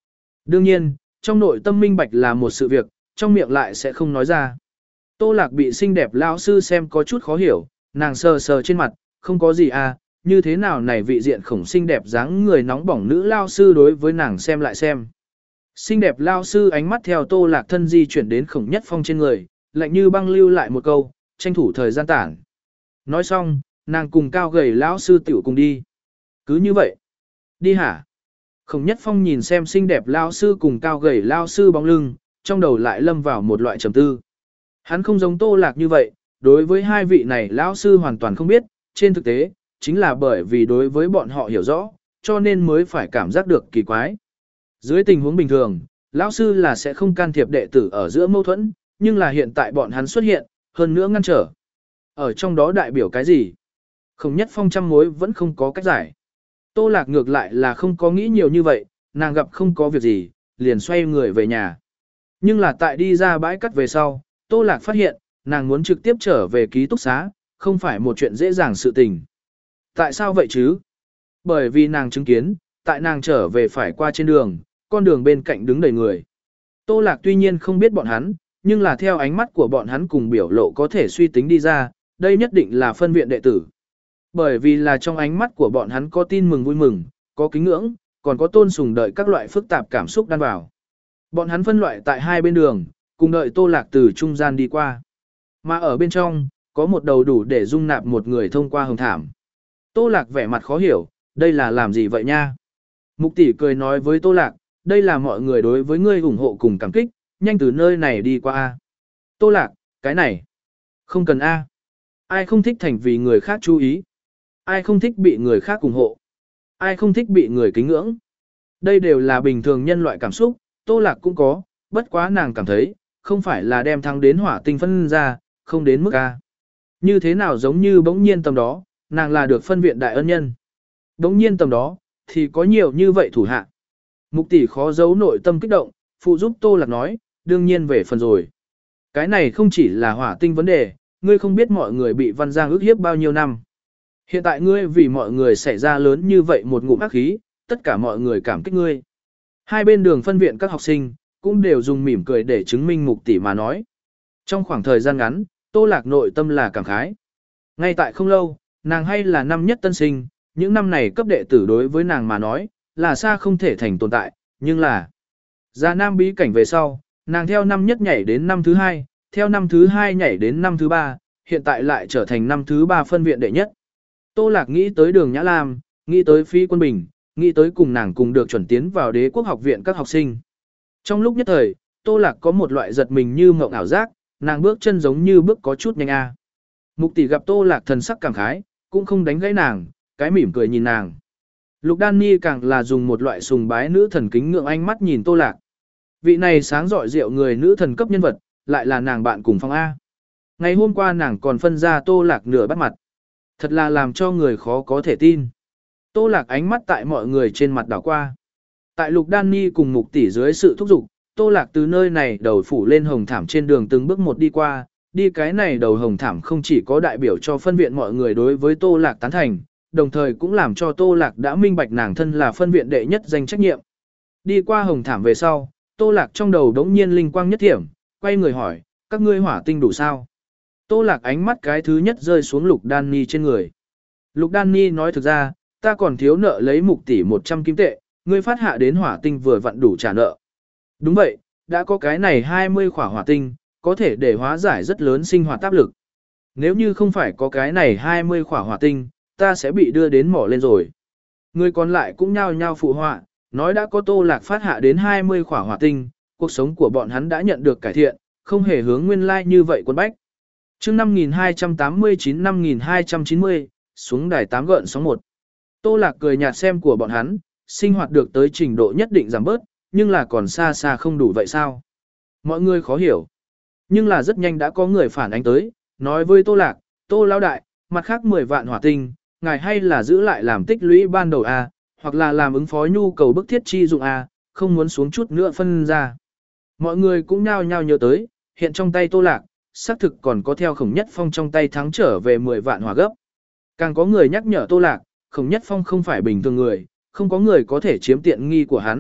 Đương nhiên, trong nội tâm minh bạch là một sự việc, trong miệng lại sẽ không nói ra. Tô Lạc bị xinh đẹp lão sư xem có chút khó hiểu, nàng sờ sờ trên mặt, không có gì à, như thế nào này vị diện khổng xinh đẹp dáng người nóng bỏng nữ lao sư đối với nàng xem lại xem. Xinh đẹp lao sư ánh mắt theo Tô Lạc thân di chuyển đến Khổng Nhất Phong trên người, lạnh như băng lưu lại một câu, tranh thủ thời gian tản. Nói xong, nàng cùng cao gầy lão sư tiểu cùng đi. Cứ như vậy. Đi hả? Khổng Nhất Phong nhìn xem xinh đẹp lao sư cùng cao gầy lao sư bóng lưng, trong đầu lại lâm vào một loại trầm tư. Hắn không giống Tô Lạc như vậy, đối với hai vị này lão sư hoàn toàn không biết, trên thực tế, chính là bởi vì đối với bọn họ hiểu rõ, cho nên mới phải cảm giác được kỳ quái. Dưới tình huống bình thường, lão sư là sẽ không can thiệp đệ tử ở giữa mâu thuẫn, nhưng là hiện tại bọn hắn xuất hiện, hơn nữa ngăn trở. Ở trong đó đại biểu cái gì? Khổng Nhất Phong trăm mối vẫn không có cách giải. Tô Lạc ngược lại là không có nghĩ nhiều như vậy, nàng gặp không có việc gì, liền xoay người về nhà. Nhưng là tại đi ra bãi cắt về sau, Tô Lạc phát hiện, nàng muốn trực tiếp trở về ký túc xá, không phải một chuyện dễ dàng sự tình. Tại sao vậy chứ? Bởi vì nàng chứng kiến, tại nàng trở về phải qua trên đường, con đường bên cạnh đứng đầy người. Tô Lạc tuy nhiên không biết bọn hắn, nhưng là theo ánh mắt của bọn hắn cùng biểu lộ có thể suy tính đi ra, đây nhất định là phân viện đệ tử. Bởi vì là trong ánh mắt của bọn hắn có tin mừng vui mừng, có kính ngưỡng, còn có tôn sùng đợi các loại phức tạp cảm xúc đan vào. Bọn hắn phân loại tại hai bên đường, cùng đợi Tô Lạc từ trung gian đi qua. Mà ở bên trong, có một đầu đủ để dung nạp một người thông qua hồng thảm. Tô Lạc vẻ mặt khó hiểu, đây là làm gì vậy nha? Mục tỷ cười nói với Tô Lạc, đây là mọi người đối với ngươi ủng hộ cùng cảm kích, nhanh từ nơi này đi qua A. Tô Lạc, cái này, không cần A. Ai không thích thành vì người khác chú ý? Ai không thích bị người khác ủng hộ? Ai không thích bị người kính ngưỡng? Đây đều là bình thường nhân loại cảm xúc, Tô Lạc cũng có, bất quá nàng cảm thấy, không phải là đem thăng đến hỏa tinh phân ra, không đến mức A. Như thế nào giống như bỗng nhiên tầm đó, nàng là được phân viện đại ân nhân. Bỗng nhiên tầm đó, thì có nhiều như vậy thủ hạ. Mục tỷ khó giấu nội tâm kích động, phụ giúp Tô Lạc nói, đương nhiên về phần rồi. Cái này không chỉ là hỏa tinh vấn đề, ngươi không biết mọi người bị Văn Giang ức hiếp bao nhiêu năm. Hiện tại ngươi vì mọi người xảy ra lớn như vậy một ngụm ác khí, tất cả mọi người cảm kích ngươi. Hai bên đường phân viện các học sinh, cũng đều dùng mỉm cười để chứng minh mục tỷ mà nói. Trong khoảng thời gian ngắn, Tô Lạc nội tâm là cảm khái. Ngay tại không lâu, nàng hay là năm nhất tân sinh, những năm này cấp đệ tử đối với nàng mà nói, là xa không thể thành tồn tại, nhưng là ra nam bí cảnh về sau, nàng theo năm nhất nhảy đến năm thứ hai, theo năm thứ hai nhảy đến năm thứ ba, hiện tại lại trở thành năm thứ ba phân viện đệ nhất. Tô Lạc nghĩ tới Đường Nhã Lam, nghĩ tới Phi Quân Bình, nghĩ tới cùng nàng cùng được chuẩn tiến vào Đế Quốc học viện các học sinh. Trong lúc nhất thời, Tô Lạc có một loại giật mình như mộng ảo giác, nàng bước chân giống như bước có chút nhanh a. Mục tỷ gặp Tô Lạc thần sắc cảm khái, cũng không đánh gãy nàng, cái mỉm cười nhìn nàng. Lục Đan Ni càng là dùng một loại sùng bái nữ thần kính ngưỡng ánh mắt nhìn Tô Lạc. Vị này sáng rọi rượu người nữ thần cấp nhân vật, lại là nàng bạn cùng phòng A. Ngày hôm qua nàng còn phân ra Tô Lạc nửa bắt mặt. Thật là làm cho người khó có thể tin. Tô Lạc ánh mắt tại mọi người trên mặt đảo qua. Tại Lục Đan Ni cùng mục tỷ dưới sự thúc giục, Tô Lạc từ nơi này đầu phủ lên hồng thảm trên đường từng bước một đi qua. Đi cái này đầu hồng thảm không chỉ có đại biểu cho phân viện mọi người đối với Tô Lạc tán thành, đồng thời cũng làm cho Tô Lạc đã minh bạch nàng thân là phân viện đệ nhất danh trách nhiệm. Đi qua hồng thảm về sau, Tô Lạc trong đầu đống nhiên linh quang nhất thiểm, quay người hỏi, các ngươi hỏa tinh đủ sao? Tô Lạc ánh mắt cái thứ nhất rơi xuống Lục Đan Ni trên người. Lục Đan Ni nói thực ra, ta còn thiếu nợ lấy mục tỷ một trăm kim tệ, ngươi phát hạ đến hỏa tinh vừa vặn đủ trả nợ. Đúng vậy, đã có cái này hai mươi khỏa hỏa tinh, có thể để hóa giải rất lớn sinh hoạt áp lực. Nếu như không phải có cái này hai mươi khỏa hỏa tinh, ta sẽ bị đưa đến mỏ lên rồi. Người còn lại cũng nhao nhao phụ họa, nói đã có Tô Lạc phát hạ đến hai mươi khỏa hỏa tinh, cuộc sống của bọn hắn đã nhận được cải thiện, không hề hướng nguyên lai like như vậy quân bách. Chương năm nghìn hai trăm tám mươi chín năm nghìn hai trăm chín mươi, xuống đài tám gợn sóng một. Tô Lạc cười nhạt xem của bọn hắn, sinh hoạt được tới trình độ nhất định giảm bớt, nhưng là còn xa xa không đủ vậy sao? Mọi người khó hiểu. Nhưng là rất nhanh đã có người phản ánh tới, nói với Tô Lạc, Tô lão đại, mặt khác mười vạn hỏa tinh, ngài hay là giữ lại làm tích lũy ban đầu A, hoặc là làm ứng phó nhu cầu bức thiết chi dụng A, không muốn xuống chút nữa phân ra. Mọi người cũng nhao nhao nhớ tới, hiện trong tay Tô Lạc, xác thực còn có theo Khổng Nhất Phong trong tay thắng trở về mười vạn hỏa gấp. Càng có người nhắc nhở Tô Lạc, Khổng Nhất Phong không phải bình thường người, không có người có thể chiếm tiện nghi của hắn,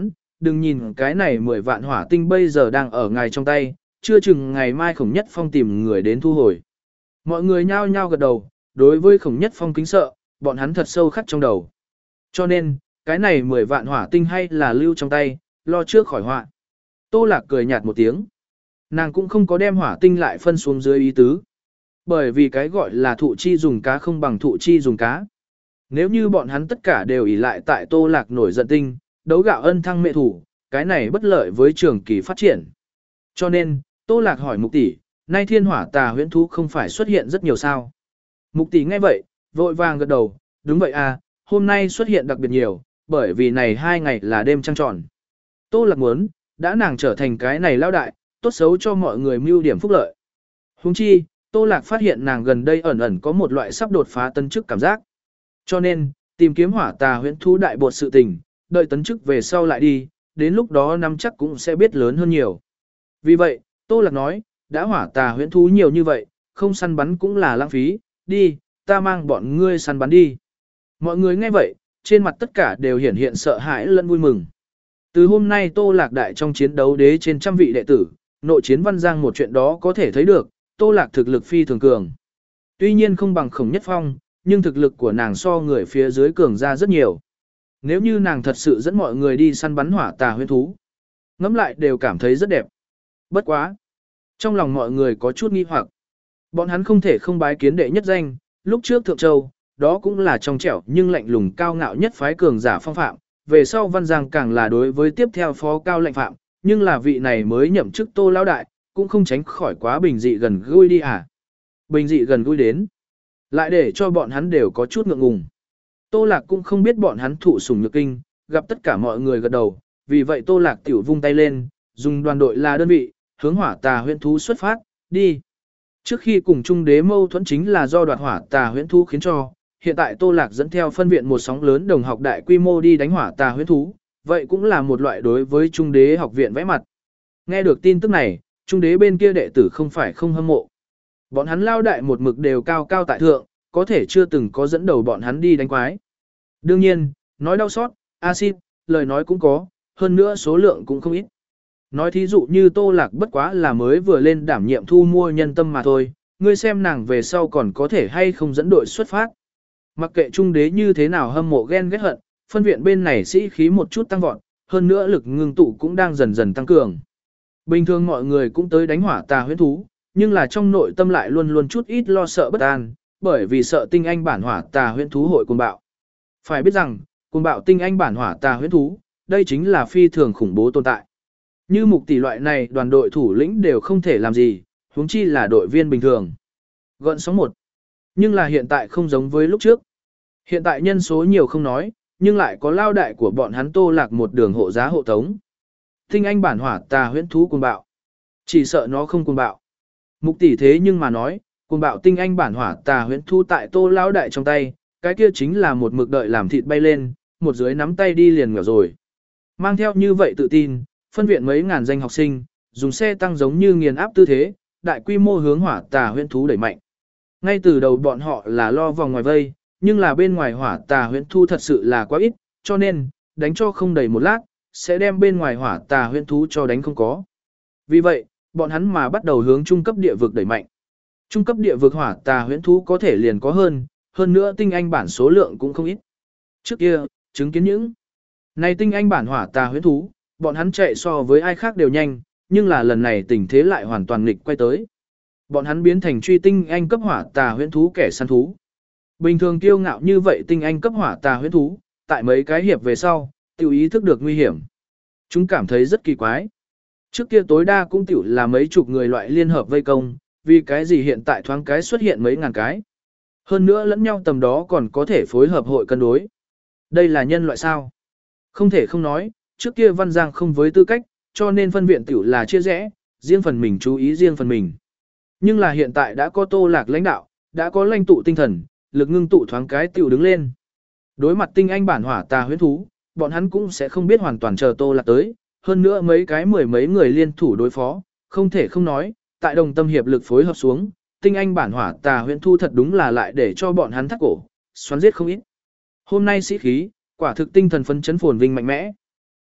đừng nhìn cái này mười vạn hỏa tinh bây giờ đang ở ngài trong tay, chưa chừng ngày mai Khổng Nhất Phong tìm người đến thu hồi. Mọi người nhao nhao gật đầu, đối với Khổng Nhất Phong kính sợ, bọn hắn thật sâu khắc trong đầu. Cho nên, cái này mười vạn hỏa tinh hay là lưu trong tay, lo trước khỏi họa. Tô Lạc cười nhạt một tiếng. Nàng cũng không có đem hỏa tinh lại phân xuống dưới ý tứ. Bởi vì cái gọi là thụ chi dùng cá không bằng thụ chi dùng cá. Nếu như bọn hắn tất cả đều ỷ lại tại Tô Lạc nổi giận tinh, đấu gạo ân thăng mệ thủ, cái này bất lợi với trường kỳ phát triển. Cho nên, Tô Lạc hỏi Mục tỷ, nay thiên hỏa tà huyễn thú không phải xuất hiện rất nhiều sao? Mục tỷ nghe vậy, vội vàng gật đầu, đúng vậy à, hôm nay xuất hiện đặc biệt nhiều, bởi vì này hai ngày là đêm trăng tròn. Tô Lạc muốn, đã nàng trở thành cái này lao đại, tốt xấu cho mọi người mưu điểm phúc lợi. Huống chi, Tô Lạc phát hiện nàng gần đây ẩn ẩn có một loại sắp đột phá tấn chức cảm giác. Cho nên, tìm kiếm hỏa tà huyễn thú đại bột sự tình, đợi tấn chức về sau lại đi, đến lúc đó nắm chắc cũng sẽ biết lớn hơn nhiều. Vì vậy, Tô Lạc nói, đã hỏa tà huyễn thú nhiều như vậy, không săn bắn cũng là lãng phí, đi, ta mang bọn ngươi săn bắn đi. Mọi người nghe vậy, trên mặt tất cả đều hiển hiện sợ hãi lẫn vui mừng. Từ hôm nay Tô Lạc đại trong chiến đấu đế trên trăm vị đệ tử, nội chiến Văn Giang một chuyện đó có thể thấy được, Tô Lạc thực lực phi thường cường. Tuy nhiên không bằng Khổng Nhất Phong, nhưng thực lực của nàng so người phía dưới cường ra rất nhiều. Nếu như nàng thật sự dẫn mọi người đi săn bắn hỏa tà huyễn thú, ngẫm lại đều cảm thấy rất đẹp. Bất quá. Trong lòng mọi người có chút nghi hoặc. Bọn hắn không thể không bái kiến đệ nhất danh, lúc trước Thượng Châu, đó cũng là trong trẻo nhưng lạnh lùng cao ngạo nhất phái cường giả phong phạm. Về sau Văn Giang càng là đối với tiếp theo phó cao lệnh phạm, nhưng là vị này mới nhậm chức Tô lão đại, cũng không tránh khỏi quá bình dị gần gũi đi à. Bình dị gần gũi đến, lại để cho bọn hắn đều có chút ngượng ngùng. Tô Lạc cũng không biết bọn hắn thụ sủng nhược kinh, gặp tất cả mọi người gật đầu, vì vậy Tô Lạc tiểu vung tay lên, dùng đoàn đội là đơn vị, hướng hỏa tà huyễn thú xuất phát, đi. Trước khi cùng Trung Đế mâu thuẫn chính là do đoạt hỏa tà huyễn thú khiến cho, hiện tại Tô Lạc dẫn theo phân viện một sóng lớn đồng học đại quy mô đi đánh hỏa tà huyễn thú, vậy cũng là một loại đối với Trung Đế học viện vẽ mặt. Nghe được tin tức này, Trung Đế bên kia đệ tử không phải không hâm mộ. Bọn hắn lao đại một mực đều cao cao tại thượng, có thể chưa từng có dẫn đầu bọn hắn đi đánh quái. Đương nhiên, nói đau xót, axit, lời nói cũng có, hơn nữa số lượng cũng không ít. Nói thí dụ như Tô Lạc bất quá là mới vừa lên đảm nhiệm thu mua nhân tâm mà thôi, ngươi xem nàng về sau còn có thể hay không dẫn đội xuất phát. Mặc kệ Trung Đế như thế nào hâm mộ ghen ghét hận, phân viện bên này sĩ khí một chút tăng vọt, hơn nữa lực ngưng tụ cũng đang dần dần tăng cường. Bình thường mọi người cũng tới đánh hỏa tà huyễn thú, nhưng là trong nội tâm lại luôn luôn chút ít lo sợ bất an, bởi vì sợ tinh anh bản hỏa tà huyễn thú hội cuồng bạo. Phải biết rằng, cuồng bạo tinh anh bản hỏa tà huyễn thú, đây chính là phi thường khủng bố tồn tại. Như Mục tỷ loại này đoàn đội thủ lĩnh đều không thể làm gì, huống chi là đội viên bình thường. Gợn sóng một. Nhưng là hiện tại không giống với lúc trước. Hiện tại nhân số nhiều không nói, nhưng lại có lao đại của bọn hắn Tô Lạc một đường hộ giá hộ tống. Tinh anh bản hỏa tà huyễn thú cuồng bạo. Chỉ sợ nó không cuồng bạo. Mục tỷ thế nhưng mà nói, cuồng bạo tinh anh bản hỏa tà huyễn thú tại Tô lão đại trong tay, cái kia chính là một mực đợi làm thịt bay lên, một dưới nắm tay đi liền nghèo rồi. Mang theo như vậy tự tin, phân viện mấy ngàn danh học sinh, dùng xe tăng giống như nghiền áp tư thế, đại quy mô hướng hỏa tà huyễn thú đẩy mạnh. Ngay từ đầu bọn họ là lo vòng ngoài vây, nhưng là bên ngoài hỏa tà huyễn thú thật sự là quá ít, cho nên, đánh cho không đầy một lát, sẽ đem bên ngoài hỏa tà huyễn thú cho đánh không có. Vì vậy, bọn hắn mà bắt đầu hướng trung cấp địa vực đẩy mạnh. Trung cấp địa vực hỏa tà huyễn thú có thể liền có hơn, hơn nữa tinh anh bản số lượng cũng không ít. Trước kia, chứng kiến những này tinh anh bản hỏa tà huyễn thú, bọn hắn chạy so với ai khác đều nhanh, nhưng là lần này tình thế lại hoàn toàn nghịch quay tới. Bọn hắn biến thành truy tinh anh cấp hỏa tà huyễn thú kẻ săn thú. Bình thường kiêu ngạo như vậy tinh anh cấp hỏa tà huyễn thú, tại mấy cái hiệp về sau, tiểu ý thức được nguy hiểm. Chúng cảm thấy rất kỳ quái. Trước kia tối đa cũng tiểu là mấy chục người loại liên hợp vây công, vì cái gì hiện tại thoáng cái xuất hiện mấy ngàn cái. Hơn nữa lẫn nhau tầm đó còn có thể phối hợp hội cân đối. Đây là nhân loại sao? Không thể không nói, trước kia Văn Giang không với tư cách, cho nên phân viện tiểu là chia rẽ, riêng phần mình chú ý riêng phần mình. Nhưng là hiện tại đã có Tô Lạc lãnh đạo, đã có lãnh tụ tinh thần, lực ngưng tụ thoáng cái tiểu đứng lên. Đối mặt tinh anh bản hỏa tà huyễn thú, bọn hắn cũng sẽ không biết hoàn toàn chờ Tô Lạc tới, hơn nữa mấy cái mười mấy người liên thủ đối phó, không thể không nói, tại đồng tâm hiệp lực phối hợp xuống, tinh anh bản hỏa tà huyễn thu thật đúng là lại để cho bọn hắn thắt cổ, xoắn giết không ít. Hôm nay sĩ khí, quả thực tinh thần phấn chấn phồn vinh mạnh mẽ.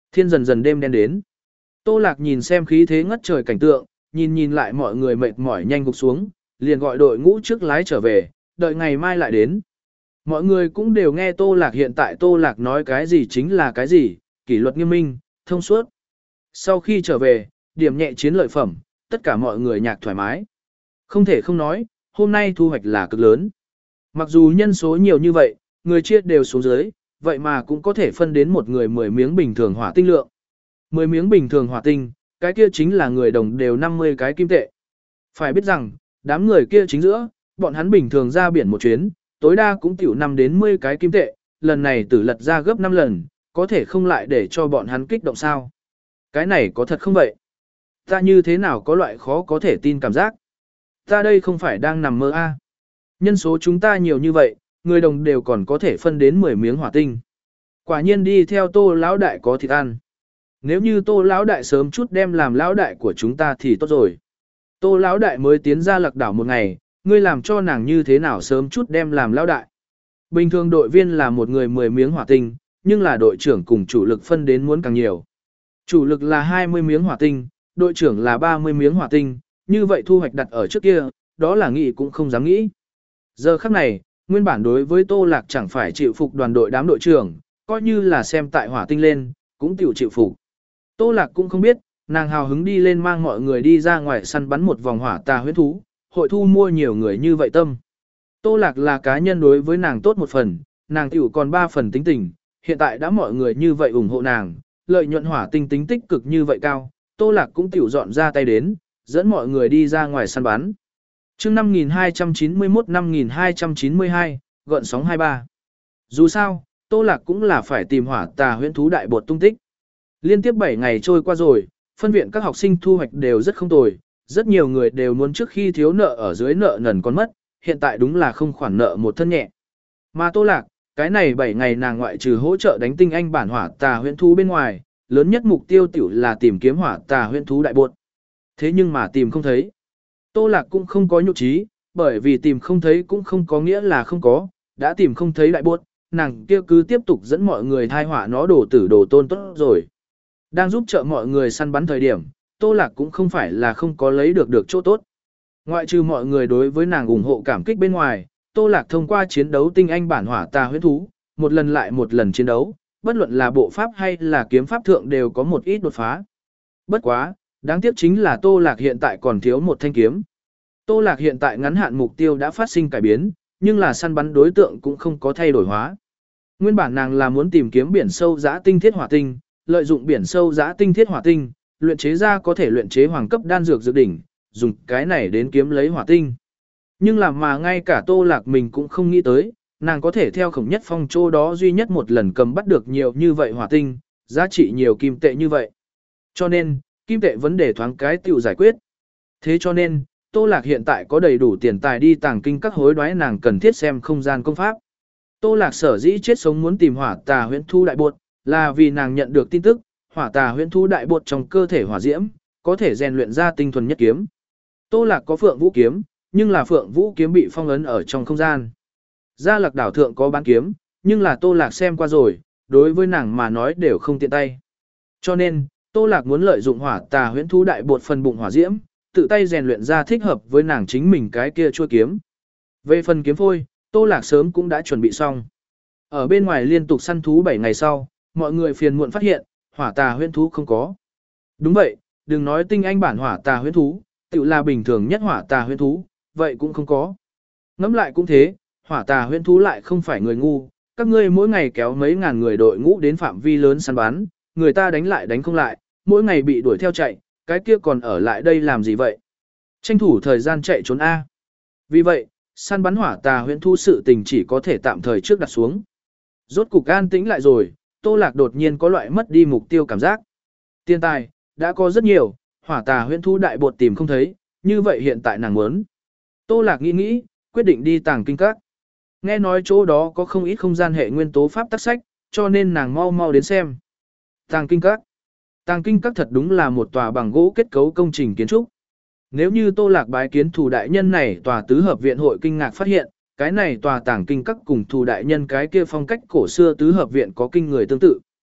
Thiên dần dần đêm đen đến. Tô Lạc nhìn xem khí thế ngất trời cảnh tượng, nhìn nhìn lại mọi người mệt mỏi nhanh gục xuống, liền gọi đội ngũ trước lái trở về, đợi ngày mai lại đến. Mọi người cũng đều nghe Tô Lạc hiện tại Tô Lạc nói cái gì chính là cái gì, kỷ luật nghiêm minh, thông suốt. Sau khi trở về, điểm nhẹ chiến lợi phẩm, tất cả mọi người nhạc thoải mái. Không thể không nói, hôm nay thu hoạch là cực lớn. Mặc dù nhân số nhiều như vậy, người chia đều xuống dưới, vậy mà cũng có thể phân đến một người mười miếng bình thường hỏa tinh lượng. mười miếng bình thường hỏa tinh, cái kia chính là người đồng đều năm mươi cái kim tệ. Phải biết rằng, đám người kia chính giữa, bọn hắn bình thường ra biển một chuyến, tối đa cũng tiểu năm đến mười cái kim tệ, lần này tử lật ra gấp năm lần, có thể không lại để cho bọn hắn kích động sao. Cái này có thật không vậy? Ta như thế nào có loại khó có thể tin cảm giác? Ta đây không phải đang nằm mơ a? Nhân số chúng ta nhiều như vậy, người đồng đều còn có thể phân đến mười miếng hỏa tinh. Quả nhiên đi theo Tô lão đại có thịt ăn. Nếu như Tô lão đại sớm chút đem làm lão đại của chúng ta thì tốt rồi. Tô lão đại mới tiến ra Lạc đảo một ngày, ngươi làm cho nàng như thế nào sớm chút đem làm lão đại. Bình thường đội viên là một người mười miếng hỏa tinh, nhưng là đội trưởng cùng chủ lực phân đến muốn càng nhiều. Chủ lực là hai mươi miếng hỏa tinh, đội trưởng là ba mươi miếng hỏa tinh, như vậy thu hoạch đặt ở trước kia, đó là nghĩ cũng không dám nghĩ. Giờ khắc này, nguyên bản đối với Tô Lạc chẳng phải chịu phục đoàn đội đám đội trưởng, coi như là xem tại hỏa tinh lên, cũng tiểu chịu phục. Tô Lạc cũng không biết, nàng hào hứng đi lên mang mọi người đi ra ngoài săn bắn một vòng hỏa tà huyễn thú, hội thu mua nhiều người như vậy tâm. Tô Lạc là cá nhân đối với nàng tốt một phần, nàng tiểu còn ba phần tính tình, hiện tại đã mọi người như vậy ủng hộ nàng, lợi nhuận hỏa tinh tính tích cực như vậy cao, Tô Lạc cũng tiểu dọn ra tay đến, dẫn mọi người đi ra ngoài săn bắn. Chương năm nghìn hai trăm chín mươi mốt năm nghìn hai trăm chín mươi hai, gợn sóng hai ba. Dù sao, Tô Lạc cũng là phải tìm hỏa tà huyễn thú đại bột tung tích. Liên tiếp bảy ngày trôi qua rồi, phân viện các học sinh thu hoạch đều rất không tồi, rất nhiều người đều muốn trước khi thiếu nợ ở dưới nợ nần còn mất, hiện tại đúng là không khoản nợ một thân nhẹ. Mà Tô Lạc, cái này bảy ngày nàng ngoại trừ hỗ trợ đánh tinh anh bản hỏa tà huyễn thú bên ngoài, lớn nhất mục tiêu tiểu là tìm kiếm hỏa tà huyễn thú đại bột. Thế nhưng mà tìm không thấy. Tô Lạc cũng không có nhục trí, bởi vì tìm không thấy cũng không có nghĩa là không có, đã tìm không thấy đại bột, nàng kia cứ tiếp tục dẫn mọi người thai hỏa nó đổ tử đồ tôn tốt rồi. Đang giúp trợ mọi người săn bắn thời điểm, Tô Lạc cũng không phải là không có lấy được được chỗ tốt. Ngoại trừ mọi người đối với nàng ủng hộ cảm kích bên ngoài, Tô Lạc thông qua chiến đấu tinh anh bản hỏa tà huyễn thú, một lần lại một lần chiến đấu, bất luận là bộ pháp hay là kiếm pháp thượng đều có một ít đột phá. Bất quá, đáng tiếc chính là Tô Lạc hiện tại còn thiếu một thanh kiếm. Tô Lạc hiện tại ngắn hạn mục tiêu đã phát sinh cải biến, nhưng là săn bắn đối tượng cũng không có thay đổi hóa. Nguyên bản nàng là muốn tìm kiếm biển sâu giã tinh thiết hỏa tinh, lợi dụng biển sâu giã tinh thiết hỏa tinh, luyện chế ra có thể luyện chế hoàng cấp đan dược dược đỉnh, dùng cái này đến kiếm lấy hỏa tinh. Nhưng làm mà ngay cả Tô Lạc mình cũng không nghĩ tới, nàng có thể theo Khổng Nhất Phong chỗ đó duy nhất một lần cầm bắt được nhiều như vậy hỏa tinh, giá trị nhiều kim tệ như vậy. Cho nên, kim tệ vấn đề thoáng cái tiểu giải quyết. Thế cho nên, Tô Lạc hiện tại có đầy đủ tiền tài đi tàng kinh các hối đoái nàng cần thiết xem không gian công pháp. Tô Lạc sở dĩ chết sống muốn tìm hỏa tà huyễn thu đại bột, là vì nàng nhận được tin tức, hỏa tà huyễn thu đại bột trong cơ thể hỏa diễm, có thể rèn luyện ra tinh thuần nhất kiếm. Tô Lạc có Phượng Vũ kiếm, nhưng là Phượng Vũ kiếm bị phong ấn ở trong không gian. Gia Lạc đảo thượng có bán kiếm, nhưng là Tô Lạc xem qua rồi, đối với nàng mà nói đều không tiện tay. Cho nên, Tô Lạc muốn lợi dụng hỏa tà huyễn thu đại bột phần bụng hỏa diễm, tự tay rèn luyện ra thích hợp với nàng chính mình cái kia chuôi kiếm. Về phần kiếm phôi, Tô Lạc sớm cũng đã chuẩn bị xong. Ở bên ngoài liên tục săn thú bảy ngày sau, mọi người phiền muộn phát hiện, hỏa tà huyễn thú không có. Đúng vậy, đừng nói tinh anh bản hỏa tà huyễn thú, tự là bình thường nhất hỏa tà huyễn thú, vậy cũng không có. Ngẫm lại cũng thế, hỏa tà huyễn thú lại không phải người ngu, các ngươi mỗi ngày kéo mấy ngàn người đội ngũ đến phạm vi lớn săn bắn, người ta đánh lại đánh không lại, mỗi ngày bị đuổi theo chạy, cái kia còn ở lại đây làm gì vậy? Tranh thủ thời gian chạy trốn A. Vì vậy, săn bắn hỏa tà huyễn thú sự tình chỉ có thể tạm thời trước đặt xuống. Rốt cục an tĩnh lại rồi, Tô Lạc đột nhiên có loại mất đi mục tiêu cảm giác. Tiền tài, đã có rất nhiều, hỏa tà huyễn thú đại bột tìm không thấy, như vậy hiện tại nàng muốn. Tô Lạc nghĩ nghĩ, quyết định đi tàng kinh các. Nghe nói chỗ đó có không ít không gian hệ nguyên tố pháp tác sách, cho nên nàng mau mau đến xem. Tàng kinh các. Tàng kinh các thật đúng là một tòa bằng gỗ kết cấu công trình kiến trúc. Nếu như Tô Lạc bái kiến Thù đại nhân này tòa tứ hợp viện hội kinh ngạc phát hiện, cái này tòa tàng kinh các cùng Thù đại nhân cái kia phong cách cổ xưa tứ hợp viện có kinh người tương tự.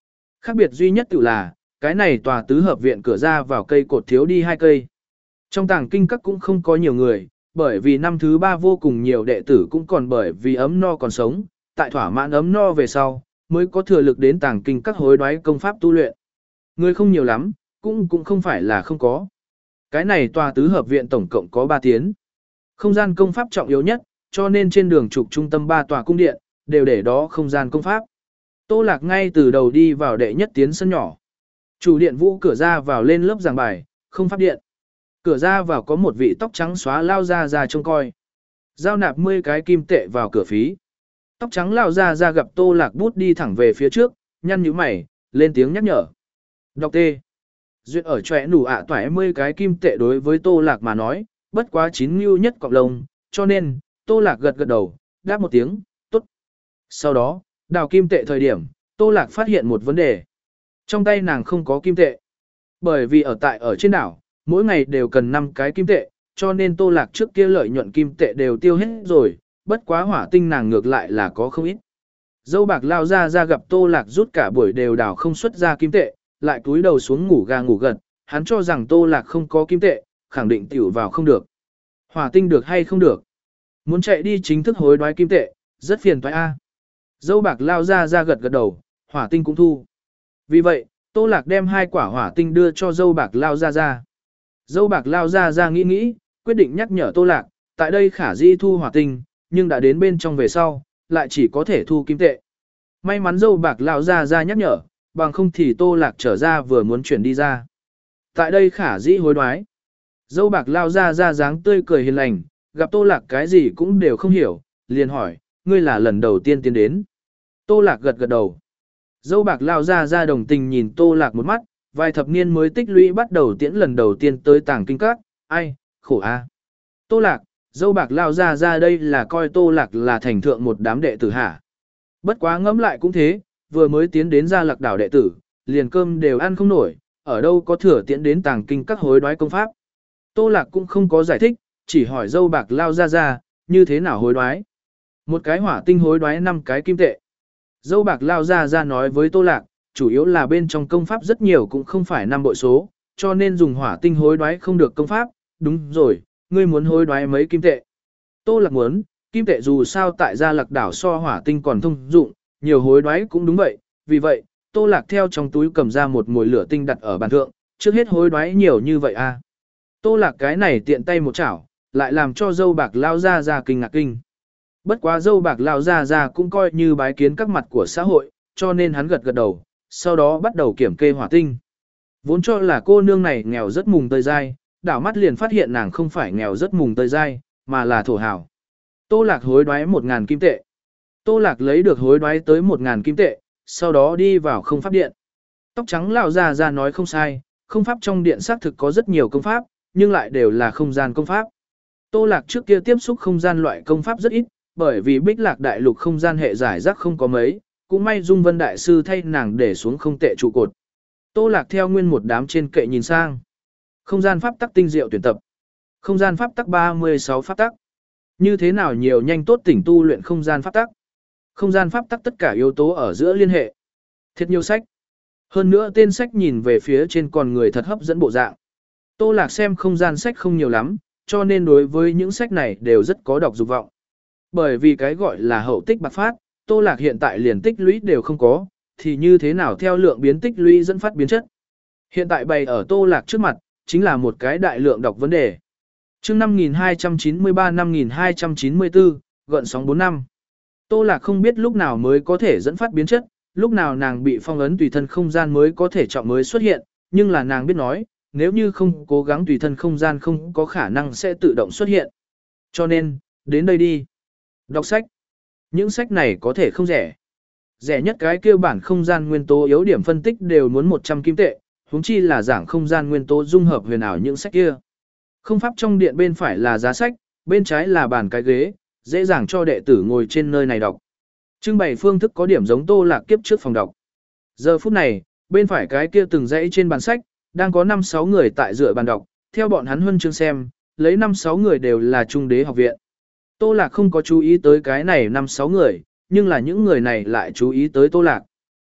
Khác biệt duy nhất tự là, cái này tòa tứ hợp viện cửa ra vào cây cột thiếu đi hai cây. Trong tàng kinh các cũng không có nhiều người, bởi vì năm thứ ba vô cùng nhiều đệ tử cũng còn bởi vì ấm no còn sống, tại thỏa mãn ấm no về sau, mới có thừa lực đến tàng kinh các hối đoái công pháp tu luyện. Người không nhiều lắm, cũng cũng không phải là không có. Cái này tòa tứ hợp viện tổng cộng có ba tiến. Không gian công pháp trọng yếu nhất, cho nên trên đường trục trung tâm ba tòa cung điện, đều để đó không gian công pháp. Tô Lạc ngay từ đầu đi vào đệ nhất tiến sân nhỏ. Chủ điện vũ cửa ra vào lên lớp giảng bài, không pháp điện. Cửa ra vào có một vị tóc trắng xóa lao ra ra trông coi. Giao nạp mười cái kim tệ vào cửa phí. Tóc trắng lao ra ra gặp Tô Lạc bút đi thẳng về phía trước, nhăn nhíu mày, lên tiếng nhắc nhở. Đọc tê. Duyệt ở chòe nủ ạ toại mười cái kim tệ đối với Tô Lạc mà nói, bất quá chín ngưu nhất cọc lông, cho nên, Tô Lạc gật gật đầu, đáp một tiếng, tốt. Sau đó, đào kim tệ thời điểm, Tô Lạc phát hiện một vấn đề. Trong tay nàng không có kim tệ. Bởi vì ở tại ở trên đảo, mỗi ngày đều cần năm cái kim tệ, cho nên Tô Lạc trước kia lợi nhuận kim tệ đều tiêu hết rồi, bất quá hỏa tinh nàng ngược lại là có không ít. Dâu bạc lao ra ra gặp Tô Lạc rút cả buổi đều đảo không xuất ra kim tệ, lại cúi đầu xuống ngủ gà ngủ gật, hắn cho rằng Tô Lạc không có kim tệ, khẳng định tiểu vào không được. Hỏa tinh được hay không được? Muốn chạy đi chính thức hối đoái kim tệ, rất phiền toái a. Dâu bạc lao ra ra gật gật đầu, hỏa tinh cũng thu. Vì vậy, Tô Lạc đem hai quả hỏa tinh đưa cho dâu bạc lao ra ra. Dâu bạc lao ra ra nghĩ nghĩ, quyết định nhắc nhở Tô Lạc, tại đây khả di thu hỏa tinh, nhưng đã đến bên trong về sau, lại chỉ có thể thu kim tệ. May mắn dâu bạc lao ra ra nhắc nhở, bằng không thì Tô Lạc trở ra vừa muốn chuyển đi ra. Tại đây khả dĩ hối đoái. Dâu bạc lao ra ra dáng tươi cười hiền lành, gặp Tô Lạc cái gì cũng đều không hiểu, liền hỏi, ngươi là lần đầu tiên tiến đến. Tô Lạc gật gật đầu. Dâu bạc lao ra ra đồng tình nhìn Tô Lạc một mắt, vài thập niên mới tích lũy bắt đầu tiễn lần đầu tiên tới tàng kinh các, ai, khổ a. Tô Lạc, dâu bạc lao ra ra đây là coi Tô Lạc là thành thượng một đám đệ tử hả. Bất quá ngẫm lại cũng thế, vừa mới tiến đến Gia Lạc đảo đệ tử, liền cơm đều ăn không nổi, ở đâu có thừa tiễn đến tàng kinh các hối đoái công pháp. Tô Lạc cũng không có giải thích, chỉ hỏi dâu bạc lao ra ra, như thế nào hối đoái. Một cái hỏa tinh hối đoái năm cái kim tệ. Dâu bạc lao ra ra nói với Tô Lạc, chủ yếu là bên trong công pháp rất nhiều cũng không phải năm bội số, cho nên dùng hỏa tinh hối đoái không được công pháp. Đúng rồi, ngươi muốn hối đoái mấy kim tệ. Tô Lạc muốn, kim tệ dù sao tại Gia Lạc đảo so hỏa tinh còn thông dụng, nhiều hối đoái cũng đúng vậy. Vì vậy, Tô Lạc theo trong túi cầm ra một mồi lửa tinh đặt ở bàn thượng, trước hết hối đoái nhiều như vậy à. Tô Lạc cái này tiện tay một chảo, lại làm cho dâu bạc lao ra ra kinh ngạc kinh. Bất quá dâu bạc lao ra ra cũng coi như bái kiến các mặt của xã hội, cho nên hắn gật gật đầu, sau đó bắt đầu kiểm kê hỏa tinh. Vốn cho là cô nương này nghèo rất mùng tơi dai, đảo mắt liền phát hiện nàng không phải nghèo rất mùng tơi dai, mà là thổ hào. Tô Lạc hối đoái một ngàn kim tệ. Tô Lạc lấy được hối đoái tới một ngàn kim tệ, sau đó đi vào không pháp điện. Tóc trắng lao ra ra nói không sai, không pháp trong điện xác thực có rất nhiều công pháp, nhưng lại đều là không gian công pháp. Tô Lạc trước kia tiếp xúc không gian loại công pháp rất ít, bởi vì Bích Lạc đại lục không gian hệ giải rác không có mấy, cũng may Dung Vân đại sư thay nàng để xuống không tệ trụ cột. Tô Lạc theo nguyên một đám trên kệ nhìn sang. Không gian pháp tắc tinh diệu tuyển tập. Không gian pháp tắc ba mươi sáu pháp tắc. Như thế nào nhiều nhanh tốt tỉnh tu luyện không gian pháp tắc. Không gian pháp tắc tất cả yếu tố ở giữa liên hệ. Thiệt nhiều sách. Hơn nữa tên sách nhìn về phía trên còn người thật hấp dẫn bộ dạng. Tô Lạc xem không gian sách không nhiều lắm, cho nên đối với những sách này đều rất có đọc dục vọng. Bởi vì cái gọi là hậu tích bạc phát, Tô Lạc hiện tại liền tích lũy đều không có, thì như thế nào theo lượng biến tích lũy dẫn phát biến chất. Hiện tại bày ở Tô Lạc trước mặt, chính là một cái đại lượng đọc vấn đề. Chương năm nghìn hai trăm chín mươi ba năm nghìn hai trăm chín mươi tư, gợn sóng bốn năm. Tô Lạc không biết lúc nào mới có thể dẫn phát biến chất, lúc nào nàng bị phong ấn tùy thân không gian mới có thể chọn mới xuất hiện, nhưng là nàng biết nói, nếu như không cố gắng tùy thân không gian không có khả năng sẽ tự động xuất hiện. Cho nên, đến đây đi. Đọc sách. Những sách này có thể không rẻ. Rẻ nhất cái kia bản không gian nguyên tố yếu điểm phân tích đều muốn một trăm kim tệ, huống chi là giảng không gian nguyên tố dung hợp huyền ảo những sách kia. Không pháp trong điện bên phải là giá sách, bên trái là bàn cái ghế, dễ dàng cho đệ tử ngồi trên nơi này đọc. Trưng bày phương thức có điểm giống Tô Lạc kiếp trước phòng đọc. Giờ phút này, bên phải cái kia từng dãy trên bàn sách, đang có năm sáu người tại dựa bàn đọc, theo bọn hắn huân chương xem, lấy năm sáu người đều là trung đế học viện. Tô Lạc không có chú ý tới cái này năm sáu người, nhưng là những người này lại chú ý tới Tô Lạc.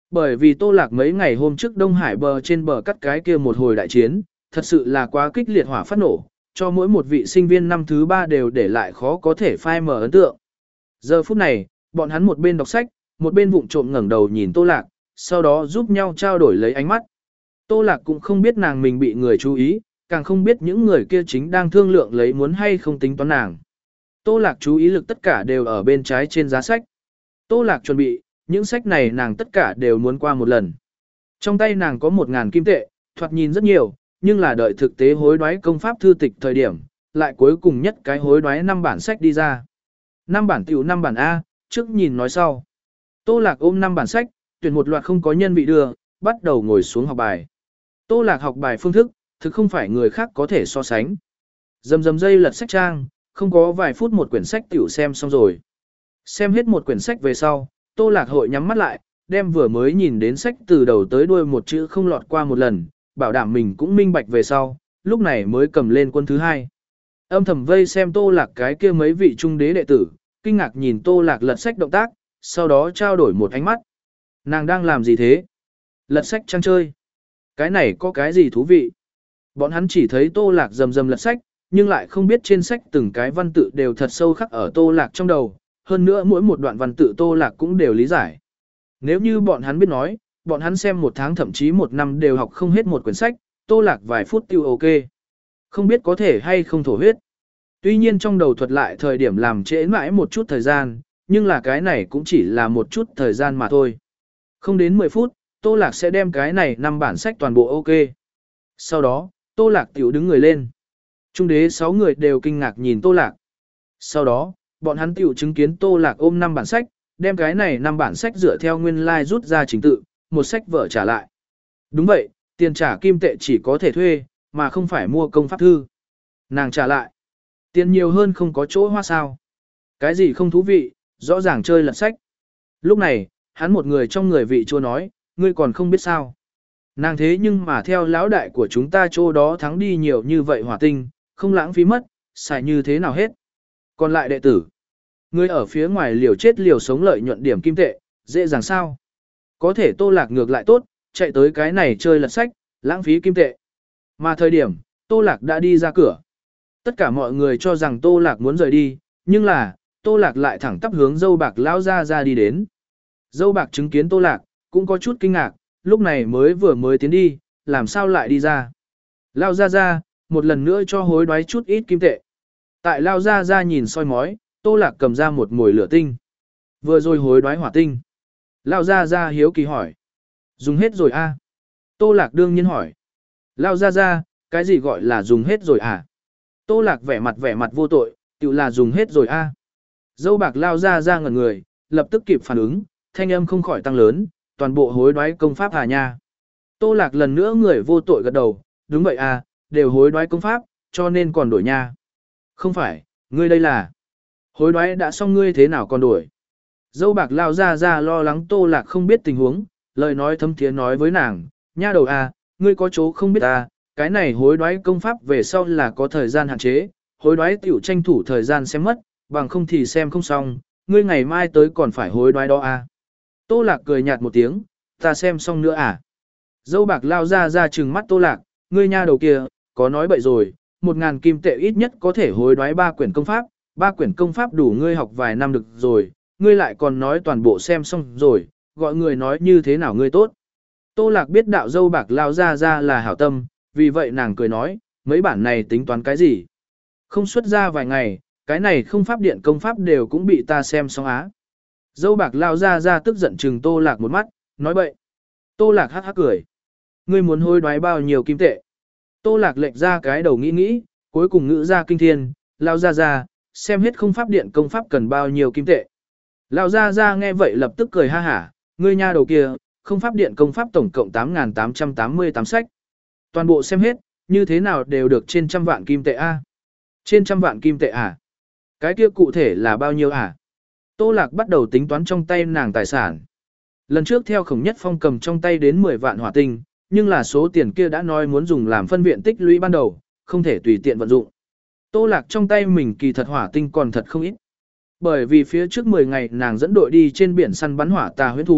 Bởi vì Tô Lạc mấy ngày hôm trước Đông Hải bờ trên bờ cắt cái kia một hồi đại chiến, thật sự là quá kích liệt hỏa phát nổ, cho mỗi một vị sinh viên năm thứ ba đều để lại khó có thể phai mờ ấn tượng. Giờ phút này, bọn hắn một bên đọc sách, một bên vụng trộm ngẩng đầu nhìn Tô Lạc, sau đó giúp nhau trao đổi lấy ánh mắt. Tô Lạc cũng không biết nàng mình bị người chú ý, càng không biết những người kia chính đang thương lượng lấy muốn hay không tính toán nàng. Tô Lạc chú ý lực tất cả đều ở bên trái trên giá sách. Tô Lạc chuẩn bị, những sách này nàng tất cả đều muốn qua một lần. Trong tay nàng có một ngàn kim tệ, thoạt nhìn rất nhiều, nhưng là đợi thực tế hối đoái công pháp thư tịch thời điểm, lại cuối cùng nhất cái hối đoái năm bản sách đi ra. năm bản tiểu năm bản A, trước nhìn nói sau. Tô Lạc ôm năm bản sách, tuyển một loạt không có nhân vị đưa, bắt đầu ngồi xuống học bài. Tô Lạc học bài phương thức, thực không phải người khác có thể so sánh. Dầm dầm dây lật sách trang, không có vài phút một quyển sách tiểu xem xong rồi. Xem hết một quyển sách về sau, Tô Lạc hội nhắm mắt lại, đem vừa mới nhìn đến sách từ đầu tới đuôi một chữ không lọt qua một lần, bảo đảm mình cũng minh bạch về sau, lúc này mới cầm lên quân thứ hai. Âm thầm vây xem Tô Lạc cái kia mấy vị trung đế đệ tử, kinh ngạc nhìn Tô Lạc lật sách động tác, sau đó trao đổi một ánh mắt. Nàng đang làm gì thế? Lật sách trang chơi. Cái này có cái gì thú vị? Bọn hắn chỉ thấy Tô Lạc rầm rầm lật sách, nhưng lại không biết trên sách từng cái văn tự đều thật sâu khắc ở Tô Lạc trong đầu, hơn nữa mỗi một đoạn văn tự Tô Lạc cũng đều lý giải. Nếu như bọn hắn biết nói, bọn hắn xem một tháng thậm chí một năm đều học không hết một quyển sách, Tô Lạc vài phút tiêu ok. Không biết có thể hay không thổ huyết. Tuy nhiên trong đầu thuật lại thời điểm làm trễ mãi một chút thời gian, nhưng là cái này cũng chỉ là một chút thời gian mà thôi. Không đến mười phút, Tô Lạc sẽ đem cái này năm bản sách toàn bộ ok. Sau đó, Tô Lạc tiểu đứng người lên. Trung đế sáu người đều kinh ngạc nhìn Tô Lạc. Sau đó, bọn hắn tiểu chứng kiến Tô Lạc ôm năm bản sách, đem cái này năm bản sách dựa theo nguyên lai like rút ra trình tự, một sách vở trả lại. Đúng vậy, tiền trả kim tệ chỉ có thể thuê, mà không phải mua công pháp thư. Nàng trả lại. Tiền nhiều hơn không có chỗ hoa sao. Cái gì không thú vị, rõ ràng chơi lật sách. Lúc này, hắn một người trong người vị chua nói, ngươi còn không biết sao. Nàng thế nhưng mà theo lão đại của chúng ta chỗ đó thắng đi nhiều như vậy hỏa tinh, không lãng phí mất, xài như thế nào hết. Còn lại đệ tử, ngươi ở phía ngoài liều chết liều sống lợi nhuận điểm kim tệ, dễ dàng sao. Có thể Tô Lạc ngược lại tốt, chạy tới cái này chơi lật sách, lãng phí kim tệ. Mà thời điểm, Tô Lạc đã đi ra cửa. Tất cả mọi người cho rằng Tô Lạc muốn rời đi, nhưng là, Tô Lạc lại thẳng tắp hướng dâu bạc lão ra ra đi đến. Dâu bạc chứng kiến Tô Lạc, cũng có chút kinh ngạc, lúc này mới vừa mới tiến đi, làm sao lại đi ra. Lao ra ra, một lần nữa cho hối đoái chút ít kim tệ. Tại Lao ra ra nhìn soi mói, Tô Lạc cầm ra một mồi lửa tinh. Vừa rồi hối đoái hỏa tinh. Lao ra ra hiếu kỳ hỏi. Dùng hết rồi a? Tô Lạc đương nhiên hỏi. Lao ra ra, cái gì gọi là dùng hết rồi à? Tô Lạc vẻ mặt vẻ mặt vô tội, tự là dùng hết rồi a. Dâu bạc Lao ra ra ngẩn người, lập tức kịp phản ứng, thanh âm không khỏi tăng lớn, toàn bộ hối đoái công pháp hà nha. Tô Lạc lần nữa người vô tội gật đầu, đúng vậy à, đều hối đoái công pháp, cho nên còn đổi nha. Không phải, ngươi đây là hối đoái đã xong ngươi thế nào còn đổi. Dâu bạc Lao ra ra lo lắng Tô Lạc không biết tình huống, lời nói thâm thiế nói với nàng, nha đầu à, ngươi có chỗ không biết à, cái này hối đoái công pháp về sau là có thời gian hạn chế, hối đoái tiểu tranh thủ thời gian xem mất, bằng không thì xem không xong, ngươi ngày mai tới còn phải hối đoái đó à. Tô Lạc cười nhạt một tiếng, ta xem xong nữa à. Dâu bạc Lao ra ra trừng mắt Tô Lạc, ngươi nha đầu kia, có nói bậy rồi, một ngàn kim tệ ít nhất có thể hối đoái ba quyển công pháp, ba quyển công pháp đủ ngươi học vài năm được rồi, ngươi lại còn nói toàn bộ xem xong rồi, gọi người nói như thế nào ngươi tốt. Tô Lạc biết đạo dâu bạc Lao ra ra là hảo tâm, vì vậy nàng cười nói, mấy bản này tính toán cái gì. Không xuất ra vài ngày, cái này không pháp điện công pháp đều cũng bị ta xem xong á. Dâu bạc Lao ra ra tức giận trừng Tô Lạc một mắt, nói bậy. Tô Lạc hắc hắc cười. Ngươi muốn hối đoái bao nhiêu kim tệ? Tô Lạc lệch ra cái đầu nghĩ nghĩ, cuối cùng ngữ ra kinh thiên, Lao ra ra, xem hết không pháp điện công pháp cần bao nhiêu kim tệ. Lao ra ra nghe vậy lập tức cười ha hả, ngươi nha đầu kia, không pháp điện công pháp tổng cộng tám nghìn tám trăm tám mươi tám sách. Toàn bộ xem hết, như thế nào đều được trên trăm vạn kim tệ a? Trên trăm vạn kim tệ à? Cái kia cụ thể là bao nhiêu à? Tô Lạc bắt đầu tính toán trong tay nàng tài sản. Lần trước theo Khổng Nhất Phong cầm trong tay đến mười vạn hỏa tinh, nhưng là số tiền kia đã nói muốn dùng làm phân viện tích lũy ban đầu, không thể tùy tiện vận dụng. Tô Lạc trong tay mình kỳ thật hỏa tinh còn thật không ít. Bởi vì phía trước mười ngày nàng dẫn đội đi trên biển săn bắn hỏa tà huyễn thú,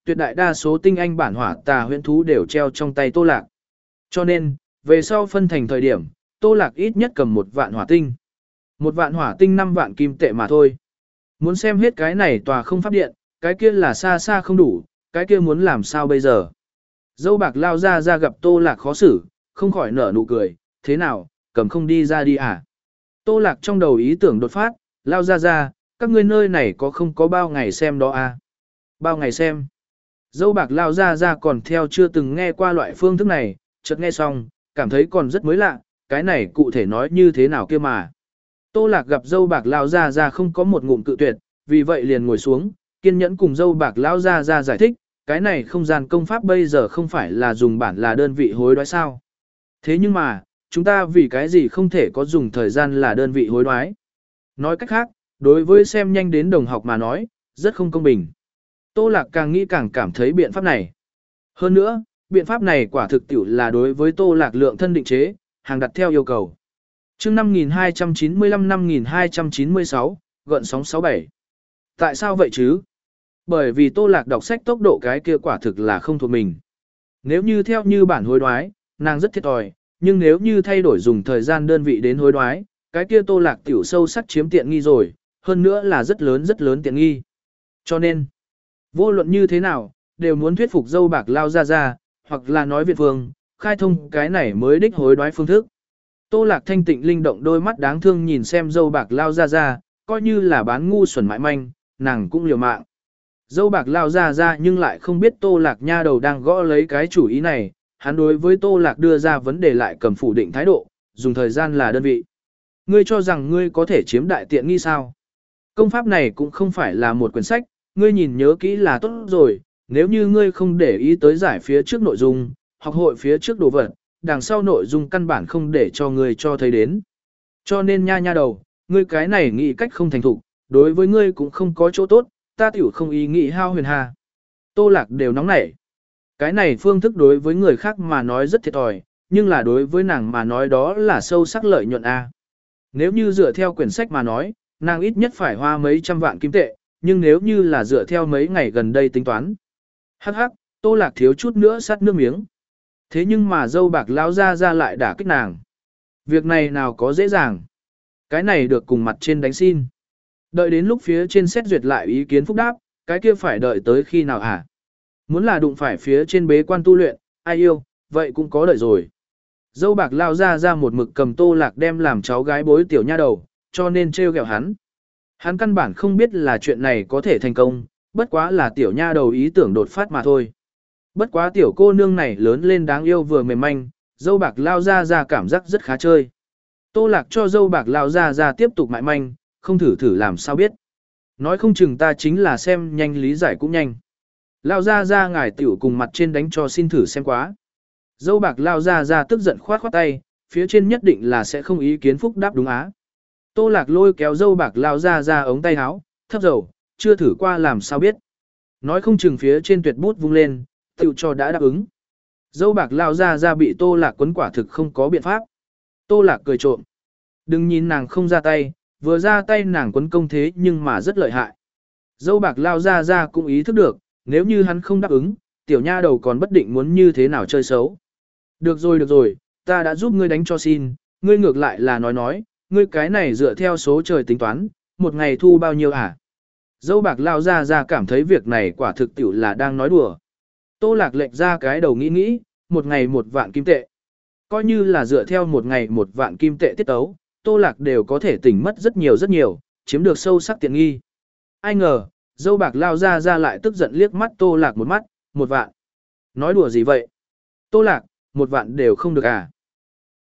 tuyệt đại đa số tinh anh bản hỏa tà huyễn thú đều treo trong tay Tô Lạc. Cho nên, về sau phân thành thời điểm, Tô Lạc ít nhất cầm một vạn hỏa tinh. Một vạn hỏa tinh năm vạn kim tệ mà thôi. Muốn xem hết cái này tòa không pháp điện, cái kia là xa xa không đủ, cái kia muốn làm sao bây giờ. Dâu bạc lao ra ra gặp Tô Lạc khó xử, không khỏi nở nụ cười, thế nào, cầm không đi ra đi à. Tô Lạc trong đầu ý tưởng đột phát, lao ra ra, các ngươi nơi này có không có bao ngày xem đó à? Bao ngày xem. Dâu bạc lao ra ra còn theo chưa từng nghe qua loại phương thức này, chợt nghe xong, cảm thấy còn rất mới lạ, cái này cụ thể nói như thế nào kia mà. Tô Lạc gặp dâu bạc lao ra ra không có một ngụm cự tuyệt, vì vậy liền ngồi xuống, kiên nhẫn cùng dâu bạc lao ra ra giải thích, cái này không gian công pháp bây giờ không phải là dùng bản là đơn vị hối đoái sao. Thế nhưng mà, chúng ta vì cái gì không thể có dùng thời gian là đơn vị hối đoái. Nói cách khác, đối với xem nhanh đến đồng học mà nói, rất không công bình. Tô Lạc càng nghĩ càng cảm thấy biện pháp này. Hơn nữa, biện pháp này quả thực tiểu là đối với Tô Lạc lượng thân định chế, hàng đặt theo yêu cầu. Chương năm nghìn hai trăm chín mươi lăm năm nghìn hai trăm chín mươi sáu, gợn sóng sáu bảy. Tại sao vậy chứ? Bởi vì Tô Lạc đọc sách tốc độ cái kia quả thực là không thuộc mình. Nếu như theo như bản hối đoái, nàng rất thiệt thòi, nhưng nếu như thay đổi dùng thời gian đơn vị đến hối đoái, cái kia Tô Lạc tiểu sâu sắc chiếm tiện nghi rồi, hơn nữa là rất lớn rất lớn tiện nghi. Cho nên, vô luận như thế nào, đều muốn thuyết phục dâu bạc lao ra ra, hoặc là nói Việt Vương, khai thông cái này mới đích hối đoái phương thức. Tô Lạc thanh tịnh linh động đôi mắt đáng thương nhìn xem dâu bạc lao ra ra, coi như là bán ngu xuẩn mãi manh, nàng cũng liều mạng. Dâu bạc lao ra ra nhưng lại không biết Tô Lạc nha đầu đang gõ lấy cái chủ ý này, hắn đối với Tô Lạc đưa ra vấn đề lại cầm phủ định thái độ, dùng thời gian là đơn vị. Ngươi cho rằng ngươi có thể chiếm đại tiện nghi sao? Công pháp này cũng không phải là một quyển sách, ngươi nhìn nhớ kỹ là tốt rồi, nếu như ngươi không để ý tới giải phía trước nội dung, học hội phía trước đồ vật, đằng sau nội dung căn bản không để cho ngươi cho thấy đến. Cho nên nha nha đầu, ngươi cái này nghĩ cách không thành thục, đối với ngươi cũng không có chỗ tốt, ta tiểu không ý nghĩ hao huyền hà. Tô Lạc đều nóng nảy. Cái này phương thức đối với người khác mà nói rất thiệt thòi, nhưng là đối với nàng mà nói đó là sâu sắc lợi nhuận A. Nếu như dựa theo quyển sách mà nói, nàng ít nhất phải hoa mấy trăm vạn kim tệ, nhưng nếu như là dựa theo mấy ngày gần đây tính toán. Hắc hắc, Tô Lạc thiếu chút nữa sát nước miếng. Thế nhưng mà dâu bạc lão ra ra lại đả kích nàng. Việc này nào có dễ dàng. Cái này được cùng mặt trên đánh xin. Đợi đến lúc phía trên xét duyệt lại ý kiến phúc đáp, cái kia phải đợi tới khi nào hả? Muốn là đụng phải phía trên bế quan tu luyện, ai yêu, vậy cũng có đợi rồi. Dâu bạc lao ra ra một mực cầm Tô Lạc đem làm cháu gái bối tiểu nha đầu, cho nên trêu ghẹo hắn. Hắn căn bản không biết là chuyện này có thể thành công, bất quá là tiểu nha đầu ý tưởng đột phát mà thôi. Bất quá tiểu cô nương này lớn lên đáng yêu vừa mềm manh, dâu bạc lao ra ra cảm giác rất khá chơi. Tô Lạc cho dâu bạc lao ra ra tiếp tục mại manh, không thử thử làm sao biết. Nói không chừng ta chính là xem nhanh lý giải cũng nhanh. Lao ra ra ngài tiểu cùng mặt trên đánh cho xin thử xem quá. Dâu bạc lao ra ra tức giận khoát khoát tay, phía trên nhất định là sẽ không ý kiến phúc đáp đúng á. Tô Lạc lôi kéo dâu bạc lao ra ra ống tay áo, thấp dầu, chưa thử qua làm sao biết. Nói không chừng phía trên tuyệt bút vung lên, tiểu cho đã đáp ứng. Dâu bạc lao ra ra bị Tô Lạc quấn quả thực không có biện pháp. Tô Lạc cười trộm. Đừng nhìn nàng không ra tay, vừa ra tay nàng quấn công thế nhưng mà rất lợi hại. Dâu bạc lao ra ra cũng ý thức được, nếu như hắn không đáp ứng, tiểu nha đầu còn bất định muốn như thế nào chơi xấu. Được rồi được rồi, ta đã giúp ngươi đánh cho xin, ngươi ngược lại là nói nói, ngươi cái này dựa theo số trời tính toán, một ngày thu bao nhiêu hả? Dâu bạc lao ra ra cảm thấy việc này quả thực tiểu là đang nói đùa. Tô Lạc lệch ra cái đầu nghĩ nghĩ, một ngày một vạn kim tệ. Coi như là dựa theo một ngày một vạn kim tệ tiết tấu, Tô Lạc đều có thể tỉnh mất rất nhiều rất nhiều, chiếm được sâu sắc tiện nghi. Ai ngờ, dâu bạc lao ra ra lại tức giận liếc mắt Tô Lạc một mắt, một vạn. Nói đùa gì vậy? Tô Lạc, một vạn đều không được à?